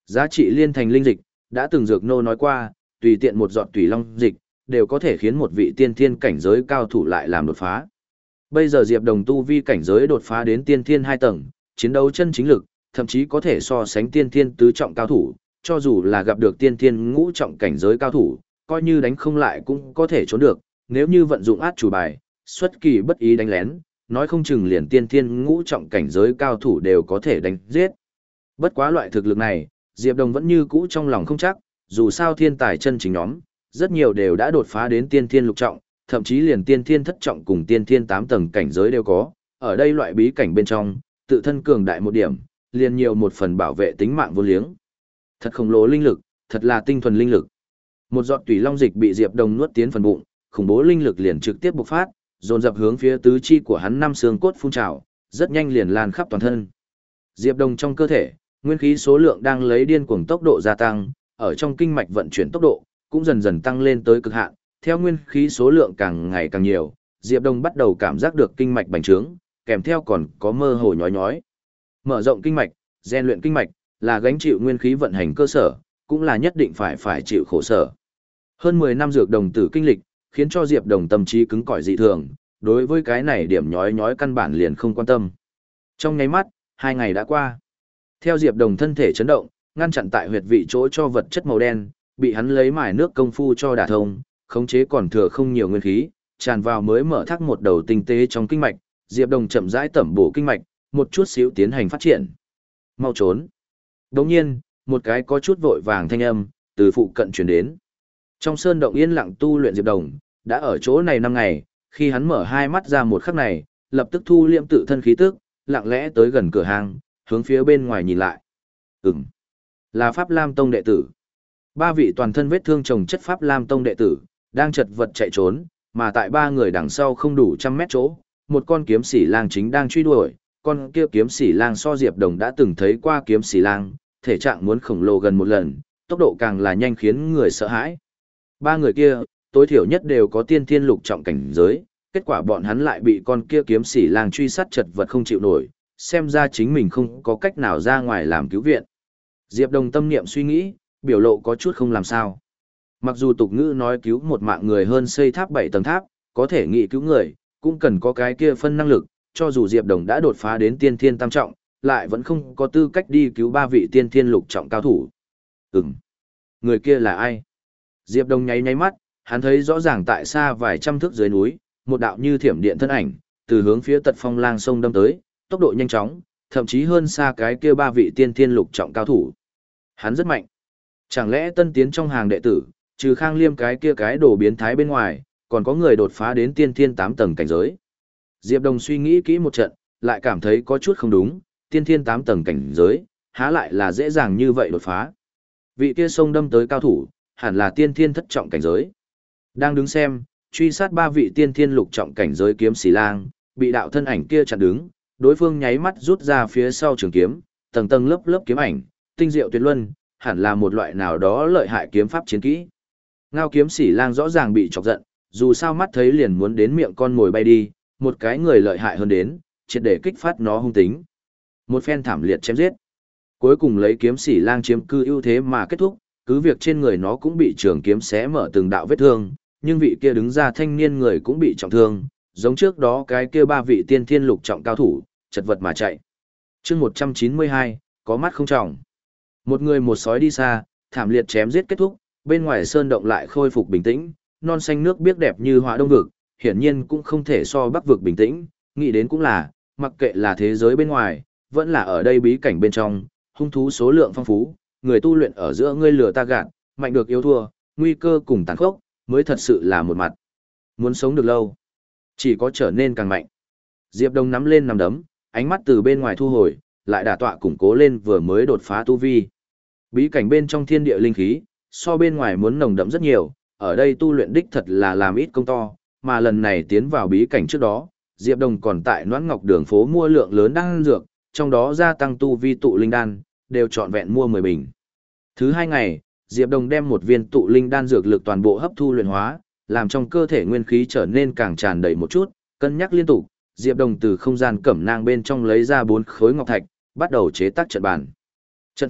Giá trị liên thành linh dịch, đã từng Dược Nô nói qua, tùy tiện một giọt tùy long dịch, đều có thể khiến một vị tiên thiên cảnh giới cao thủ lại làm đột phá. Bây giờ Diệp Đồng tu vi cảnh giới đột phá đến tiên thiên hai tầng, chiến đấu chân chính lực, thậm chí có thể so sánh tiên thiên tứ trọng cao thủ, cho dù là gặp được tiên thiên ngũ trọng cảnh giới cao thủ, coi như đánh không lại cũng có thể trốn được, nếu như vận dụng át chủ bài, xuất kỳ bất ý đánh lén, nói không chừng liền tiên thiên ngũ trọng cảnh giới cao thủ đều có thể đánh giết. Bất quá loại thực lực này, Diệp Đồng vẫn như cũ trong lòng không chắc, dù sao thiên tài chân chính nhóm, rất nhiều đều đã đột phá đến tiên thiên lục trọng, thậm chí liền tiên thiên thất trọng cùng tiên thiên tám tầng cảnh giới đều có, ở đây loại bí cảnh bên trong, tự thân cường đại một điểm, liền nhiều một phần bảo vệ tính mạng vô liếng. Thật khổng lồ linh lực, thật là tinh thuần linh lực. Một giọt tùy long dịch bị Diệp Đồng nuốt tiến phần bụng, khủng bố linh lực liền trực tiếp bộc phát, dồn dập hướng phía tứ chi của hắn năm xương cốt phun trào, rất nhanh liền lan khắp toàn thân. Diệp Đồng trong cơ thể, nguyên khí số lượng đang lấy điên cuồng tốc độ gia tăng, ở trong kinh mạch vận chuyển tốc độ cũng dần dần tăng lên tới cực hạn, theo nguyên khí số lượng càng ngày càng nhiều, Diệp Đồng bắt đầu cảm giác được kinh mạch bành trướng, kèm theo còn có mơ hồ nhói nhói. Mở rộng kinh mạch, rèn luyện kinh mạch, là gánh chịu nguyên khí vận hành cơ sở, cũng là nhất định phải phải chịu khổ sở. Hơn mười năm dược đồng tử kinh lịch, khiến cho Diệp Đồng tâm trí cứng cỏi dị thường, đối với cái này điểm nhói nhói căn bản liền không quan tâm. Trong nháy mắt, hai ngày đã qua. Theo Diệp Đồng thân thể chấn động, ngăn chặn tại huyệt vị chỗ cho vật chất màu đen, bị hắn lấy mài nước công phu cho đả thông, khống chế còn thừa không nhiều nguyên khí, tràn vào mới mở thác một đầu tinh tế trong kinh mạch, Diệp Đồng chậm rãi tẩm bổ kinh mạch, một chút xíu tiến hành phát triển. Mau trốn. Đồng nhiên, một cái có chút vội vàng thanh âm, từ phụ cận truyền đến. Trong sơn động yên lặng tu luyện Diệp Đồng, đã ở chỗ này năm ngày, khi hắn mở hai mắt ra một khắc này, lập tức thu liệm tự thân khí tức, lặng lẽ tới gần cửa hàng, hướng phía bên ngoài nhìn lại. Ừm, là Pháp Lam Tông đệ tử. Ba vị toàn thân vết thương chồng chất Pháp Lam Tông đệ tử, đang chật vật chạy trốn, mà tại ba người đằng sau không đủ trăm mét chỗ, một con kiếm sĩ lang chính đang truy đuổi, con kia kiếm sĩ lang so Diệp Đồng đã từng thấy qua kiếm sĩ lang, thể trạng muốn khổng lồ gần một lần, tốc độ càng là nhanh khiến người sợ hãi. Ba người kia, tối thiểu nhất đều có tiên thiên lục trọng cảnh giới, kết quả bọn hắn lại bị con kia kiếm sĩ lang truy sát chật vật không chịu nổi, xem ra chính mình không có cách nào ra ngoài làm cứu viện. Diệp Đồng tâm niệm suy nghĩ, biểu lộ có chút không làm sao. Mặc dù tục ngữ nói cứu một mạng người hơn xây tháp bảy tầng tháp, có thể nghĩ cứu người, cũng cần có cái kia phân năng lực, cho dù Diệp Đồng đã đột phá đến tiên thiên tam trọng, lại vẫn không có tư cách đi cứu ba vị tiên thiên lục trọng cao thủ. Ừm, người kia là ai? Diệp Đồng nháy nháy mắt, hắn thấy rõ ràng tại xa vài trăm thước dưới núi, một đạo như thiểm điện thân ảnh, từ hướng phía Tật Phong Lang sông đâm tới, tốc độ nhanh chóng, thậm chí hơn xa cái kia ba vị tiên thiên lục trọng cao thủ. Hắn rất mạnh. Chẳng lẽ tân tiến trong hàng đệ tử, trừ Khang Liêm cái kia cái đồ biến thái bên ngoài, còn có người đột phá đến tiên thiên tám tầng cảnh giới. Diệp Đồng suy nghĩ kỹ một trận, lại cảm thấy có chút không đúng, tiên thiên tám tầng cảnh giới, há lại là dễ dàng như vậy đột phá. Vị kia sông đâm tới cao thủ, hẳn là tiên thiên thất trọng cảnh giới. Đang đứng xem, truy sát ba vị tiên thiên lục trọng cảnh giới kiếm sĩ lang, bị đạo thân ảnh kia chặn đứng, đối phương nháy mắt rút ra phía sau trường kiếm, tầng tầng lớp lớp kiếm ảnh, tinh diệu tuyệt luân, hẳn là một loại nào đó lợi hại kiếm pháp chiến kỹ. Ngao kiếm sĩ lang rõ ràng bị chọc giận, dù sao mắt thấy liền muốn đến miệng con mồi bay đi, một cái người lợi hại hơn đến, triệt để kích phát nó hung tính. Một phen thảm liệt chém giết. Cuối cùng lấy kiếm sĩ lang chiếm cư ưu thế mà kết thúc, cứ việc trên người nó cũng bị trường kiếm xé mở từng đạo vết thương, nhưng vị kia đứng ra thanh niên người cũng bị trọng thương, giống trước đó cái kia ba vị tiên thiên lục trọng cao thủ, chật vật mà chạy. Chương một trăm chín mươi hai, có mắt không trọng. Một người một sói đi xa, thảm liệt chém giết kết thúc, bên ngoài sơn động lại khôi phục bình tĩnh, non xanh nước biếc đẹp như họa đông vực, hiển nhiên cũng không thể so bắc vực bình tĩnh, nghĩ đến cũng là, mặc kệ là thế giới bên ngoài, vẫn là ở đây bí cảnh bên trong, hung thú số lượng phong phú, người tu luyện ở giữa ngươi lừa ta gạt, mạnh được yếu thua, nguy cơ cùng tàn khốc, mới thật sự là một mặt. Muốn sống được lâu, chỉ có trở nên càng mạnh. Diệp Đông nắm lên nắm đấm, ánh mắt từ bên ngoài thu hồi, lại đả tọa củng cố lên vừa mới đột phá tu vi. Bí cảnh bên trong thiên địa linh khí, so bên ngoài muốn nồng đậm rất nhiều, ở đây tu luyện đích thật là làm ít công to, mà lần này tiến vào bí cảnh trước đó, Diệp Đông còn tại Noãn Ngọc đường phố mua lượng lớn đan dược, trong đó gia tăng tu vi tụ linh đan, đều trọn vẹn mua mười bình. Thứ hai ngày, Diệp Đông đem một viên tụ linh đan dược lực toàn bộ hấp thu luyện hóa, làm trong cơ thể nguyên khí trở nên càng tràn đầy một chút, cân nhắc liên tục, Diệp Đông từ không gian cẩm nang bên trong lấy ra bốn khối ngọc thạch, bắt đầu chế tác trận bàn. Trận pháp,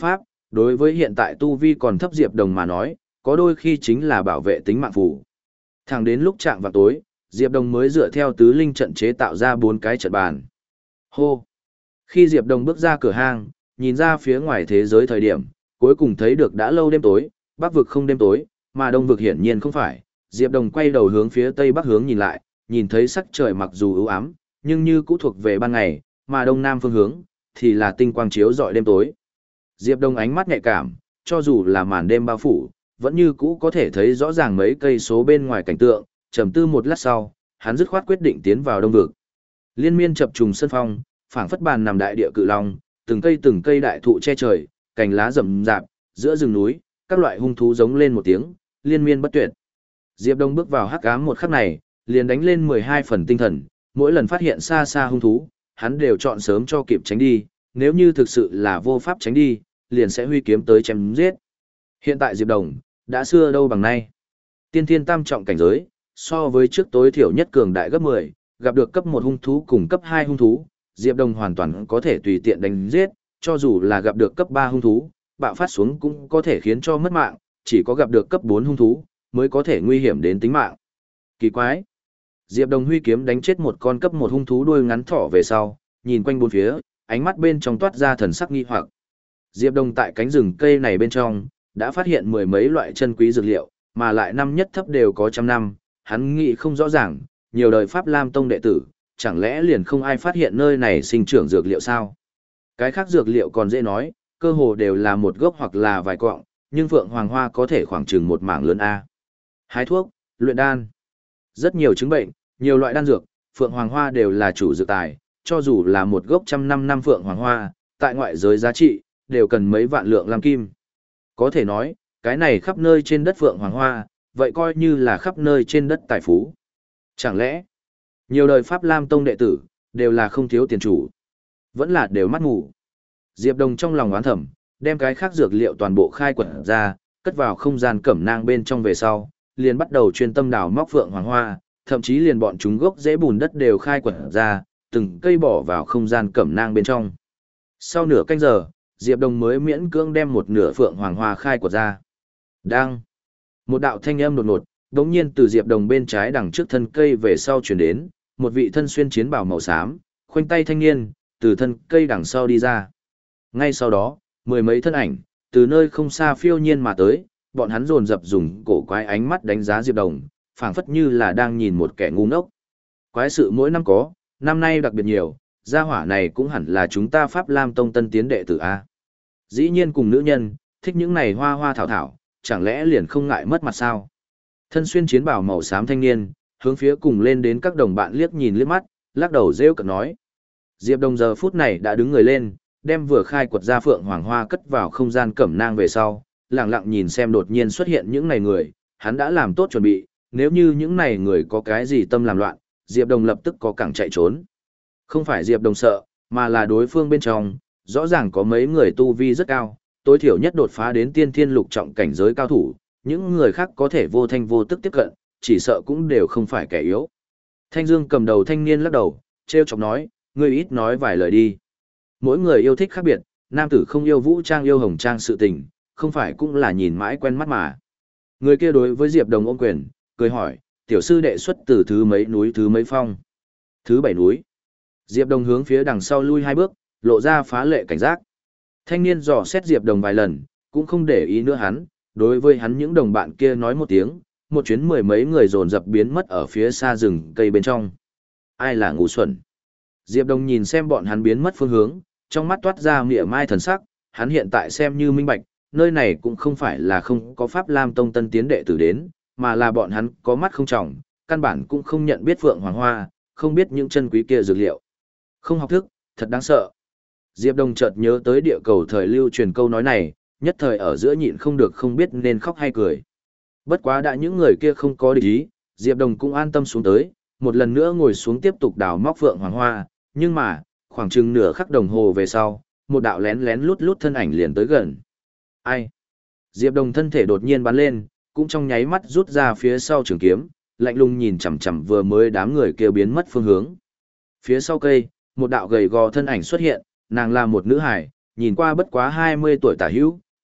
Đối với hiện tại tu vi còn thấp Diệp Đồng mà nói, có đôi khi chính là bảo vệ tính mạng phủ. Thẳng đến lúc chạm vào tối, Diệp Đồng mới dựa theo tứ linh trận chế tạo ra bốn cái trận bàn. Hô! Khi Diệp Đồng bước ra cửa hang, nhìn ra phía ngoài thế giới thời điểm, cuối cùng thấy được đã lâu đêm tối, bắc vực không đêm tối, mà đông vực hiển nhiên không phải. Diệp Đồng quay đầu hướng phía tây bắc hướng nhìn lại, nhìn thấy sắc trời mặc dù ưu ám, nhưng như cũ thuộc về ban ngày, mà đông nam phương hướng thì là tinh quang chiếu rọi đêm tối. Diệp Đồng ánh mắt nhạy cảm, cho dù là màn đêm bao phủ, vẫn như cũ có thể thấy rõ ràng mấy cây số bên ngoài cảnh tượng, trầm tư một lát sau, hắn dứt khoát quyết định tiến vào đông vực. Liên miên chập trùng sân phong, phảng phất bàn nằm đại địa cự long, từng cây từng cây đại thụ che trời, cành lá rậm rạp, giữa rừng núi, các loại hung thú giống lên một tiếng, liên miên bất tuyệt. Diệp Đông bước vào hắc ám một khắc này, liền đánh lên mười hai phần tinh thần, mỗi lần phát hiện xa xa hung thú, hắn đều chọn sớm cho kịp tránh đi, nếu như thực sự là vô pháp tránh đi, liền sẽ huy kiếm tới chém giết. Hiện tại Diệp Đồng, đã xưa đâu bằng nay. Tiên thiên tam trọng cảnh giới, so với trước tối thiểu nhất cường đại gấp mười, gặp được cấp một hung thú cùng cấp hai hung thú, Diệp Đồng hoàn toàn có thể tùy tiện đánh giết, cho dù là gặp được cấp ba hung thú, bạo phát xuống cũng có thể khiến cho mất mạng, chỉ có gặp được cấp bốn hung thú, mới có thể nguy hiểm đến tính mạng. Kỳ quái! Diệp Đồng huy kiếm đánh chết một con cấp một hung thú đuôi ngắn thỏ về sau, nhìn quanh bốn phía, ánh mắt bên trong toát ra thần sắc nghi hoặc. Diệp Đồng tại cánh rừng cây này bên trong, đã phát hiện mười mấy loại chân quý dược liệu, mà lại năm nhất thấp đều có trăm năm, hắn nghĩ không rõ ràng, nhiều đời Pháp Lam Tông đệ tử, chẳng lẽ liền không ai phát hiện nơi này sinh trưởng dược liệu sao? Cái khác dược liệu còn dễ nói, cơ hồ đều là một gốc hoặc là vài cọng, nhưng Phượng Hoàng Hoa có thể khoảng chừng một mảng lớn A. Hái thuốc, luyện đan. Rất nhiều chứng bệnh, nhiều loại đan dược, Phượng Hoàng Hoa đều là chủ dược tài, cho dù là một gốc trăm năm năm Phượng Hoàng Hoa, tại ngoại giới giá trị, đều cần mấy vạn lượng lam kim. Có thể nói, cái này khắp nơi trên đất Phượng Hoàng Hoa, vậy coi như là khắp nơi trên đất tài phú. Chẳng lẽ, nhiều đời Pháp Lam Tông đệ tử, đều là không thiếu tiền chủ, vẫn là đều mắt ngủ. Diệp Đồng trong lòng oán thầm, đem cái khác dược liệu toàn bộ khai quật ra, cất vào không gian cẩm nang bên trong về sau, liền bắt đầu chuyên tâm đào móc Phượng Hoàng Hoa, thậm chí liền bọn chúng gốc rễ bùn đất đều khai quật ra, từng cây bỏ vào không gian cẩm nang bên trong. Sau nửa canh giờ, Diệp Đồng mới miễn cưỡng đem một nửa Phượng Hoàng Hoa khai quật ra. Đang. Một đạo thanh âm đột ngột, đống nhiên từ Diệp Đồng bên trái đằng trước thân cây về sau chuyển đến, một vị thân xuyên chiến bào màu xám, khoanh tay thanh niên, từ thân cây đằng sau đi ra. Ngay sau đó, mười mấy thân ảnh, từ nơi không xa phiêu nhiên mà tới, bọn hắn dồn dập dùng cổ quái ánh mắt đánh giá Diệp Đồng, phảng phất như là đang nhìn một kẻ ngu ngốc. Quái sự mỗi năm có, năm nay đặc biệt nhiều, gia hỏa này cũng hẳn là chúng ta Pháp Lam Tông tân tiến đệ tử A. Dĩ nhiên cùng nữ nhân, thích những này hoa hoa thảo thảo, chẳng lẽ liền không ngại mất mặt sao? Thân xuyên chiến bào màu xám thanh niên, hướng phía cùng lên đến các đồng bạn liếc nhìn liếc mắt, lắc đầu rêu cợt nói. Diệp Đồng giờ phút này đã đứng người lên, đem vừa khai quật ra Phượng Hoàng Hoa cất vào không gian cẩm nang về sau, lặng lặng nhìn xem đột nhiên xuất hiện những này người, hắn đã làm tốt chuẩn bị, nếu như những này người có cái gì tâm làm loạn, Diệp Đồng lập tức có cẳng chạy trốn. Không phải Diệp Đồng sợ, mà là đối phương bên trong, rõ ràng có mấy người tu vi rất cao, tối thiểu nhất đột phá đến tiên thiên lục trọng cảnh giới cao thủ, những người khác có thể vô thanh vô tức tiếp cận, chỉ sợ cũng đều không phải kẻ yếu. Thanh Dương cầm đầu thanh niên lắc đầu, trêu chọc nói, ngươi ít nói vài lời đi. Mỗi người yêu thích khác biệt, nam tử không yêu vũ trang yêu hồng trang sự tình, không phải cũng là nhìn mãi quen mắt mà. Người kia đối với Diệp Đồng ôm quyền, cười hỏi, tiểu sư đệ xuất từ thứ mấy núi thứ mấy phong? Thứ bảy núi. Diệp Đồng hướng phía đằng sau lui hai bước, lộ ra phá lệ cảnh giác. Thanh niên dò xét Diệp Đồng vài lần, cũng không để ý nữa hắn, đối với hắn những đồng bạn kia nói một tiếng, một chuyến mười mấy người dồn dập biến mất ở phía xa rừng cây bên trong. Ai là ngu xuẩn? Diệp Đồng nhìn xem bọn hắn biến mất phương hướng, trong mắt toát ra mỉa mai thần sắc, hắn hiện tại xem như minh bạch, nơi này cũng không phải là không có Pháp Lam Tông tân tiến đệ tử đến, mà là bọn hắn có mắt không trọng, căn bản cũng không nhận biết Phượng Hoàng Hoa, không biết những chân quý kia dược liệu. Không học thức, thật đáng sợ. Diệp Đồng chợt nhớ tới địa cầu thời lưu truyền câu nói này, nhất thời ở giữa nhịn không được không biết nên khóc hay cười. Bất quá đã những người kia không có địch ý, Diệp Đồng cũng an tâm xuống tới, một lần nữa ngồi xuống tiếp tục đào móc Phượng Hoàng Hoa, nhưng mà, khoảng chừng nửa khắc đồng hồ về sau, một đạo lén lén lút lút thân ảnh liền tới gần. Ai? Diệp Đồng thân thể đột nhiên bắn lên, cũng trong nháy mắt rút ra phía sau trường kiếm, lạnh lùng nhìn chằm chằm vừa mới đám người kia biến mất phương hướng. Phía sau cây, một đạo gầy gò thân ảnh xuất hiện, nàng là một nữ hải, nhìn qua bất quá hai mươi tuổi tả hữu,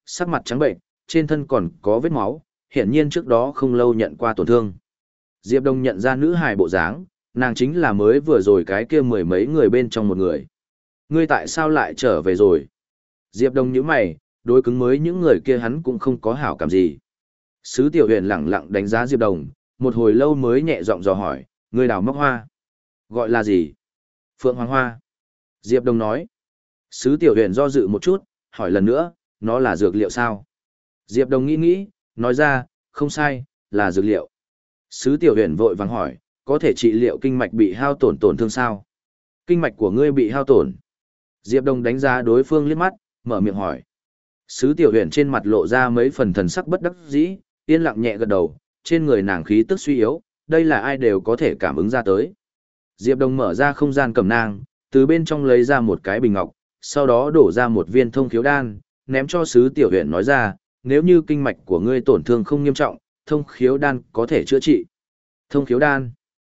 sắc mặt trắng bệnh, trên thân còn có vết máu, hiển nhiên trước đó không lâu nhận qua tổn thương. Diệp Đông nhận ra nữ hài bộ dáng, nàng chính là mới vừa rồi cái kia mười mấy người bên trong một người. Ngươi tại sao lại trở về rồi? Diệp Đông nhíu mày, đối cứng mới những người kia hắn cũng không có hảo cảm gì. Sứ Tiểu Huyền lẳng lặng đánh giá Diệp Đông, một hồi lâu mới nhẹ giọng dò hỏi, ngươi đào móc hoa? Gọi là gì? Phượng Hoàng Hoa. Diệp Đông nói. Sứ Tiểu Huyền do dự một chút, hỏi lần nữa, nó là dược liệu sao? Diệp Đông nghĩ nghĩ, nói ra, không sai, là dược liệu. Sứ Tiểu Huyền vội vàng hỏi, có thể trị liệu kinh mạch bị hao tổn tổn thương sao? Kinh mạch của ngươi bị hao tổn. Diệp Đông đánh giá đối phương liếc mắt, mở miệng hỏi. Sứ Tiểu Huyền trên mặt lộ ra mấy phần thần sắc bất đắc dĩ, yên lặng nhẹ gật đầu, trên người nàng khí tức suy yếu, đây là ai đều có thể cảm ứng ra tới. Diệp Đông mở ra không gian cẩm nang, từ bên trong lấy ra một cái bình ngọc, sau đó đổ ra một viên thông khiếu đan, ném cho Sứ Tiểu Huyền nói ra, nếu như kinh mạch của ngươi tổn thương không nghiêm trọng, thông khiếu đan có thể chữa trị. Thông khiếu đan.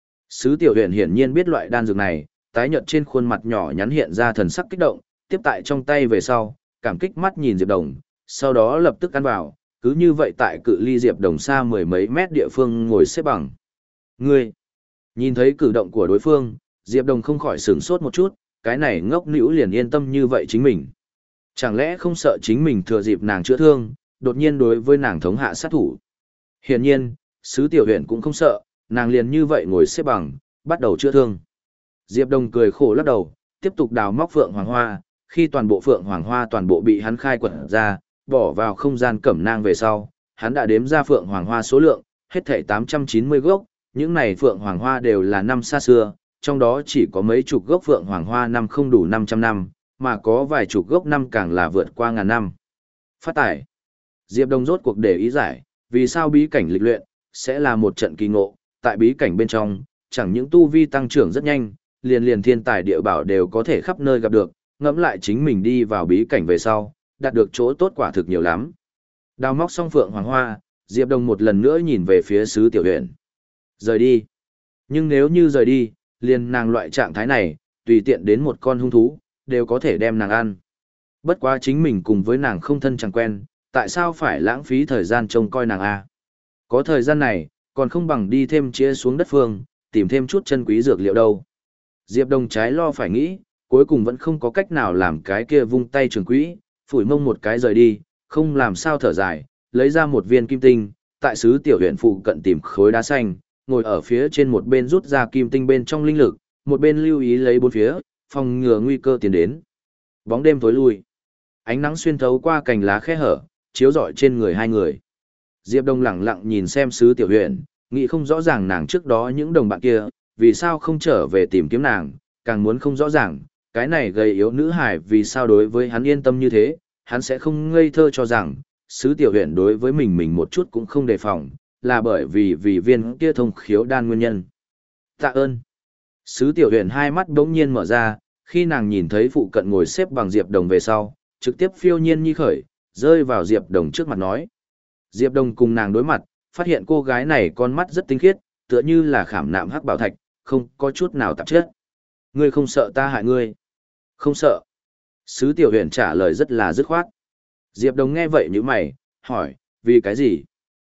Sứ Tiểu Huyền hiển nhiên biết loại đan dược này, tái nhợt trên khuôn mặt nhỏ nhắn hiện ra thần sắc kích động, tiếp tại trong tay về sau, cảm kích mắt nhìn Diệp Đồng, sau đó lập tức ăn vào, cứ như vậy tại cự ly Diệp Đồng xa mười mấy mét địa phương ngồi xếp bằng. Ngươi, nhìn thấy cử động của đối phương, Diệp Đồng không khỏi sửng sốt một chút, cái này ngốc nữu liền yên tâm như vậy chính mình. Chẳng lẽ không sợ chính mình thừa dịp nàng chữa thương, đột nhiên đối với nàng thống hạ sát thủ. Hiển nhiên, Sứ Tiểu Huyền cũng không sợ, nàng liền như vậy ngồi xếp bằng, bắt đầu chữa thương. Diệp Đồng cười khổ lắc đầu, tiếp tục đào móc phượng hoàng hoa, khi toàn bộ phượng hoàng hoa toàn bộ bị hắn khai quật ra, bỏ vào không gian cẩm nang về sau, hắn đã đếm ra phượng hoàng hoa số lượng, hết thảy tám trăm chín mươi gốc, những này phượng hoàng hoa đều là năm xa xưa, trong đó chỉ có mấy chục gốc phượng hoàng hoa năm không đủ năm trăm năm, mà có vài chục gốc năm càng là vượt qua ngàn năm. Phát tải. Diệp Đông rốt cuộc để ý giải, vì sao bí cảnh lịch luyện sẽ là một trận kỳ ngộ, tại bí cảnh bên trong, chẳng những tu vi tăng trưởng rất nhanh, liền liền thiên tài địa bảo đều có thể khắp nơi gặp được, ngẫm lại chính mình đi vào bí cảnh về sau, đạt được chỗ tốt quả thực nhiều lắm. Đào móc xong phượng hoàng hoa, Diệp Đông một lần nữa nhìn về phía Sứ Tiểu Huyền. Rời đi. Nhưng nếu như rời đi, liền nàng loại trạng thái này, tùy tiện đến một con hung thú, đều có thể đem nàng ăn. Bất quá chính mình cùng với nàng không thân chẳng quen, tại sao phải lãng phí thời gian trông coi nàng a? Có thời gian này, còn không bằng đi thêm chia xuống đất phương, tìm thêm chút chân quý dược liệu đâu. Diệp Đông trái lo phải nghĩ, cuối cùng vẫn không có cách nào làm cái kia vung tay trường quỹ, phủi mông một cái rời đi, không làm sao thở dài, lấy ra một viên kim tinh, tại Sứ Tiểu Huyền phụ cận tìm khối đá xanh, ngồi ở phía trên một bên rút ra kim tinh bên trong linh lực, một bên lưu ý lấy bốn phía, phòng ngừa nguy cơ tiến đến. Bóng đêm tối lui, ánh nắng xuyên thấu qua cành lá khe hở, chiếu rọi trên người hai người. Diệp Đông lẳng lặng nhìn xem Sứ Tiểu Huyền, nghĩ không rõ ràng nàng trước đó những đồng bạn kia, vì sao không trở về tìm kiếm nàng, càng muốn không rõ ràng, cái này gầy yếu nữ hài vì sao đối với hắn yên tâm như thế, hắn sẽ không ngây thơ cho rằng, Sứ Tiểu Huyền đối với mình mình một chút cũng không đề phòng, là bởi vì vì viên kia thông khiếu đan nguyên nhân. Tạ ơn. Sứ Tiểu Huyền hai mắt đống nhiên mở ra, khi nàng nhìn thấy phụ cận ngồi xếp bằng Diệp Đồng về sau, trực tiếp phiêu nhiên nhi khởi, rơi vào Diệp Đồng trước mặt nói. Diệp Đồng cùng nàng đối mặt, phát hiện cô gái này con mắt rất tinh khiết, tựa như là khảm nạm hắc bảo thạch, không có chút nào tạp chất. Ngươi không sợ ta hại ngươi? Không sợ. Sứ Tiểu Huyền trả lời rất là dứt khoát. Diệp Đồng nghe vậy như mày, hỏi, vì cái gì?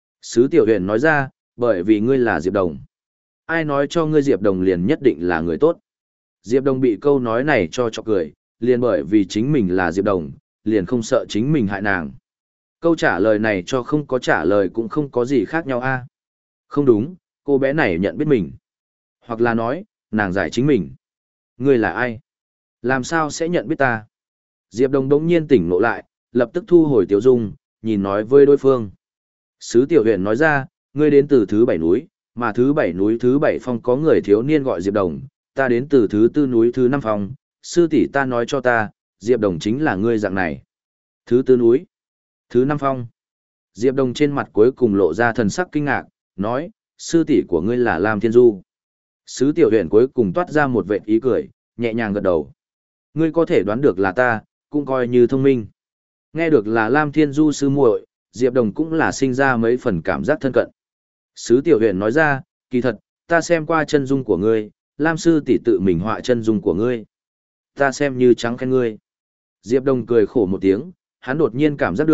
Sứ Tiểu Huyền nói ra, bởi vì ngươi là Diệp Đồng. Ai nói cho ngươi Diệp Đồng liền nhất định là người tốt? Diệp Đồng bị câu nói này cho chọc cười, liền bởi vì chính mình là Diệp Đồng, liền không sợ chính mình hại nàng. Câu trả lời này cho không có trả lời cũng không có gì khác nhau a. Không đúng, cô bé này nhận biết mình. Hoặc là nói, nàng giải chính mình. Ngươi là ai? Làm sao sẽ nhận biết ta? Diệp Đồng đống nhiên tỉnh ngộ lại, lập tức thu hồi Tiểu Dung, nhìn nói với đối phương. Sứ Tiểu Huyền nói ra, ngươi đến từ thứ bảy núi, mà thứ bảy núi thứ bảy phong có người thiếu niên gọi Diệp Đồng, ta đến từ thứ tư núi thứ năm phong, sư tỷ ta nói cho ta, Diệp Đồng chính là ngươi dạng này. Thứ tư núi, thứ năm phong. Diệp Đồng trên mặt cuối cùng lộ ra thần sắc kinh ngạc, nói, sư tỷ của ngươi là Lam Thiên Du. Sứ Tiểu Huyền cuối cùng toát ra một vệt ý cười, nhẹ nhàng gật đầu. Ngươi có thể đoán được là ta, cũng coi như thông minh. Nghe được là Lam Thiên Du sư muội, Diệp Đồng cũng là sinh ra mấy phần cảm giác thân cận. Sứ Tiểu Huyền nói ra, kỳ thật, ta xem qua chân dung của ngươi, Lam sư tỷ tự mình họa chân dung của ngươi. Ta xem như trắng khen ngươi. Diệp Đồng cười khổ một tiếng, hắn đột nhiên cảm giác được,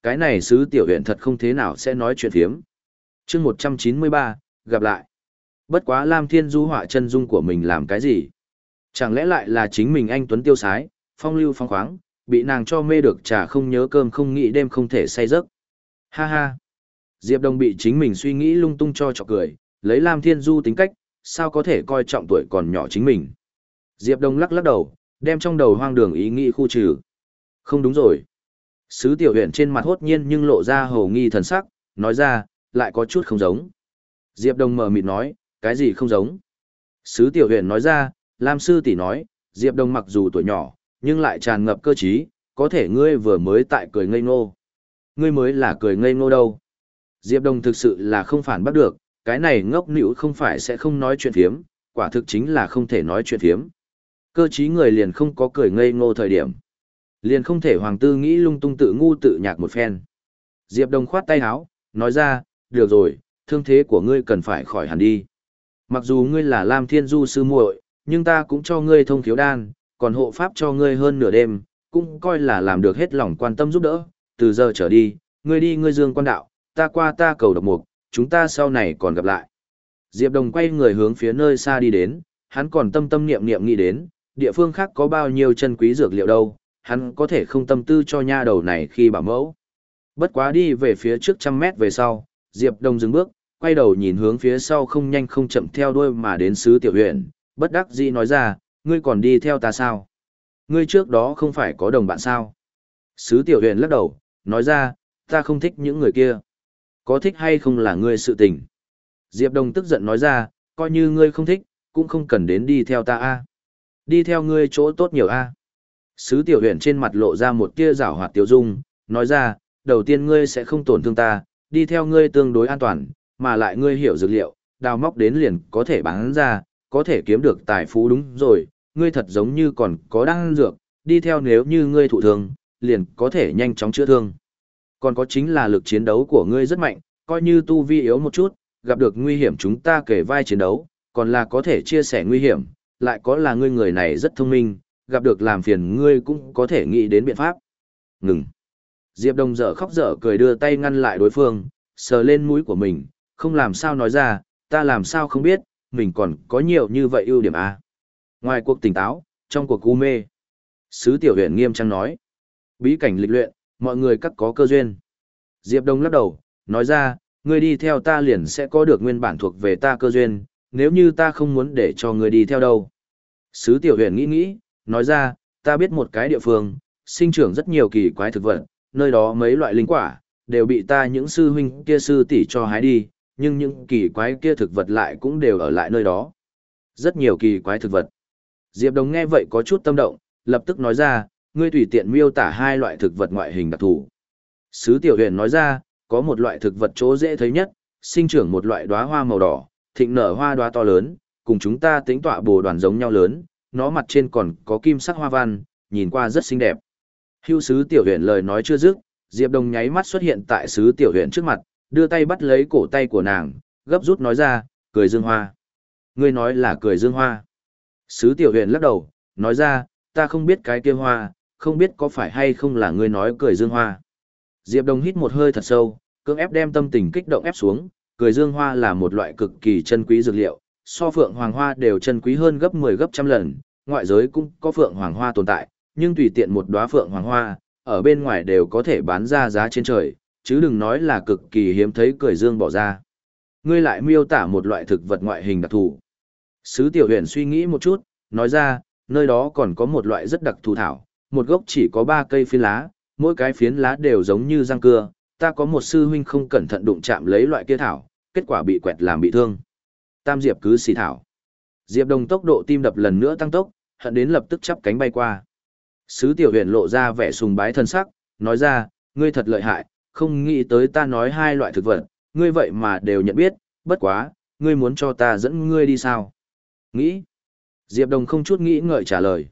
Cái này sứ tiểu huyện thật không thế nào sẽ nói chuyện phiếm. chương một trăm chín mươi ba, gặp lại. Bất quá Lam Thiên Du họa chân dung của mình làm cái gì? Chẳng lẽ lại là chính mình anh Tuấn tiêu sái, phong lưu phong khoáng, bị nàng cho mê được trà không nhớ cơm không nghĩ đêm không thể say giấc. Ha ha. Diệp Đông bị chính mình suy nghĩ lung tung cho chọc cười, lấy Lam Thiên Du tính cách, sao có thể coi trọng tuổi còn nhỏ chính mình. Diệp Đông lắc lắc đầu, đem trong đầu hoang đường ý nghĩ khu trừ. Không đúng rồi. Sứ tiểu huyện trên mặt hốt nhiên nhưng lộ ra hầu nghi thần sắc, nói ra, lại có chút không giống. Diệp Đông mờ mịt nói, cái gì không giống? Sứ tiểu huyện nói ra, Lam sư tỷ nói, Diệp Đông mặc dù tuổi nhỏ, nhưng lại tràn ngập cơ trí, có thể ngươi vừa mới tại cười ngây ngô. Ngươi mới là cười ngây ngô đâu. Diệp Đông thực sự là không phản bắt được, cái này ngốc nịu không phải sẽ không nói chuyện phiếm, quả thực chính là không thể nói chuyện phiếm. Cơ trí người liền không có cười ngây ngô thời điểm. Liền không thể hoàng tư nghĩ lung tung tự ngu tự nhạc một phen. Diệp Đông khoát tay áo, nói ra, được rồi, thương thế của ngươi cần phải khỏi hẳn đi. Mặc dù ngươi là Lam Thiên Du sư muội, nhưng ta cũng cho ngươi thông khiếu đan, còn hộ pháp cho ngươi hơn nửa đêm, cũng coi là làm được hết lòng quan tâm giúp đỡ. Từ giờ trở đi, ngươi đi ngươi dương quan đạo, ta qua ta cầu độc mục, chúng ta sau này còn gặp lại. Diệp Đồng quay người hướng phía nơi xa đi đến, hắn còn tâm tâm niệm niệm nghĩ đến, địa phương khác có bao nhiêu chân quý dược liệu đâu, hắn có thể không tâm tư cho nha đầu này khi bảo mẫu. Bất quá đi về phía trước trăm mét về sau, Diệp Đồng dừng bước, quay đầu nhìn hướng phía sau không nhanh không chậm theo đuôi mà đến sứ tiểu huyện, bất đắc dĩ nói ra, ngươi còn đi theo ta sao? Ngươi trước đó không phải có đồng bạn sao? Sứ tiểu huyện lắc đầu, nói ra, ta không thích những người kia. Có thích hay không là ngươi sự tình. Diệp Đồng tức giận nói ra, coi như ngươi không thích, cũng không cần đến đi theo ta a. Đi theo ngươi chỗ tốt nhiều a. Sứ tiểu huyện trên mặt lộ ra một tia giảo hoạt tiêu dung, nói ra, đầu tiên ngươi sẽ không tổn thương ta, đi theo ngươi tương đối an toàn, mà lại ngươi hiểu dược liệu, đào móc đến liền có thể bán ra, có thể kiếm được tài phú đúng rồi, ngươi thật giống như còn có đan dược, đi theo nếu như ngươi thụ thương, liền có thể nhanh chóng chữa thương. Còn có chính là lực chiến đấu của ngươi rất mạnh, coi như tu vi yếu một chút, gặp được nguy hiểm chúng ta kể vai chiến đấu, còn là có thể chia sẻ nguy hiểm, lại có là ngươi người này rất thông minh, gặp được làm phiền ngươi cũng có thể nghĩ đến biện pháp. Ngừng. Diệp Đông dở khóc dở cười đưa tay ngăn lại đối phương, sờ lên mũi của mình, không làm sao nói ra, ta làm sao không biết, mình còn có nhiều như vậy ưu điểm à. Ngoài cuộc tỉnh táo, trong cuộc u mê. Sứ tiểu huyện nghiêm trang nói. Bí cảnh lịch luyện, mọi người các có cơ duyên. Diệp Đông lắc đầu, nói ra, ngươi đi theo ta liền sẽ có được nguyên bản thuộc về ta cơ duyên, nếu như ta không muốn để cho ngươi đi theo đâu. Sứ tiểu huyện nghĩ nghĩ, nói ra, ta biết một cái địa phương, sinh trưởng rất nhiều kỳ quái thực vật, nơi đó mấy loại linh quả, đều bị ta những sư huynh kia sư tỷ cho hái đi, nhưng những kỳ quái kia thực vật lại cũng đều ở lại nơi đó. Rất nhiều kỳ quái thực vật. Diệp Đông nghe vậy có chút tâm động, lập tức nói ra, ngươi tùy tiện miêu tả hai loại thực vật ngoại hình đặc thù. Sứ tiểu huyền nói ra, có một loại thực vật chỗ dễ thấy nhất, sinh trưởng một loại đóa hoa màu đỏ, thịnh nở hoa đóa to lớn, cùng chúng ta tính tọa bồ đoàn giống nhau lớn, nó mặt trên còn có kim sắc hoa văn, nhìn qua rất xinh đẹp. Hưu sứ tiểu huyền lời nói chưa dứt, Diệp Đông nháy mắt xuất hiện tại sứ tiểu huyền trước mặt, đưa tay bắt lấy cổ tay của nàng, gấp rút nói ra, cười dương hoa. Ngươi nói là cười dương hoa. Sứ tiểu huyền lắc đầu, nói ra, ta không biết cái kia hoa, không biết có phải hay không là ngươi nói cười dương hoa. Diệp Đông hít một hơi thật sâu, cưỡng ép đem tâm tình kích động ép xuống, cười dương hoa là một loại cực kỳ chân quý dược liệu, so phượng hoàng hoa đều chân quý hơn gấp mười gấp trăm lần, ngoại giới cũng có phượng hoàng hoa tồn tại, nhưng tùy tiện một đóa phượng hoàng hoa, ở bên ngoài đều có thể bán ra giá trên trời, chứ đừng nói là cực kỳ hiếm thấy cười dương bỏ ra. Ngươi lại miêu tả một loại thực vật ngoại hình đặc thù. Sứ tiểu huyền suy nghĩ một chút, nói ra, nơi đó còn có một loại rất đặc thù thảo, một gốc chỉ có ba cây phiến lá, mỗi cái phiến lá đều giống như răng cưa, ta có một sư huynh không cẩn thận đụng chạm lấy loại kia thảo, kết quả bị quẹt làm bị thương. Tam diệp cứ xì thảo. Diệp Đông tốc độ tim đập lần nữa tăng tốc, hận đến lập tức chắp cánh bay qua. Sứ tiểu huyền lộ ra vẻ sùng bái thân sắc, nói ra, ngươi thật lợi hại, không nghĩ tới ta nói hai loại thực vật, ngươi vậy mà đều nhận biết, bất quá, ngươi muốn cho ta dẫn ngươi đi sao? Nghĩ. Diệp Đông không chút nghĩ ngợi trả lời.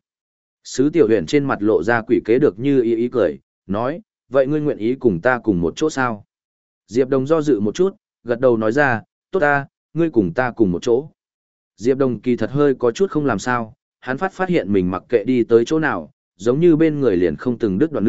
Sứ tiểu huyền trên mặt lộ ra quỷ kế được như ý ý cười, nói, vậy ngươi nguyện ý cùng ta cùng một chỗ sao? Diệp Đông do dự một chút, gật đầu nói ra, tốt ta, ngươi cùng ta cùng một chỗ. Diệp Đông kỳ thật hơi có chút không làm sao, hắn phát phát hiện mình mặc kệ đi tới chỗ nào, giống như bên người liền không từng đứt đoạn nữ,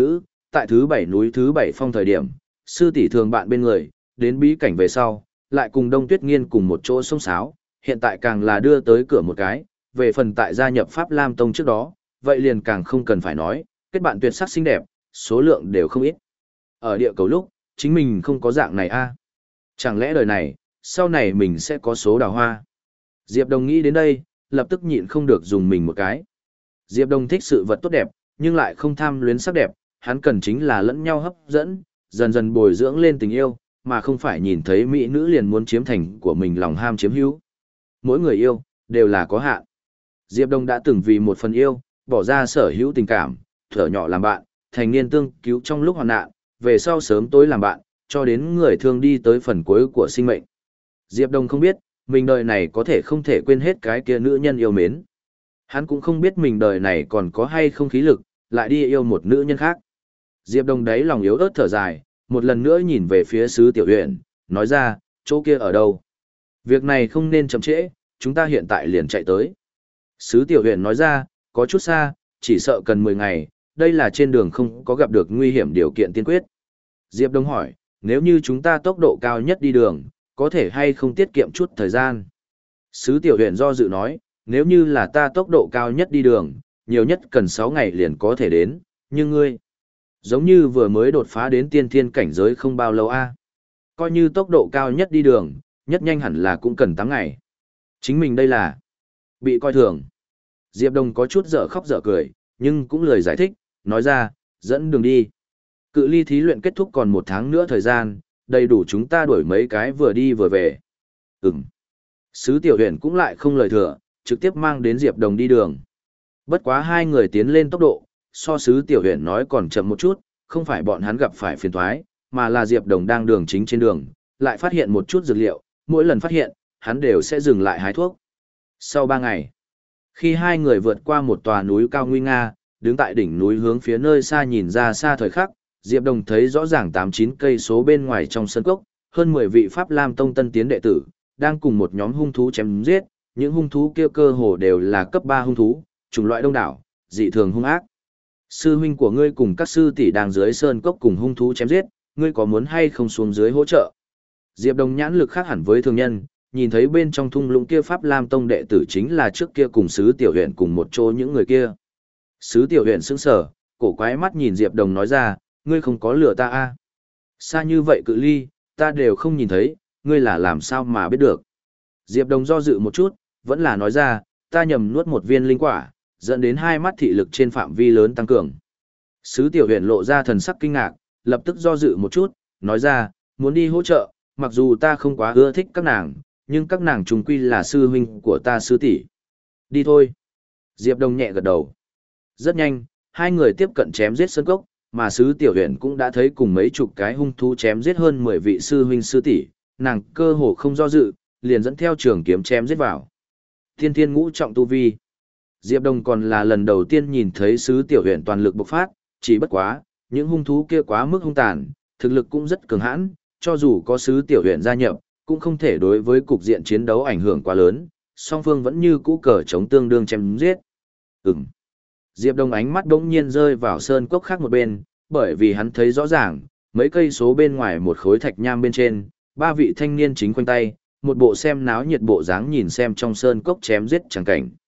tại thứ bảy núi thứ bảy phong thời điểm, sư tỷ thường bạn bên người, đến bí cảnh về sau, lại cùng Đông Tuyết Nghiên cùng một chỗ sông sáo, hiện tại càng là đưa tới cửa một cái, về phần tại gia nhập Pháp Lam Tông trước đó, vậy liền càng không cần phải nói, kết bạn tuyệt sắc xinh đẹp, số lượng đều không ít. Ở địa cầu lúc, chính mình không có dạng này a. Chẳng lẽ đời này, sau này mình sẽ có số đào hoa? Diệp Đồng nghĩ đến đây, lập tức nhịn không được dùng mình một cái. Diệp Đồng thích sự vật tốt đẹp, nhưng lại không tham luyến sắc đẹp, hắn cần chính là lẫn nhau hấp dẫn, dần dần bồi dưỡng lên tình yêu, mà không phải nhìn thấy mỹ nữ liền muốn chiếm thành của mình lòng ham chiếm hữu. Mỗi người yêu, đều là có hạn. Diệp Đồng đã từng vì một phần yêu, bỏ ra sở hữu tình cảm, thở nhỏ làm bạn, thành niên tương cứu trong lúc hoạn nạn, về sau sớm tối làm bạn, cho đến người thương đi tới phần cuối của sinh mệnh. Diệp Đồng không biết, mình đời này có thể không thể quên hết cái kia nữ nhân yêu mến. Hắn cũng không biết mình đời này còn có hay không khí lực, lại đi yêu một nữ nhân khác. Diệp Đồng đấy lòng yếu ớt thở dài, một lần nữa nhìn về phía Sứ Tiểu Huyền, nói ra, chỗ kia ở đâu? Việc này không nên chậm trễ, chúng ta hiện tại liền chạy tới. Sứ Tiểu Huyền nói ra, có chút xa, chỉ sợ cần mười ngày, đây là trên đường không có gặp được nguy hiểm điều kiện tiên quyết. Diệp Đông hỏi, nếu như chúng ta tốc độ cao nhất đi đường, có thể hay không tiết kiệm chút thời gian? Sứ Tiểu Huyền do dự nói, nếu như là ta tốc độ cao nhất đi đường, nhiều nhất cần sáu ngày liền có thể đến, nhưng ngươi, giống như vừa mới đột phá đến tiên thiên cảnh giới không bao lâu a. Coi như tốc độ cao nhất đi đường, nhất nhanh hẳn là cũng cần tám ngày. Chính mình đây là bị coi thường. Diệp Đông có chút dở khóc dở cười, nhưng cũng lười giải thích, nói ra, dẫn đường đi. Cự ly thí luyện kết thúc còn một tháng nữa thời gian, đầy đủ chúng ta đuổi mấy cái vừa đi vừa về. Ừm. Sứ Tiểu Huyền cũng lại không lời thừa, trực tiếp mang đến Diệp Đồng đi đường. Bất quá hai người tiến lên tốc độ, so Sứ Tiểu Huyền nói còn chậm một chút, không phải bọn hắn gặp phải phiền toái, mà là Diệp Đồng đang đường chính trên đường, lại phát hiện một chút dược liệu, mỗi lần phát hiện, hắn đều sẽ dừng lại hái thuốc. Sau ba ngày, khi hai người vượt qua một tòa núi cao nguy nga, đứng tại đỉnh núi hướng phía nơi xa nhìn ra xa thời khắc, Diệp Đồng thấy rõ ràng tám chín cây số bên ngoài trong sân cốc, hơn mười vị Pháp Lam Tông tân tiến đệ tử, đang cùng một nhóm hung thú chém giết, những hung thú kia cơ hồ đều là cấp ba hung thú, chủng loại đông đảo, dị thường hung ác. Sư huynh của ngươi cùng các sư tỷ đang dưới sơn cốc cùng hung thú chém giết, ngươi có muốn hay không xuống dưới hỗ trợ? Diệp Đồng nhãn lực khác hẳn với thường nhân, nhìn thấy bên trong thung lũng kia Pháp Lam Tông đệ tử chính là trước kia cùng Sứ Tiểu Huyền cùng một chỗ những người kia. Sứ Tiểu Huyền sững sờ, cổ quái mắt nhìn Diệp Đồng nói ra, ngươi không có lừa ta a? À? Xa như vậy cự ly, ta đều không nhìn thấy, ngươi là làm sao mà biết được? Diệp Đồng do dự một chút, vẫn là nói ra, ta nhầm nuốt một viên linh quả, dẫn đến hai mắt thị lực trên phạm vi lớn tăng cường. Sứ Tiểu Huyền lộ ra thần sắc kinh ngạc, lập tức do dự một chút, nói ra, muốn đi hỗ trợ, mặc dù ta không quá ưa thích các nàng, nhưng các nàng trùng quy là sư huynh của ta sư tỷ. Đi thôi. Diệp Đồng nhẹ gật đầu. Rất nhanh, hai người tiếp cận chém giết sơn cốc, mà Sứ Tiểu Huyền cũng đã thấy cùng mấy chục cái hung thú chém giết hơn mười vị sư huynh sư tỷ, nàng cơ hồ không do dự, liền dẫn theo trường kiếm chém giết vào. Tiên thiên ngũ trọng tu vi. Diệp Đồng còn là lần đầu tiên nhìn thấy Sứ Tiểu Huyền toàn lực bộc phát, chỉ bất quá, những hung thú kia quá mức hung tàn, thực lực cũng rất cường hãn, cho dù có Sứ Tiểu Huyền gia nhập, cũng không thể đối với cục diện chiến đấu ảnh hưởng quá lớn, song phương vẫn như cũ cờ chống tương đương chém giết. Ừm. Diệp Đông ánh mắt đống nhiên rơi vào sơn cốc khác một bên, bởi vì hắn thấy rõ ràng, mấy cây số bên ngoài một khối thạch nham bên trên, ba vị thanh niên chính quanh tay, một bộ xem náo nhiệt bộ dáng nhìn xem trong sơn cốc chém giết chẳng cảnh.